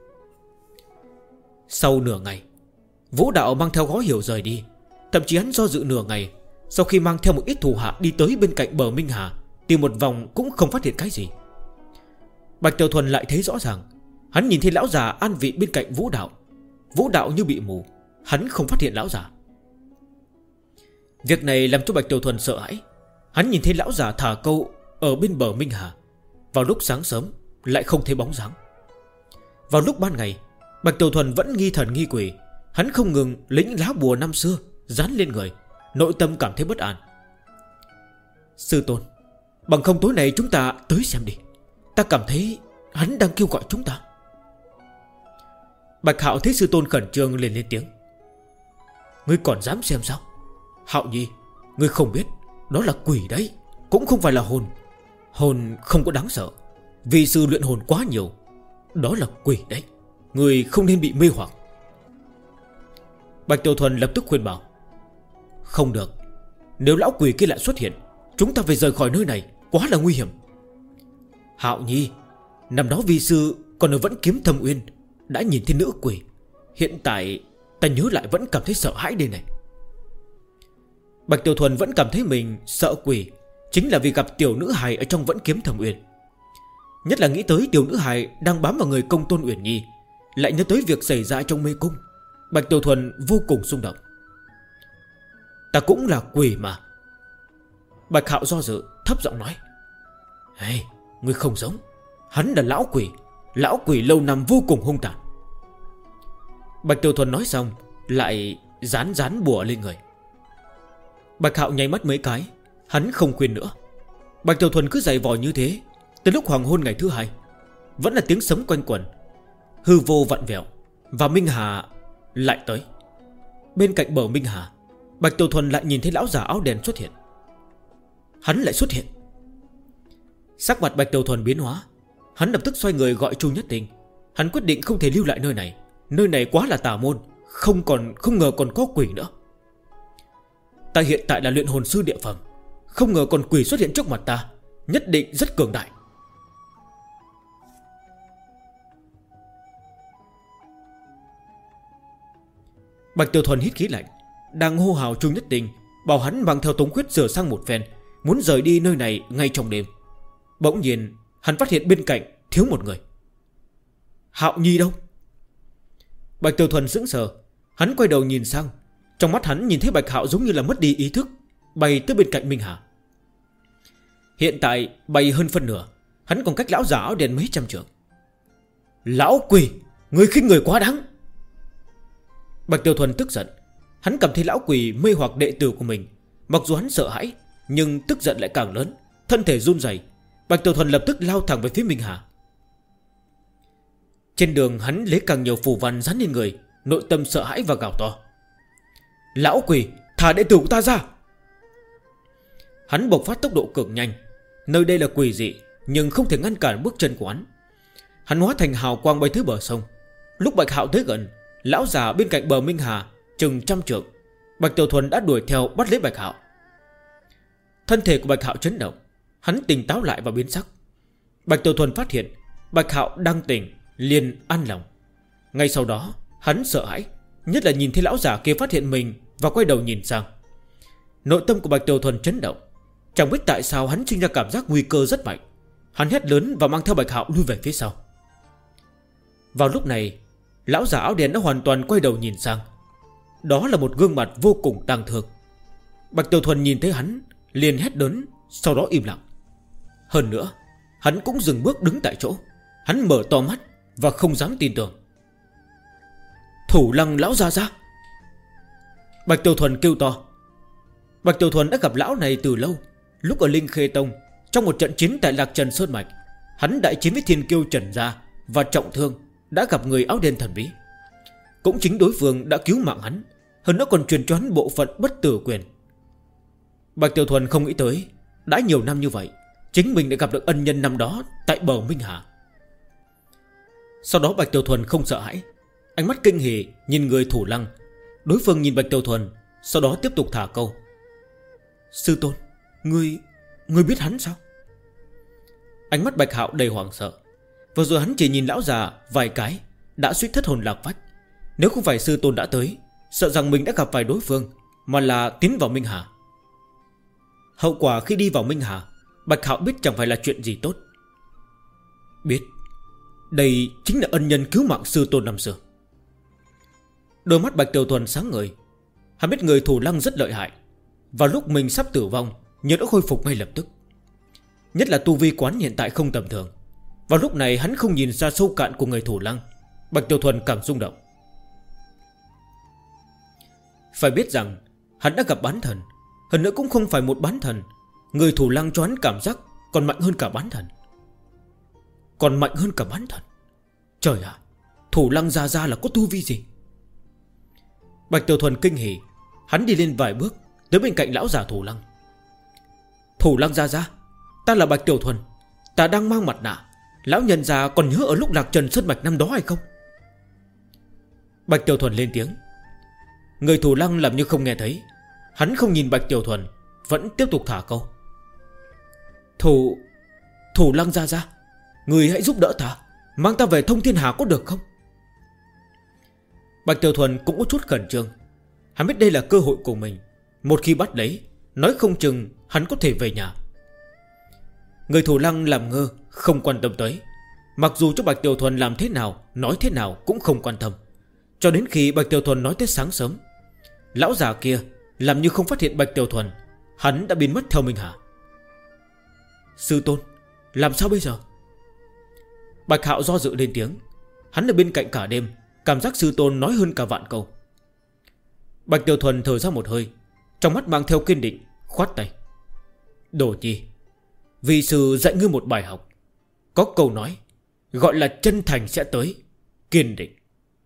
Sau nửa ngày, Vũ Đạo mang theo khó hiểu rời đi. Thậm chí hắn do dự nửa ngày. Sau khi mang theo một ít thủ hạ đi tới bên cạnh bờ Minh Hà, tìm một vòng cũng không phát hiện cái gì. Bạch Tiểu Thuần lại thấy rõ ràng. Hắn nhìn thấy lão già an vị bên cạnh Vũ Đạo. Vũ Đạo như bị mù, hắn không phát hiện lão già. Việc này làm cho Bạch Tiểu Thuần sợ hãi. Hắn nhìn thấy lão già thả câu ở bên bờ Minh Hà. Vào lúc sáng sớm lại không thấy bóng dáng. Vào lúc ban ngày, Bạch Tiểu Thuần vẫn nghi thần nghi quỷ. Hắn không ngừng lấy những lá bùa năm xưa dán lên người. Nội tâm cảm thấy bất an. Sư tôn, bằng không tối nay chúng ta tới xem đi. Ta cảm thấy hắn đang kêu gọi chúng ta. Bạch Hạo thấy sư tôn khẩn trương liền lên tiếng. Ngươi còn dám xem sao? Hạo Nhi, ngươi không biết, đó là quỷ đấy, cũng không phải là hồn. Hồn không có đáng sợ, vì sư luyện hồn quá nhiều. Đó là quỷ đấy, ngươi không nên bị mê hoặc. Bạch Tiểu Thuần lập tức khuyên bảo. Không được, nếu lão quỷ kia lại xuất hiện, chúng ta phải rời khỏi nơi này, quá là nguy hiểm. Hạo Nhi, năm đó vi sư còn ở Vẫn Kiếm Thâm Uyên đã nhìn thấy nữ quỷ. Hiện tại ta nhớ lại vẫn cảm thấy sợ hãi đây này. Bạch Tiểu Thuần vẫn cảm thấy mình sợ quỷ, chính là vì gặp tiểu nữ hài ở trong Vẫn Kiếm Thâm Uyên. Nhất là nghĩ tới tiểu nữ hài đang bám vào người Công Tôn Uyển Nhi, lại nhớ tới việc xảy ra trong mê cung. Bạch Tiểu Thuần vô cùng xung động. Ta cũng là quỷ mà. Bạch Hạo do dự, thấp giọng nói. Hey, ngươi không giống. Hắn là lão quỷ. Lão quỷ lâu năm vô cùng hung tàn. Bạch Tiểu Thuần nói xong lại dán bùa lên người. Bạch Hạo nháy mắt mấy cái. Hắn không khuyên nữa. Bạch Tiểu Thuần cứ giày vò như thế. Tới lúc hoàng hôn ngày thứ hai, vẫn là tiếng sấm quanh quẩn. Hư vô vặn vẹo. Và Minh Hà lại tới. Bên cạnh bờ Minh Hà, Bạch Tiểu Thuần lại nhìn thấy lão già áo đen xuất hiện. Hắn lại xuất hiện. Sắc mặt Bạch Tiểu Thuần biến hóa. Hắn lập tức xoay người gọi Chu Nhất Tinh. Hắn quyết định không thể lưu lại nơi này. Nơi này quá là tà môn, không ngờ còn có quỷ nữa. Ta hiện tại là luyện hồn sư địa phẩm, không ngờ còn quỷ xuất hiện trước mặt ta, nhất định rất cường đại. Bạch Tiểu Thuần hít khí lạnh, đang hô hào Chu Nhất Tinh, bảo hắn mang theo Tống Khuyết sửa sang một phen, muốn rời đi nơi này ngay trong đêm. Bỗng nhiên hắn phát hiện bên cạnh thiếu một người. Hạo Nhi đâu? Bạch Tiểu Thuần sững sờ. Hắn quay đầu nhìn sang. Trong mắt hắn nhìn thấy Bạch Hạo giống như là mất đi ý thức, bay tới bên cạnh Minh Hà. Hiện tại bay hơn phân nửa, hắn còn cách lão già áo đen mấy trăm trượng. Lão quỷ, ngươi khinh người quá đáng. Bạch Tiểu Thuần tức giận. Hắn cảm thấy lão quỷ mê hoặc đệ tử của mình. Mặc dù hắn sợ hãi, nhưng tức giận lại càng lớn, thân thể run rẩy. Bạch Tiểu Thuần lập tức lao thẳng về phía Minh Hà. Trên đường hắn lấy càng nhiều phù văn dán lên người, nội tâm sợ hãi và gào to: lão quỷ, thả đệ tử của ta ra! Hắn bộc phát tốc độ cực nhanh. Nơi đây là quỷ dị, nhưng không thể ngăn cản bước chân của hắn. Hắn hóa thành hào quang bay tới bờ sông. Lúc Bạch Hạo tới gần, lão già bên cạnh bờ Minh Hà chừng 100 trượng, Bạch Tiểu Thuần đã đuổi theo bắt lấy Bạch Hạo. Thân thể của Bạch Hạo chấn động. Hắn tỉnh táo lại và biến sắc. Bạch Tiểu Thuần phát hiện Bạch Hạo đang tỉnh, liền an lòng. Ngay sau đó hắn sợ hãi, nhất là nhìn thấy lão già kia phát hiện mình và quay đầu nhìn sang. Nội tâm của Bạch Tiểu Thuần chấn động. Chẳng biết tại sao hắn sinh ra cảm giác nguy cơ rất mạnh. Hắn hét lớn và mang theo Bạch Hạo lui về phía sau. Vào lúc này, lão già áo đen đã hoàn toàn quay đầu nhìn sang. Đó là một gương mặt vô cùng tang thương. Bạch Tiểu Thuần nhìn thấy hắn liền hét lớn, sau đó im lặng. Hơn nữa, hắn cũng dừng bước đứng tại chỗ. Hắn mở to mắt và không dám tin tưởng. Thủ Lăng lão gia gia! Bạch Tiểu Thuần kêu to. Bạch Tiểu Thuần đã gặp lão này từ lâu. Lúc ở Linh Khê Tông, trong một trận chiến tại Lạc Trần Sơn Mạch, hắn đại chiến với Thiên Kiêu Trần Gia và trọng thương, đã gặp người áo đen thần bí. Cũng chính đối phương đã cứu mạng hắn, hơn nữa còn truyền cho hắn bộ phận bất tử quyền. Bạch Tiểu Thuần không nghĩ tới, đã nhiều năm như vậy, chính mình đã gặp được ân nhân năm đó tại bờ Minh Hà. Sau đó Bạch Tiểu Thuần không sợ hãi, ánh mắt kinh hỉ nhìn người Thủ Lăng. Đối phương nhìn Bạch Tiểu Thuần, sau đó tiếp tục thả câu: sư tôn, Ngươi biết hắn sao? Ánh mắt Bạch Hạo đầy hoảng sợ. Vừa rồi hắn chỉ nhìn lão già vài cái đã suýt thất hồn lạc phách. Nếu không phải sư tôn đã tới, sợ rằng mình đã gặp phải đối phương, mà là tiến vào Minh Hà. Hậu quả khi đi vào Minh Hà, Bạch Hạo biết chẳng phải là chuyện gì tốt. Biết, đây chính là ân nhân cứu mạng sư tôn năm xưa. Đôi mắt Bạch Tiểu Thuần sáng ngời. Hắn biết người Thủ Lăng rất lợi hại. Vào lúc mình sắp tử vong, nhớ đã khôi phục ngay lập tức. Nhất là tu vi quán hiện tại không tầm thường. Vào lúc này hắn không nhìn ra sâu cạn của người Thủ Lăng. Bạch Tiểu Thuần càng rung động. Phải biết rằng hắn đã gặp bán thần, hơn nữa cũng không phải một bán thần. Người Thủ Lăng cho hắn cảm giác còn mạnh hơn cả bán thần. Còn mạnh hơn cả bán thần. Trời ạ, Thủ Lăng ra là có tu vi gì? Bạch Tiểu Thuần kinh hỉ. Hắn đi lên vài bước tới bên cạnh lão già Thủ Lăng. Thủ Lăng ra, ta là Bạch Tiểu Thuần. Ta đang mang mặt nạ. Lão nhân già còn nhớ ở lúc Lạc Trần Sơn Mạch năm đó hay không? Bạch Tiểu Thuần lên tiếng. Người Thủ Lăng làm như không nghe thấy. Hắn không nhìn Bạch Tiểu Thuần, vẫn tiếp tục thả câu. Thủ Lăng ra, người hãy giúp đỡ ta, mang ta về Thông Thiên Hà có được không? Bạch Tiểu Thuần cũng có chút khẩn trương. Hắn biết đây là cơ hội của mình. Một khi bắt lấy, nói không chừng hắn có thể về nhà. Người Thủ Lăng làm ngơ, không quan tâm tới. Mặc dù cho Bạch Tiểu Thuần làm thế nào, nói thế nào cũng không quan tâm. Cho đến khi Bạch Tiểu Thuần nói tới sáng sớm, lão già kia làm như không phát hiện Bạch Tiểu Thuần. Hắn đã biến mất theo Minh Hà. Sư tôn, làm sao bây giờ? Bạch Hạo do dự lên tiếng. Hắn ở bên cạnh cả đêm, cảm giác sư tôn nói hơn cả vạn câu. Bạch Tiểu Thuần thở ra một hơi, trong mắt mang theo kiên định, khoát tay. Đồ Nhi, vì sư dạy ngươi một bài học. Có câu nói gọi là chân thành sẽ tới, kiên định.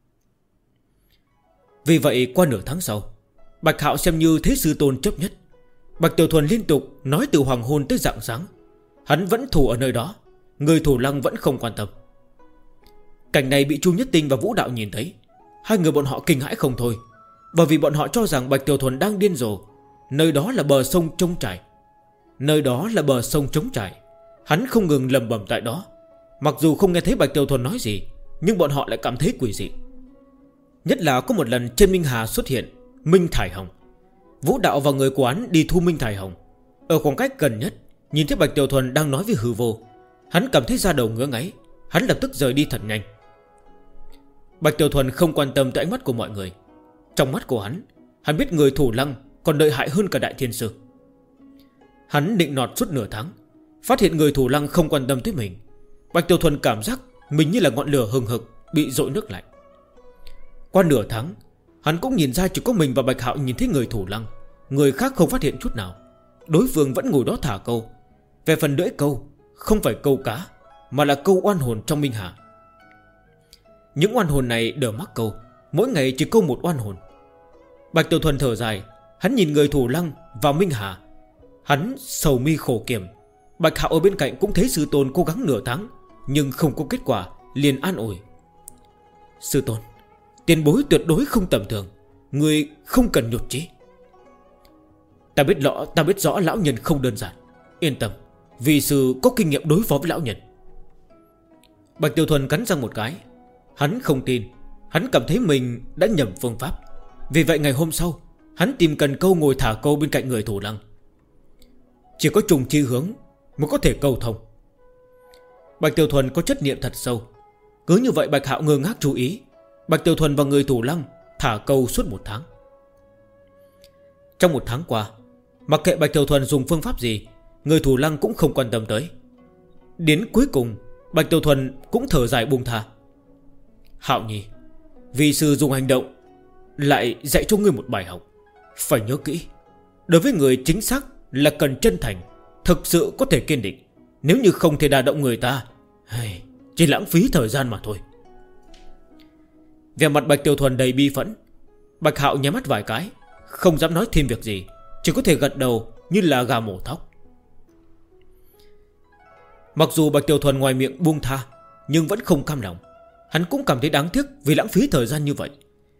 Vì vậy qua nửa tháng sau, Bạch Hạo xem như thế sư tôn chấp nhất. Bạch Tiểu Thuần liên tục nói từ hoàng hôn tới rạng sáng. Hắn vẫn thủ ở nơi đó. Người Thủ Lăng vẫn không quan tâm. Cảnh này bị Chu Nhất Tinh và Vũ Đạo nhìn thấy. Hai người bọn họ kinh hãi không thôi, bởi vì bọn họ cho rằng Bạch Tiểu Thuần đang điên rồ. Nơi đó là bờ sông trống trải. Nơi đó là bờ sông trống trải. Hắn không ngừng lầm bầm tại đó. Mặc dù không nghe thấy Bạch Tiểu Thuần nói gì, nhưng bọn họ lại cảm thấy quỷ dị. Nhất là có một lần trên Minh Hà xuất hiện Minh Thải Hồng. Vũ Đạo và người của hắn đi thu Minh Thải Hồng. Ở khoảng cách gần nhất, nhìn thấy Bạch Tiểu Thuần đang nói với hư vô, hắn cảm thấy da đầu ngứa ngáy. Hắn lập tức rời đi thật nhanh. Bạch Tiểu Thuần không quan tâm tới ánh mắt của mọi người. Trong mắt của hắn biết người Thủ Lăng còn lợi hại hơn cả Đại Thiên Sư. Hắn định nọt suốt nửa tháng, phát hiện người Thủ Lăng không quan tâm tới mình. Bạch Tiểu Thuần cảm giác mình như là ngọn lửa hừng hực bị dội nước lạnh. Qua nửa tháng, Hắn cũng nhìn ra chỉ có mình và Bạch Hạo nhìn thấy người thủ lăng, người khác không phát hiện chút nào. Đối phương vẫn ngồi đó thả câu. Về phần lưỡi câu, không phải câu cá, mà là câu oan hồn trong Minh Hà. Những oan hồn này đều mắc câu, mỗi ngày chỉ câu một oan hồn. Bạch Tiểu Thuần thở dài. Hắn nhìn người thủ lăng vào Minh Hà, hắn sầu mi khổ kiểm. Bạch Hạo ở bên cạnh cũng thấy sư tôn cố gắng nửa tháng nhưng không có kết quả, liền an ủi: sư tôn, tiền bối tuyệt đối không tầm thường, người không cần nhụt chí. Ta biết rõ lão nhân không đơn giản, yên tâm, vì sư có kinh nghiệm đối phó với lão nhân. Bạch Tiểu Thuần cắn răng một cái. Hắn không tin, hắn cảm thấy mình đã nhầm phương pháp. Vì vậy ngày hôm sau, hắn tìm cần câu ngồi thả câu bên cạnh người thủ lăng. Chỉ có trùng chi hướng mới có thể câu thông. Bạch Tiểu Thuần có chất niệm thật sâu. Cứ như vậy Bạch Hạo ngơ ngác chú ý. Bạch Tiểu Thuần và người thủ lăng thả câu suốt 1 tháng. Trong 1 tháng qua, mặc kệ Bạch Tiểu Thuần dùng phương pháp gì, người thủ lăng cũng không quan tâm tới. Đến cuối cùng, Bạch Tiểu Thuần cũng thở dài buông tha. Hạo Nhi, vì sư dùng hành động lại dạy cho ngươi một bài học. Phải nhớ kỹ, đối với người chính xác là cần chân thành, thực sự có thể kiên định. Nếu như không thể đả động người ta, chỉ lãng phí thời gian mà thôi. Vẻ mặt Bạch Tiểu Thuần đầy bi phẫn. Bạch Hạo nhắm mắt vài cái, không dám nói thêm việc gì, chỉ có thể gật đầu như là gà mổ thóc. Mặc dù Bạch Tiểu Thuần ngoài miệng buông tha, nhưng vẫn không cam lòng. Hắn cũng cảm thấy đáng tiếc vì lãng phí thời gian như vậy.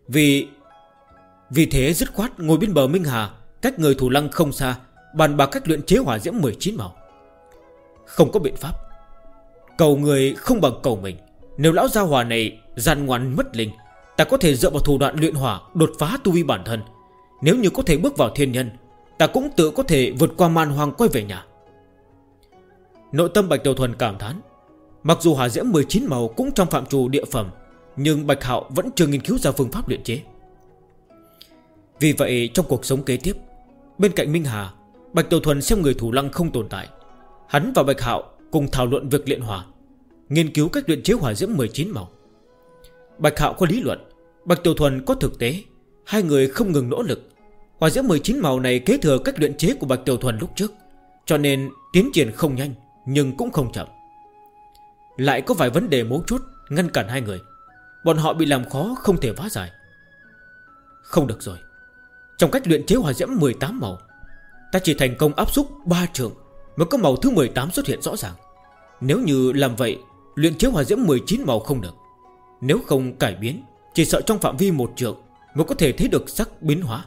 Vì thế dứt khoát ngồi bên bờ Minh Hà, cách người thủ lăng không xa, bàn bạc cách luyện chế hỏa diễm 19 màu. Không có biện pháp, cầu người không bằng cầu mình. Nếu lão gia hỏa này gian ngoan mất linh, ta có thể dựa vào thủ đoạn luyện hỏa đột phá tu vi bản thân. Nếu như có thể bước vào thiên nhân, ta cũng tự có thể vượt qua man hoang quay về nhà. Nội tâm Bạch Tiểu Thuần cảm thán. Mặc dù hỏa diễm 19 màu cũng trong phạm trù địa phẩm, nhưng Bạch Hạo vẫn chưa nghiên cứu ra phương pháp luyện chế. Vì vậy trong cuộc sống kế tiếp, bên cạnh Minh Hà, Bạch Tiểu Thuần xem người thủ lăng không tồn tại. Hắn và Bạch Hạo cùng thảo luận việc luyện hỏa, nghiên cứu cách luyện chế hỏa diễm 19 màu. Bạch Hạo có lý luận, Bạch Tiểu Thuần có thực tế. Hai người không ngừng nỗ lực. Hỏa diễm 19 màu này kế thừa cách luyện chế của Bạch Tiểu Thuần lúc trước, cho nên tiến triển không nhanh nhưng cũng không chậm. Lại có vài vấn đề mấu chốt ngăn cản hai người. Bọn họ bị làm khó không thể phá giải. Không được rồi, trong cách luyện chế hỏa diễm 18 màu, ta chỉ thành công áp xúc 3 trượng mới có màu thứ 18 xuất hiện rõ ràng. Nếu như làm vậy, luyện chế hỏa diễm 19 màu không được. Nếu không cải biến, chỉ sợ trong phạm vi 1 trượng mới có thể thấy được sắc biến hóa.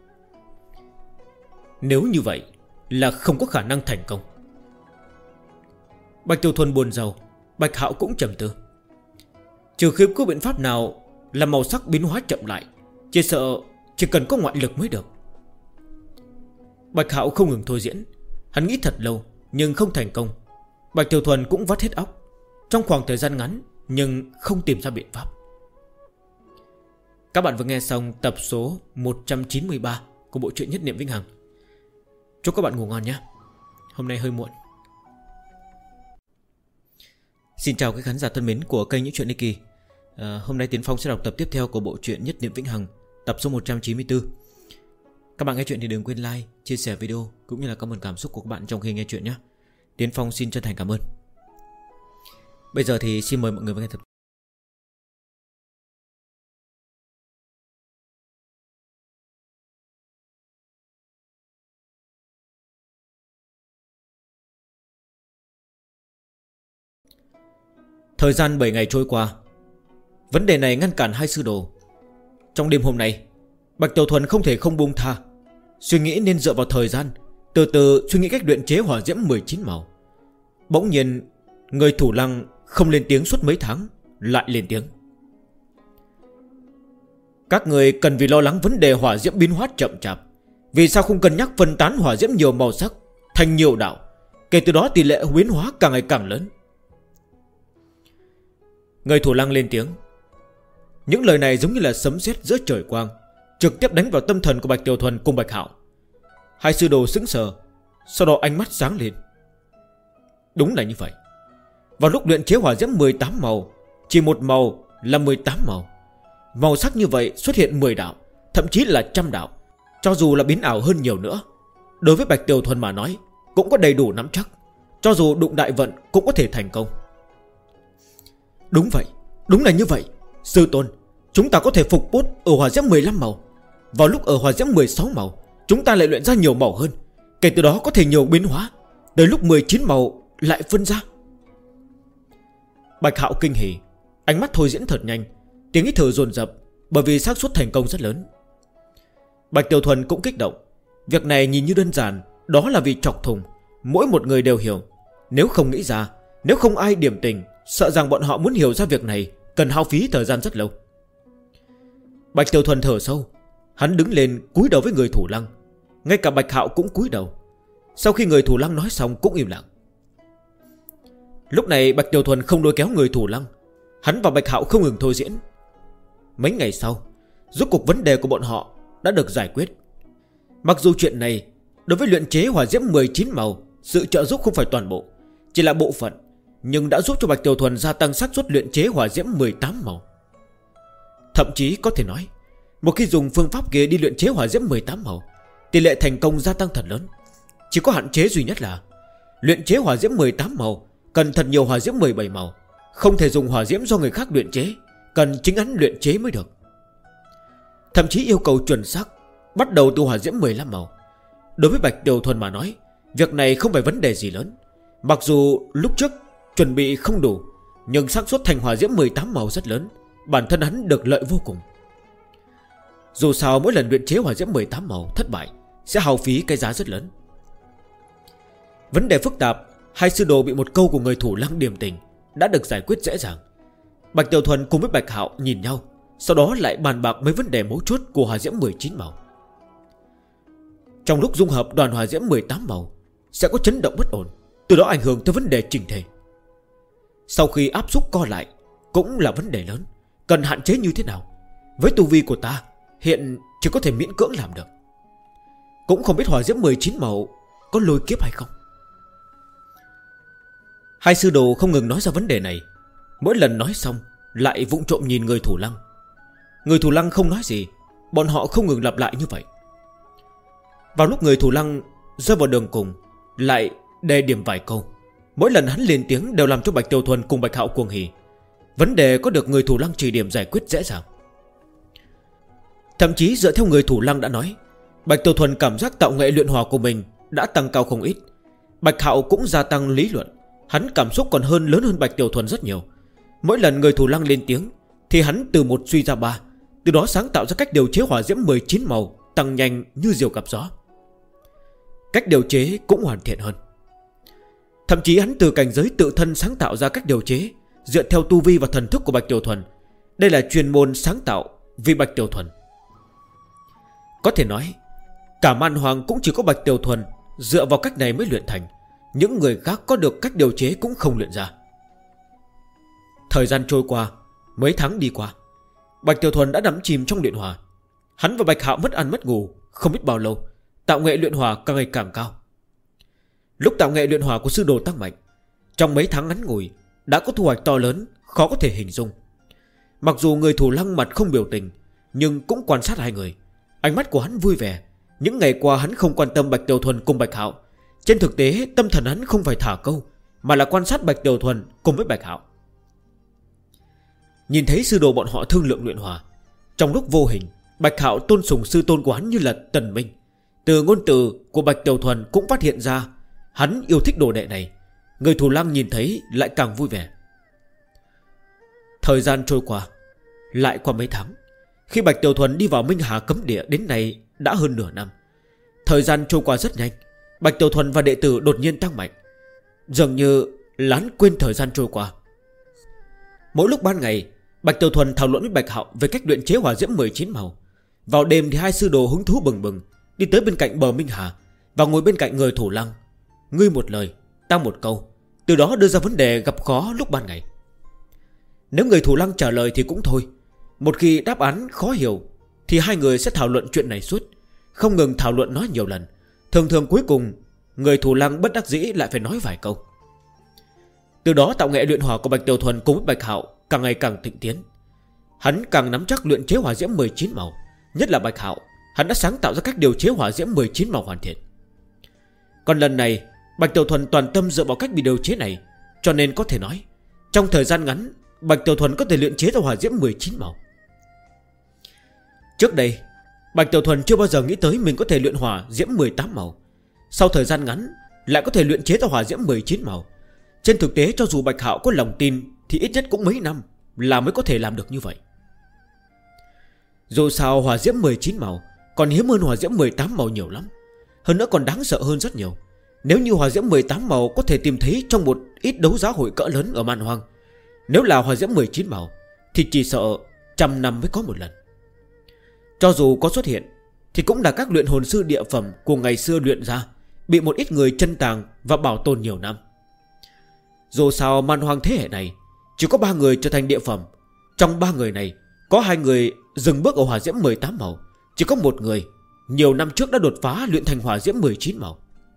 Nếu như vậy là không có khả năng thành công. Bạch Tiểu Thuần buồn rầu. Bạch Hạo cũng trầm tư. Trừ khi có biện pháp nào làm màu sắc biến hóa chậm lại, chỉ sợ chỉ cần có ngoại lực mới được. Bạch Hạo không ngừng thôi diễn. Hắn nghĩ thật lâu nhưng không thành công. Bạch Tiểu Thuần cũng vắt hết óc trong khoảng thời gian ngắn, nhưng không tìm ra biện pháp. Các bạn vừa nghe xong tập số 193 của bộ truyện Nhất Niệm Vĩnh Hằng. Chúc các bạn ngủ ngon nhé. Hôm nay hơi muộn. Xin chào các khán giả thân mến của kênh Những Chuyện Nicky. Hôm nay Tiến Phong sẽ đọc tập tiếp theo của bộ truyện Nhất Niệm Vĩnh Hằng, tập số 194. Các bạn nghe chuyện thì đừng quên like, chia sẻ video cũng như là comment cảm xúc của các bạn trong khi nghe chuyện nhé. Tiến Phong xin chân thành cảm ơn. Bây giờ thì xin mời mọi người vào nghe tập. Thời gian 7 ngày trôi qua, vấn đề này ngăn cản hai sư đồ. Trong đêm hôm nay, Bạch Tiểu Thuần không thể không buông tha, suy nghĩ nên dựa vào thời gian, từ từ suy nghĩ cách luyện chế hỏa diễm 19 màu. Bỗng nhiên, người thủ lăng không lên tiếng suốt mấy tháng lại lên tiếng. Các người cần vì lo lắng vấn đề hỏa diễm biến hóa chậm chạp, vì sao không cân nhắc phân tán hỏa diễm nhiều màu sắc thành nhiều đạo, kể từ đó tỷ lệ biến hóa càng ngày càng lớn. Người thủ lăng lên tiếng. Những lời này giống như là sấm sét giữa trời quang, trực tiếp đánh vào tâm thần của Bạch Tiểu Thuần cùng Bạch Hạo. Hai sư đồ sững sờ, sau đó ánh mắt sáng lên. Đúng là như vậy. Vào lúc luyện chế hỏa diễm 18 màu, chỉ một màu là 18 màu. Màu sắc như vậy xuất hiện 10 đạo, thậm chí là trăm đạo, cho dù là biến ảo hơn nhiều nữa, đối với Bạch Tiểu Thuần mà nói cũng có đầy đủ nắm chắc. Cho dù đụng đại vận cũng có thể thành công. Đúng vậy, đúng là như vậy. Sư tôn, chúng ta có thể phục bút ở hỏa diễm 15 màu. Vào lúc ở hỏa diễm 16 màu, chúng ta lại luyện ra nhiều màu hơn. Kể từ đó có thể nhiều biến hóa. Tới lúc 19 màu lại phân ra. Bạch Hạo kinh hỉ, ánh mắt thôi diễn thật nhanh, tiếng hít thở dồn dập, bởi vì xác suất thành công rất lớn. Bạch Tiểu Thuần cũng kích động. Việc này nhìn như đơn giản, đó là vì chọc thùng. Mỗi một người đều hiểu. Nếu không nghĩ ra, nếu không ai điểm tình, sợ rằng bọn họ muốn hiểu ra việc này cần hao phí thời gian rất lâu. Bạch Tiểu Thuần thở sâu. Hắn đứng lên cúi đầu với người Thủ Lăng. Ngay cả Bạch Hạo cũng cúi đầu. Sau khi người Thủ Lăng nói xong cũng im lặng. Lúc này Bạch Tiểu Thuần không lôi kéo người Thủ Lăng. Hắn và Bạch Hạo không ngừng thôi diễn. Mấy ngày sau, rốt cuộc vấn đề của bọn họ đã được giải quyết. Mặc dù chuyện này đối với luyện chế hỏa diễm 19 màu, sự trợ giúp không phải toàn bộ, chỉ là bộ phận, nhưng đã giúp cho Bạch Tiểu Thuần gia tăng xác suất luyện chế hỏa diễm 18 màu. Thậm chí có thể nói, một khi dùng phương pháp kia đi luyện chế hỏa diễm 18 màu, tỷ lệ thành công gia tăng thật lớn. Chỉ có hạn chế duy nhất là luyện chế hỏa diễm 18 màu cần thật nhiều hỏa diễm 17 màu, không thể dùng hỏa diễm do người khác luyện chế, cần chính hắn luyện chế mới được. Thậm chí yêu cầu chuẩn xác, bắt đầu từ hỏa diễm 15 màu. Đối với Bạch Tiểu Thuần mà nói, việc này không phải vấn đề gì lớn. Mặc dù lúc trước chuẩn bị không đủ, nhưng xác suất thành hỏa diễm 18 màu rất lớn, bản thân hắn được lợi vô cùng. Dù sao mỗi lần luyện chế hỏa diễm 18 màu thất bại sẽ hao phí cái giá rất lớn. Vấn đề phức tạp, hai sư đồ bị một câu của người Thủ Lăng điểm tình đã được giải quyết dễ dàng. Bạch Tiểu Thuần cùng với Bạch Hạo nhìn nhau, sau đó lại bàn bạc mấy vấn đề mấu chốt của hỏa diễm 19 màu. Trong lúc dung hợp đoàn hỏa diễm 18 màu sẽ có chấn động bất ổn, từ đó ảnh hưởng tới vấn đề chỉnh thể. Sau khi áp xúc co lại cũng là vấn đề lớn, cần hạn chế như thế nào? Với tu vi của ta hiện chỉ có thể miễn cưỡng làm được. Cũng không biết hỏa diễm 19 màu có lôi kiếp hay không. Hai sư đồ không ngừng nói ra vấn đề này. Mỗi lần nói xong lại vụng trộm nhìn người Thủ Lăng. Người Thủ Lăng không nói gì, bọn họ không ngừng lặp lại như vậy. Vào lúc người Thủ Lăng rơi vào đường cùng, lại đề điểm vài câu. Mỗi lần hắn lên tiếng đều làm cho Bạch Tiểu Thuần cùng Bạch Hạo cuồng hỉ. Vấn đề có được người Thủ Lăng chỉ điểm giải quyết dễ dàng. Thậm chí dựa theo người Thủ Lăng đã nói, Bạch Tiểu Thuần cảm giác tạo nghệ luyện hỏa của mình đã tăng cao không ít. Bạch Hạo cũng gia tăng lý luận, hắn cảm xúc còn lớn hơn Bạch Tiểu Thuần rất nhiều. Mỗi lần người Thủ Lăng lên tiếng thì hắn từ một suy ra ba, từ đó sáng tạo ra cách điều chế hỏa diễm 19 màu tăng nhanh như diều gặp gió. Cách điều chế cũng hoàn thiện hơn. Thậm chí hắn từ cảnh giới tự thân sáng tạo ra cách điều chế dựa theo tu vi và thần thức của Bạch Tiểu Thuần. Đây là chuyên môn sáng tạo vì Bạch Tiểu Thuần. Có thể nói cả Man Hoàng cũng chỉ có Bạch Tiểu Thuần dựa vào cách này mới luyện thành. Những người khác có được cách điều chế cũng không luyện ra. Thời gian trôi qua, mấy tháng đi qua, Bạch Tiểu Thuần đã đắm chìm trong luyện hỏa. Hắn và Bạch Hạo mất ăn mất ngủ không biết bao lâu, tạo nghệ luyện hỏa càng ngày càng cao. Lúc tạo nghệ luyện hỏa của sư đồ tăng mạnh, trong mấy tháng ngắn ngủi đã có thu hoạch to lớn, khó có thể hình dung. Mặc dù người Thủ Lăng mặt không biểu tình, nhưng cũng quan sát hai người. Ánh mắt của hắn vui vẻ. Những ngày qua hắn không quan tâm Bạch Tiểu Thuần cùng Bạch Hạo. Trên thực tế tâm thần hắn không phải thả câu, mà là quan sát Bạch Tiểu Thuần cùng với Bạch Hạo. Nhìn thấy sư đồ bọn họ thương lượng luyện hỏa, trong lúc vô hình Bạch Hạo tôn sùng sư tôn của hắn như là Tần Minh. Từ ngôn từ của Bạch Tiểu Thuần cũng phát hiện ra hắn yêu thích đồ đệ này. Người Thủ Lăng nhìn thấy lại càng vui vẻ. Thời gian trôi qua, lại qua mấy tháng. Khi Bạch Tiểu Thuần đi vào Minh Hà cấm địa đến nay đã hơn nửa năm. Thời gian trôi qua rất nhanh. Bạch Tiểu Thuần và đệ tử đột nhiên tăng mạnh, dường như lãng quên thời gian trôi qua. Mỗi lúc ban ngày, Bạch Tiểu Thuần thảo luận với Bạch Hạo về cách luyện chế hỏa diễm 19 màu. Vào đêm thì hai sư đồ hứng thú bừng bừng đi tới bên cạnh bờ Minh Hà và ngồi bên cạnh người Thủ Lăng. Ngươi một lời, ta một câu, từ đó đưa ra vấn đề gặp khó lúc ban ngày. Nếu người Thủ Lăng trả lời thì cũng thôi, một khi đáp án khó hiểu thì hai người sẽ thảo luận chuyện này suốt, không ngừng thảo luận nói nhiều lần. Thường thường cuối cùng người Thủ Lăng bất đắc dĩ lại phải nói vài câu. Từ đó tạo nghệ luyện hỏa của Bạch Tiểu Thuần cùng với Bạch Hạo càng ngày càng thịnh tiến. Hắn càng nắm chắc luyện chế hỏa diễm 19 màu, Nhất là Bạch Hạo, hắn đã sáng tạo ra cách điều chế hỏa diễm 19 màu hoàn thiện. Còn lần này Bạch Tiểu Thuần toàn tâm dựa vào cách bị điều chế này, cho nên có thể nói trong thời gian ngắn Bạch Tiểu Thuần có thể luyện chế ra hỏa diễm 19 màu. Trước đây Bạch Tiểu Thuần chưa bao giờ nghĩ tới mình có thể luyện hỏa diễm 18 màu. Sau thời gian ngắn lại có thể luyện chế ra hỏa diễm 19 màu. Trên thực tế cho dù Bạch Hạo có lòng tin thì ít nhất cũng mấy năm là mới có thể làm được như vậy. Dù sao hỏa diễm 19 màu còn hiếm hơn hỏa diễm 18 màu nhiều lắm. Hơn nữa còn đáng sợ hơn rất nhiều. Nếu như hỏa diễm 18 màu có thể tìm thấy trong một ít đấu giá hội cỡ lớn ở Man Hoang, nếu là hỏa diễm 19 màu thì chỉ sợ 100 năm mới có một lần. Cho dù có xuất hiện thì cũng là các luyện hồn sư địa phẩm của ngày xưa luyện ra, bị một ít người chân tàng và bảo tồn nhiều năm. Dù sao Man Hoang thế hệ này chỉ có 3 người trở thành địa phẩm. Trong 3 người này có 2 người dừng bước ở hỏa diễm 18 màu, chỉ có 1 người nhiều năm trước đã đột phá luyện thành hỏa diễm 19 màu.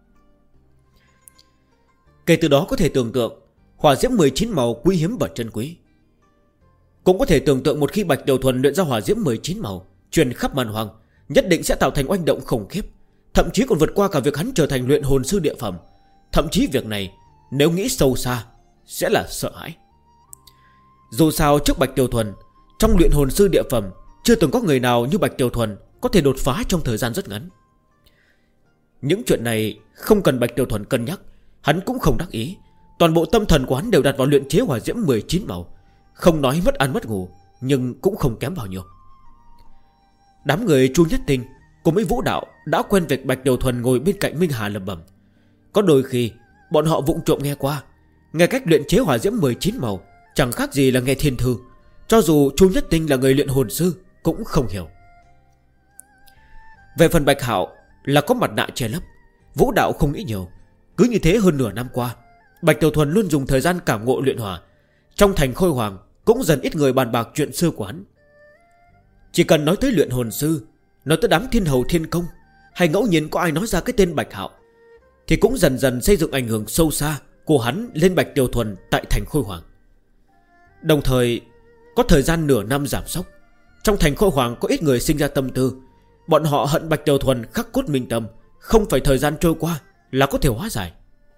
Kể từ đó có thể tưởng tượng hỏa diễm 19 màu quý hiếm và chân quý. Cũng có thể tưởng tượng một khi Bạch Tiểu Thuần luyện ra hỏa diễm 19 màu truyền khắp Man Hoang, nhất định sẽ tạo thành oanh động khủng khiếp, thậm chí còn vượt qua cả việc hắn trở thành luyện hồn sư địa phẩm. Thậm chí việc này nếu nghĩ sâu xa sẽ là sợ hãi. Dù sao trước Bạch Tiểu Thuần, trong luyện hồn sư địa phẩm chưa từng có người nào như Bạch Tiểu Thuần có thể đột phá trong thời gian rất ngắn. Những chuyện này không cần Bạch Tiểu Thuần cân nhắc, hắn cũng không đắc ý. Toàn bộ tâm thần của hắn đều đặt vào luyện chế hỏa diễm 19 màu. Không nói mất ăn mất ngủ, nhưng cũng không kém bao nhiêu. Đám người Chu Nhất Tinh cùng với Vũ Đạo đã quen việc Bạch Tiểu Thuần ngồi bên cạnh Minh Hà lẩm bẩm. Có đôi khi bọn họ vụng trộm nghe qua, nghe cách luyện chế hỏa diễm 19 màu chẳng khác gì là nghe thiên thư. Cho dù Chu Nhất Tinh là người luyện hồn sư cũng không hiểu. Về phần Bạch Hạo là có mặt nạ che lấp, Vũ Đạo không nghĩ nhiều. Cứ như thế hơn nửa năm qua, Bạch Tiểu Thuần luôn dùng thời gian cảm ngộ luyện hỏa. Trong thành Khôi Hoàng cũng dần ít người bàn bạc chuyện xưa của hắn. Chỉ cần nói tới luyện hồn sư, nói tới đám thiên hầu thiên công, hay ngẫu nhiên có ai nói ra cái tên Bạch Hạo, thì cũng dần dần xây dựng ảnh hưởng sâu xa của hắn lên Bạch Tiểu Thuần tại thành Khôi Hoàng. Đồng thời có thời gian nửa năm giảm sốc, trong thành Khôi Hoàng có ít người sinh ra tâm tư. Bọn họ hận Bạch Tiểu Thuần khắc cốt minh tâm, không phải thời gian trôi qua là có thể hóa giải.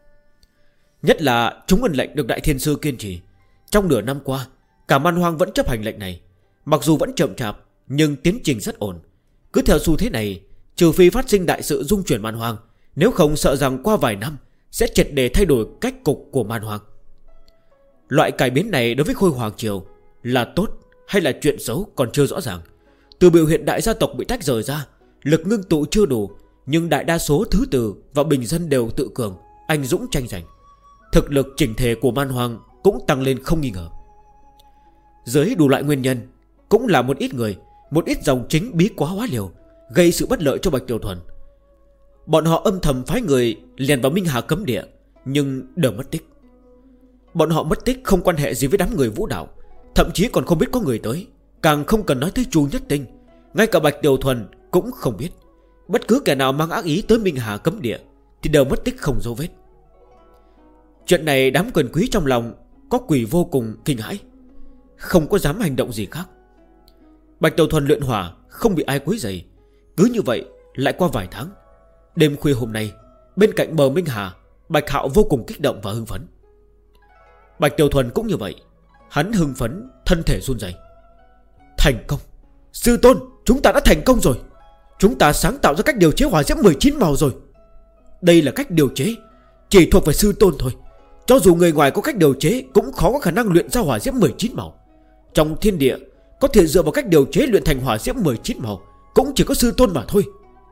Nhất là chúng ân lệnh được Đại Thiên Sư kiên trì. Trong nửa năm qua cả Man Hoang vẫn chấp hành lệnh này. Mặc dù vẫn chậm chạp nhưng tiến trình rất ổn. Cứ theo xu thế này, trừ phi phát sinh đại sự dung chuyển Man Hoang, nếu không sợ rằng qua vài năm sẽ triệt để thay đổi cách cục của Man Hoang. Loại cải biến này đối với Khôi Hoàng Triều là tốt hay là chuyện xấu còn chưa rõ ràng. Từ biểu hiện đại gia tộc bị tách rời ra, lực ngưng tụ chưa đủ, nhưng đại đa số thứ tử và bình dân đều tự cường, anh dũng tranh giành. Thực lực chỉnh thể của Man Hoang cũng tăng lên không nghi ngờ. Dưới đủ loại nguyên nhân, cũng là một ít người, một ít dòng chính bí quá hóa liều, gây sự bất lợi cho Bạch Tiểu Thuần. Bọn họ âm thầm phái người liền vào Minh Hà cấm địa, nhưng đều mất tích. Bọn họ mất tích không quan hệ gì với đám người Vũ Đạo, thậm chí còn không biết có người tới. Càng không cần nói tới Chu Nhất Tinh, ngay cả Bạch Tiểu Thuần cũng không biết. Bất cứ kẻ nào mang ác ý tới Minh Hà cấm địa thì đều mất tích không dấu vết. Chuyện này đám quyền quý trong lòng có quỷ vô cùng kinh hãi, không có dám hành động gì khác. Bạch Tiểu Thuần luyện hỏa không bị ai quấy rầy. Cứ như vậy lại qua vài tháng. Đêm khuya hôm nay, bên cạnh bờ Minh Hà, Bạch Hạo vô cùng kích động và hưng phấn. Bạch Tiểu Thuần cũng như vậy. Hắn hưng phấn, thân thể run rẩy. Thành công! Sư tôn, chúng ta đã thành công rồi. Chúng ta sáng tạo ra cách điều chế hỏa diễm 19 màu rồi. Đây là cách điều chế chỉ thuộc về sư tôn thôi. Cho dù người ngoài có cách điều chế cũng khó có khả năng luyện ra hỏa diễm 19 màu. Trong thiên địa có thể dựa vào cách điều chế luyện thành hỏa diễm 19 màu cũng chỉ có sư tôn mà thôi.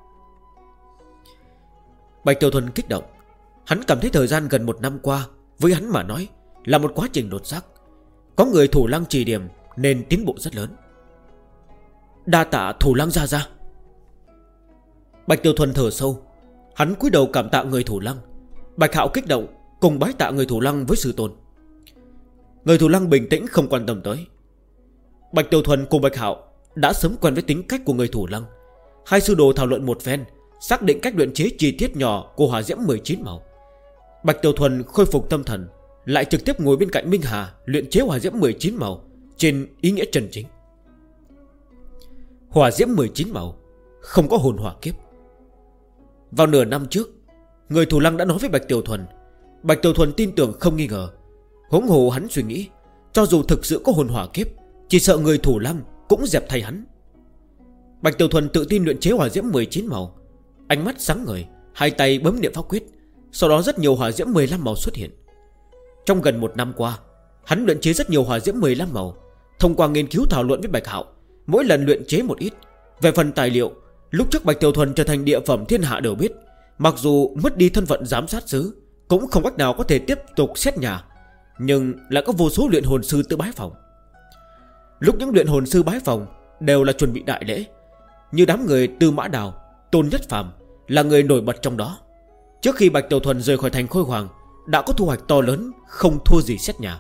Bạch Tiểu Thuần kích động. Hắn cảm thấy thời gian gần 1 năm qua với hắn mà nói là một quá trình đột xác. Có người Thủ Lăng chỉ điểm nên tiến bộ rất lớn. Đa tạ Thủ Lăng gia gia. Bạch Tiểu Thuần thở sâu. Hắn cúi đầu cảm tạ người Thủ Lăng. Bạch Hạo kích động cùng bái tạ người Thủ Lăng với sư tôn. Người Thủ Lăng bình tĩnh không quan tâm tới. Bạch Tiểu Thuần cùng Bạch Hạo đã sớm quen với tính cách của người Thủ Lăng. Hai sư đồ thảo luận một phen, xác định cách luyện chế chi tiết nhỏ của hỏa diễm 19 màu. Bạch Tiểu Thuần khôi phục tâm thần, lại trực tiếp ngồi bên cạnh Minh Hà luyện chế hỏa diễm 19 màu trên ý nghĩa chân chính. Hỏa diễm 19 màu, không có hồn hỏa kiếp. Vào nửa năm trước, người Thủ Lăng đã nói với Bạch Tiểu Thuần. Bạch Tiểu Thuần tin tưởng không nghi ngờ. Huống hồ hắn suy nghĩ, cho dù thực sự có hồn hỏa kiếp, chỉ sợ người Thủ Lăng cũng dẹp thay hắn. Bạch Tiểu Thuần tự tin luyện chế hỏa diễm 19 màu. Ánh mắt sáng ngời, hai tay bấm niệm pháp quyết. Sau đó rất nhiều hỏa diễm 15 màu xuất hiện. Trong gần một năm qua, hắn luyện chế rất nhiều hỏa diễm 15 màu. Thông qua nghiên cứu thảo luận với Bạch Hạo, mỗi lần luyện chế một ít. Về phần tài liệu, lúc trước Bạch Tiểu Thuần trở thành địa phẩm thiên hạ đều biết. Mặc dù mất đi thân phận giám sát sứ, cũng không cách nào có thể tiếp tục xét nhà, nhưng lại có vô số luyện hồn sư tới bái phòng. Lúc những luyện hồn sư bái phòng đều là chuẩn bị đại lễ. Như đám người Tư Mã Đào, Tôn Nhất Phàm là người nổi bật trong đó. Trước khi Bạch Tiểu Thuần rời khỏi thành Khôi Hoàng, đã có thu hoạch to lớn, không thua gì xét nhà.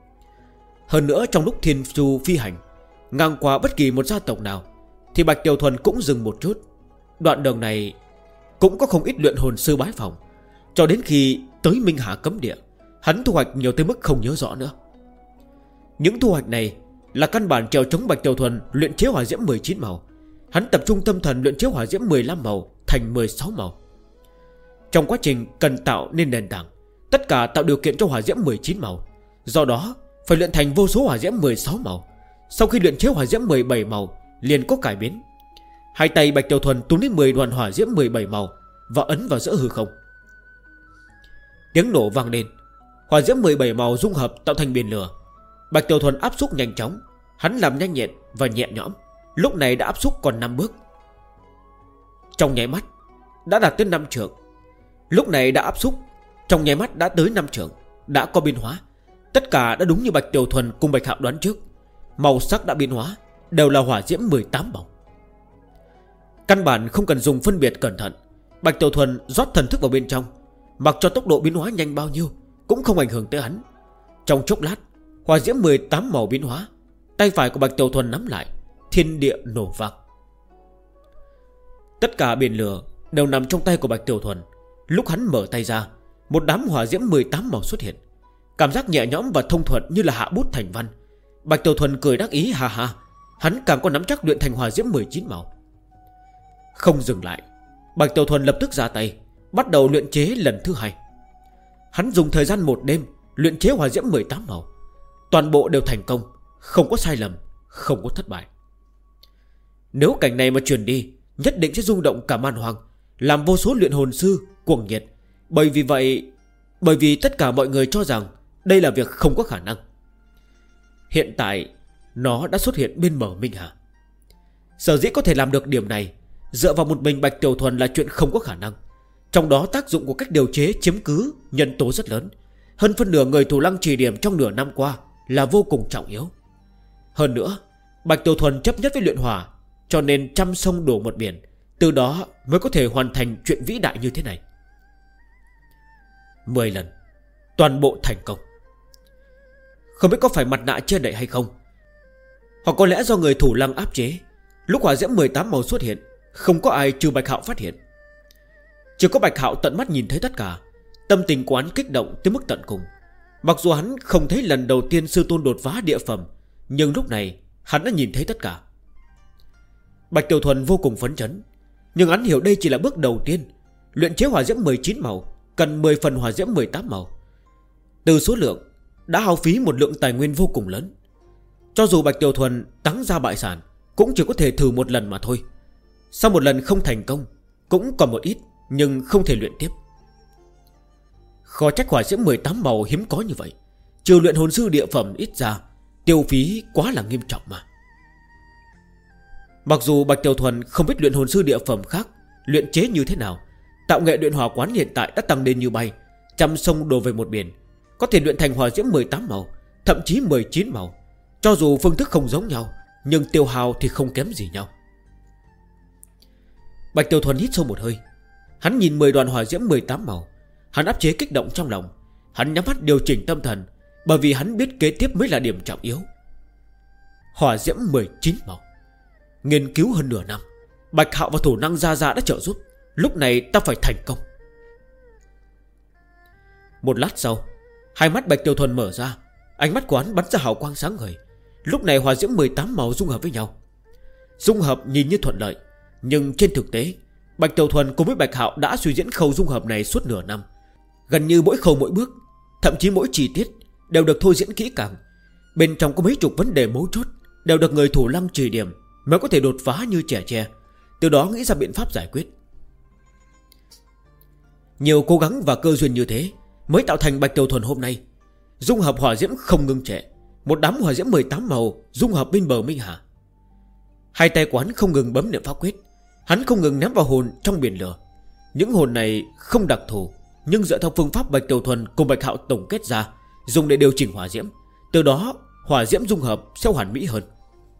Hơn nữa trong lúc Thiên Du phi hành ngang qua bất kỳ một gia tộc nào, thì Bạch Tiểu Thuần cũng dừng một chút. Đoạn đường này cũng có không ít luyện hồn sư bái phòng. Cho đến khi tới Minh Hà cấm địa, hắn thu hoạch nhiều tới mức không nhớ rõ nữa. Những thu hoạch này là căn bản trèo chống Bạch Tiểu Thuần luyện chế hỏa diễm 19 màu. Hắn tập trung tâm thần luyện chế hỏa diễm 15 màu thành 16 màu. Trong quá trình cần tạo nên nền tảng, tất cả tạo điều kiện cho hỏa diễm 19 màu. Do đó phải luyện thành vô số hỏa diễm 16 màu. Sau khi luyện chế hỏa diễm 17 màu liền có cải biến. Hai tay Bạch Tiểu Thuần túm đến 10 đoàn hỏa diễm 17 màu và ấn vào giữa hư không. Tiếng nổ vang lên, hỏa diễm 17 màu dung hợp tạo thành biển lửa. Bạch Tiểu Thuần áp xúc nhanh chóng. Hắn làm nhanh nhẹn và nhẹ nhõm. Lúc này đã áp xúc còn 5 bước. Trong nháy mắt đã đạt tới 5 trượng. Lúc này đã áp xúc, trong nháy mắt đã tới 5 trượng. Đã có biến hóa. Tất cả đã đúng như Bạch Tiểu Thuần cùng Bạch Hạo đoán trước. Màu sắc đã biến hóa, đều là hỏa diễm 18 màu. Căn bản không cần dùng phân biệt cẩn thận. Bạch Tiểu Thuần rót thần thức vào bên trong. Mặc cho tốc độ biến hóa nhanh bao nhiêu cũng không ảnh hưởng tới hắn. Trong chốc lát, hỏa diễm 18 màu biến hóa. Tay phải của Bạch Tiểu Thuần nắm lại, thiên địa nổ vang. Tất cả biển lửa đều nằm trong tay của Bạch Tiểu Thuần. Lúc hắn mở tay ra, một đám hỏa diễm 18 màu xuất hiện. Cảm giác nhẹ nhõm và thông thuận như là hạ bút thành văn. Bạch Tiểu Thuần cười đắc ý ha ha. Hắn càng có nắm chắc luyện thành hỏa diễm 19 màu. Không dừng lại, Bạch Tiểu Thuần lập tức ra tay, bắt đầu luyện chế lần thứ 2. Hắn dùng thời gian một đêm luyện chế hỏa diễm 18 màu. Toàn bộ đều thành công, không có sai lầm, không có thất bại. Nếu cảnh này mà truyền đi, nhất định sẽ rung động cả man hoang, làm vô số luyện hồn sư cuồng nhiệt. Bởi vì tất cả mọi người cho rằng đây là việc không có khả năng. Hiện tại nó đã xuất hiện bên bờ Minh Hà. Sở dĩ có thể làm được điểm này, dựa vào một mình Bạch Tiểu Thuần là chuyện không có khả năng. Trong đó tác dụng của cách điều chế chiếm cứ nhân tố rất lớn. Hơn phân nửa người Thủ Lăng chỉ điểm trong nửa năm qua là vô cùng trọng yếu. Hơn nữa, Bạch Tiểu Thuần chấp nhất với luyện hỏa, cho nên trăm sông đổ một biển. Từ đó mới có thể hoàn thành chuyện vĩ đại như thế này. 10 lần toàn bộ thành công. Không biết có phải mặt nạ che đậy hay không, hoặc có lẽ do người Thủ Lăng áp chế. Lúc hỏa diễm 18 màu xuất hiện, không có ai trừ Bạch Hạo phát hiện. Chỉ có Bạch Hạo tận mắt nhìn thấy tất cả. Tâm tình của hắn kích động tới mức tận cùng. Mặc dù hắn không thấy lần đầu tiên sư tôn đột phá địa phẩm, nhưng lúc này hắn đã nhìn thấy tất cả. Bạch Tiểu Thuần vô cùng phấn chấn. Nhưng hắn hiểu đây chỉ là bước đầu tiên. Luyện chế hỏa diễm 19 màu cần 10 phần hỏa diễm 18 màu. Từ số lượng đã hao phí một lượng tài nguyên vô cùng lớn. Cho dù Bạch Tiểu Thuần táng ra bại sản, cũng chỉ có thể thử một lần mà thôi. Sau một lần không thành công, cũng còn một ít, nhưng không thể luyện tiếp. Khó trách hỏa diễm 18 màu hiếm có như vậy. Trừ luyện hồn sư địa phẩm ít ra, tiêu phí quá là nghiêm trọng mà. Mặc dù Bạch Tiểu Thuần không biết luyện hồn sư địa phẩm khác luyện chế như thế nào, tạo nghệ luyện hỏa quán hiện tại đã tăng lên như bay, trăm sông đổ về một biển, có thể luyện thành hỏa diễm 18 màu, thậm chí 19 màu. Cho dù phương thức không giống nhau, nhưng tiêu hao thì không kém gì nhau. Bạch Tiểu Thuần hít sâu một hơi. Hắn nhìn 10 đoàn hỏa diễm 18 màu. Hắn áp chế kích động trong lòng. Hắn nhắm mắt điều chỉnh tâm thần, bởi vì hắn biết kế tiếp mới là điểm trọng yếu. Hỏa diễm 19 màu. Nghiên cứu hơn nửa năm, Bạch Hạo và thủ năng Gia Gia đã trợ giúp. Lúc này ta phải thành công. Một lát sau, hai mắt Bạch Tiểu Thuần mở ra. Ánh mắt của hắn bắn ra hào quang sáng ngời. Lúc này hỏa diễm 18 màu dung hợp với nhau. Dung hợp nhìn như thuận lợi, nhưng trên thực tế Bạch Tiểu Thuần cùng với Bạch Hạo đã suy diễn khâu dung hợp này suốt nửa năm. Gần như mỗi khâu mỗi bước, thậm chí mỗi chi tiết đều được thôi diễn kỹ càng. Bên trong có mấy chục vấn đề mấu chốt đều được người thủ lăng chỉ điểm mới có thể đột phá như trẻ tre, từ đó nghĩ ra biện pháp giải quyết. Nhiều cố gắng và cơ duyên như thế mới tạo thành Bạch Tiểu Thuần hôm nay. Dung hợp hỏa diễm không ngưng trệ, một đám hỏa diễm 18 màu dung hợp bên bờ Minh Hà. Hai tay quán không ngừng bấm niệm pháp quyết, hắn không ngừng ném vào hồn trong biển lửa. Những hồn này không đặc thù, nhưng dựa theo phương pháp Bạch Tiểu Thuần cùng Bạch Hạo tổng kết ra, dùng để điều chỉnh hỏa diễm, từ đó hỏa diễm dung hợp sẽ hoàn mỹ hơn.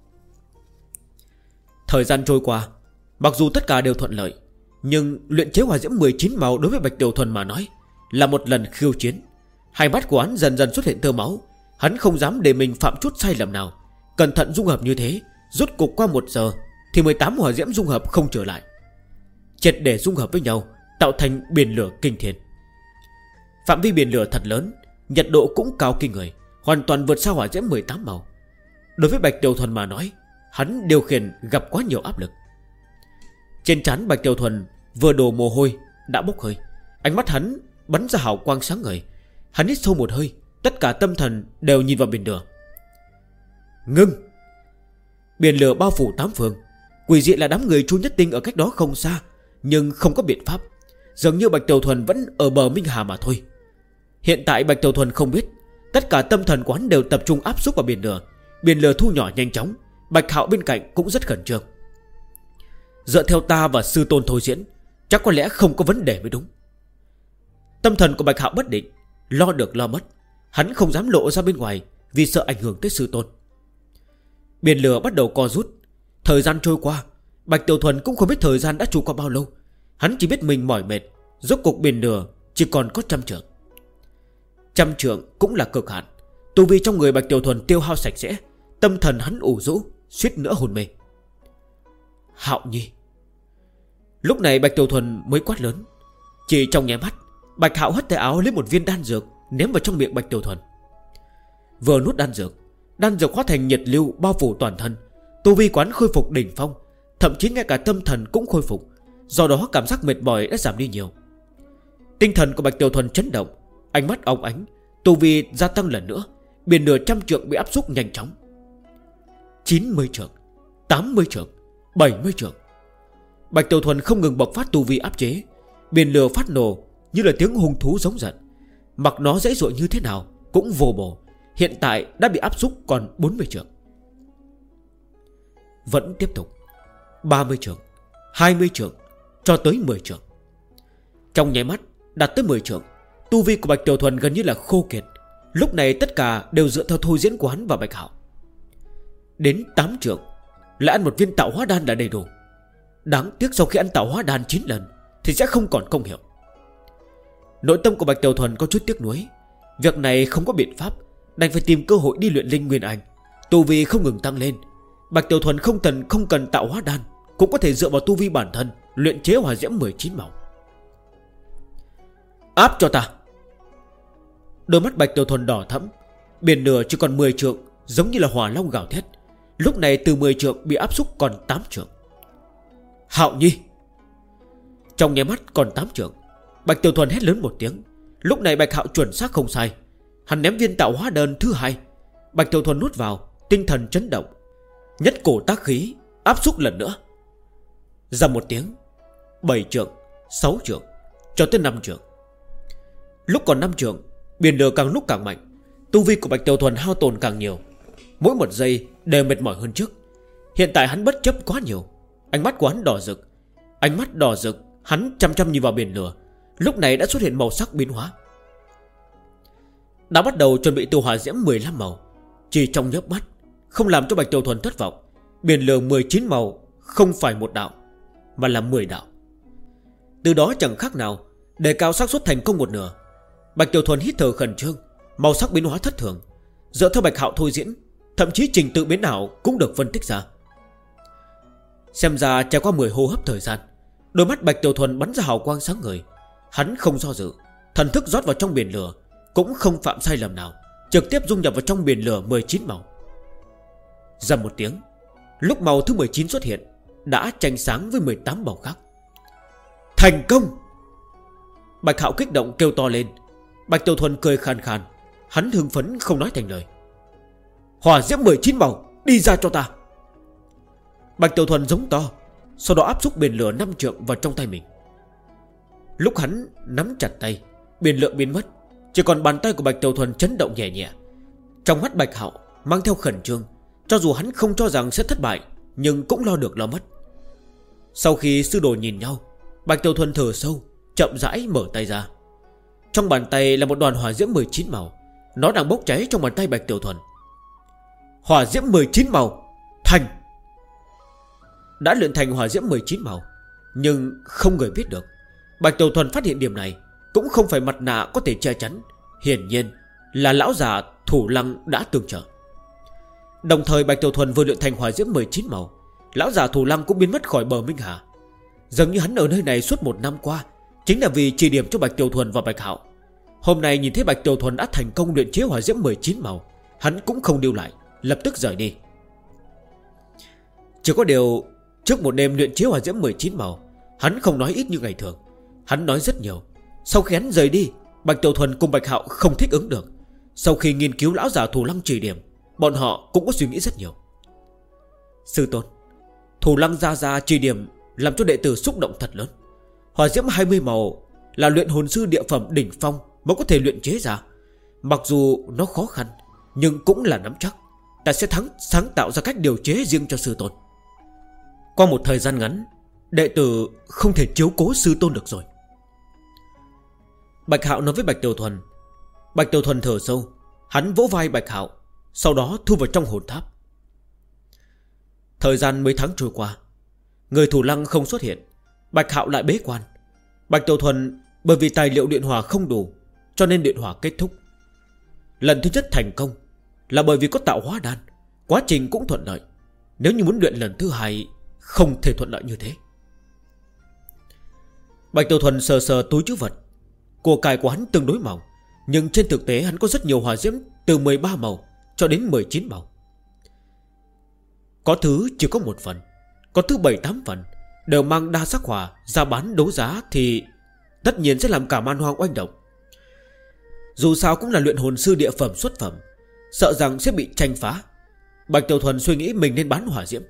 Thời gian trôi qua, mặc dù tất cả đều thuận lợi, nhưng luyện chế hỏa diễm 19 màu đối với Bạch Tiểu Thuần mà nói là một lần khiêu chiến. Hai mắt của hắn dần dần xuất hiện tơ máu. Hắn không dám để mình phạm chút sai lầm nào. Cẩn thận dung hợp như thế, rốt cục qua 1 giờ thì 18 hỏa diễm dung hợp không trở lại, triệt để dung hợp với nhau, tạo thành biển lửa kinh thiên. Phạm vi biển lửa thật lớn, nhiệt độ cũng cao kinh người, hoàn toàn vượt xa hỏa diễm 18 màu. Đối với Bạch Tiểu Thuần mà nói, hắn điều khiển gặp quá nhiều áp lực. Trên trán Bạch Tiểu Thuần vừa đổ mồ hôi đã bốc hơi, ánh mắt hắn bắn ra hào quang sáng ngời. Hắn hít sâu một hơi, tất cả tâm thần đều nhìn vào biển lửa. Ngưng! Biển lửa bao phủ 8 phương. Quỷ dị là đám người Chu Nhất Tinh ở cách đó không xa, nhưng không có biện pháp. Dường như Bạch Tiểu Thuần vẫn ở bờ Minh Hà mà thôi. Hiện tại Bạch Tiểu Thuần không biết, tất cả tâm thần quán đều tập trung áp xúc vào biển lửa. Biển lửa thu nhỏ nhanh chóng. Bạch Hạo bên cạnh cũng rất khẩn trương. Dựa theo ta và sư tôn thôi diễn, chắc có lẽ không có vấn đề mới đúng. Tâm thần của Bạch Hạo bất định, lo được lo mất. Hắn không dám lộ ra bên ngoài vì sợ ảnh hưởng tới sư tôn. Biển lửa bắt đầu co rút. Thời gian trôi qua, Bạch Tiểu Thuần cũng không biết thời gian đã trôi qua bao lâu. Hắn chỉ biết mình mỏi mệt. Rốt cuộc biển lửa chỉ còn có 100 trượng. 100 trượng cũng là cực hạn. Tu vi trong người Bạch Tiểu Thuần tiêu hao sạch sẽ. Tâm thần hắn ủ rũ, suýt nữa hồn mê. Hạo Nhi! Lúc này Bạch Tiểu Thuần mới quát lớn. Chỉ trong nháy mắt, Bạch Hạo hất tay áo lấy một viên đan dược ném vào trong miệng Bạch Tiểu Thuần. Vừa nuốt đan dược hóa thành nhiệt lưu bao phủ toàn thân. Tu vi quán khôi phục đỉnh phong, thậm chí ngay cả tâm thần cũng khôi phục. Do đó cảm giác mệt mỏi đã giảm đi nhiều. Tinh thần của Bạch Tiểu Thuần chấn động, ánh mắt óng ánh. Tu vi gia tăng lần nữa. Biển lửa 100 trượng bị áp xúc nhanh chóng. 90 trượng, 80 trượng, 70 trượng. Bạch Tiểu Thuần không ngừng bộc phát tu vi áp chế. Biển lửa phát nổ như là tiếng hung thú giống giận. Mặc nó dễ dội như thế nào cũng vô bổ. Hiện tại đã bị áp xúc còn 40 trượng. Vẫn tiếp tục 30 trượng, 20 trượng, cho tới 10 trượng. Trong nháy mắt đạt tới 10 trượng. Tu vi của Bạch Tiểu Thuần gần như là khô kiệt. Lúc này tất cả đều dựa theo thôi diễn của hắn và Bạch Hạo. Đến 8 trượng lại ăn một viên tạo hóa đan là đầy đủ. Đáng tiếc sau khi ăn tạo hóa đan 9 lần thì sẽ không còn công hiệu. Nội tâm của Bạch Tiểu Thuần có chút tiếc nuối. Việc này không có biện pháp, đành phải tìm cơ hội đi luyện linh nguyên anh. Tu vi không ngừng tăng lên. Bạch Tiểu Thuần không cần tạo hóa đan, cũng có thể dựa vào tu vi bản thân luyện chế hỏa diễm 19 màu. Áp cho ta! Đôi mắt Bạch Tiểu Thuần đỏ thẫm. Biển lửa chỉ còn 10 trượng, giống như là hỏa long gào thét. Lúc này từ 10 trượng bị áp xúc còn 8 trượng. Hạo Nhi! Trong nháy mắt còn 8 trượng, Bạch Tiểu Thuần hét lớn một tiếng. Lúc này Bạch Hạo chuẩn xác không sai. Hắn ném viên tạo hóa đơn thứ 2. Bạch Tiểu Thuần nuốt vào, tinh thần chấn động, nhất cổ tác khí áp xúc lần nữa. Ra một tiếng, 7 trượng, 6 trượng, cho tới 5 trượng. Lúc còn 5 trượng, biển lửa càng lúc càng mạnh. Tu vi của Bạch Tiểu Thuần hao tổn càng nhiều. Mỗi một giây đều mệt mỏi hơn trước. Hiện tại hắn bất chấp quá nhiều. Ánh mắt của hắn đỏ rực. Ánh mắt đỏ rực, hắn chăm chăm nhìn vào biển lửa. Lúc này đã xuất hiện màu sắc biến hóa. Đã bắt đầu chuẩn bị tu hỏa diễm 15 màu. Chỉ trong nhớp mắt, không làm cho Bạch Tiểu Thuần thất vọng. Biển lửa 19 màu không phải một đạo, mà là 10 đạo. Từ đó chẳng khác nào đề cao xác suất thành công một nửa. Bạch Tiểu Thuần hít thở khẩn trương. Màu sắc biến hóa thất thường. Dựa theo Bạch Hạo thôi diễn, thậm chí trình tự biến ảo cũng được phân tích ra. Xem ra trải qua 10 hô hấp thời gian, đôi mắt Bạch Tiểu Thuần bắn ra hào quang sáng ngời. Hắn không do dự, thần thức rót vào trong biển lửa, cũng không phạm sai lầm nào, trực tiếp dung nhập vào trong biển lửa 19 màu. Ra một tiếng, Lúc màu thứ 19 xuất hiện đã tranh sáng với 18 màu khác. Thành công! Bạch Hạo kích động kêu to lên. Bạch Tiểu Thuần cười khàn khàn. Hắn hưng phấn không nói thành lời. Hỏa diễm 19 màu, đi ra cho ta! Bạch Tiểu Thuần giống to, sau đó áp xúc biển lửa 5 trượng vào trong tay mình. Lúc hắn nắm chặt tay, biển lửa biến mất, chỉ còn bàn tay của Bạch Tiểu Thuần chấn động nhẹ nhẹ. Trong mắt Bạch Hạo mang theo khẩn trương. Cho dù hắn không cho rằng sẽ thất bại, nhưng cũng lo được lo mất. Sau khi sư đồ nhìn nhau, Bạch Tiểu Thuần thở sâu, chậm rãi mở tay ra. Trong bàn tay là một đoàn hỏa diễm 19 màu. Nó đang bốc cháy trong bàn tay Bạch Tiểu Thuần. Hỏa diễm 19 màu thành. Đã luyện thành hỏa diễm 19 màu, nhưng không người biết được. Bạch Tiểu Thuần phát hiện điểm này, cũng không phải mặt nạ có thể che chắn. Hiển nhiên là lão già Thủ Lăng đã tương trợ. Đồng thời Bạch Tiểu Thuần vừa luyện thành hỏa diễm 19 màu, lão già Thủ Lăng cũng biến mất khỏi bờ Minh Hà. Dường như hắn ở nơi này suốt 1 năm qua chính là vì chỉ điểm cho Bạch Tiểu Thuần và Bạch Hạo. Hôm nay nhìn thấy Bạch Tiểu Thuần đã thành công luyện chế hỏa diễm 19 màu, hắn cũng không lưu lại, lập tức rời đi. Chỉ có điều trước một đêm luyện chế hỏa diễm 19 màu, hắn không nói ít như ngày thường. Hắn nói rất nhiều. Sau khi hắn rời đi, Bạch Tiểu Thuần cùng Bạch Hạo không thích ứng được. Sau khi nghiên cứu lão già Thủ Lăng chỉ điểm, bọn họ cũng có suy nghĩ rất nhiều. Sư tôn, Thủ Lăng ra chỉ điểm làm cho đệ tử xúc động thật lớn. Hỏa diễm 20 màu là luyện hồn sư địa phẩm đỉnh phong mới có thể luyện chế ra. Mặc dù nó khó khăn, nhưng cũng là nắm chắc ta sẽ sáng tạo ra cách điều chế riêng cho sư tôn. Qua một thời gian ngắn, đệ tử không thể chiếu cố sư tôn được rồi. Bạch Hạo nói với Bạch Tiểu Thuần. Bạch Tiểu Thuần thở sâu, hắn vỗ vai Bạch Hạo, sau đó thu vào trong hồn tháp. Thời gian mấy tháng trôi qua, người Thủ Lăng không xuất hiện, Bạch Hạo lại bế quan. Bạch Tiểu Thuần bởi vì tài liệu điện hỏa không đủ, cho nên điện hỏa kết thúc. Lần thứ nhất thành công là bởi vì có tạo hóa đan, quá trình cũng thuận lợi. Nếu như muốn luyện lần thứ hai, không thể thuận lợi như thế. Bạch Tiểu Thuần sờ sờ túi trữ vật. Của cải của hắn tương đối mỏng, nhưng trên thực tế hắn có rất nhiều hỏa diễm từ 13 màu cho đến 19 màu. Có thứ chỉ có 1 phần, có thứ 7-8 phần đều mang đa sắc hỏa ra bán đấu giá thì tất nhiên sẽ làm cả man hoang oanh động. Dù sao cũng là luyện hồn sư địa phẩm xuất phẩm, sợ rằng sẽ bị tranh phá. Bạch Tiểu Thuần suy nghĩ mình nên bán hỏa diễm.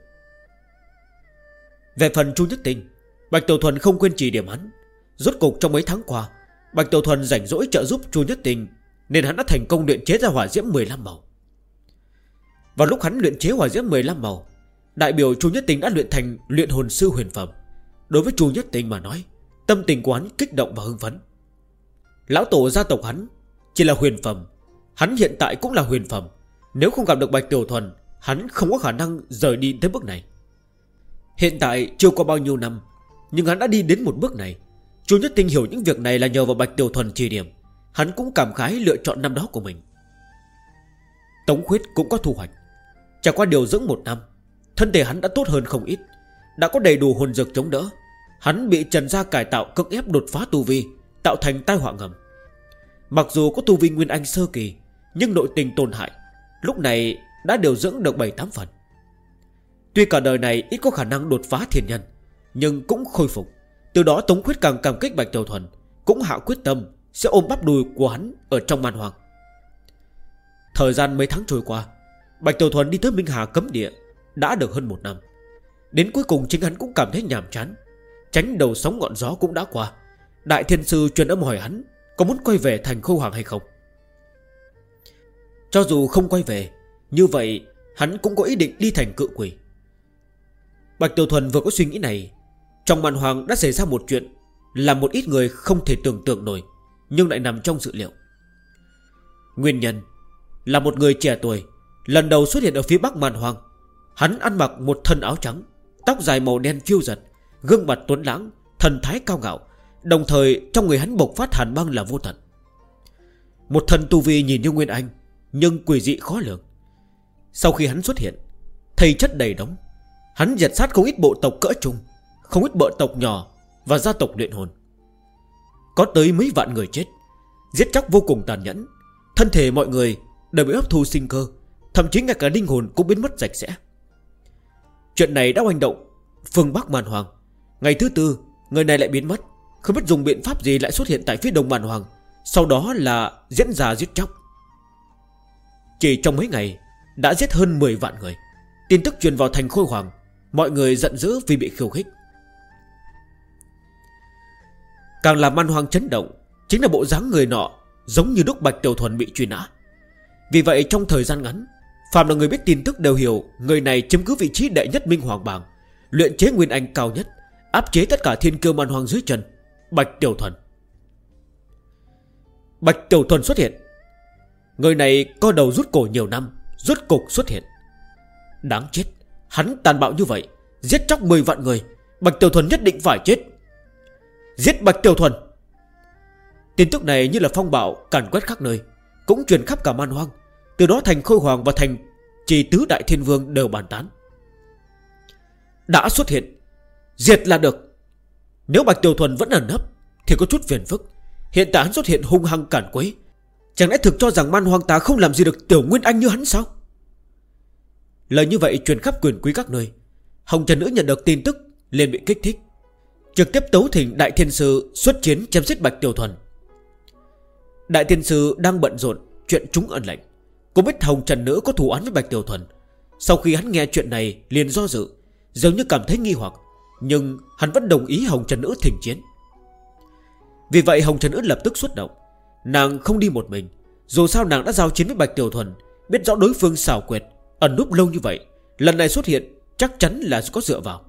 Về phần Chu Nhất Tinh, Bạch Tiểu Thuần không quên chỉ điểm hắn. Rốt cục trong mấy tháng qua, Bạch Tiểu Thuần rảnh rỗi trợ giúp Chu Nhất Tinh, nên hắn đã thành công luyện chế ra hỏa diễm 15 màu. Vào lúc hắn luyện chế hỏa diễm 15 màu, đại biểu Chu Nhất Tinh đã luyện thành luyện hồn sư huyền phẩm. Đối với Chu Nhất Tinh mà nói, tâm tình của hắn kích động và hưng phấn. Lão tổ gia tộc hắn chỉ là huyền phẩm, hắn hiện tại cũng là huyền phẩm. Nếu không gặp được Bạch Tiểu Thuần, hắn không có khả năng rời đi tới bước này. Hiện tại chưa qua bao nhiêu năm, nhưng hắn đã đi đến một bước này. Chu Nhất Tinh hiểu những việc này là nhờ vào Bạch Tiểu Thuần chỉ điểm. Hắn cũng cảm khái lựa chọn năm đó của mình. Tống Khuyết cũng có thu hoạch. Trải qua điều dưỡng 1 năm, thân thể hắn đã tốt hơn không ít, đã có đầy đủ hồn dược chống đỡ. Hắn bị Trần gia cải tạo cưỡng ép đột phá tu vi, tạo thành tai họa ngầm. Mặc dù có tu vi Nguyên Anh sơ kỳ, nhưng nội tình tổn hại, lúc này đã điều dưỡng được 7-8 phần. Tuy cả đời này ít có khả năng đột phá thiên nhân, nhưng cũng khôi phục. Từ đó Tống Khuyết càng cảm kích Bạch Tiểu Thuần, cũng hạ quyết tâm sẽ ôm bắp đùi của hắn ở trong man hoang. Thời gian mấy tháng trôi qua, Bạch Tiểu Thuần đi tới Minh Hà cấm địa đã được hơn 1 năm. Đến cuối cùng chính hắn cũng cảm thấy nhàm chán. Tránh đầu sóng ngọn gió cũng đã qua. Đại Thiên Sư truyền âm hỏi hắn có muốn quay về thành Khâu Hoàng hay không. Cho dù không quay về, như vậy hắn cũng có ý định đi thành Cự Quỷ. Bạch Tiểu Thuần vừa có suy nghĩ này, trong man hoang đã xảy ra một chuyện làm một ít người không thể tưởng tượng nổi, nhưng lại nằm trong dự liệu. Nguyên nhân là một người trẻ tuổi lần đầu xuất hiện ở phía bắc man hoang. Hắn ăn mặc một thân áo trắng, tóc dài màu đen phiêu dật, gương mặt tuấn lãng, thần thái cao ngạo. Đồng thời trong người hắn bộc phát hàn băng là vô tận. Một thần tu vi nhìn như Nguyên Anh, nhưng quỷ dị khó lường. Sau khi hắn xuất hiện, thây chất đầy đống. Hắn diệt sát không ít bộ tộc cỡ trung, không ít bộ tộc nhỏ và gia tộc luyện hồn. Có tới mấy vạn người chết, giết chóc vô cùng tàn nhẫn. Thân thể mọi người đều bị hấp thu sinh cơ, thậm chí ngay cả linh hồn cũng biến mất sạch sẽ. Chuyện này đã oanh động phương Bắc Màn Hoàng. Ngày thứ tư người này lại biến mất, không biết dùng biện pháp gì lại xuất hiện tại phía đông Màn Hoàng. Sau đó là diễn ra giết chóc. Chỉ trong mấy ngày đã giết hơn 10 vạn người. Tin tức truyền vào thành Khôi Hoàng, mọi người giận dữ vì bị khiêu khích. Càng làm Man Hoàng chấn động chính là bộ dáng người nọ giống như lúc Bạch Tiểu Thuần bị truy nã. Vì vậy trong thời gian ngắn, phàm là người biết tin tức đều hiểu người này chiếm cứ vị trí đệ nhất Minh Hoàng bảng, luyện chế nguyên anh cao nhất, áp chế tất cả thiên kiêu Man Hoàng dưới chân. Bạch Tiểu Thuần. Bạch Tiểu Thuần xuất hiện. Người này co đầu rút cổ nhiều năm, rốt cục xuất hiện. Đáng chết, hắn tàn bạo như vậy, giết chóc 10 vạn người, Bạch Tiểu Thuần nhất định phải chết. Giết Bạch Tiểu Thuần. Tin tức này như là phong bạo càn quét khắp nơi, cũng truyền khắp cả Man Hoang. Từ đó thành Khôi Hoàng và thành Trì Tứ Đại Thiên Vương đều bàn tán. Đã xuất hiện, diệt là được. Nếu Bạch Tiểu Thuần vẫn ẩn nấp thì có chút phiền phức. Hiện tại hắn xuất hiện hung hăng cản quấy, chẳng lẽ thực cho rằng Man Hoang ta không làm gì được Tiểu Nguyên Anh như hắn sao? Lời như vậy truyền khắp quyền quý các nơi. Hồng Trần Nữ nhận được tin tức liền bị kích thích, trực tiếp tấu thỉnh Đại Thiên Sư xuất chiến chém giết Bạch Tiểu Thuần. Đại Thiên Sư đang bận rộn chuyện trúng ân lệnh, cũng biết Hồng Trần Nữ có thù oán với Bạch Tiểu Thuần. Sau khi hắn nghe chuyện này liền do dự, giống như cảm thấy nghi hoặc, nhưng hắn vẫn đồng ý Hồng Trần Nữ thỉnh chiến. Vì vậy Hồng Trần Nữ lập tức xuất động. Nàng không đi một mình, dù sao nàng đã giao chiến với Bạch Tiểu Thuần, biết rõ đối phương xảo quyệt, ẩn núp lâu như vậy, lần này xuất hiện chắc chắn là có dựa vào.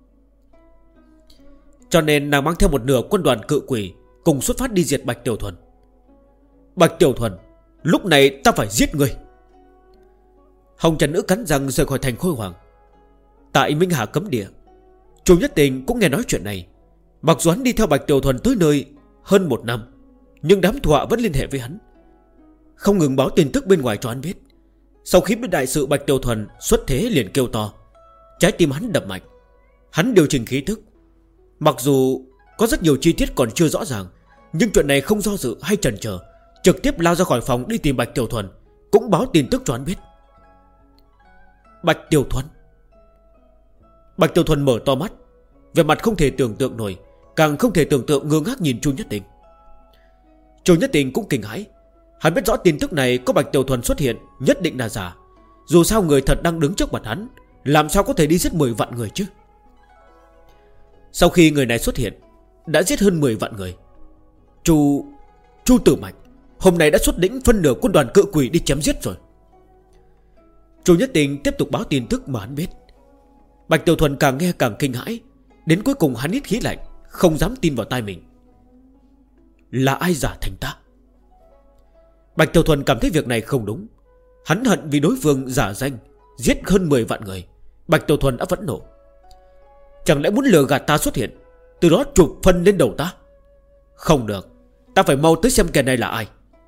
Cho nên nàng mang theo một nửa quân đoàn cự quỷ cùng xuất phát đi diệt Bạch Tiểu Thuần. Bạch Tiểu Thuần, lúc này ta phải giết người. Hồng Trần Nữ cắn răng rời khỏi thành Khôi Hoàng. Tại Minh Hà Cấm Địa, Chu Nhất Tình cũng nghe nói chuyện này. Mặc dù hắn đi theo Bạch Tiểu Thuần tới nơi hơn 1 năm, nhưng đám thọa vẫn liên hệ với hắn, không ngừng báo tin tức bên ngoài cho hắn biết. Sau khi biết đại sự Bạch Tiểu Thuần xuất thế liền kêu to. Trái tim hắn đập mạnh. Hắn điều chỉnh khí thức. Mặc dù có rất nhiều chi tiết còn chưa rõ ràng, nhưng chuyện này không do dự hay chần chờ, trực tiếp lao ra khỏi phòng đi tìm Bạch Tiểu Thuần, cũng báo tin tức cho hắn biết. Bạch Tiểu Thuần. Bạch Tiểu Thuần mở to mắt, về mặt không thể tưởng tượng nổi, càng không thể tưởng tượng, ngơ ngác nhìn Chu Nhất Tình. Chu Nhất Tình cũng kinh hãi. Hắn biết rõ tin tức này có Bạch Tiểu Thuần xuất hiện nhất định là giả. Dù sao người thật đang đứng trước mặt hắn, làm sao có thể đi giết 10 vạn người chứ? Sau khi người này xuất hiện, đã giết hơn 10 vạn người. Chu Tử Mạch hôm nay đã xuất lĩnh phân nửa quân đoàn cự quỷ đi chém giết rồi. Chu Nhất Tình tiếp tục báo tin tức mà hắn biết. Bạch Tiểu Thuần càng nghe càng kinh hãi. Đến cuối cùng hắn hít khí lạnh, không dám tin vào tai mình. Là ai giả thành ta? Bạch Tiểu Thuần cảm thấy việc này không đúng. Hắn hận vì đối phương giả danh giết hơn 10 vạn người. Bạch Tiểu Thuần đã phẫn nộ. Chẳng lẽ muốn lừa gạt ta xuất hiện, từ đó chụp phân lên đầu ta? Không được, ta phải mau tới xem kẻ này là ai.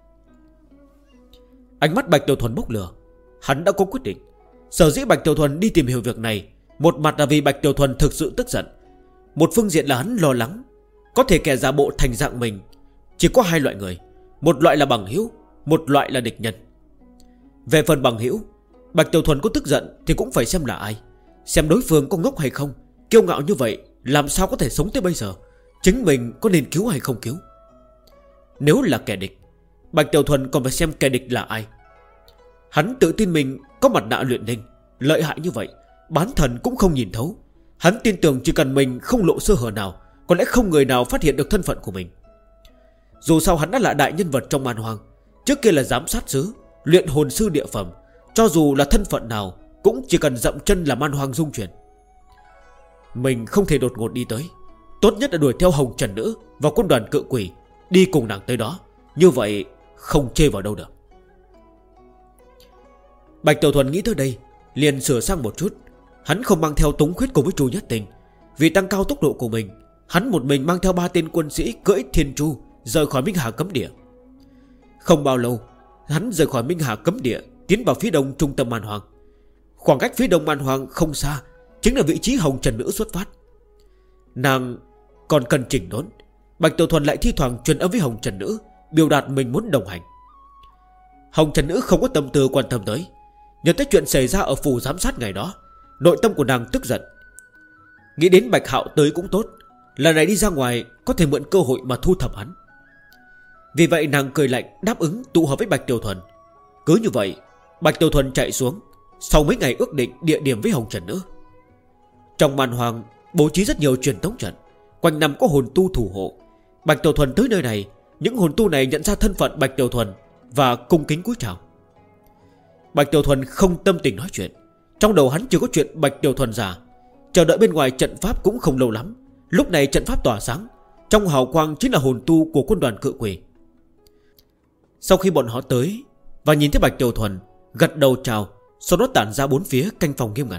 Ánh mắt Bạch Tiểu Thuần bốc lửa. Hắn đã có quyết định. Sở dĩ Bạch Tiểu Thuần đi tìm hiểu việc này, một mặt là vì Bạch Tiểu Thuần thực sự tức giận, một phương diện là hắn lo lắng có thể kẻ giả bộ thành dạng mình. Chỉ có 2 loại người, một loại là bằng hữu, một loại là địch nhân. Về phần bằng hữu, Bạch Tiểu Thuần có tức giận thì cũng phải xem là ai, xem đối phương có ngốc hay không. Kiêu ngạo như vậy làm sao có thể sống tới bây giờ, chính mình có nên cứu hay không cứu. Nếu là kẻ địch, Bạch Tiểu Thuần còn phải xem kẻ địch là ai. Hắn tự tin mình có mặt nạ luyện linh, lợi hại như vậy, bán thần cũng không nhìn thấu. Hắn tin tưởng chỉ cần mình không lộ sơ hở nào, có lẽ không người nào phát hiện được thân phận của mình. Dù sao hắn đã là đại nhân vật trong Man Hoang, trước kia là giám sát sứ, luyện hồn sư địa phẩm. Cho dù là thân phận nào, cũng chỉ cần dậm chân là Man Hoang dung chuyển. Mình không thể đột ngột đi tới, tốt nhất là đuổi theo Hồng Trần Nữ và quân đoàn cự quỷ, đi cùng nàng tới đó. Như vậy không chê vào đâu được. Bạch Tiểu Thuần nghĩ tới đây liền sửa sang một chút. Hắn không mang theo Tống Khuyết cùng với Chu Nhất Tình. Vì tăng cao tốc độ của mình, hắn một mình mang theo 3 tên quân sĩ cưỡi Thiên Chu rời khỏi Minh Hà Cấm Địa. Không bao lâu, hắn rời khỏi Minh Hà Cấm Địa, tiến vào phía đông trung tâm Man Hoang. Khoảng cách phía đông Man Hoang không xa, chính là vị trí Hồng Trần Nữ xuất phát. Nàng còn cần chỉnh đốn. Bạch Tiểu Thuần lại thi thoảng truyền âm với Hồng Trần Nữ, biểu đạt mình muốn đồng hành. Hồng Trần Nữ không có tâm tư quan tâm tới. Nhớ tới chuyện xảy ra ở phủ giám sát ngày đó, Nội tâm của nàng tức giận. Nghĩ đến Bạch Hạo tới cũng tốt, lần này đi ra ngoài có thể mượn cơ hội mà thu thập hắn. Vì vậy nàng cười lạnh đáp ứng tụ họp với Bạch Tiểu Thuần. Cứ như vậy Bạch Tiểu Thuần chạy xuống. Sau mấy ngày ước định địa điểm với Hồng Trần Nữ. Trong màn hoàng bố trí rất nhiều truyền tống trận, quanh năm có hồn tu thủ hộ. Bạch Tiểu Thuần tới nơi này, những hồn tu này nhận ra thân phận Bạch Tiểu Thuần và cung kính cúi chào. Bạch Tiểu Thuần không tâm tình nói chuyện. Trong đầu hắn chưa có chuyện Bạch Tiểu Thuần già. Chờ đợi bên ngoài trận pháp cũng không lâu lắm. Lúc này trận pháp tỏa sáng, trong hào quang chính là hồn tu của quân đoàn Cự Quỷ. Sau khi bọn họ tới và nhìn thấy Bạch Tiểu Thuần, gật đầu chào, sau đó tản ra bốn phía canh phòng nghiêm ngặt.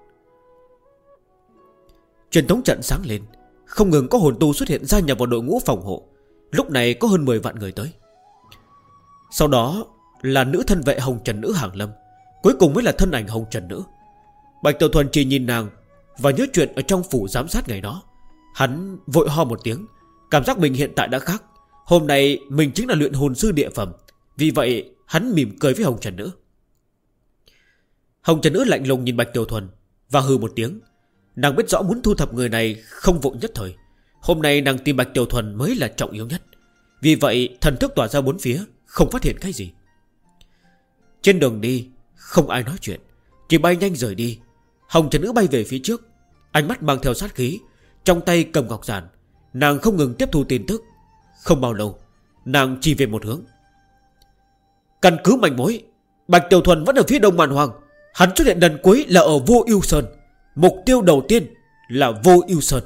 Truyền thống trận sáng lên, không ngừng có hồn tu xuất hiện gia nhập vào đội ngũ phòng hộ. Lúc này có hơn 10 vạn người tới. Sau đó là nữ thân vệ Hồng Trần Nữ hàng lâm, cuối cùng mới là thân ảnh Hồng Trần Nữ. Bạch Tiểu Thuần chỉ nhìn nàng và nhớ chuyện ở trong phủ giám sát ngày đó. Hắn vội ho một tiếng, cảm giác mình hiện tại đã khác. Hôm nay mình chính là luyện hồn sư địa phẩm. Vì vậy hắn mỉm cười với Hồng Trần Nữ. Hồng Trần Nữ lạnh lùng nhìn Bạch Tiểu Thuần và hừ một tiếng. Nàng biết rõ muốn thu thập người này không vội nhất thời. Hôm nay nàng tìm Bạch Tiểu Thuần mới là trọng yếu nhất. Vì vậy thần thức tỏa ra bốn phía, không phát hiện cái gì. Trên đường đi không ai nói chuyện, chỉ bay nhanh rời đi. Hồng Trần Nữ bay về phía trước, ánh mắt mang theo sát khí, trong tay cầm ngọc giản. Nàng không ngừng tiếp thu tin tức. Không bao lâu nàng chỉ về một hướng. Căn cứ manh mối, Bạch Tiểu Thuần vẫn ở phía đông màn hoàng. Hắn xuất hiện lần cuối là ở Vô Ưu Sơn. Mục tiêu đầu tiên là Vô Ưu Sơn.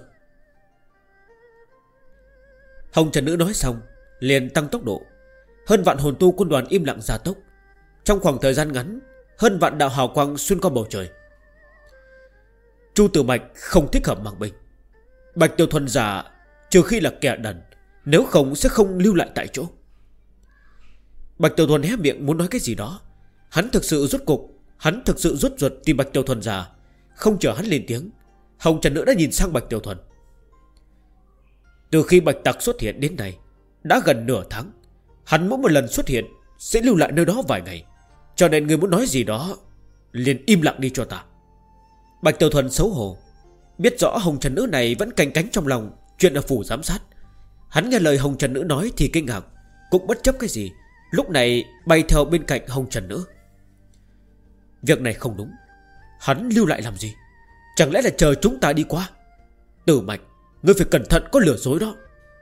Hồng Trần Nữ nói xong liền tăng tốc độ. Hơn vạn hồn tu quân đoàn im lặng gia tốc. Trong khoảng thời gian ngắn, hơn vạn đạo hào quang xuyên qua bầu trời. Chu Tử Mạch không thích hợp mang binh. Bạch Tiểu Thuần giả trừ khi là kẻ đần, nếu không sẽ không lưu lại tại chỗ. Bạch Tiểu Thuần hé miệng muốn nói cái gì đó. Hắn thực sự rút ruột tìm Bạch Tiểu Thuần già. Không chờ hắn lên tiếng, Hồng Trần Nữ đã nhìn sang Bạch Tiểu Thuần. Từ khi Bạch Tặc xuất hiện đến nay đã gần nửa tháng. Hắn mỗi một lần xuất hiện sẽ lưu lại nơi đó vài ngày. Cho nên người muốn nói gì đó liền im lặng đi cho ta. Bạch Tiểu Thuần xấu hổ, biết rõ Hồng Trần Nữ này vẫn canh cánh trong lòng chuyện ở phủ giám sát. Hắn nghe lời Hồng Trần Nữ nói thì kinh ngạc, cũng bất chấp cái gì, lúc này bay theo bên cạnh Hồng Trần Nữ. Việc này không đúng. Hắn lưu lại làm gì? Chẳng lẽ là chờ chúng ta đi qua? Tử Mạch, ngươi phải cẩn thận, có lừa dối đó.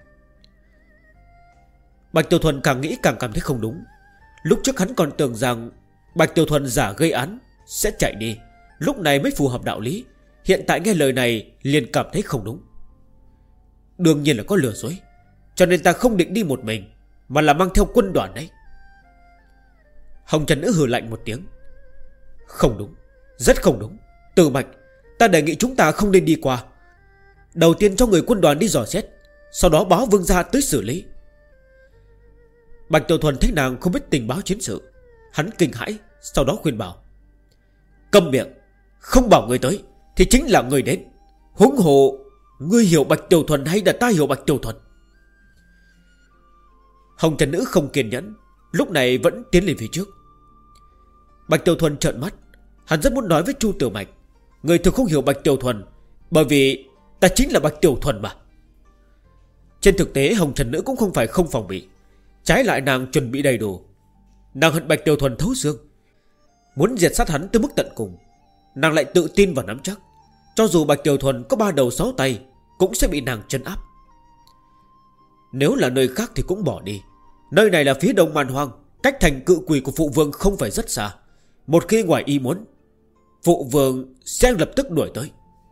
Bạch Tiểu Thuần càng nghĩ càng cảm thấy không đúng. Lúc trước hắn còn tưởng rằng Bạch Tiểu Thuần giả gây án sẽ chạy đi, lúc này mới phù hợp đạo lý. Hiện tại nghe lời này liền cảm thấy không đúng. Đương nhiên là có lừa dối, cho nên ta không định đi một mình, mà là mang theo quân đoàn đấy. Hồng Trần Nữ hừ lạnh một tiếng. Không đúng, rất không đúng. Tử Mạch, ta đề nghị chúng ta không nên đi qua. Đầu tiên cho người quân đoàn đi dò xét, sau đó báo vương gia tới xử lý. Bạch Tiểu Thuần thấy nàng không biết tình báo chiến sự, hắn kinh hãi, sau đó khuyên bảo. Câm miệng, không bảo người tới thì chính là người đến. Huống hồ ngươi hiểu Bạch Tiểu Thuần hay là ta hiểu Bạch Tiểu Thuần? Hồng Trần Nữ không kiên nhẫn, lúc này vẫn tiến lên phía trước. Bạch Tiểu Thuần trợn mắt. Hắn rất muốn nói với Chu Tử Mạch, người thực không hiểu Bạch Tiểu Thuần, bởi vì ta chính là Bạch Tiểu Thuần mà. Trên thực tế Hồng Trần Nữ cũng không phải không phòng bị. Trái lại nàng chuẩn bị đầy đủ. Nàng hận Bạch Tiểu Thuần thấu xương, muốn diệt sát hắn tới mức tận cùng. Nàng lại tự tin và nắm chắc, cho dù Bạch Tiểu Thuần có 3 đầu 6 tay cũng sẽ bị nàng trấn áp. Nếu là nơi khác thì cũng bỏ đi. Nơi này là phía đông man hoang, cách thành Cự Quỷ của phụ vương không phải rất xa. Một khi ngoài ý muốn, phụ vương sẽ lập tức đuổi tới.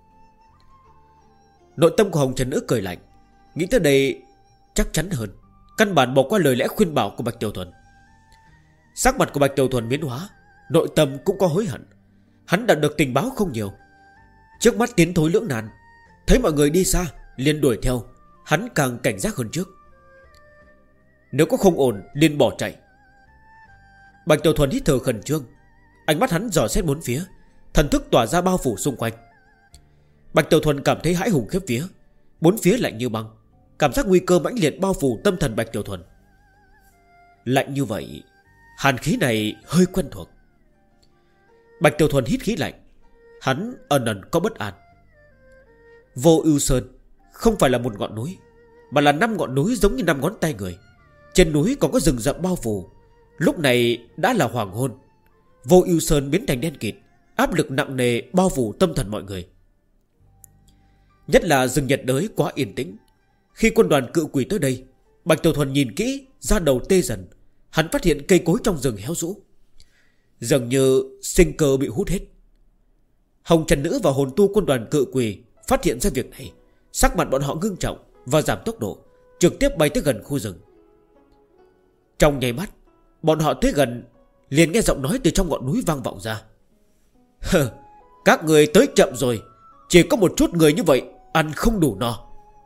Nội tâm của Hồng Trần Nữ cười lạnh, nghĩ tới đây chắc chắn hơn, căn bản bỏ qua lời lẽ khuyên bảo của Bạch Tiểu Thuần. Sắc mặt của Bạch Tiểu Thuần biến hóa, nội tâm cũng có hối hận. Hắn đạt được tình báo không nhiều, trước mắt tiến thối lưỡng nan. Thấy mọi người đi xa liền đuổi theo, hắn càng cảnh giác hơn trước. Nếu có không ổn liền bỏ chạy. Bạch Tiểu Thuần hít thở khẩn trương, ánh mắt hắn dò xét bốn phía, thần thức tỏa ra bao phủ xung quanh. Bạch Tiểu Thuần cảm thấy hãi hùng khiếp vía, bốn phía lạnh như băng, cảm giác nguy cơ mãnh liệt bao phủ tâm thần Bạch Tiểu Thuần. Lạnh như vậy, hàn khí này hơi quen thuộc. Bạch Tiểu Thuần hít khí lạnh, Hắn ẩn ẩn có bất an. Vô Ưu Sơn không phải là một ngọn núi, mà là 5 ngọn núi giống như 5 ngón tay người. Trên núi còn có rừng rậm bao phủ. Lúc này đã là hoàng hôn. Vô Ưu Sơn biến thành đen kịt, áp lực nặng nề bao phủ tâm thần mọi người. Nhất là rừng nhiệt đới quá yên tĩnh. Khi quân đoàn cự quỷ tới đây, Bạch Tiểu Thuần nhìn kỹ, da đầu tê dần. Hắn phát hiện cây cối trong rừng héo rũ, dường như sinh cơ bị hút hết. Hồng Trần Nữ và hồn tu quân đoàn cự quỷ phát hiện ra việc này, sắc mặt bọn họ ngưng trọng và giảm tốc độ, trực tiếp bay tới gần khu rừng. Trong nháy mắt, bọn họ tới gần, liền nghe giọng nói từ trong ngọn núi vang vọng ra. Các người tới chậm rồi, chỉ có một chút người như vậy, ăn không đủ no.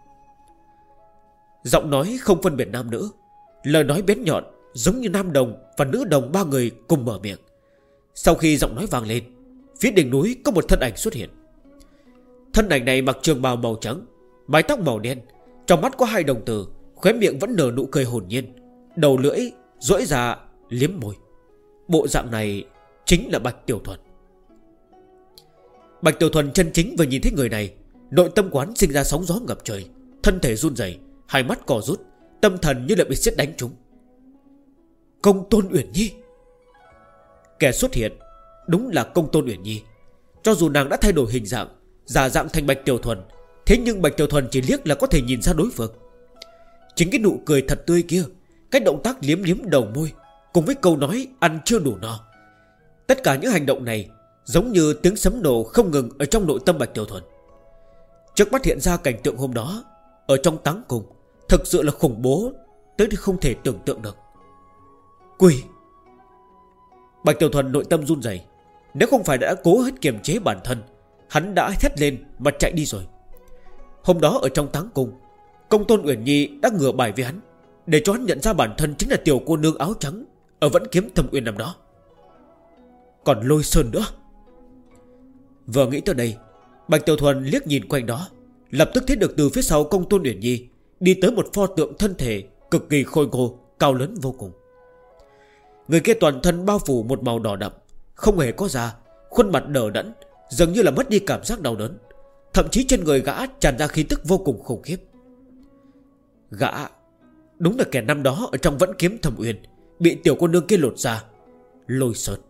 Giọng nói không phân biệt nam nữ, lời nói bén nhọn, giống như nam đồng và nữ đồng 3 người cùng mở miệng. Sau khi giọng nói vang lên, phía đỉnh núi có một thân ảnh xuất hiện. Thân ảnh này mặc trường bào màu trắng, mái tóc màu đen, trong mắt có 2 đồng tử, khóe miệng vẫn nở nụ cười hồn nhiên, đầu lưỡi duỗi ra liếm môi. Bộ dạng này chính là Bạch Tiểu Thuần. Bạch Tiểu Thuần chân chính vừa nhìn thấy người này, nội tâm quán sinh ra sóng gió ngập trời, thân thể run rẩy, hai mắt co rút, tâm thần như là bị sét đánh trúng. Công Tôn Uyển Nhi. Kẻ xuất hiện đúng là Công Tôn Uyển Nhi. Cho dù nàng đã thay đổi hình dạng, giả dạng thành Bạch Tiểu Thuần, thế nhưng Bạch Tiểu Thuần chỉ liếc là có thể nhìn ra đối phương. Chính cái nụ cười thật tươi kia, cái động tác liếm liếm đầu môi, cùng với câu nói ăn chưa đủ no, tất cả những hành động này giống như tiếng sấm nổ không ngừng ở trong nội tâm Bạch Tiểu Thuần. Trước mắt hiện ra cảnh tượng hôm đó ở trong táng cung, thực sự là khủng bố tới thì không thể tưởng tượng được. Quỷ! Bạch Tiểu Thuần nội tâm run rẩy. Nếu không phải đã cố hết kiềm chế bản thân, hắn đã hét lên mà chạy đi rồi. Hôm đó ở trong táng cung, Công Tôn Uyển Nhi đã ngửa bài với hắn, để cho hắn nhận ra bản thân chính là tiểu cô nương áo trắng ở Vẫn Kiếm Thâm Uyên năm đó. Còn Lôi Sơn nữa. Vừa nghĩ tới đây, Bạch Tiểu Thuần liếc nhìn quanh đó, lập tức thấy được từ phía sau Công Tôn Uyển Nhi đi tới một pho tượng thân thể cực kỳ khôi ngô, cao lớn vô cùng. Người kia toàn thân bao phủ một màu đỏ đậm, không hề có da, khuôn mặt đờ đẫn, dường như là mất đi cảm giác đau đớn. Thậm chí trên người gã tràn ra khí tức vô cùng khủng khiếp. Gã đúng là kẻ năm đó ở trong Vẫn Kiếm Thâm Uyên bị tiểu cô nương kia lột ra, Lôi Sơn.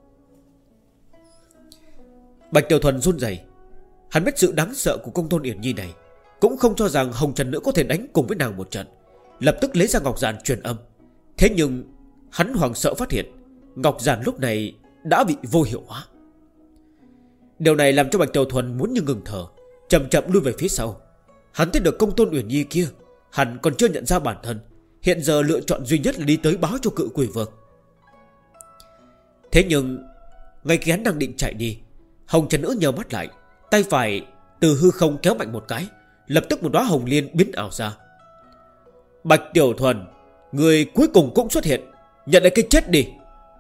Bạch Tiểu Thuần run rẩy. Hắn biết sự đáng sợ của Công Tôn Uyển Nhi này, cũng không cho rằng Hồng Trần Nữ có thể đánh cùng với nàng một trận, lập tức lấy ra ngọc giản truyền âm. Thế nhưng hắn hoảng sợ phát hiện ngọc giản lúc này đã bị vô hiệu hóa. Điều này làm cho Bạch Tiểu Thuần muốn như ngừng thở, chậm chậm lui về phía sau. Hắn thấy được Công Tôn Uyển Nhi kia, hắn còn chưa nhận ra bản thân, hiện giờ lựa chọn duy nhất là đi tới báo cho Cự Quỷ Vương. Thế nhưng ngay khi hắn đang định chạy đi, Hồng Trần Nữ nheo mắt lại, tay phải từ hư không kéo mạnh một cái, lập tức một đóa hồng liên biến ảo ra. Bạch Tiểu Thuần, người cuối cùng cũng xuất hiện, nhận lấy cái chết đi.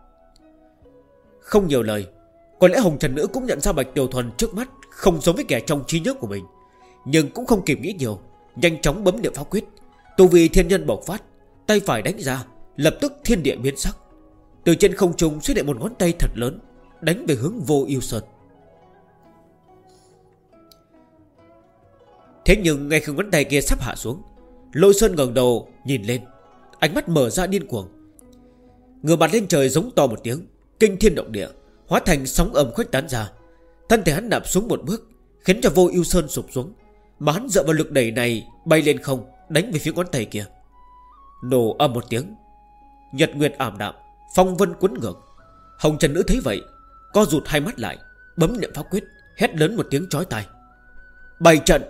Không nhiều lời, có lẽ Hồng Trần Nữ cũng nhận ra Bạch Tiểu Thuần trước mắt không giống với kẻ trong trí nhớ của mình, nhưng cũng không kịp nghĩ nhiều, nhanh chóng bấm niệm pháp quyết, tu vi thiên nhân bộc phát, tay phải đánh ra, lập tức thiên địa biến sắc. Từ trên không trung xuất hiện một ngón tay thật lớn, đánh về hướng Vô Ưu Sơn. Thế nhưng ngay khi ngón tay kia sắp hạ xuống, Lôi Sơn ngẩng đầu nhìn lên, ánh mắt mở ra điên cuồng, ngửa mặt lên trời giống to một tiếng, kinh thiên động địa, hóa thành sóng ầm khuếch tán ra. Thân thể hắn đạp xuống một bước, khiến cho Vô Ưu Sơn sụp xuống, mà hắn dựa vào lực đẩy này bay lên không, đánh về phía ngón tay kia. Nổ âm một tiếng, nhật nguyệt ảm đạm, phong vân cuốn ngược. Hồng Trần Nữ thấy vậy, co rụt hai mắt lại, bấm niệm pháp quyết, hét lớn một tiếng chói tai. Bày trận!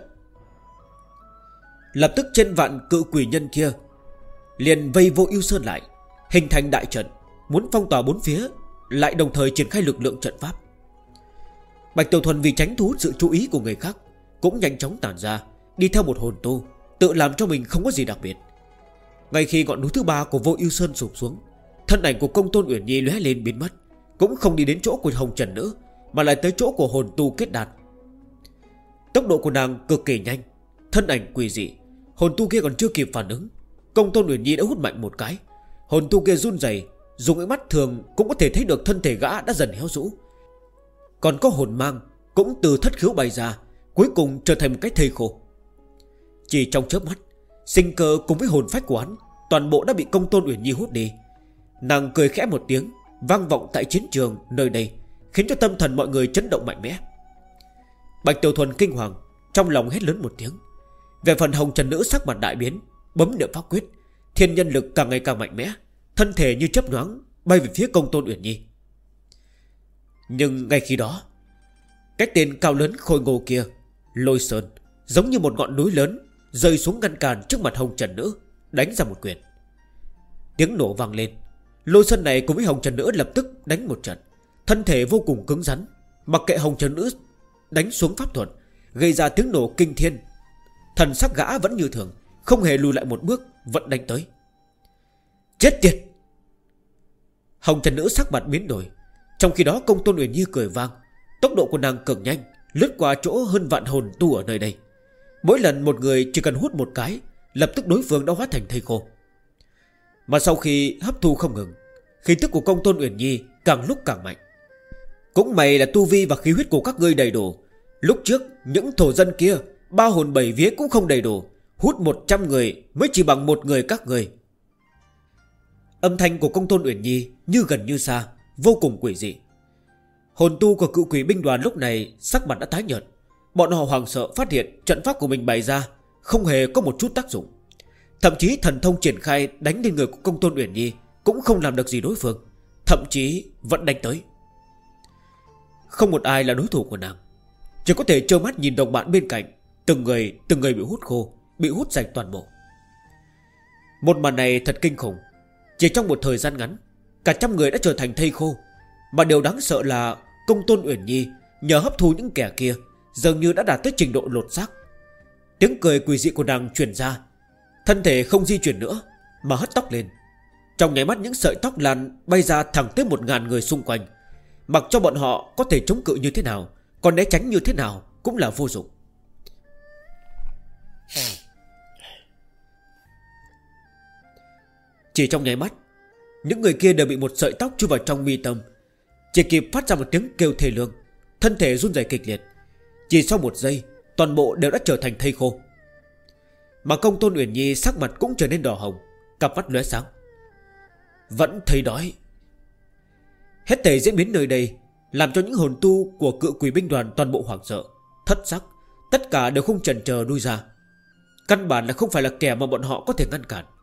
Lập tức trên vạn cự quỷ nhân kia liền vây Vô Ưu Sơn lại, hình thành đại trận, muốn phong tỏa bốn phía, lại đồng thời triển khai lực lượng trận pháp. Bạch Tiểu Thuần vì tránh thu hút sự chú ý của người khác, cũng nhanh chóng tản ra, đi theo một hồn tu, tự làm cho mình không có gì đặc biệt. Ngay khi ngọn núi thứ 3 của Vô Ưu Sơn sụp xuống, thân ảnh của Công Tôn Uyển Nhi lóe lên biến mất, cũng không đi đến chỗ của Hồng Trần Nữ, mà lại tới chỗ của hồn tu kết đan. Tốc độ của nàng cực kỳ nhanh, thân ảnh quỷ dị, hồn tu kia còn chưa kịp phản ứng, Công Tôn Uyển Nhi đã hút mạnh một cái. Hồn tu kia run rẩy, dùng ánh mắt thường cũng có thể thấy được thân thể gã đã dần héo rũ, còn có hồn mang cũng từ thất khiếu bay ra, cuối cùng trở thành một cái thây khô. Chỉ trong chớp mắt, sinh cơ cùng với hồn phách của hắn toàn bộ đã bị Công Tôn Uyển Nhi hút đi. Nàng cười khẽ một tiếng, vang vọng tại chiến trường nơi đây, khiến cho tâm thần mọi người chấn động mạnh mẽ. Bạch Tiểu Thuần kinh hoàng, trong lòng hét lớn một tiếng. Về phần Hồng Trần Nữ sắc mặt đại biến, bấm niệm pháp quyết, thiên nhân lực càng ngày càng mạnh mẽ, thân thể như chớp nhoáng bay về phía Công Tôn Uyển Nhi. Nhưng ngay khi đó, cái tên cao lớn khôi ngô kia, Lôi Sơn, giống như một ngọn núi lớn rơi xuống ngăn cản trước mặt Hồng Trần Nữ, đánh ra một quyền. Tiếng nổ vang lên. Lôi Sơn này cùng với Hồng Trần Nữ lập tức đánh một trận, thân thể vô cùng cứng rắn, mặc kệ Hồng Trần Nữ đánh xuống pháp thuật, gây ra tiếng nổ kinh thiên. Thần sắc gã vẫn như thường, không hề lùi lại một bước, vẫn đánh tới. Chết tiệt! Hồng Trần Nữ sắc mặt biến đổi. Trong khi đó Công Tôn Uyển Nhi cười vang. Tốc độ của nàng cực nhanh, lướt qua chỗ hơn vạn hồn tu ở nơi đây. Mỗi lần một người chỉ cần hút một cái, lập tức đối phương đã hóa thành thây khô. Mà sau khi hấp thu không ngừng, khí tức của Công Tôn Uyển Nhi càng lúc càng mạnh. Cũng may là tu vi và khí huyết của các ngươi đầy đủ. Lúc trước những thổ dân kia 3 hồn 7 vía cũng không đầy đủ, hút 100 người mới chỉ bằng một người các ngươi. Âm thanh của Công Tôn Uyển Nhi như gần như xa, vô cùng quỷ dị. Hồn tu của Cự Quỷ binh đoàn lúc này sắc mặt đã tái nhợt. Bọn họ hoảng sợ phát hiện trận pháp của mình bày ra không hề có một chút tác dụng. Thậm chí thần thông triển khai đánh lên người của Công Tôn Uyển Nhi cũng không làm được gì đối phương, thậm chí vẫn đánh tới. Không một ai là đối thủ của nàng, chỉ có thể trơ mắt nhìn đồng bạn bên cạnh từng người bị hút khô, bị hút sạch toàn bộ. Một màn này thật kinh khủng. Chỉ trong một thời gian ngắn, cả trăm người đã trở thành thây khô. Mà điều đáng sợ là Công Tôn Uyển Nhi nhờ hấp thu những kẻ kia dường như đã đạt tới trình độ lột xác. Tiếng cười quỷ dị của nàng truyền ra, thân thể không di chuyển nữa mà hất tóc lên. Trong nháy mắt những sợi tóc lan bay ra thẳng tới 1000 người xung quanh. Mặc cho bọn họ có thể chống cự như thế nào, còn né tránh như thế nào cũng là vô dụng. Chỉ trong nháy mắt, những người kia đều bị một sợi tóc chui vào trong mi tâm, chỉ kịp phát ra một tiếng kêu thê lương, thân thể run rẩy kịch liệt. Chỉ sau một giây, toàn bộ đều đã trở thành thây khô. Mà Công Tôn Uyển Nhi sắc mặt cũng trở nên đỏ hồng, cặp mắt lóe sáng. Vẫn thấy đói. Hết thảy diễn biến nơi đây làm cho những hồn tu của Cự Quỷ binh đoàn toàn bộ hoảng sợ, thất sắc, tất cả đều không chần chờ lui ra. Căn bản là không phải là kẻ mà bọn họ có thể ngăn cản.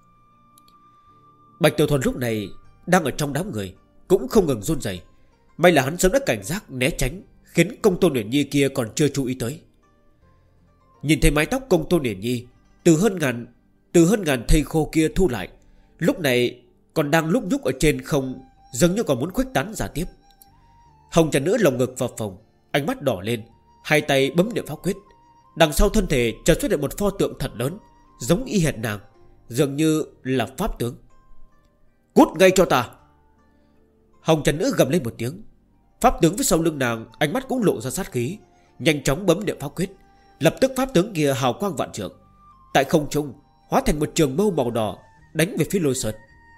Bạch Tiểu Thuần lúc này đang ở trong đám người, cũng không ngừng run rẩy. May là hắn sớm đã cảnh giác né tránh, khiến Công Tôn Uyển Nhi kia còn chưa chú ý tới. Nhìn thấy mái tóc Công Tôn Uyển Nhi từ hơn ngàn thây khô kia thu lại, lúc này còn đang lúc nhúc ở trên không, dường như còn muốn khuếch tán ra tiếp. Hồng Trần Nữ lồng ngực phập phồng, ánh mắt đỏ lên, hai tay bấm niệm pháp quyết. Đằng sau thân thể chợt xuất hiện một pho tượng thật lớn, giống y hệt nàng, dường như là pháp tướng. Cút ngay cho ta! Hồng Trần Nữ gầm lên một tiếng. Pháp tướng phía sau lưng nàng, ánh mắt cũng lộ ra sát khí, nhanh chóng bấm niệm pháp quyết. Lập tức pháp tướng kia hào quang vạn trượng, tại không trung hóa thành một trường mâu màu đỏ, đánh về phía Lôi Sơn.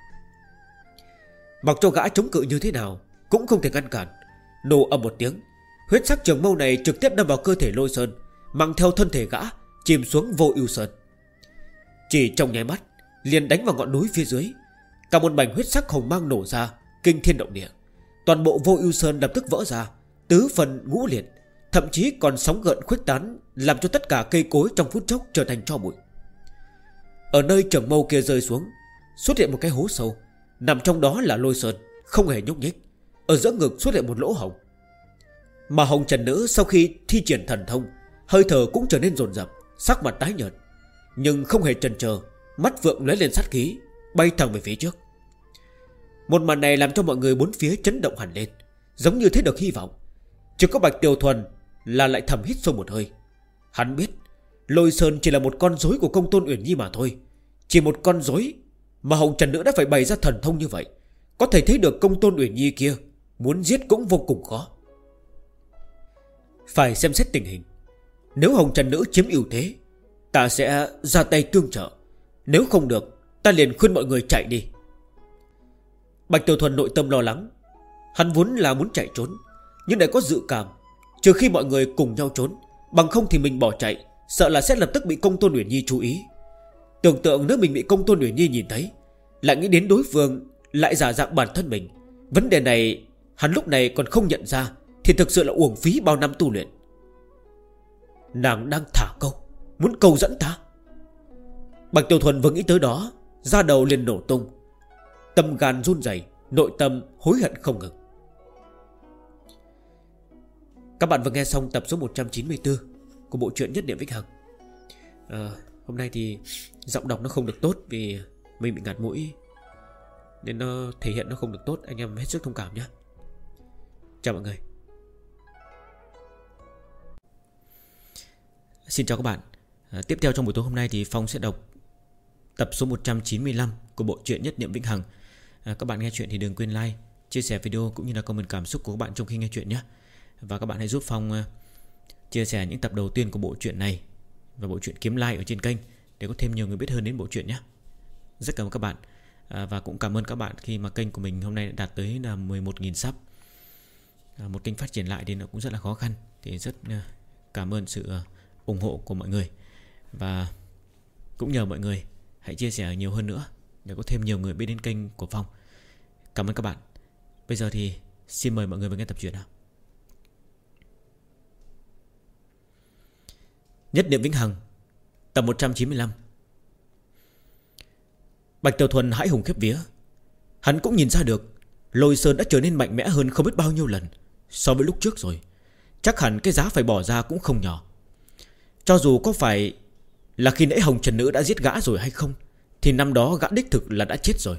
Mặc cho gã chống cự như thế nào cũng không thể ngăn cản. Nổ ầm một tiếng, huyết sắc trường mâu này trực tiếp đâm vào cơ thể Lôi Sơn, mang theo thân thể gã chìm xuống Vô Ưu Sơn. Chỉ trong nháy mắt liền đánh vào ngọn núi phía dưới. Cả một mảnh huyết sắc hồng mang nổ ra, kinh thiên động địa. Toàn bộ Vô Ưu Sơn lập tức vỡ ra, tứ phần ngũ liệt, thậm chí còn sóng gợn khuếch tán, làm cho tất cả cây cối trong phút chốc trở thành tro bụi. Ở nơi trường mâu kia rơi xuống, xuất hiện một cái hố sâu, nằm trong đó là Lôi Sơn, không hề nhúc nhích. Ở giữa ngực xuất hiện một lỗ hổng. Mà Hồng Trần Nữ sau khi thi triển thần thông, hơi thở cũng trở nên dồn dập, sắc mặt tái nhợt, nhưng không hề chần chờ, mắt vượng lóe lên sát khí, bay thẳng về phía trước. Một màn này làm cho mọi người bốn phía chấn động hẳn lên, giống như thấy được hy vọng. Chỉ có Bạch Tiểu Thuần là lại thầm hít sâu một hơi. Hắn biết Lôi Sơn chỉ là một con rối của Công Tôn Uyển Nhi mà thôi. Chỉ một con rối mà Hồng Trần Nữ đã phải bày ra thần thông như vậy, có thể thấy được Công Tôn Uyển Nhi kia muốn giết cũng vô cùng khó. Phải xem xét tình hình. Nếu Hồng Trần Nữ chiếm ưu thế, ta sẽ ra tay tương trợ. Nếu không được, ta liền khuyên mọi người chạy đi. Bạch Tiểu Thuần nội tâm lo lắng. Hắn vốn là muốn chạy trốn, nhưng lại có dự cảm Trừ khi mọi người cùng nhau trốn, bằng không thì mình bỏ chạy, sợ là sẽ lập tức bị Công Tôn Uyển Nhi chú ý. Tưởng tượng nếu mình bị Công Tôn Uyển Nhi nhìn thấy, lại nghĩ đến đối phương lại giả dạng bản thân mình, vấn đề này hắn lúc này còn không nhận ra thì thực sự là uổng phí bao năm tu luyện. Nàng đang thả câu, muốn câu dẫn ta. Bạch Tiểu Thuần vừa nghĩ tới đó, da đầu liền nổ tung, tâm gan run rẩy, nội tâm hối hận không ngừng. Các bạn vừa nghe xong tập số 194 của bộ truyện Nhất Niệm Vĩnh Hằng. Hôm nay thì giọng đọc nó không được tốt vì mình bị ngạt mũi, nên nó thể hiện nó không được tốt. Anh em hết sức thông cảm nhé. Chào mọi người. Xin chào các bạn. Tiếp theo trong buổi tối hôm nay thì Phong sẽ đọc tập số 195 của bộ truyện Nhất Niệm Vĩnh Hằng. Các bạn nghe chuyện thì đừng quên like, chia sẻ video cũng như là comment cảm xúc của các bạn trong khi nghe chuyện nhé. Và các bạn hãy giúp Phong chia sẻ những tập đầu tiên của bộ truyện này và bộ truyện Kiếm Like ở trên kênh để có thêm nhiều người biết hơn đến bộ truyện nhé. Rất cảm ơn các bạn. Và cũng cảm ơn các bạn khi mà kênh của mình hôm nay đã đạt tới là 11.000 sub. Một kênh phát triển lại thì nó cũng rất là khó khăn, thì rất cảm ơn sự ủng hộ của mọi người. Và cũng nhờ mọi người hãy chia sẻ nhiều hơn nữa để có thêm nhiều người biết đến kênh của Phong. Cảm ơn các bạn. Bây giờ thì xin mời mọi người vào nghe tập truyện nào. Nhất Niệm Vĩnh Hằng, tập 195. Bạch Tiểu Thuần hãi hùng khiếp vía. Hắn cũng nhìn ra được Lôi Sơn đã trở nên mạnh mẽ hơn không biết bao nhiêu lần so với lúc trước rồi. Chắc hẳn cái giá phải bỏ ra cũng không nhỏ. Cho dù có phải là khi nãy Hồng Trần Nữ đã giết gã rồi hay không, thì năm đó gã đích thực là đã chết rồi.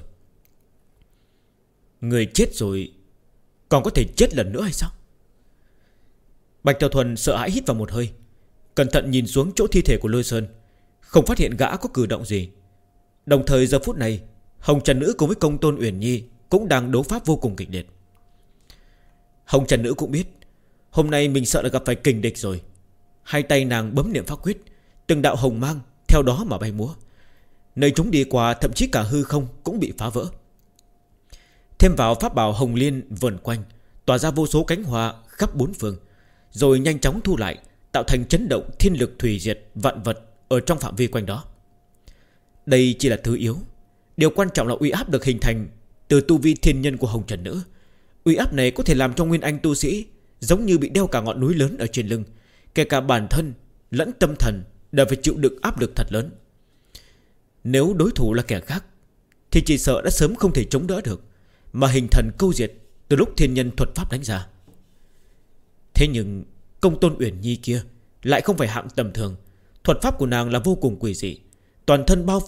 Người chết rồi còn có thể chết lần nữa hay sao? Bạch Tiểu Thuần sợ hãi hít vào một hơi, cẩn thận nhìn xuống chỗ thi thể của Lôi Sơn, không phát hiện gã có cử động gì. Đồng thời giờ phút này Hồng Trần Nữ cùng với Công Tôn Uyển Nhi cũng đang đấu pháp vô cùng kịch liệt. Hồng Trần Nữ cũng biết hôm nay mình sợ là gặp phải kình địch rồi. Hai tay nàng bấm niệm pháp quyết, từng đạo hồng mang theo đó mà bay múa. Nơi chúng đi qua thậm chí cả hư không cũng bị phá vỡ. Thêm vào pháp bảo hồng liên vờn quanh, tỏa ra vô số cánh hoa khắp bốn phương, rồi nhanh chóng thu lại, tạo thành chấn động thiên lực thủy diệt vạn vật ở trong phạm vi quanh đó. Đây chỉ là thứ yếu. Điều quan trọng là uy áp được hình thành từ tu vi thiên nhân của Hồng Trần Nữ. Uy áp này có thể làm cho nguyên anh tu sĩ giống như bị đeo cả ngọn núi lớn ở trên lưng, kể cả bản thân lẫn tâm thần đều phải chịu đựng áp lực thật lớn. Nếu đối thủ là kẻ khác thì chỉ sợ đã sớm không thể chống đỡ được, mà hình thần câu diệt từ lúc thiên nhân thuật pháp đánh ra. Thế nhưng Công Tôn Uyển Nhi kia lại không phải hạng tầm thường. Thuật pháp của nàng là vô cùng quỷ dị, toàn thân bao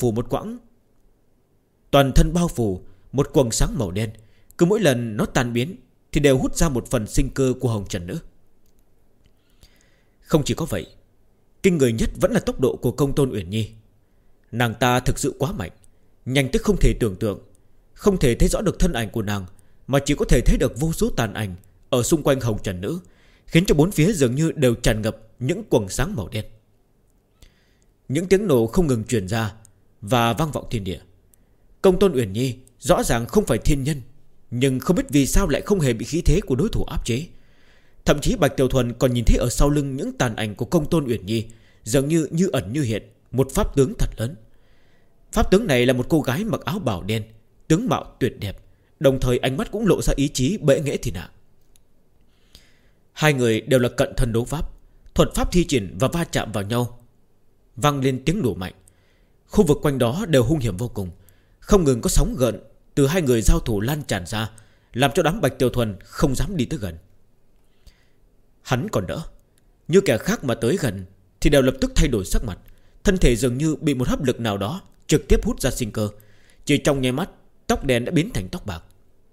phủ một quầng sáng màu đen. Cứ mỗi lần nó tan biến thì đều hút ra một phần sinh cơ của Hồng Trần Nữ. Không chỉ có vậy, kinh người nhất vẫn là tốc độ của Công Tôn Uyển Nhi. Nàng ta thực sự quá mạnh, nhanh tới không thể tưởng tượng. Không thể thấy rõ được thân ảnh của nàng, mà chỉ có thể thấy được vô số tàn ảnh ở xung quanh Hồng Trần Nữ, khiến cho bốn phía dường như đều tràn ngập những quầng sáng màu đen. Những tiếng nổ không ngừng truyền ra và vang vọng thiên địa. Công Tôn Uyển Nhi rõ ràng không phải thiên nhân, nhưng không biết vì sao lại không hề bị khí thế của đối thủ áp chế. Thậm chí Bạch Tiểu Thuần còn nhìn thấy ở sau lưng những tàn ảnh của Công Tôn Uyển Nhi dường như như ẩn như hiện một pháp tướng thật lớn. Pháp tướng này là một cô gái mặc áo bào đen, tướng mạo tuyệt đẹp, đồng thời ánh mắt cũng lộ ra ý chí bệ nghệ thiên hạ. Hai người đều là cận thân đấu pháp, thuật pháp thi triển và va chạm vào nhau, vang lên tiếng nổ mạnh. Khu vực quanh đó đều hung hiểm vô cùng, không ngừng có sóng gợn từ hai người giao thủ lan tràn ra, làm cho đám Bạch Tiểu Thuần không dám đi tới gần. Hắn còn đỡ, như kẻ khác mà tới gần thì đều lập tức thay đổi sắc mặt, thân thể dường như bị một hấp lực nào đó trực tiếp hút ra sinh cơ. Chỉ trong nháy mắt, tóc đen đã biến thành tóc bạc.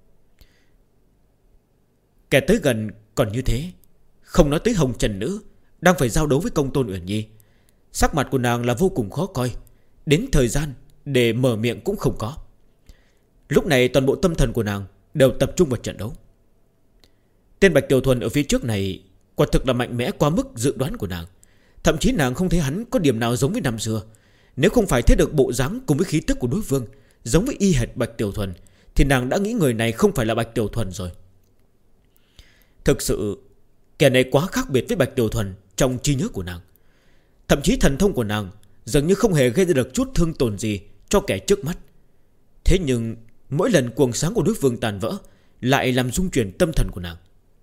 Kẻ tới gần còn như thế, không nói tới Hồng Trần Nữ đang phải giao đấu với Công Tôn Uyển Nhi. Sắc mặt của nàng là vô cùng khó coi, đến thời gian để mở miệng cũng không có. Lúc này toàn bộ tâm thần của nàng đều tập trung vào trận đấu. Tên Bạch Tiểu Thuần ở phía trước này quả thực là mạnh mẽ quá mức dự đoán của nàng. Thậm chí nàng không thấy hắn có điểm nào giống với năm xưa. Nếu không phải thấy được bộ dáng cùng với khí tức của đối phương giống với y hệt Bạch Tiểu Thuần, thì nàng đã nghĩ người này không phải là Bạch Tiểu Thuần rồi. Thực sự Kẻ này quá khác biệt với Bạch Tiểu Thuần trong trí nhớ của nàng. Thậm chí thần thông của nàng dường như không hề gây ra được chút thương tổn gì cho kẻ trước mắt. Thế nhưng mỗi lần cuồng sáng của đối phương tàn vỡ lại làm rung chuyển tâm thần của nàng.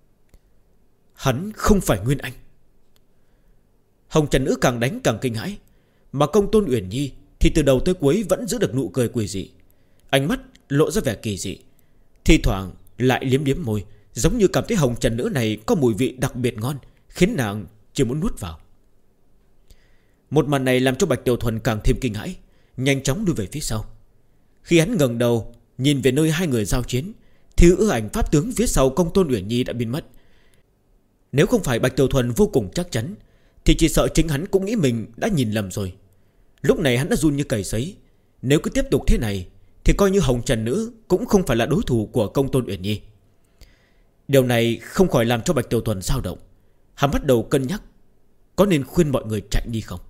Hắn không phải Nguyên Anh. Hồng Trần Nữ càng đánh càng kinh hãi, mà Công Tôn Uyển Nhi thì từ đầu tới cuối vẫn giữ được nụ cười quỷ dị, ánh mắt lộ ra vẻ kỳ dị, thi thoảng lại liếm liếm môi, giống như cảm thấy Hồng Trần Nữ này có mùi vị đặc biệt ngon, khiến nàng chỉ muốn nuốt vào. Một màn này làm cho Bạch Tiểu Thuần càng thêm kinh hãi, nhanh chóng lui về phía sau. Khi hắn ngẩng đầu nhìn về nơi hai người giao chiến, thì ư ảnh pháp tướng phía sau Công Tôn Uyển Nhi đã biến mất. Nếu không phải Bạch Tiểu Thuần vô cùng chắc chắn, thì chỉ sợ chính hắn cũng nghĩ mình đã nhìn lầm rồi. Lúc này hắn đã run như cầy sấy. Nếu cứ tiếp tục thế này thì coi như Hồng Trần Nữ cũng không phải là đối thủ của Công Tôn Uyển Nhi. Điều này không khỏi làm cho Bạch Tiểu Thuần dao động. Hắn bắt đầu cân nhắc có nên khuyên mọi người chạy đi không.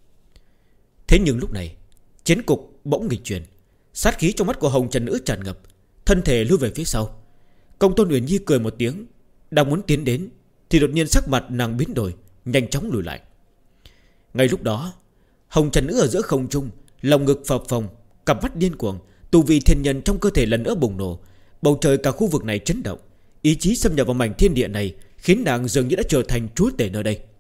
Thế nhưng lúc này chiến cục bỗng nghịch chuyển, sát khí trong mắt của Hồng Trần Nữ tràn ngập, thân thể lui về phía sau. Công Tôn Uyển Nhi cười một tiếng, đang muốn tiến đến thì đột nhiên sắc mặt nàng biến đổi, nhanh chóng lùi lại. Ngay lúc đó Hồng Trần Nữ ở giữa không trung, lòng ngực phập phồng, cặp mắt điên cuồng, tu vi thiên nhân trong cơ thể lần nữa bùng nổ. Bầu trời cả khu vực này chấn động, ý chí xâm nhập vào mảnh thiên địa này khiến nàng dường như đã trở thành chúa tể nơi đây.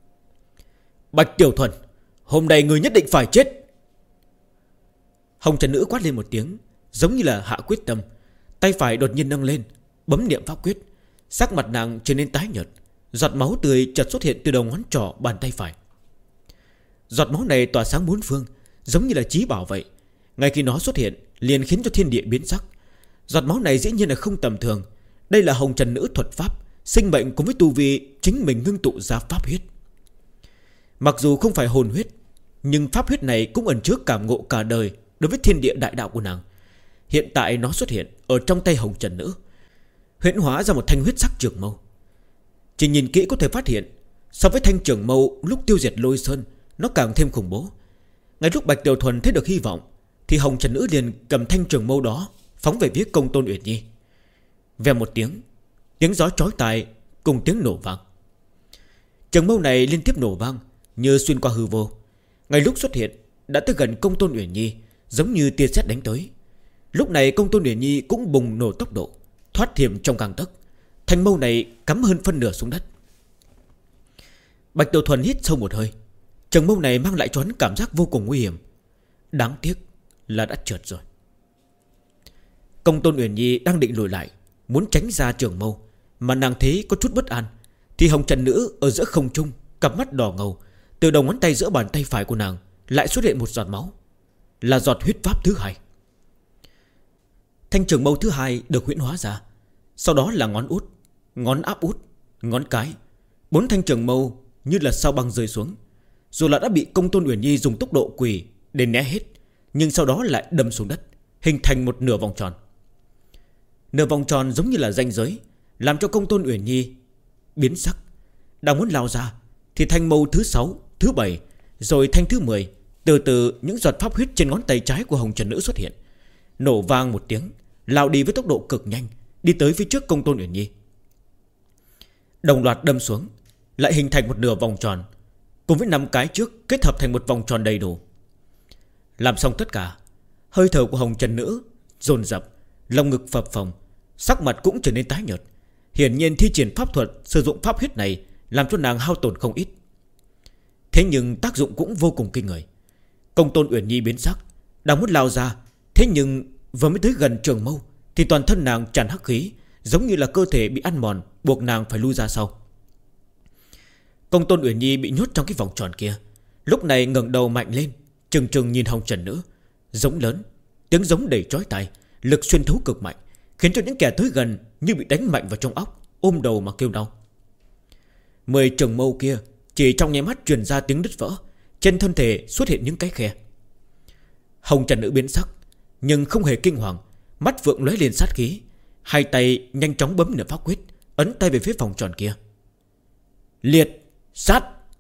Bạch Tiểu Thuần, hôm nay người nhất định phải chết. Hồng Trần Nữ quát lên một tiếng, giống như là hạ quyết tâm. Tay phải đột nhiên nâng lên, bấm niệm pháp quyết. Sắc mặt nàng trở nên tái nhợt, giọt máu tươi chợt xuất hiện từ đầu ngón trỏ bàn tay phải. Giọt máu này tỏa sáng bốn phương, giống như là chí bảo vậy. Ngay khi nó xuất hiện liền khiến cho thiên địa biến sắc. Giọt máu này dĩ nhiên là không tầm thường. Đây là Hồng Trần Nữ thuật pháp, sinh mệnh cùng với tu vi chính mình ngưng tụ ra pháp huyết. Mặc dù không phải hồn huyết, nhưng pháp huyết này cũng ẩn chứa cảm ngộ cả đời đối với thiên địa đại đạo của nàng. Hiện tại nó xuất hiện ở trong tay Hồng Trần Nữ, huyễn hóa ra một thanh huyết sắc trường mâu. Chỉ nhìn kỹ có thể phát hiện, so với thanh trường mâu lúc tiêu diệt Lôi Sơn, nó càng thêm khủng bố. Ngay lúc Bạch Tiểu Thuần thấy được hy vọng, thì Hồng Trần Nữ liền cầm thanh trường mâu đó phóng về phía Công Tôn Uyển Nhi. Vèo một tiếng, tiếng gió chói tai cùng tiếng nổ vang. Trường mâu này liên tiếp nổ vang như xuyên qua hư vô. Ngay lúc xuất hiện đã tới gần Công Tôn Uyển Nhi, giống như tia sét đánh tới. Lúc này Công Tôn Uyển Nhi cũng bùng nổ tốc độ, thoát thiểm trong gang tấc. Thanh mâu này cắm hơn phân nửa xuống đất. Bạch Tiểu Thuần hít sâu một hơi. Trường mâu này mang lại cho hắn cảm giác vô cùng nguy hiểm. Đáng tiếc là đã trượt rồi. Công Tôn Uyển Nhi đang định lùi lại, muốn tránh ra trường mâu, mà nàng thấy có chút bất an, thì Hồng Trần Nữ ở giữa không trung, cặp mắt đỏ ngầu, từ đầu ngón tay giữa bàn tay phải của nàng lại xuất hiện một giọt máu, là giọt huyết pháp thứ hai. Thanh trường mâu thứ hai được huyễn hóa ra, sau đó là ngón út, ngón áp út, ngón cái. 4 thanh trường mâu như là sao băng rơi xuống. Dù là đã bị Công Tôn Uyển Nhi dùng tốc độ quỷ để né hết, nhưng sau đó lại đâm xuống đất, hình thành một nửa vòng tròn. Nửa vòng tròn giống như là ranh giới, làm cho Công Tôn Uyển Nhi biến sắc. Đang muốn lao ra thì thanh mâu thứ 6, thứ 7, rồi thanh thứ 10. Từ từ những giọt pháp huyết trên ngón tay trái của Hồng Trần Nữ xuất hiện, nổ vang một tiếng, lao đi với tốc độ cực nhanh, đi tới phía trước Công Tôn Uyển Nhi. Đồng loạt đâm xuống, lại hình thành một nửa vòng tròn, cùng với 5 cái trước kết hợp thành một vòng tròn đầy đủ. Làm xong tất cả, hơi thở của Hồng Trần Nữ dồn dập, lồng ngực phập phồng, sắc mặt cũng trở nên tái nhợt. Hiển nhiên thi triển pháp thuật sử dụng pháp huyết này làm cho nàng hao tổn không ít. Thế nhưng tác dụng cũng vô cùng kinh người. Công Tôn Uyển Nhi biến sắc, đang muốn lao ra, thế nhưng vừa mới tới gần trường mâu thì toàn thân nàng tràn hắc khí, giống như là cơ thể bị ăn mòn, buộc nàng phải lui ra sau. Công Tôn Uyển Nhi bị nhốt trong cái vòng tròn kia, lúc này ngẩng đầu mạnh lên, trừng trừng nhìn Hồng Trần Nữ, giống lớn, tiếng giống đầy chói tai, lực xuyên thấu cực mạnh, khiến cho những kẻ tới gần như bị đánh mạnh vào trong óc, ôm đầu mà kêu đau. 10 trường mâu kia chỉ trong nháy mắt truyền ra tiếng đứt vỡ, trên thân thể xuất hiện những cái khe. Hồng Trần Nữ biến sắc, nhưng không hề kinh hoàng, mắt vượng lóe lên sát khí, hai tay nhanh chóng bấm niệm pháp quyết, ấn tay về phía vòng tròn kia. Liệt sát.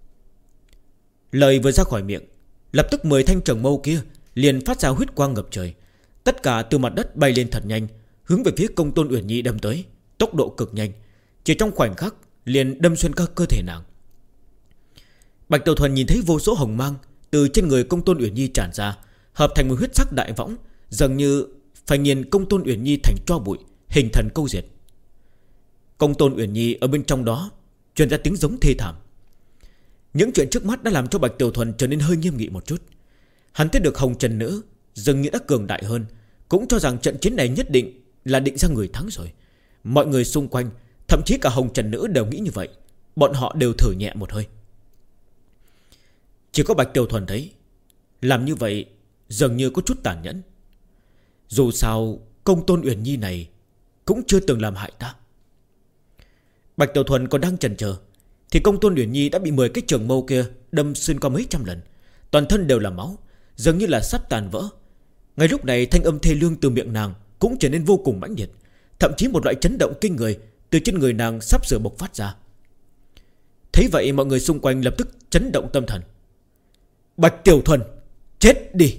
Lời vừa ra khỏi miệng, lập tức 10 thanh trường mâu kia liền phát ra huyết quang ngập trời, tất cả từ mặt đất bay lên thật nhanh, hướng về phía Công Tôn Uyển Nhi đâm tới, tốc độ cực nhanh. Chỉ trong khoảnh khắc liền đâm xuyên các cơ thể nàng. Bạch Tiểu Thuần nhìn thấy vô số hồng mang từ trên người Công Tôn Uyển Nhi tràn ra, hợp thành một huyết sắc đại võng, dường như phải nghiền Công Tôn Uyển Nhi thành tro bụi, hình thần câu diệt. Công Tôn Uyển Nhi ở bên trong đó truyền ra tiếng giống thê thảm. Những chuyện trước mắt đã làm cho Bạch Tiểu Thuần trở nên hơi nghiêm nghị một chút. Hắn thấy được Hồng Trần Nữ dường như đã cường đại hơn, cũng cho rằng trận chiến này nhất định là định ra người thắng rồi. Mọi người xung quanh, thậm chí cả Hồng Trần Nữ đều nghĩ như vậy. Bọn họ đều thở nhẹ một hơi. Chỉ có Bạch Tiểu Thuần thấy làm như vậy dường như có chút tàn nhẫn. Dù sao Công Tôn Uyển Nhi này cũng chưa từng làm hại ta. Bạch Tiểu Thuần còn đang chần chờ thì Công Tôn Uyển Nhi đã bị 10 cái trường mâu kia đâm xuyên qua mấy trăm lần, toàn thân đều là máu, dường như là sắp tàn vỡ. Ngay lúc này thanh âm thê lương từ miệng nàng cũng trở nên vô cùng mãnh liệt, thậm chí một loại chấn động kinh người từ trên người nàng sắp sửa bộc phát ra. Thấy vậy mọi người xung quanh lập tức chấn động tâm thần. Bạch Tiểu Thuần, chết đi!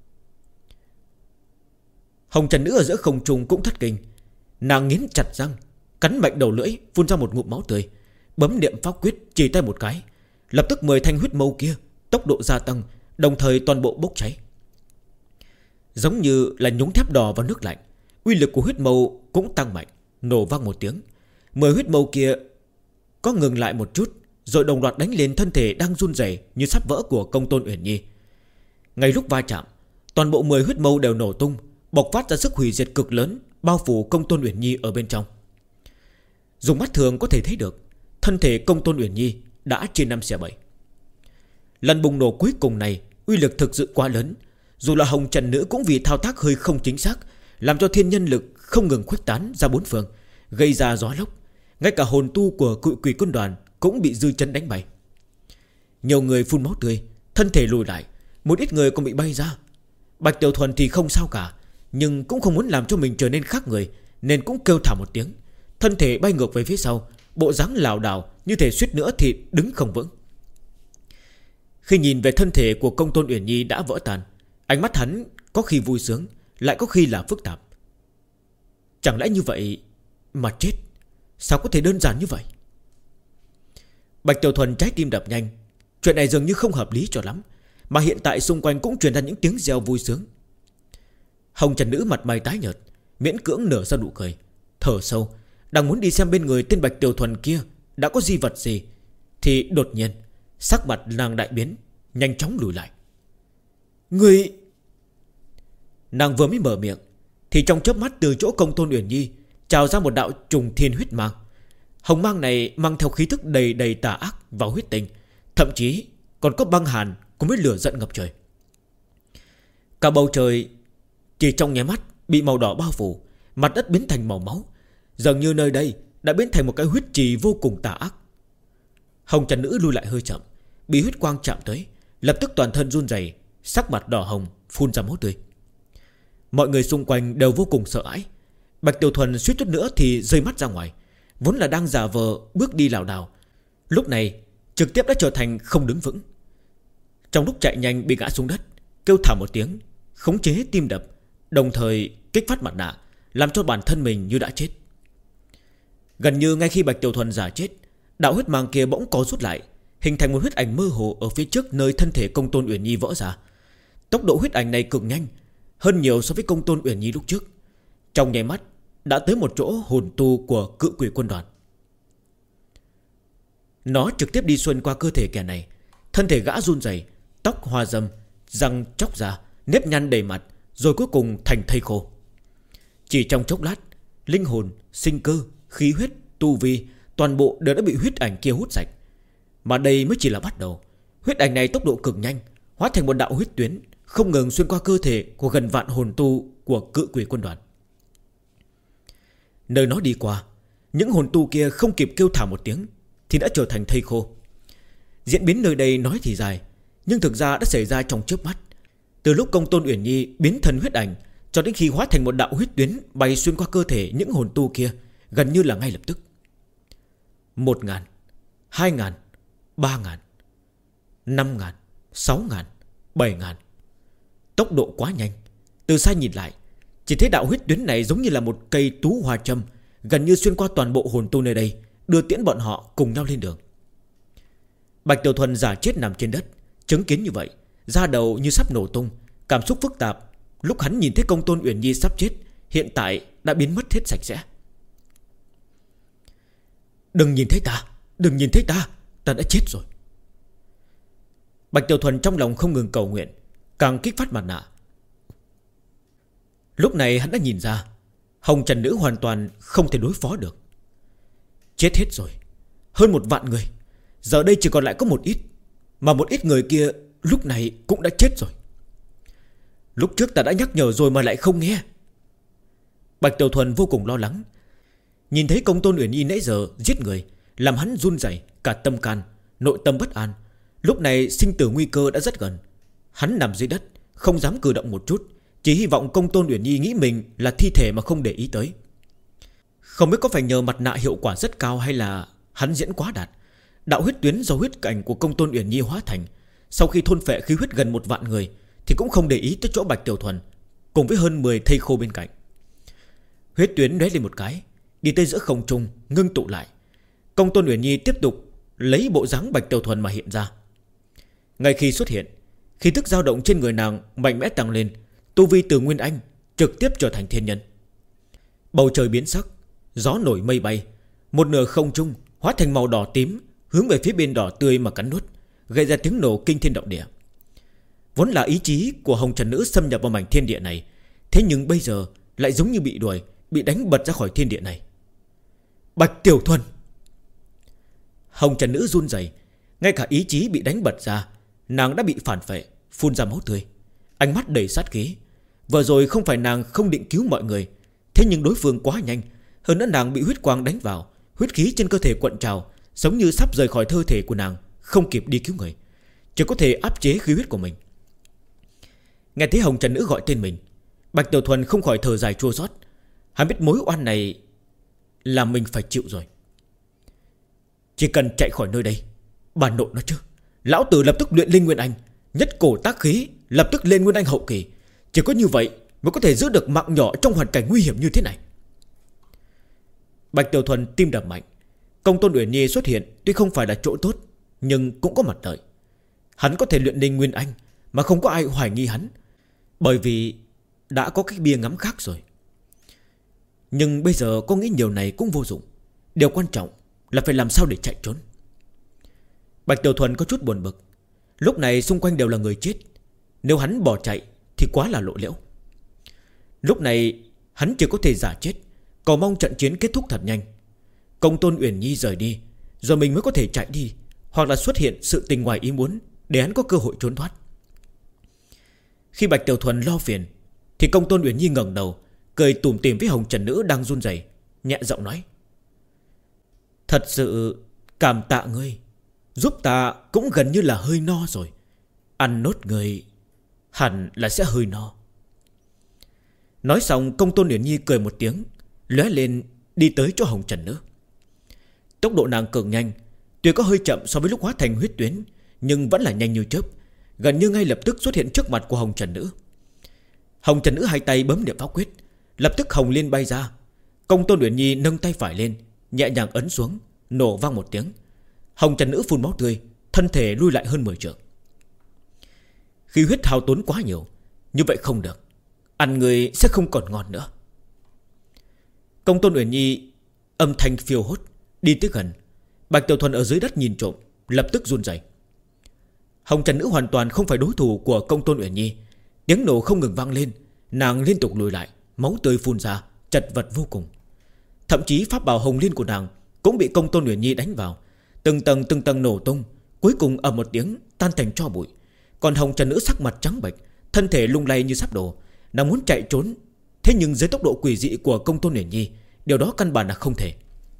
Hồng Trần Nữ ở giữa không trung cũng thất kinh. Nàng nghiến chặt răng, cắn mạnh đầu lưỡi, phun ra một ngụm máu tươi, bấm niệm pháp quyết chỉ tay một cái, lập tức 10 thanh huyết mâu kia tốc độ gia tăng, đồng thời toàn bộ bốc cháy, giống như là nhúng thép đỏ vào nước lạnh. Uy lực của huyết mâu cũng tăng mạnh, nổ vang một tiếng. 10 huyết mâu kia có ngừng lại một chút, rồi đồng loạt đánh lên thân thể đang run rẩy như sắp vỡ của Công Tôn Uyển Nhi. Ngay lúc va chạm, toàn bộ 10 huyết mâu đều nổ tung, bộc phát ra sức hủy diệt cực lớn, bao phủ Công Tôn Uyển Nhi ở bên trong. Dùng mắt thường có thể thấy được thân thể Công Tôn Uyển Nhi đã chia 5/7. Lần bùng nổ cuối cùng này uy lực thực sự quá lớn, dù là Hồng Trần Nữ cũng vì thao tác hơi không chính xác, làm cho thiên nhân lực không ngừng khuếch tán ra bốn phương, gây ra gió lốc. Ngay cả hồn tu của Cự Quỷ Quân đoàn cũng bị dư chấn đánh bay. Nhiều người phun máu tươi, thân thể lùi lại, một ít người còn bị bay ra. Bạch Tiểu Thuần thì không sao cả, nhưng cũng không muốn làm cho mình trở nên khác người, nên cũng kêu thảm một tiếng, thân thể bay ngược về phía sau, bộ dáng lảo đảo như thể suýt nữa thì đứng không vững. Khi nhìn về thân thể của Công Tôn Uyển Nhi đã vỡ tan, ánh mắt hắn có khi vui sướng, lại có khi là phức tạp. Chẳng lẽ như vậy mà chết? Sao có thể đơn giản như vậy? Bạch Tiểu Thuần trái tim đập nhanh. Chuyện này dường như không hợp lý cho lắm, mà hiện tại xung quanh cũng truyền ra những tiếng reo vui sướng. Hồng Trần Nữ mặt mày tái nhợt, miễn cưỡng nở ra nụ cười, thở sâu, đang muốn đi xem bên người tên Bạch Tiểu Thuần kia đã có di vật gì, thì đột nhiên sắc mặt nàng đại biến, nhanh chóng lùi lại. Người... Nàng vừa mới mở miệng thì trong chớp mắt từ chỗ Công Tôn Uyển Nhi trào ra một đạo trùng thiên huyết mang. Hồng mang này mang theo khí thức đầy đầy tà ác và huyết tinh, thậm chí còn có băng hàn cùng với lửa giận ngập trời. Cả bầu trời chỉ trong nháy mắt bị màu đỏ bao phủ, mặt đất biến thành màu máu, dường như nơi đây đã biến thành một cái huyết trì vô cùng tà ác. Hồng Trần Nữ lui lại hơi chậm, bị huyết quang chạm tới, lập tức toàn thân run rẩy, sắc mặt đỏ hồng, phun ra máu tươi. Mọi người xung quanh đều vô cùng sợ hãi. Bạch Tiểu Thuần suýt chút nữa thì rơi mắt ra ngoài, vốn là đang giả vờ bước đi lảo đảo, lúc này trực tiếp đã trở thành không đứng vững. Trong lúc chạy nhanh bị ngã xuống đất, kêu thảm một tiếng, khống chế tim đập, đồng thời kích phát mặt nạ, làm cho bản thân mình như đã chết. Gần như ngay khi Bạch Tiểu Thuần giả chết, đạo huyết mang kia bỗng co rút lại, hình thành một huyết ảnh mơ hồ ở phía trước nơi thân thể Công Tôn Uyển Nhi vỡ ra. Tốc độ huyết ảnh này cực nhanh, hơn nhiều so với Công Tôn Uyển Nhi lúc trước. Trong nháy mắt đã tới một chỗ hồn tu của Cự Quỷ Quân đoàn. Nó trực tiếp đi xuyên qua cơ thể kẻ này. Thân thể gã run rẩy, tóc hoa râm, răng chóc ra, nếp nhăn đầy mặt, rồi cuối cùng thành thây khô. Chỉ trong chốc lát, linh hồn, sinh cơ, khí huyết, tu vi toàn bộ đều đã bị huyết ảnh kia hút sạch. Mà đây mới chỉ là bắt đầu. Huyết ảnh này tốc độ cực nhanh, hóa thành một đạo huyết tuyến, không ngừng xuyên qua cơ thể của gần vạn hồn tu của Cự Quỷ Quân đoàn. Nơi nó đi qua, những hồn tu kia không kịp kêu thảm một tiếng thì đã trở thành thây khô. Diễn biến nơi đây nói thì dài, nhưng thực ra đã xảy ra trong chớp mắt. Từ lúc Công Tôn Uyển Nhi biến thân huyết ảnh cho đến khi hóa thành một đạo huyết tuyến bay xuyên qua cơ thể những hồn tu kia, gần như là ngay lập tức. 1.000, 2.000, 3.000, 5.000, 6.000, 7.000. Tốc độ quá nhanh. Từ xa nhìn lại, chỉ thấy đạo huyết tuyến này giống như là một cây tú hoa châm, gần như xuyên qua toàn bộ hồn tu nơi đây, đưa tiễn bọn họ cùng nhau lên đường. Bạch Tiểu Thuần giả chết nằm trên đất, chứng kiến như vậy, da đầu như sắp nổ tung, cảm xúc phức tạp. Lúc hắn nhìn thấy Công Tôn Uyển Nhi sắp chết, hiện tại đã biến mất hết sạch sẽ. Đừng nhìn thấy ta, đừng nhìn thấy ta, ta đã chết rồi. Bạch Tiểu Thuần trong lòng không ngừng cầu nguyện, càng kích phát mặt nạ. Lúc này hắn đã nhìn ra Hồng Trần Nữ hoàn toàn không thể đối phó được. Chết hết rồi, hơn 1 vạn người, giờ đây chỉ còn lại có một ít. Mà một ít người kia lúc này cũng đã chết rồi. Lúc trước ta đã nhắc nhở rồi mà lại không nghe. Bạch Tiểu Thuần vô cùng lo lắng. Nhìn thấy Công Tôn Uyển Nhi nãy giờ giết người, làm hắn run rẩy cả tâm can, nội tâm bất an. Lúc này sinh tử nguy cơ đã rất gần. Hắn nằm dưới đất, không dám cử động một chút, chỉ hy vọng Công Tôn Uyển Nhi nghĩ mình là thi thể mà không để ý tới. Không biết có phải nhờ mặt nạ hiệu quả rất cao hay là hắn diễn quá đạt. Đạo huyết tuyến do huyết cảnh của Công Tôn Uyển Nhi hóa thành, sau khi thôn phệ khí huyết gần 1 vạn người thì cũng không để ý tới chỗ Bạch Tiểu Thuần cùng với hơn 10 thây khô bên cạnh. Huyết tuyến lóe lên một cái, đi tới giữa không trung, ngưng tụ lại. Công Tôn Uyển Nhi tiếp tục lấy bộ dáng Bạch Tiểu Thuần mà hiện ra. Ngay khi xuất hiện, khí tức dao động trên người nàng mạnh mẽ tăng lên, tu vi từ Nguyên Anh trực tiếp trở thành thiên nhân. Bầu trời biến sắc, gió nổi mây bay, một nửa không trung hóa thành màu đỏ tím, hướng về phía bên đỏ tươi mà cắn nuốt, gây ra tiếng nổ kinh thiên động địa. Vốn là ý chí của Hồng Trần Nữ xâm nhập vào mảnh thiên địa này, thế nhưng bây giờ lại giống như bị đuổi, bị đánh bật ra khỏi thiên địa này. Bạch Tiểu Thuần! Hồng Trần Nữ run rẩy, ngay cả ý chí bị đánh bật ra, nàng đã bị phản phệ, phun ra máu tươi, ánh mắt đầy sát khí. Vừa rồi không phải nàng không định cứu mọi người, thế nhưng đối phương quá nhanh, hơn nữa nàng bị huyết quang đánh vào, huyết khí trên cơ thể cuộn trào, giống như sắp rời khỏi cơ thể của nàng, không kịp đi cứu người, chỉ có thể áp chế khí huyết của mình. Nghe thấy Hồng Trần Nữ gọi tên mình, Bạch Tiểu Thuần không khỏi thở dài chua xót. Hắn biết mối oan này là mình phải chịu rồi. Chỉ cần chạy khỏi nơi đây, bà nội nó chứ, lão tử lập tức luyện linh Nguyên Anh, nhất cổ tác khí, lập tức lên Nguyên Anh hậu kỳ. Chỉ có như vậy mới có thể giữ được mạng nhỏ trong hoàn cảnh nguy hiểm như thế này. Bạch Tiểu Thuần tim đập mạnh. Công Tôn Uyển Nhi xuất hiện tuy không phải là chỗ tốt, nhưng cũng có mặt lợi. Hắn có thể luyện linh Nguyên Anh mà không có ai hoài nghi hắn, bởi vì đã có cái bia ngắm khác rồi. Nhưng bây giờ có nghĩ nhiều này cũng vô dụng. Điều quan trọng là phải làm sao để chạy trốn. Bạch Tiểu Thuần có chút buồn bực. Lúc này xung quanh đều là người chết, nếu hắn bỏ chạy thì quá là lộ liễu. Lúc này hắn chỉ có thể giả chết, cầu mong trận chiến kết thúc thật nhanh. Công Tôn Uyển Nhi rời đi, rồi mình mới có thể chạy đi, hoặc là xuất hiện sự tình ngoài ý muốn để hắn có cơ hội trốn thoát. Khi Bạch Tiểu Thuần lo phiền thì Công Tôn Uyển Nhi ngẩng đầu, cười tủm tỉm với Hồng Trần Nữ đang run rẩy, nhẹ giọng nói: Thật sự cảm tạ ngươi, giúp ta cũng gần như là hơi no rồi. Ăn nốt người hẳn là sẽ hơi no. Nói xong, Công Tôn Uyển Nhi cười một tiếng, lóe lên đi tới chỗ Hồng Trần Nữ. Tốc độ nàng cực nhanh, tuy có hơi chậm so với lúc hóa thành huyết tuyến, nhưng vẫn là nhanh như chớp, gần như ngay lập tức xuất hiện trước mặt của Hồng Trần Nữ. Hồng Trần Nữ hai tay bấm niệm pháp quyết, lập tức hồng liên bay ra. Công Tôn Uyển Nhi nâng tay phải lên, nhẹ nhàng ấn xuống, nổ vang một tiếng. Hồng Trần Nữ phun máu tươi, thân thể lui lại hơn 10 trượng. Khí huyết hao tốn quá nhiều, như vậy không được, ăn người sẽ không còn ngon nữa. Công Tôn Uyển Nhi âm thanh phiêu hốt đi tới gần. Bạch Tiểu Thuần ở dưới đất nhìn trộm, lập tức run rẩy. Hồng Trần Nữ hoàn toàn không phải đối thủ của Công Tôn Uyển Nhi. Tiếng nổ không ngừng vang lên, nàng liên tục lùi lại, máu tươi phun ra, chật vật vô cùng. Thậm chí pháp bảo hồng liên của nàng cũng bị Công Tôn Uyển Nhi đánh vào, từng tầng nổ tung, cuối cùng ầm một tiếng tan thành tro bụi. Còn Hồng Trần Nữ sắc mặt trắng bệch, thân thể lung lay như sắp đổ. Nàng muốn chạy trốn, thế nhưng dưới tốc độ quỷ dị của Công Tôn Uyển Nhi, điều đó căn bản là không thể.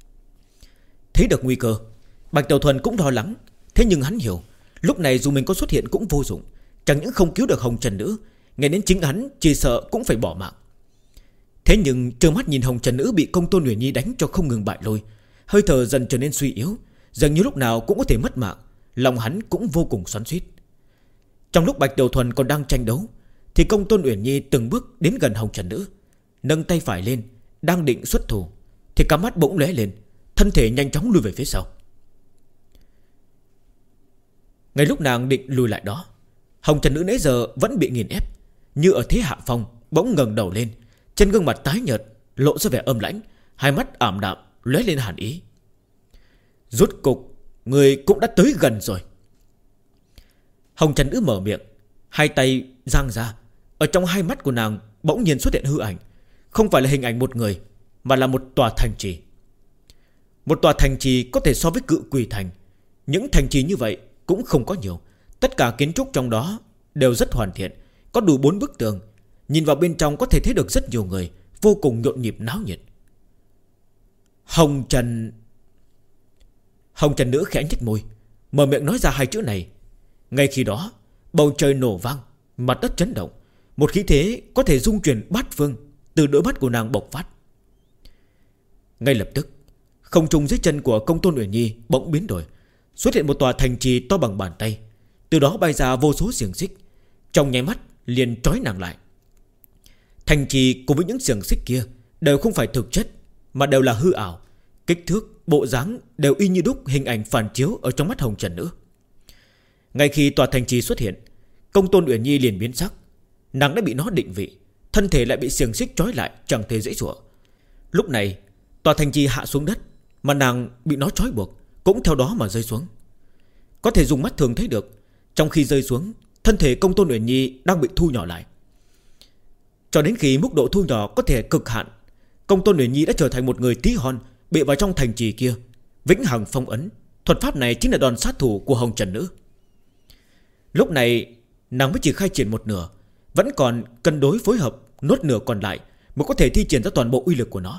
Thấy được nguy cơ, Bạch Tiểu Thuần cũng lo lắng. Thế nhưng hắn hiểu, lúc này dù mình có xuất hiện cũng vô dụng, chẳng những không cứu được Hồng Trần Nữ, ngay đến chính hắn chỉ sợ cũng phải bỏ mạng. Thế nhưng trơ mắt nhìn Hồng Trần Nữ bị Công Tôn Uyển Nhi đánh cho không ngừng bại lôi, hơi thở dần trở nên suy yếu, dường như lúc nào cũng có thể mất mạng, lòng hắn cũng vô cùng xoắn xuýt. Trong lúc Bạch Tiểu Thuần còn đang tranh đấu, thì Công Tôn Uyển Nhi từng bước đến gần Hồng Trần Nữ, nâng tay phải lên, đang định xuất thủ, thì cắm mắt bỗng lóe lên, thân thể nhanh chóng lùi về phía sau. Ngay lúc nàng định lùi lại đó, Hồng Trần Nữ nãy giờ vẫn bị nghiền ép, như ở thế hạ phong, bỗng ngẩng đầu lên, trên gương mặt tái nhợt lộ ra vẻ âm lãnh, hai mắt ảm đạm lóe lên hàn ý. Rốt cục người cũng đã tới gần rồi. Hồng Trần Nữ mở miệng, hai tay giang ra. Ở trong hai mắt của nàng bỗng nhiên xuất hiện hư ảnh, không phải là hình ảnh một người, mà là một tòa thành trì. Một tòa thành trì có thể so với Cự Quỷ Thành. Những thành trì như vậy cũng không có nhiều. Tất cả kiến trúc trong đó đều rất hoàn thiện, có đủ 4 bức tường. Nhìn vào bên trong có thể thấy được rất nhiều người, vô cùng nhộn nhịp náo nhiệt. Hồng Trần Nữ khẽ nhếch môi, mở miệng nói ra hai chữ này. Ngay khi đó, bầu trời nổ vang, mặt đất chấn động, một khí thế có thể rung chuyển bát phương từ đôi mắt của nàng bộc phát. Ngay lập tức, không trung dưới chân của Công Tôn Uyển Nhi bỗng biến đổi, xuất hiện một tòa thành trì to bằng bàn tay. Từ đó bay ra vô số xiềng xích, trong nháy mắt liền trói nàng lại. Thành trì cùng với những xiềng xích kia đều không phải thực chất, mà đều là hư ảo. Kích thước, bộ dáng đều y như đúc hình ảnh phản chiếu ở trong mắt Hồng Trần Nữ. Ngay khi tòa thành trì xuất hiện, Công Tôn Uyển Nhi liền biến sắc. Nàng đã bị nó định vị, thân thể lại bị xiềng xích trói lại, chẳng thể dễ dụa. Lúc này tòa thành trì hạ xuống đất, mà nàng bị nó trói buộc cũng theo đó mà rơi xuống. Có thể dùng mắt thường thấy được, trong khi rơi xuống, thân thể Công Tôn Uyển Nhi đang bị thu nhỏ lại. Cho đến khi mức độ thu nhỏ có thể cực hạn, Công Tôn Uyển Nhi đã trở thành một người tí hon, bị vào trong thành trì kia, vĩnh hằng phong ấn. Thuật pháp này chính là đòn sát thủ của Hồng Trần Nữ. Lúc này nàng mới chỉ khai triển một nửa, vẫn còn cân đối phối hợp nốt nửa còn lại mới có thể thi triển ra toàn bộ uy lực của nó.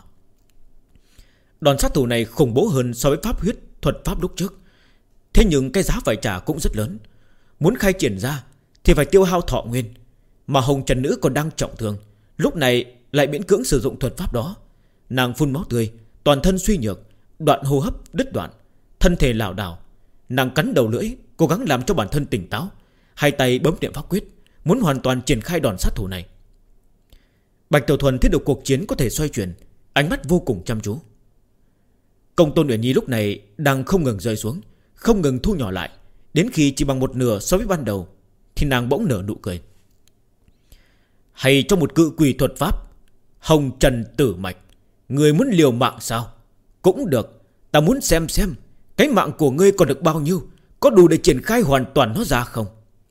Đòn sát thủ này khủng bố hơn so với pháp huyết thuật pháp lúc trước. Thế nhưng cái giá phải trả cũng rất lớn. Muốn khai triển ra thì phải tiêu hao thọ nguyên, mà Hồng Trần Nữ còn đang trọng thương, lúc này lại miễn cưỡng sử dụng thuật pháp đó. Nàng phun máu tươi, toàn thân suy nhược, đoạn hô hấp đứt đoạn, thân thể lảo đảo. Nàng cắn đầu lưỡi, cố gắng làm cho bản thân tỉnh táo, hai tay bấm niệm pháp quyết, muốn hoàn toàn triển khai đòn sát thủ này. Bạch Tiểu Thuần thấy được cuộc chiến có thể xoay chuyển, ánh mắt vô cùng chăm chú. Công Tôn Uyển Nhi lúc này đang không ngừng rơi xuống, không ngừng thu nhỏ lại, đến khi chỉ bằng một nửa so với ban đầu, thì nàng bỗng nở nụ cười. Hay trong một cự quỷ thuật pháp, Hồng Trần Tử Mạch, người muốn liều mạng sao? Cũng được, ta muốn xem cái mạng của ngươi còn được bao nhiêu, có đủ để triển khai hoàn toàn nó ra không?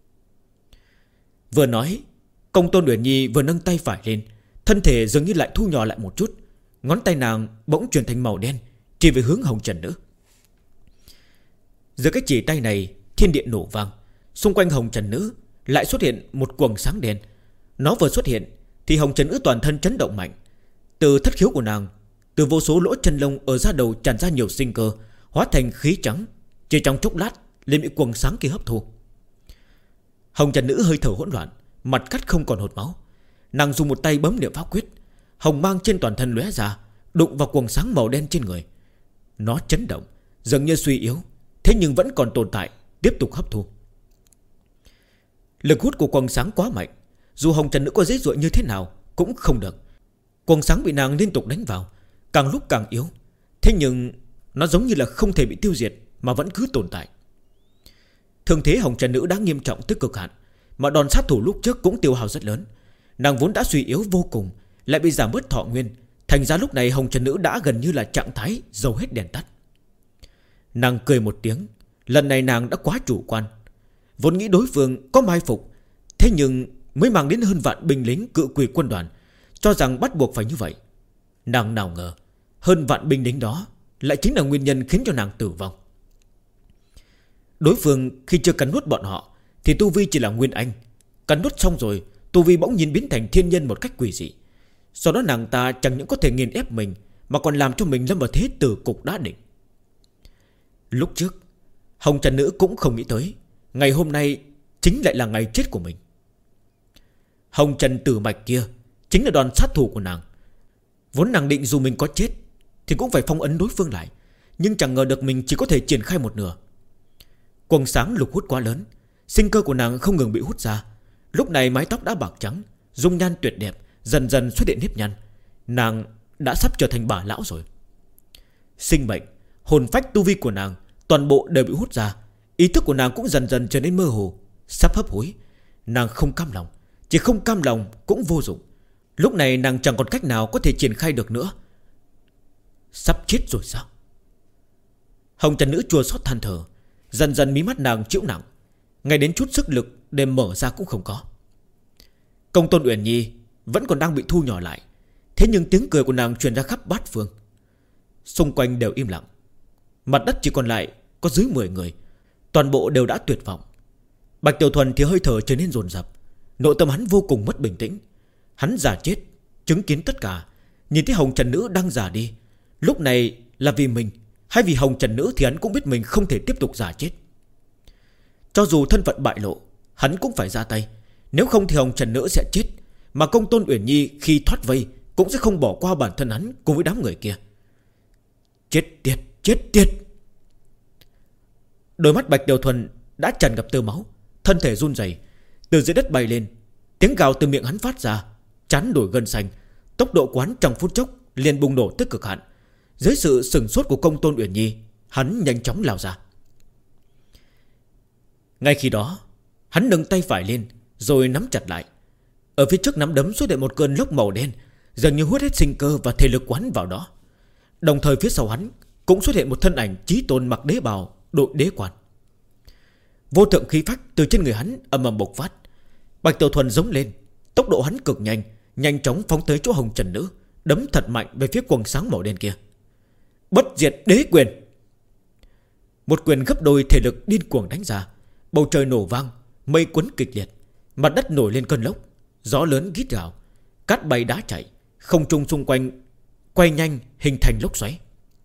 Vừa nói, Công Tôn Uyển Nhi vừa nâng tay phải lên, thân thể dường như lại thu nhỏ lại một chút. Ngón tay nàng bỗng chuyển thành màu đen, chỉ về hướng Hồng Trần Nữ. Giữa cái chỉ tay này, thiên địa nổ vang, xung quanh Hồng Trần Nữ lại xuất hiện một quầng sáng đen. Nó vừa xuất hiện thì Hồng Trần Nữ toàn thân chấn động mạnh. Từ thất khiếu của nàng, từ vô số lỗ chân lông ở da đầu tràn ra nhiều sinh cơ, hóa thành khí trắng, chỉ trong chốc lát liền bị quầng sáng kia hấp thu. Hồng Trần Nữ hơi thở hỗn loạn, mặt cắt không còn hột máu. Nàng dùng một tay bấm niệm pháp quyết, hồng mang trên toàn thân lóe ra, đụng vào quầng sáng màu đen trên người. Nó chấn động, dường như suy yếu, thế nhưng vẫn còn tồn tại, tiếp tục hấp thu. Lực hút của quầng sáng quá mạnh, dù Hồng Trần Nữ có dễ dụa như thế nào cũng không được. Quầng sáng bị nàng liên tục đánh vào, càng lúc càng yếu. Thế nhưng nó giống như là không thể bị tiêu diệt, mà vẫn cứ tồn tại. Thương thế Hồng Trần Nữ đã nghiêm trọng tới cực hạn, mà đòn sát thủ lúc trước cũng tiêu hao rất lớn. Nàng vốn đã suy yếu vô cùng, lại bị giảm bớt thọ nguyên, thành ra lúc này Hồng Trần Nữ đã gần như là trạng thái dầu hết đèn tắt. Nàng cười một tiếng, lần này nàng đã quá chủ quan. Vốn nghĩ đối phương có mai phục, thế nhưng mới mang đến hơn vạn binh lính cự quỷ quân đoàn, cho rằng bắt buộc phải như vậy. Nàng nào ngờ hơn vạn binh lính đó lại chính là nguyên nhân khiến cho nàng tử vong. Đối phương khi chưa cắn nuốt bọn họ thì tu vi chỉ là nguyên anh, cắn nuốt xong rồi tu vi bỗng nhiên biến thành thiên nhân một cách quỷ dị. Sau đó nàng ta chẳng những có thể nghiền ép mình, mà còn làm cho mình lâm vào thế tử cục đã định. Lúc trước Hồng Trần Nữ cũng không nghĩ tới ngày hôm nay chính lại là ngày chết của mình. Hồng Trần Tử Mạch kia chính là đòn sát thủ của nàng. Vốn nàng định dù mình có chết thì cũng phải phong ấn đối phương lại, nhưng chẳng ngờ được mình chỉ có thể triển khai một nửa. Quầng sáng lục hút quá lớn, sinh cơ của nàng không ngừng bị hút ra. Lúc này mái tóc đã bạc trắng, dung nhan tuyệt đẹp, dần dần xuất hiện nếp nhăn. Nàng đã sắp trở thành bà lão rồi. Sinh mệnh Hồn phách tu vi của nàng toàn bộ đều bị hút ra. Ý thức của nàng cũng dần dần trở nên mơ hồ, sắp hấp hối. Nàng không cam lòng, chỉ không cam lòng cũng vô dụng. Lúc này nàng chẳng còn cách nào có thể triển khai được nữa. Sắp chết rồi sao? Hồng Trần Nữ chua xót than thở. Dần dần mí mắt nàng chịu nặng, ngay đến chút sức lực để mở ra cũng không có. Công Tôn Uyển Nhi vẫn còn đang bị thu nhỏ lại. Thế nhưng tiếng cười của nàng truyền ra khắp bát phương. Xung quanh đều im lặng. Mặt đất chỉ còn lại có dưới 10 người. Toàn bộ đều đã tuyệt vọng. Bạch Tiểu Thuần thì hơi thở trở nên dồn dập. Nội tâm hắn vô cùng mất bình tĩnh. Hắn giả chết, chứng kiến tất cả. Nhìn thấy Hồng Trần Nữ đang giả đi. Lúc này là vì mình hay vì Hồng Trần Nữ thì hắn cũng biết mình không thể tiếp tục giả chết. Cho dù thân phận bại lộ, hắn cũng phải ra tay. Nếu không thì Hồng Trần Nữ sẽ chết, mà Công Tôn Uyển Nhi khi thoát vây cũng sẽ không bỏ qua bản thân hắn cùng với đám người kia. Chết tiệt, chết tiệt. Đôi mắt Bạch Tiểu Thuần đã tràn ngập tơ máu, thân thể run rẩy, từ dưới đất bay lên. Tiếng gào từ miệng hắn phát ra, trán nổi gân xanh. Tốc độ quán trong phút chốc liền bùng nổ tới cực hạn. Dưới sự sừng sốt của Công Tôn Uyển Nhi, hắn nhanh chóng lao ra. Ngay khi đó, hắn nâng tay phải lên rồi nắm chặt lại. Ở phía trước nắm đấm xuất hiện một cơn lốc màu đen, dường như hút hết sinh cơ và thể lực quán vào đó. Đồng thời phía sau hắn cũng xuất hiện một thân ảnh chí tôn mặc đế bào, đội đế quan. Vô thượng khí phách từ trên người hắn ầm ầm bộc phát. Bạch Tiểu Thuần giống lên, tốc độ hắn cực nhanh, nhanh chóng phóng tới chỗ Hồng Trần Nữ, đấm thật mạnh về phía quầng sáng màu đen kia. Bất diệt đế quyền. Một quyền gấp đôi thể lực điên cuồng đánh ra. Bầu trời nổ vang, mây cuốn kịch liệt, mặt đất nổi lên cơn lốc, gió lớn rít gào, cát bay đá chạy, không trung xung quanh quay nhanh hình thành lốc xoáy.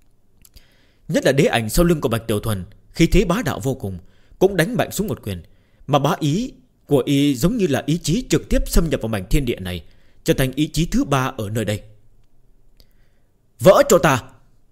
Nhất là đế ảnh sau lưng của Bạch Tiểu Thuần, khí thế bá đạo vô cùng, cũng đánh mạnh xuống một quyền. Mà bá ý của y giống như là ý chí trực tiếp xâm nhập vào mảnh thiên địa này, trở thành ý chí thứ 3 ở nơi đây. Vỡ cho ta.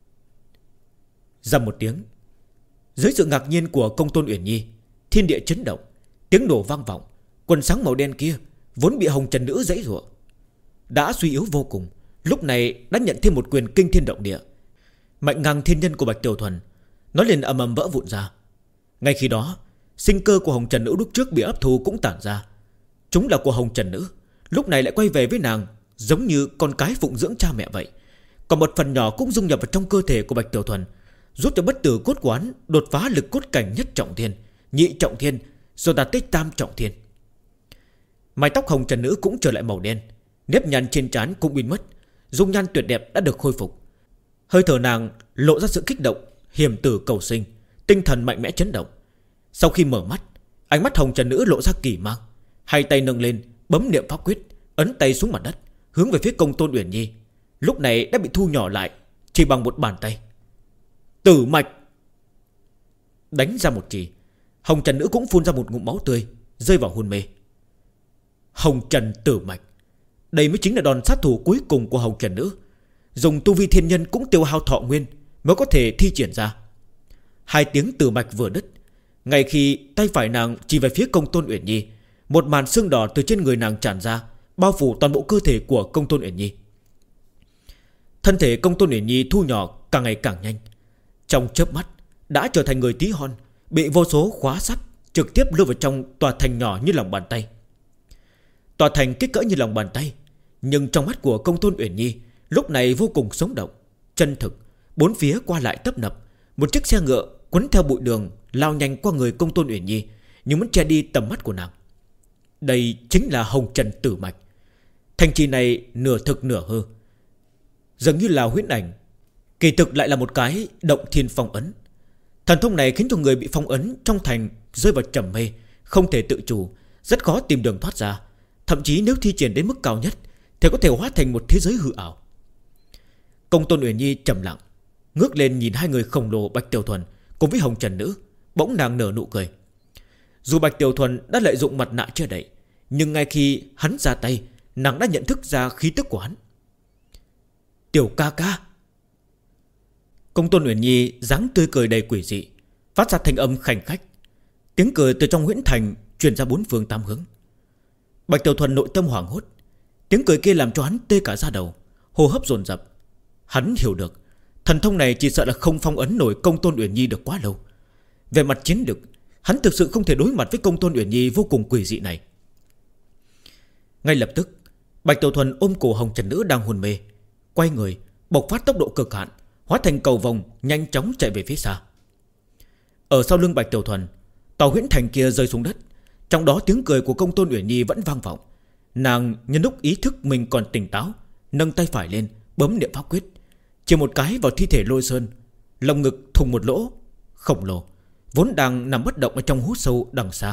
Ra một tiếng. Dưới sự ngạc nhiên của Công Tôn Uyển Nhi, thiên địa chấn động, tiếng nổ vang vọng. Quần sáng màu đen kia vốn bị Hồng Trần Nữ giãy giụa, đã suy yếu vô cùng, lúc này đã nhận thêm một quyền kinh thiên động địa. Mạnh ngang thiên nhân của Bạch Tiểu Thuần, nó liền ầm ầm vỡ vụn ra. Ngay khi đó, sinh cơ của Hồng Trần Nữ lúc trước bị hấp thu cũng tản ra. Chúng là của Hồng Trần Nữ, lúc này lại quay về với nàng, giống như con cái phụng dưỡng cha mẹ vậy. Còn một phần nhỏ cũng dung nhập vào trong cơ thể của Bạch Tiểu Thuần, giúp cho bất tử cốt quán đột phá lực cốt cảnh nhất trọng thiên, nhị trọng thiên, rồi đạt tới tam trọng thiên. Mái tóc Hồng Trần Nữ cũng trở lại màu đen, nếp nhăn trên trán cũng biến mất, dung nhan tuyệt đẹp đã được khôi phục. Hơi thở nàng lộ ra sự kích động, hiểm tử cầu sinh, tinh thần mạnh mẽ chấn động. Sau khi mở mắt, ánh mắt Hồng Trần Nữ lộ ra kỳ mang, hai tay nâng lên, bấm niệm pháp quyết, ấn tay xuống mặt đất, hướng về phía Công Tôn Uyển Nhi. Lúc này đã bị thu nhỏ lại, chỉ bằng một bàn tay. Tử mạch. Đánh ra một chỉ, Hồng Trần Nữ cũng phun ra một ngụm máu tươi, rơi vào hôn mê. Hồng Trần Tử mạch, đây mới chính là đòn sát thủ cuối cùng của Hồng Trần Nữ. Dùng tu vi thiên nhân cũng tiêu hao thọ nguyên mới có thể thi triển ra. Hai tiếng tử mạch vừa đứt, ngay khi tay phải nàng chỉ về phía Công Tôn Uyển Nhi, một màn xương đỏ từ trên người nàng tràn ra, bao phủ toàn bộ cơ thể của Công Tôn Uyển Nhi. Thân thể Công Tôn Uyển Nhi thu nhỏ càng ngày càng nhanh, trong chớp mắt đã trở thành người tí hon, bị vô số khóa sắt trực tiếp lưu vào trong tòa thành nhỏ như lòng bàn tay. Tòa thành kích cỡ như lòng bàn tay, nhưng trong mắt của Công Tôn Uyển Nhi lúc này vô cùng sống động, chân thực. Bốn phía qua lại tấp nập, một chiếc xe ngựa quấn theo bụi đường lao nhanh qua người Công Tôn Uyển Nhi, nhưng muốn che đi tầm mắt của nàng. Đây chính là Hồng Trần Tử mạch. Thành trì này nửa thực nửa hư, dường như là huyễn ảnh, kỳ thực lại là một cái động thiên phong ấn. Thần thông này khiến cho người bị phong ấn trong thành rơi vào trầm mê, không thể tự chủ, rất khó tìm đường thoát ra. Thậm chí nếu thi triển đến mức cao nhất thì có thể hóa thành một thế giới hư ảo. Công Tôn Uyển Nhi trầm lặng, ngước lên nhìn hai người khổng lồ Bạch Tiểu Thuần cùng với Hồng Trần Nữ. Bỗng nàng nở nụ cười. Dù Bạch Tiểu Thuần đã lợi dụng mặt nạ che đậy, nhưng ngay khi hắn ra tay, nàng đã nhận thức ra khí tức của hắn. Tiểu ca ca. Công Tôn Uyển Nhi dáng tươi cười đầy quỷ dị, phát ra thanh âm khành khách. Tiếng cười từ trong huyễn thành truyền ra bốn phương tám hướng. Bạch Tiểu Thuần nội tâm hoảng hốt, tiếng cười kia làm cho hắn tê cả da đầu, hô hấp dồn dập. Hắn hiểu được Thần thông này chỉ sợ là không phong ấn nổi Công Tôn Uyển Nhi được quá lâu. Về mặt chiến lực, hắn thực sự không thể đối mặt với Công Tôn Uyển Nhi vô cùng quỷ dị này. Ngay lập tức, Bạch Tiểu Thuần ôm cổ Hồng Trần Nữ đang hôn mê, quay người bộc phát tốc độ cực hạn, hóa thành cầu vồng nhanh chóng chạy về phía xa. Ở sau lưng Bạch Tiểu Thuần, tàu huyễn thành kia rơi xuống đất. Trong đó tiếng cười của Công Tôn Uyển Nhi vẫn vang vọng. Nàng nhân lúc ý thức mình còn tỉnh táo, nâng tay phải lên bấm niệm pháp quyết, chỉ một cái vào thi thể Lôi Sơn. Lồng ngực thùng một lỗ khổng lồ vốn đang nằm bất động ở trong hố sâu đằng xa.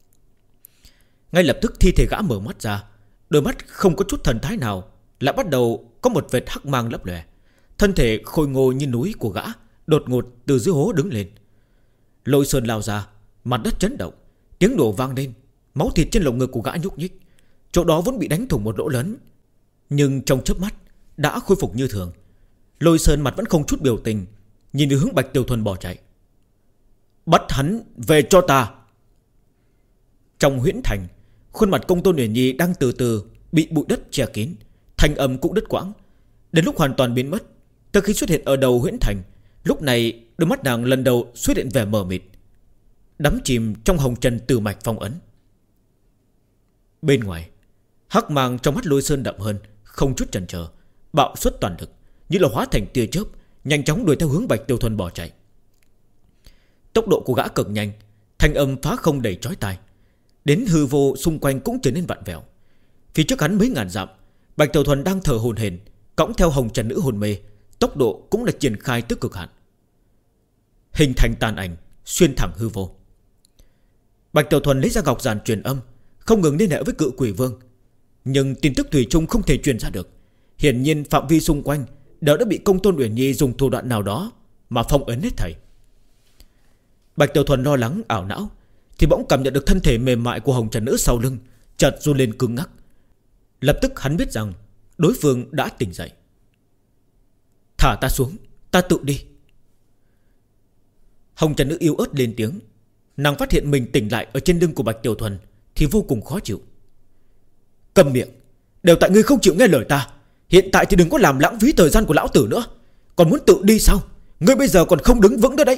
Ngay lập tức thi thể gã mở mắt ra, đôi mắt không có chút thần thái nào, lại bắt đầu có một vệt hắc mang lấp lòe. Thân thể khôi ngô như núi của gã đột ngột từ dưới hố đứng lên. Lôi Sơn lao ra, mặt đất chấn động, tiếng nổ vang lên, máu thịt trên lồng ngực của gã nhúc nhích. Chỗ đó vốn bị đánh thủng một lỗ lớn, nhưng trong chớp mắt đã khôi phục như thường. Lôi Sơn mặt vẫn không chút biểu tình, nhìn về hướng Bạch Tiểu Thuần bỏ chạy. Bắt hắn về cho ta. Trong huyễn thành, khuôn mặt Công Tôn Uyển Nhi đang từ từ bị bụi đất che kín, thanh âm cũng đứt quãng. Đến lúc hoàn toàn biến mất, từ khi xuất hiện ở đầu huyễn thành, lúc này đôi mắt nàng lần đầu xuất hiện vẻ mờ mịt, đắm chìm trong hồng trần từ mạch phong ấn. Bên ngoài, hắc mang trong mắt Lôi Sơn đậm hơn, không chút chần chờ, bạo xuất toàn lực, như là hóa thành tia chớp, nhanh chóng đuổi theo hướng Bạch Tiểu Thuần bỏ chạy. Tốc độ của gã cực nhanh, thanh âm phá không đầy chói tai, đến hư vô xung quanh cũng trở nên vặn vẹo. Phía trước hắn mấy ngàn dặm, Bạch Tiểu Thuần đang thở hổn hển, cõng theo Hồng Trần Nữ hồn mê, tốc độ cũng là triển khai tới cực hạn. Hình thành tàn ảnh xuyên thẳng hư vô. Bạch Tiểu Thuần lấy ra ngọc giản truyền âm, không ngừng liên hệ với Cự Quỷ Vương, nhưng tin tức thủy chung không thể truyền ra được. Hiển nhiên phạm vi xung quanh đã bị Công Tôn Uyển Nhi dùng thủ đoạn nào đó mà phong ấn hết thảy. Bạch Tiểu Thuần lo lắng ảo não, thì bỗng cảm nhận được thân thể mềm mại của Hồng Trần Nữ sau lưng chợt run lên cứng ngắc. Lập tức hắn biết rằng đối phương đã tỉnh dậy. Thả ta xuống, ta tự đi. Hồng Trần Nữ yếu ớt lên tiếng. Nàng phát hiện mình tỉnh lại ở trên lưng của Bạch Tiểu Thuần thì vô cùng khó chịu. Cầm miệng, đều tại ngươi không chịu nghe lời ta. Hiện tại thì đừng có làm lãng phí thời gian của lão tử nữa. Còn muốn tự đi sao? Ngươi bây giờ còn không đứng vững nữa đấy.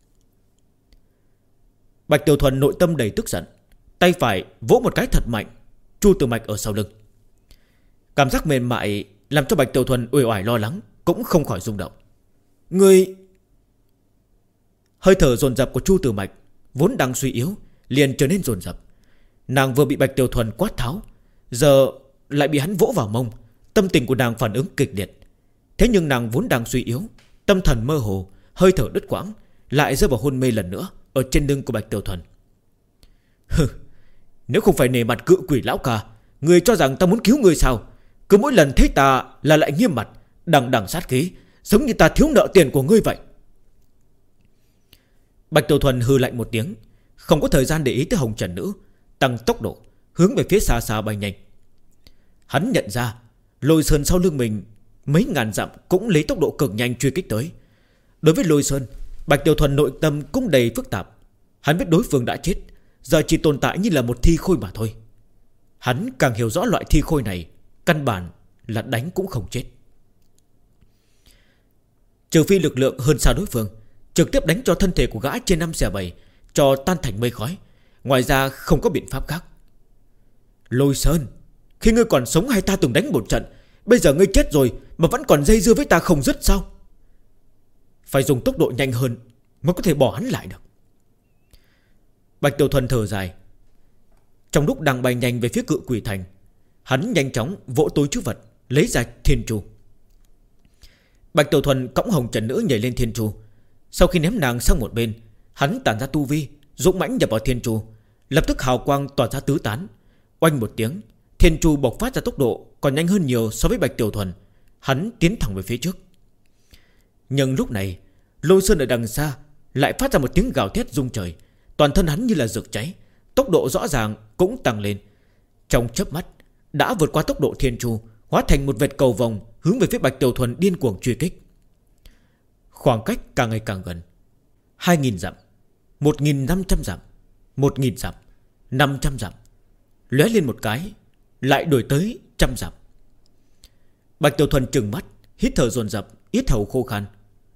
Bạch Tiểu Thuần nội tâm đầy tức giận, tay phải vỗ một cái thật mạnh Chu Tử Mạch ở sau lưng. Cảm giác mềm mại làm cho Bạch Tiểu Thuần uể oải lo lắng, cũng không khỏi rung động. Ngươi... Hơi thở dồn dập của Chu Tử Mạch vốn đang suy yếu liền trở nên dồn dập. Nàng vừa bị Bạch Tiểu Thuần quát tháo, giờ lại bị hắn vỗ vào mông. Tâm tình của nàng phản ứng kịch liệt. Thế nhưng nàng vốn đang suy yếu, tâm thần mơ hồ, hơi thở đứt quãng, lại rơi vào hôn mê lần nữa ở trên lưng của Bạch Tiểu Thuần. Hừ, nếu không phải nể mặt Cự Quỷ lão ca, ngươi cho rằng ta muốn cứu ngươi sao? Cứ mỗi lần thấy ta là lại nghiêm mặt, đằng đằng sát khí, giống như ta thiếu nợ tiền của ngươi vậy. Bạch Tiểu Thuần hừ lạnh một tiếng, không có thời gian để ý tới Hồng Trần Nữ, tăng tốc độ hướng về phía xa xa bay nhanh. Hắn nhận ra Lôi Sơn sau lưng mình mấy ngàn dặm cũng lấy tốc độ cực nhanh truy kích tới. Đối với Lôi Sơn, Bạch Tiểu Thuần nội tâm cũng đầy phức tạp. Hắn biết đối phương đã chết, giờ chỉ tồn tại như là một thi khôi mà thôi. Hắn càng hiểu rõ loại thi khôi này căn bản là đánh cũng không chết. Trừ phi lực lượng hơn xa đối phương, trực tiếp đánh cho thân thể của gã trên 5 xẻ 7 cho tan thành mây khói, ngoài ra không có biện pháp khác. Lôi Sơn, khi ngươi còn sống hay ta từng đánh một trận, bây giờ ngươi chết rồi mà vẫn còn dây dưa với ta không dứt sao? Phải dùng tốc độ nhanh hơn mới có thể bỏ hắn lại được. Bạch Tiểu Thuần thở dài. Trong lúc đang bay nhanh về phía Cự Quỷ Thành, hắn nhanh chóng vỗ túi trữ vật, lấy ra Thiên Chu. Bạch Tiểu Thuần cõng Hồng Trần Nữ nhảy lên Thiên Chu. Sau khi ném nàng sang một bên, hắn tản ra tu vi, dũng mãnh nhập vào Thiên Chu. Lập tức hào quang tỏa ra tứ tán. Oanh một tiếng, Thiên Chu bộc phát ra tốc độ còn nhanh hơn nhiều so với Bạch Tiểu Thuần. Hắn tiến thẳng về phía trước. Nhưng lúc này Lôi Sơn ở đằng xa lại phát ra một tiếng gào thét rung trời. Toàn thân hắn như là rực cháy, tốc độ rõ ràng cũng tăng lên. Trong chớp mắt đã vượt qua tốc độ Thiên Chu, hóa thành một vệt cầu vồng hướng về phía Bạch Tiểu Thuần điên cuồng truy kích. Khoảng cách càng ngày càng gần. 2.000 dặm, 1.500 dặm, 1.000 dặm, 500 dặm, lóe lên một cái lại đổi tới 100 dặm. Bạch Tiểu Thuần trừng mắt, hít thở dồn dập, yết hầu khô khan.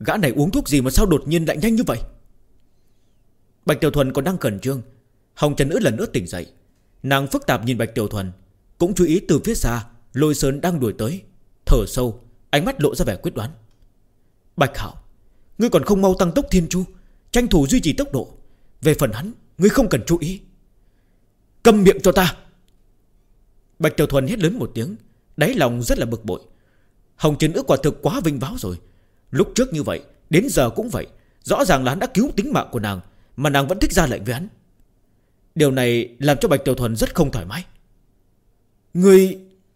Gã này uống thuốc gì mà sao đột nhiên lại nhanh như vậy? Bạch Tiểu Thuần còn đang khẩn trương, Hồng Trần Nữ lần nữa tỉnh dậy. Nàng phức tạp nhìn Bạch Tiểu Thuần, cũng chú ý từ phía xa Lôi Sơn đang đuổi tới, thở sâu, ánh mắt lộ ra vẻ quyết đoán. Bạch Hạo, ngươi còn không mau tăng tốc Thiên Chu, tranh thủ duy trì tốc độ. Về phần hắn, ngươi không cần chú ý. Câm miệng cho ta! Bạch Tiểu Thuần hét lớn một tiếng, đáy lòng rất là bực bội. Hồng Trần Nữ quả thực quá vinh váo rồi. Lúc trước như vậy, đến giờ cũng vậy. Rõ ràng là hắn đã cứu tính mạng của nàng, mà nàng vẫn thích ra lệnh với hắn. Điều này làm cho Bạch Tiểu Thuần rất không thoải mái. Ngươi...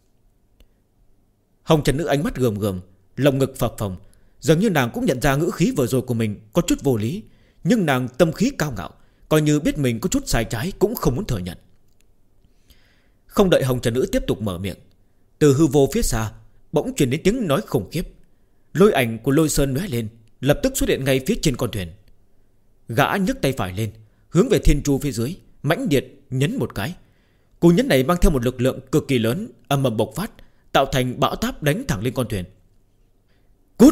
Hồng Trần Nữ ánh mắt gườm gườm, lồng ngực phập phồng. Dường như nàng cũng nhận ra ngữ khí vừa rồi của mình có chút vô lý, nhưng nàng tâm khí cao ngạo, coi như biết mình có chút sai trái cũng không muốn thừa nhận. Không đợi Hồng Trần Nữ tiếp tục mở miệng, từ hư vô phía xa bỗng truyền đến tiếng nói khủng khiếp. Lôi ảnh của Lôi Sơn lóe lên, lập tức xuất hiện ngay phía trên con thuyền. Gã nhấc tay phải lên, hướng về Thiên Chu phía dưới mãnh liệt nhấn một cái. Cú nhấn này mang theo một lực lượng cực kỳ lớn, ầm ầm bộc phát, tạo thành bão táp đánh thẳng lên con thuyền. Cút!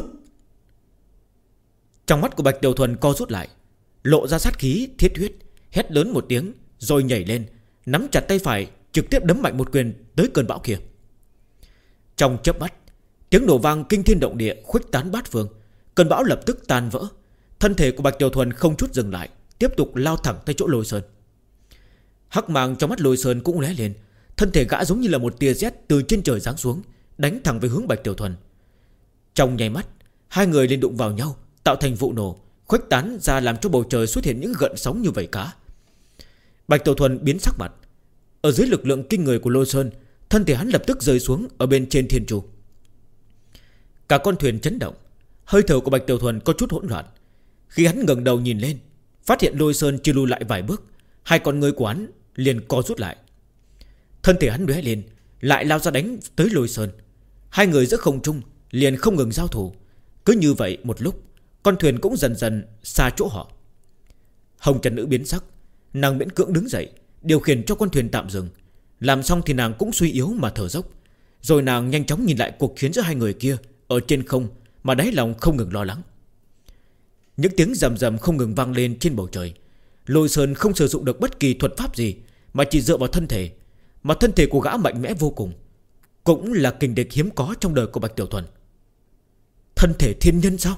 Trong mắt của Bạch Tiểu Thuần co rút lại, lộ ra sát khí thiết huyết, hét lớn một tiếng rồi nhảy lên, nắm chặt tay phải, trực tiếp đấm mạnh một quyền tới cơn bão kia. Trong chớp mắt, tiếng nổ vang kinh thiên động địa khuếch tán bát phương. Cơn bão lập tức tan vỡ. Thân thể của Bạch Tiểu Thuần không chút dừng lại, tiếp tục lao thẳng tới chỗ Lôi Sơn. Hắc mang trong mắt Lôi Sơn cũng lóe lên. Thân thể gã giống như là một tia sét từ trên trời giáng xuống, đánh thẳng về hướng Bạch Tiểu Thuần. Trong nháy mắt, hai người liền đụng vào nhau, tạo thành vụ nổ, khuếch tán ra làm cho bầu trời xuất hiện những gợn sóng như vảy cá. Bạch Tiểu Thuần biến sắc mặt. Ở dưới lực lượng kinh người của Lôi Sơn, thân thể hắn lập tức rơi xuống ở bên trên Thiên Chu. Cả con thuyền chấn động, hơi thở của Bạch Tiểu Thuần có chút hỗn loạn. Khi hắn ngẩng đầu nhìn lên, phát hiện Lôi Sơn chưa lùi lại vài bước, hai con ngươi của hắn liền co rút lại. Thân thể hắn lóe lên, lại lao ra đánh tới Lôi Sơn. Hai người giữa không trung liền không ngừng giao thủ. Cứ như vậy một lúc, con thuyền cũng dần dần xa chỗ họ. Hồng Trần Nữ biến sắc, nàng miễn cưỡng đứng dậy, điều khiển cho con thuyền tạm dừng. Làm xong thì nàng cũng suy yếu mà thở dốc. Rồi nàng nhanh chóng nhìn lại cuộc chiến giữa hai người kia ở trên không, mà đáy lòng không ngừng lo lắng. Những tiếng rầm rầm không ngừng vang lên trên bầu trời. Lôi Sơn không sử dụng được bất kỳ thuật pháp gì, mà chỉ dựa vào thân thể. Mà thân thể của gã mạnh mẽ vô cùng, cũng là kình địch hiếm có trong đời của Bạch Tiểu Thuần. Thân thể thiên nhân sao?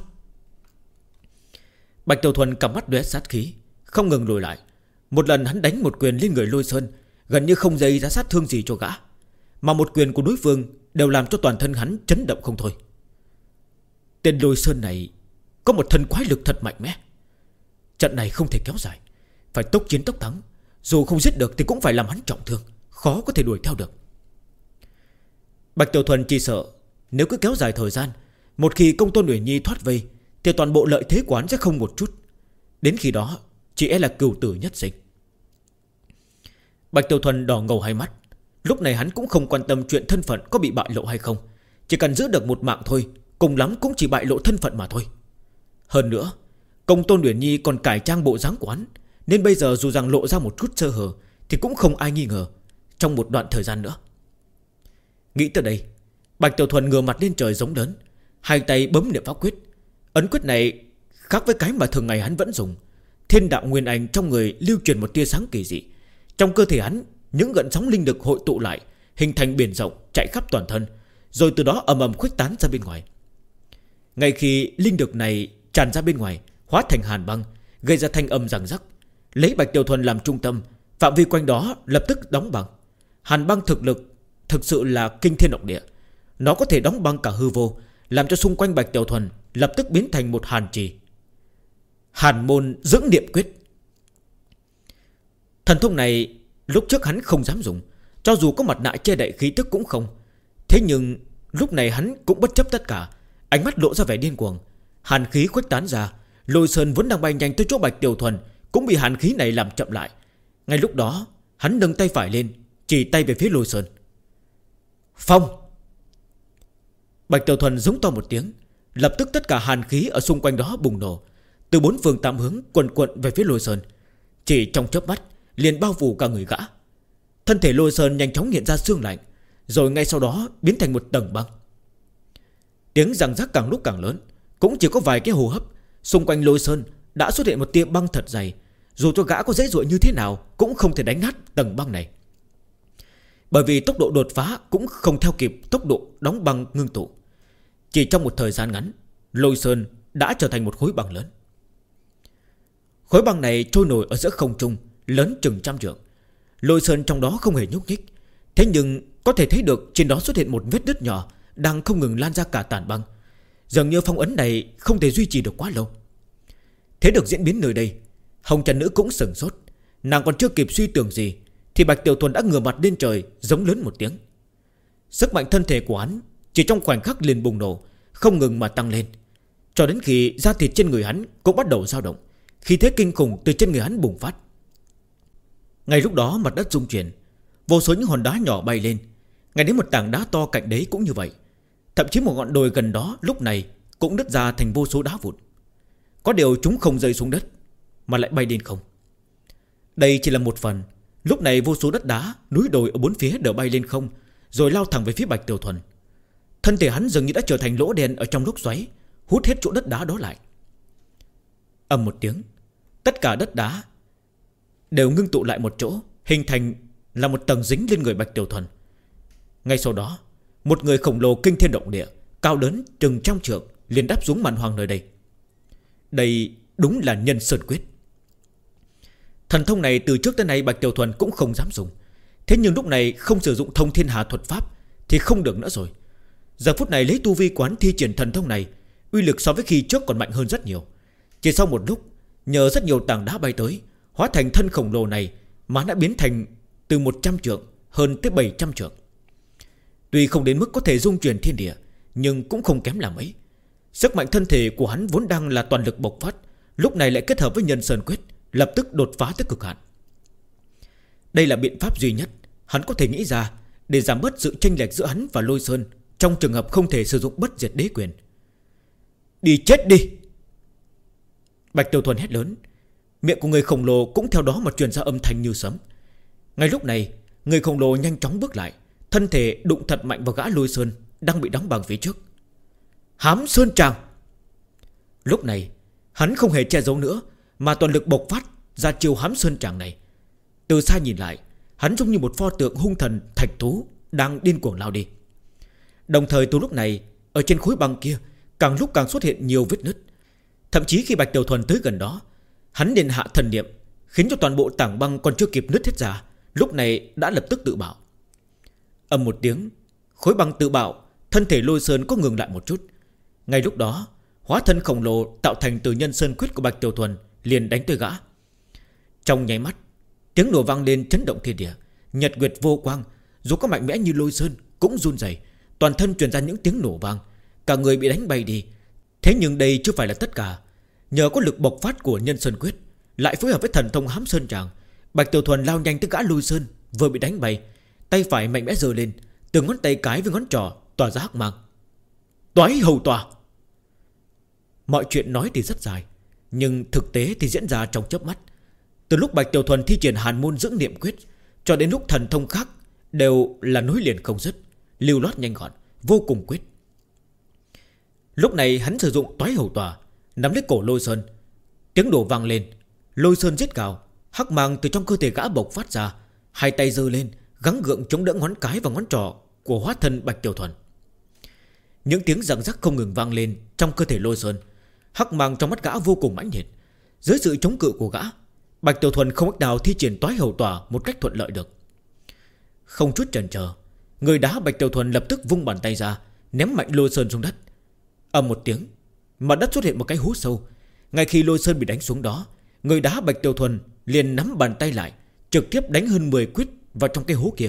Bạch Tiểu Thuần cầm mắt lóe sát khí, không ngừng lùi lại. Một lần hắn đánh một quyền lên người Lôi Sơn, gần như không gây ra sát thương gì cho gã, mà một quyền của đối phương đều làm cho toàn thân hắn chấn động không thôi. Tên Lôi Sơn này có một thân quái lực thật mạnh mẽ. Trận này không thể kéo dài, phải tốc chiến tốc thắng. Dù không giết được thì cũng phải làm hắn trọng thương, khó có thể đuổi theo được. Bạch Tiểu Thuần chỉ sợ nếu cứ kéo dài thời gian, một khi Công Tôn Uyển Nhi thoát vây thì toàn bộ lợi thế quán sẽ không một chút. Đến khi đó chỉ e là cửu tử nhất sinh. Bạch Tiểu Thuần đỏ ngầu hai mắt. Lúc này hắn cũng không quan tâm chuyện thân phận có bị bại lộ hay không, chỉ cần giữ được một mạng thôi, cùng lắm cũng chỉ bại lộ thân phận mà thôi. Hơn nữa, Công Tôn Uyển Nhi còn cải trang bộ dáng quán, nên bây giờ dù rằng lộ ra một chút sơ hở thì cũng không ai nghi ngờ trong một đoạn thời gian nữa. Nghĩ tới đây, Bạch Tiểu Thuần ngửa mặt lên trời giống lớn, hai tay bấm niệm pháp quyết. Ấn quyết này khác với cái mà thường ngày hắn vẫn dùng. Thiên đạo nguyên anh trong người lưu truyền một tia sáng kỳ dị. Trong cơ thể hắn, những gợn sóng linh lực hội tụ lại, hình thành biển rộng chạy khắp toàn thân, rồi từ đó ầm ầm khuếch tán ra bên ngoài. Ngay khi linh lực này tràn ra bên ngoài, hóa thành hàn băng, gây ra thanh âm răng rắc. Lấy Bạch Tiểu Thuần làm trung tâm, phạm vi quanh đó lập tức đóng băng. Hàn băng thực lực thực sự là kinh thiên động địa. Nó có thể đóng băng cả hư vô, làm cho xung quanh Bạch Tiểu Thuần lập tức biến thành một hàn trì. Hàn môn dưỡng niệm quyết. Thần thông này lúc trước hắn không dám dùng, cho dù có mặt nạ che đậy khí tức cũng không. Thế nhưng lúc này hắn cũng bất chấp tất cả, ánh mắt lộ ra vẻ điên cuồng. Hàn khí khuếch tán ra, Lôi Sơn vốn đang bay nhanh tới chỗ Bạch Tiểu Thuần cũng bị hàn khí này làm chậm lại. Ngay lúc đó hắn nâng tay phải lên, chỉ tay về phía Lôi Sơn. Phong! Bạch Tiểu Thuần giống to một tiếng, lập tức tất cả hàn khí ở xung quanh đó bùng nổ, từ bốn phương tám hướng quần quận về phía Lôi Sơn. Chỉ trong chớp mắt liền bao phủ cả người gã. Thân thể Lôi Sơn nhanh chóng hiện ra xương lạnh, rồi ngay sau đó biến thành một tầng băng. Tiếng răng rắc càng lúc càng lớn, Cũng chỉ có vài cái hô hấp, xung quanh Lôi Sơn đã xuất hiện một tia băng thật dày. Dù cho gã có dễ dội như thế nào cũng không thể đánh nát tầng băng này. Bởi vì tốc độ đột phá cũng không theo kịp tốc độ đóng băng ngưng tụ. Chỉ trong một thời gian ngắn, Lôi Sơn đã trở thành một khối băng lớn. Khối băng này trôi nổi ở giữa không trung, lớn chừng 100 trượng. Lôi Sơn trong đó không hề nhúc nhích. Thế nhưng có thể thấy được trên đó xuất hiện một vết nứt nhỏ đang không ngừng lan ra cả tàn băng. Dường như phong ấn này không thể duy trì được quá lâu. Thế được diễn biến nơi đây, Hồng Trần Nữ cũng sửng sốt. Nàng còn chưa kịp suy tưởng gì thì Bạch Tiểu Thuần đã ngửa mặt lên trời, giống lớn một tiếng. Sức mạnh thân thể của hắn chỉ trong khoảnh khắc liền bùng nổ, không ngừng mà tăng lên, cho đến khi da thịt trên người hắn cũng bắt đầu dao động. Khí thế kinh khủng từ trên người hắn bùng phát. Ngay lúc đó mặt đất rung chuyển, vô số những hòn đá nhỏ bay lên. Ngay đến một tảng đá to cạnh đấy cũng như vậy. Thậm chí một ngọn đồi gần đó lúc này cũng đứt ra thành vô số đá vụn. Có điều chúng không rơi xuống đất mà lại bay lên không. Đây chỉ là một phần. Lúc này vô số đất đá, núi đồi ở bốn phía đều bay lên không, rồi lao thẳng về phía Bạch Tiểu Thuần. Thân thể hắn dường như đã trở thành lỗ đen ở trong lốc xoáy, hút hết chỗ đất đá đó lại. Ầm một tiếng, tất cả đất đá đều ngưng tụ lại một chỗ, hình thành là một tầng dính lên người Bạch Tiểu Thuần. Ngay sau đó, một người khổng lồ kinh thiên động địa, cao lớn chừng 100 trượng liền đáp xuống màn hoàng nơi đây. Đây đúng là Nhân Sơn Quyết. Thần thông này từ trước tới nay Bạch Tiểu Thuần cũng không dám dùng. Thế nhưng lúc này không sử dụng thông thiên hà thuật pháp thì không được nữa rồi. Giờ phút này lấy tu vi quán thi triển thần thông này, uy lực so với khi trước còn mạnh hơn rất nhiều. Chỉ sau một lúc, nhờ rất nhiều tảng đá bay tới, hóa thành thân khổng lồ này mà đã biến thành từ 100 trượng hơn tới 700 trượng. Tuy không đến mức có thể dung chuyển thiên địa, nhưng cũng không kém là mấy. Sức mạnh thân thể của hắn vốn đang là toàn lực bộc phát, lúc này lại kết hợp với Nhân Sơn Quyết, lập tức đột phá tới cực hạn. Đây là biện pháp duy nhất hắn có thể nghĩ ra để giảm bớt sự chênh lệch giữa hắn và Lôi Sơn trong trường hợp không thể sử dụng bất diệt đế quyền. Đi chết đi! Bạch Tiểu Thuần hét lớn. Miệng của người khổng lồ cũng theo đó mà truyền ra âm thanh như sấm. Ngay lúc này, người khổng lồ nhanh chóng bước lại, thân thể đụng thật mạnh vào gã Lôi Sơn đang bị đóng băng phía trước. Hám Sơn Tràng! Lúc này hắn không hề che giấu nữa, mà toàn lực bộc phát ra chiêu Hám Sơn Tràng này. Từ xa nhìn lại, hắn giống như một pho tượng hung thần thạch thú đang điên cuồng lao đi. Đồng thời từ lúc này, ở trên khối băng kia càng lúc càng xuất hiện nhiều vết nứt. Thậm chí khi Bạch Tiểu Thuần tới gần đó, hắn liền hạ thần niệm, khiến cho toàn bộ tảng băng còn chưa kịp nứt hết ra, lúc này đã lập tức tự bạo. Ầm một tiếng, khối băng tự bạo, thân thể Lôi Sơn có ngừng lại một chút. Ngay lúc đó, hóa thân khổng lồ tạo thành từ Nhân Sơn Quyết của Bạch Tiểu Thuần liền đánh tới gã. Trong nháy mắt, tiếng nổ vang lên chấn động thiên địa. Nhật nguyệt vô quang, dù có mạnh mẽ như Lôi Sơn cũng run rẩy, toàn thân truyền ra những tiếng nổ vang, cả người bị đánh bay đi. Thế nhưng đây chưa phải là tất cả. Nhờ có lực bộc phát của Nhân Sơn Quyết, lại phối hợp với thần thông Hám Sơn Tràng, Bạch Tiểu Thuần lao nhanh tới gã Lôi Sơn vừa bị đánh bay, tay phải mạnh mẽ giơ lên, từng ngón tay cái với ngón trỏ tỏa ra hắc mang. Toái hầu tỏa! Mọi chuyện nói thì rất dài, nhưng thực tế thì diễn ra trong chớp mắt. Từ lúc Bạch Tiểu Thuần thi triển Hàn Môn Dưỡng Niệm Quyết cho đến lúc thần thông khác đều là nối liền không dứt, lưu loát nhanh gọn, vô cùng quyết. Lúc này hắn sử dụng Toái hầu tỏa, nắm lấy cổ Lôi Sơn. Tiếng đổ vang lên, Lôi Sơn giết gào, hắc mang từ trong cơ thể gã bộc phát ra, hai tay giơ lên gắng gượng chống đỡ ngón cái và ngón trỏ của hóa thân Bạch Tiểu Thuần. Những tiếng răng rắc không ngừng vang lên trong cơ thể Lôi Sơn. Hắc mang trong mắt gã vô cùng mãnh liệt. Dưới sự chống cự của gã, Bạch Tiểu Thuần không cách nào thi triển Toái hầu tỏa một cách thuận lợi được. Không chút chần chờ, người đá Bạch Tiểu Thuần lập tức vung bàn tay ra, ném mạnh Lôi Sơn xuống đất. Ầm một tiếng, mặt đất xuất hiện một cái hố sâu. Ngay khi Lôi Sơn bị đánh xuống đó, người đá Bạch Tiểu Thuần liền nắm bàn tay lại, trực tiếp đánh hơn 10 quyết vào trong cái hố kia.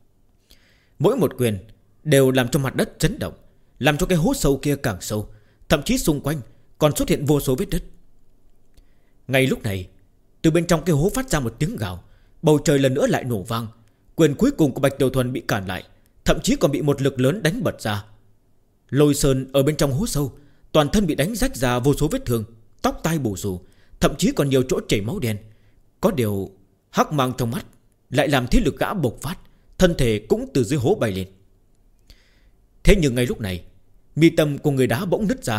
Mỗi một quyền đều làm cho mặt đất chấn động, làm cho cái hố sâu kia càng sâu, thậm chí xung quanh còn xuất hiện vô số vết nứt. Ngay lúc này, từ bên trong cái hố phát ra một tiếng gào, bầu trời lần nữa lại nổ vang. Quyền cuối cùng của Bạch Tiểu Thuần bị cản lại, thậm chí còn bị một lực lớn đánh bật ra. Lôi Sơn ở bên trong hố sâu, toàn thân bị đánh rách ra vô số vết thương, tóc tai bù xù, thậm chí còn nhiều chỗ chảy máu đen. Có điều hắc mang trong mắt lại làm thế lực gã bộc phát, thân thể cũng từ dưới hố bay lên. Thế nhưng ngay lúc này, mi tâm của người đá bỗng nứt ra,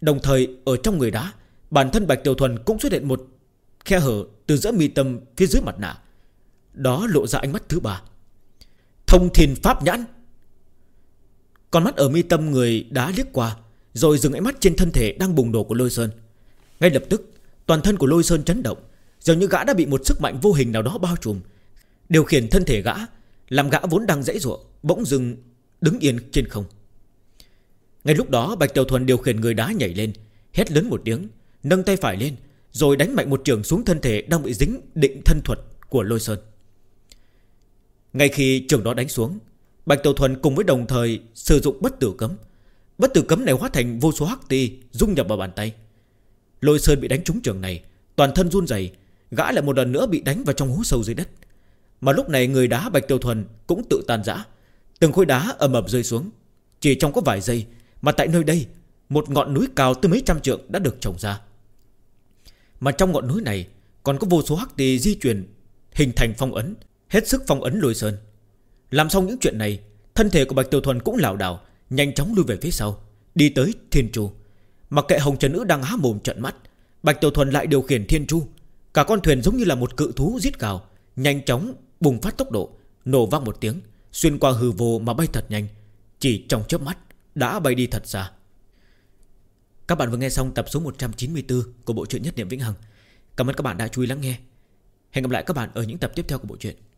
Đồng thời ở trong người đá, bản thân Bạch Tiểu Thuần cũng xuất hiện một khe hở từ giữa mi tâm phía dưới mặt nạ. Đó lộ ra ánh mắt thứ ba. Thông Thiên Pháp Nhãn. Con mắt ở mi tâm người đá liếc qua, rồi dừng ánh mắt trên thân thể đang bùng nổ của Lôi Sơn. Ngay lập tức toàn thân của Lôi Sơn chấn động, dường như gã đã bị một sức mạnh vô hình nào đó bao trùm, điều khiển thân thể gã, làm gã vốn đang giãy giụa bỗng dưng đứng yên trên không. Ngay lúc đó Bạch Tiểu Thuần điều khiển người đá nhảy lên, hét lớn một tiếng, nâng tay phải lên, rồi đánh mạnh một chưởng xuống thân thể đang bị dính định thân thuật của Lôi Sơn. Ngay khi chưởng đó đánh xuống, Bạch Tiểu Thuần cùng với đồng thời sử dụng bất tử cấm. Bất tử cấm này hóa thành vô số hắc ti dung nhập vào bàn tay. Lôi Sơn bị đánh trúng chưởng này, toàn thân run rẩy, gã lại một lần nữa bị đánh vào trong hố sâu dưới đất. Mà lúc này người đá Bạch Tiểu Thuần cũng tự tan rã, từng khối đá ầm ầm rơi xuống. Chỉ trong có vài giây mà tại nơi đây, một ngọn núi cao tới mấy trăm trượng đã được trồng ra. Mà trong ngọn núi này còn có vô số hắc ti di chuyển, hình thành phong ấn, hết sức phong ấn Lôi Sơn. Làm xong những chuyện này, thân thể của Bạch Tiểu Thuần cũng lảo đảo, nhanh chóng lui về phía sau, đi tới Thiên Chu. Mặc kệ Hồng Trần Nữ đang há mồm trợn mắt, Bạch Tiểu Thuần lại điều khiển Thiên Chu. Cả con thuyền giống như là một cự thú rít gào, nhanh chóng bùng phát tốc độ, nổ vang một tiếng, xuyên qua hư vô mà bay thật nhanh. Chỉ trong chớp mắt đã bay đi thật xa. Các bạn vừa nghe xong tập số 194 của bộ truyện Nhất Niệm Vĩnh Hằng. Cảm ơn các bạn đã chú ý lắng nghe. Hẹn gặp lại các bạn ở những tập tiếp theo của bộ truyện.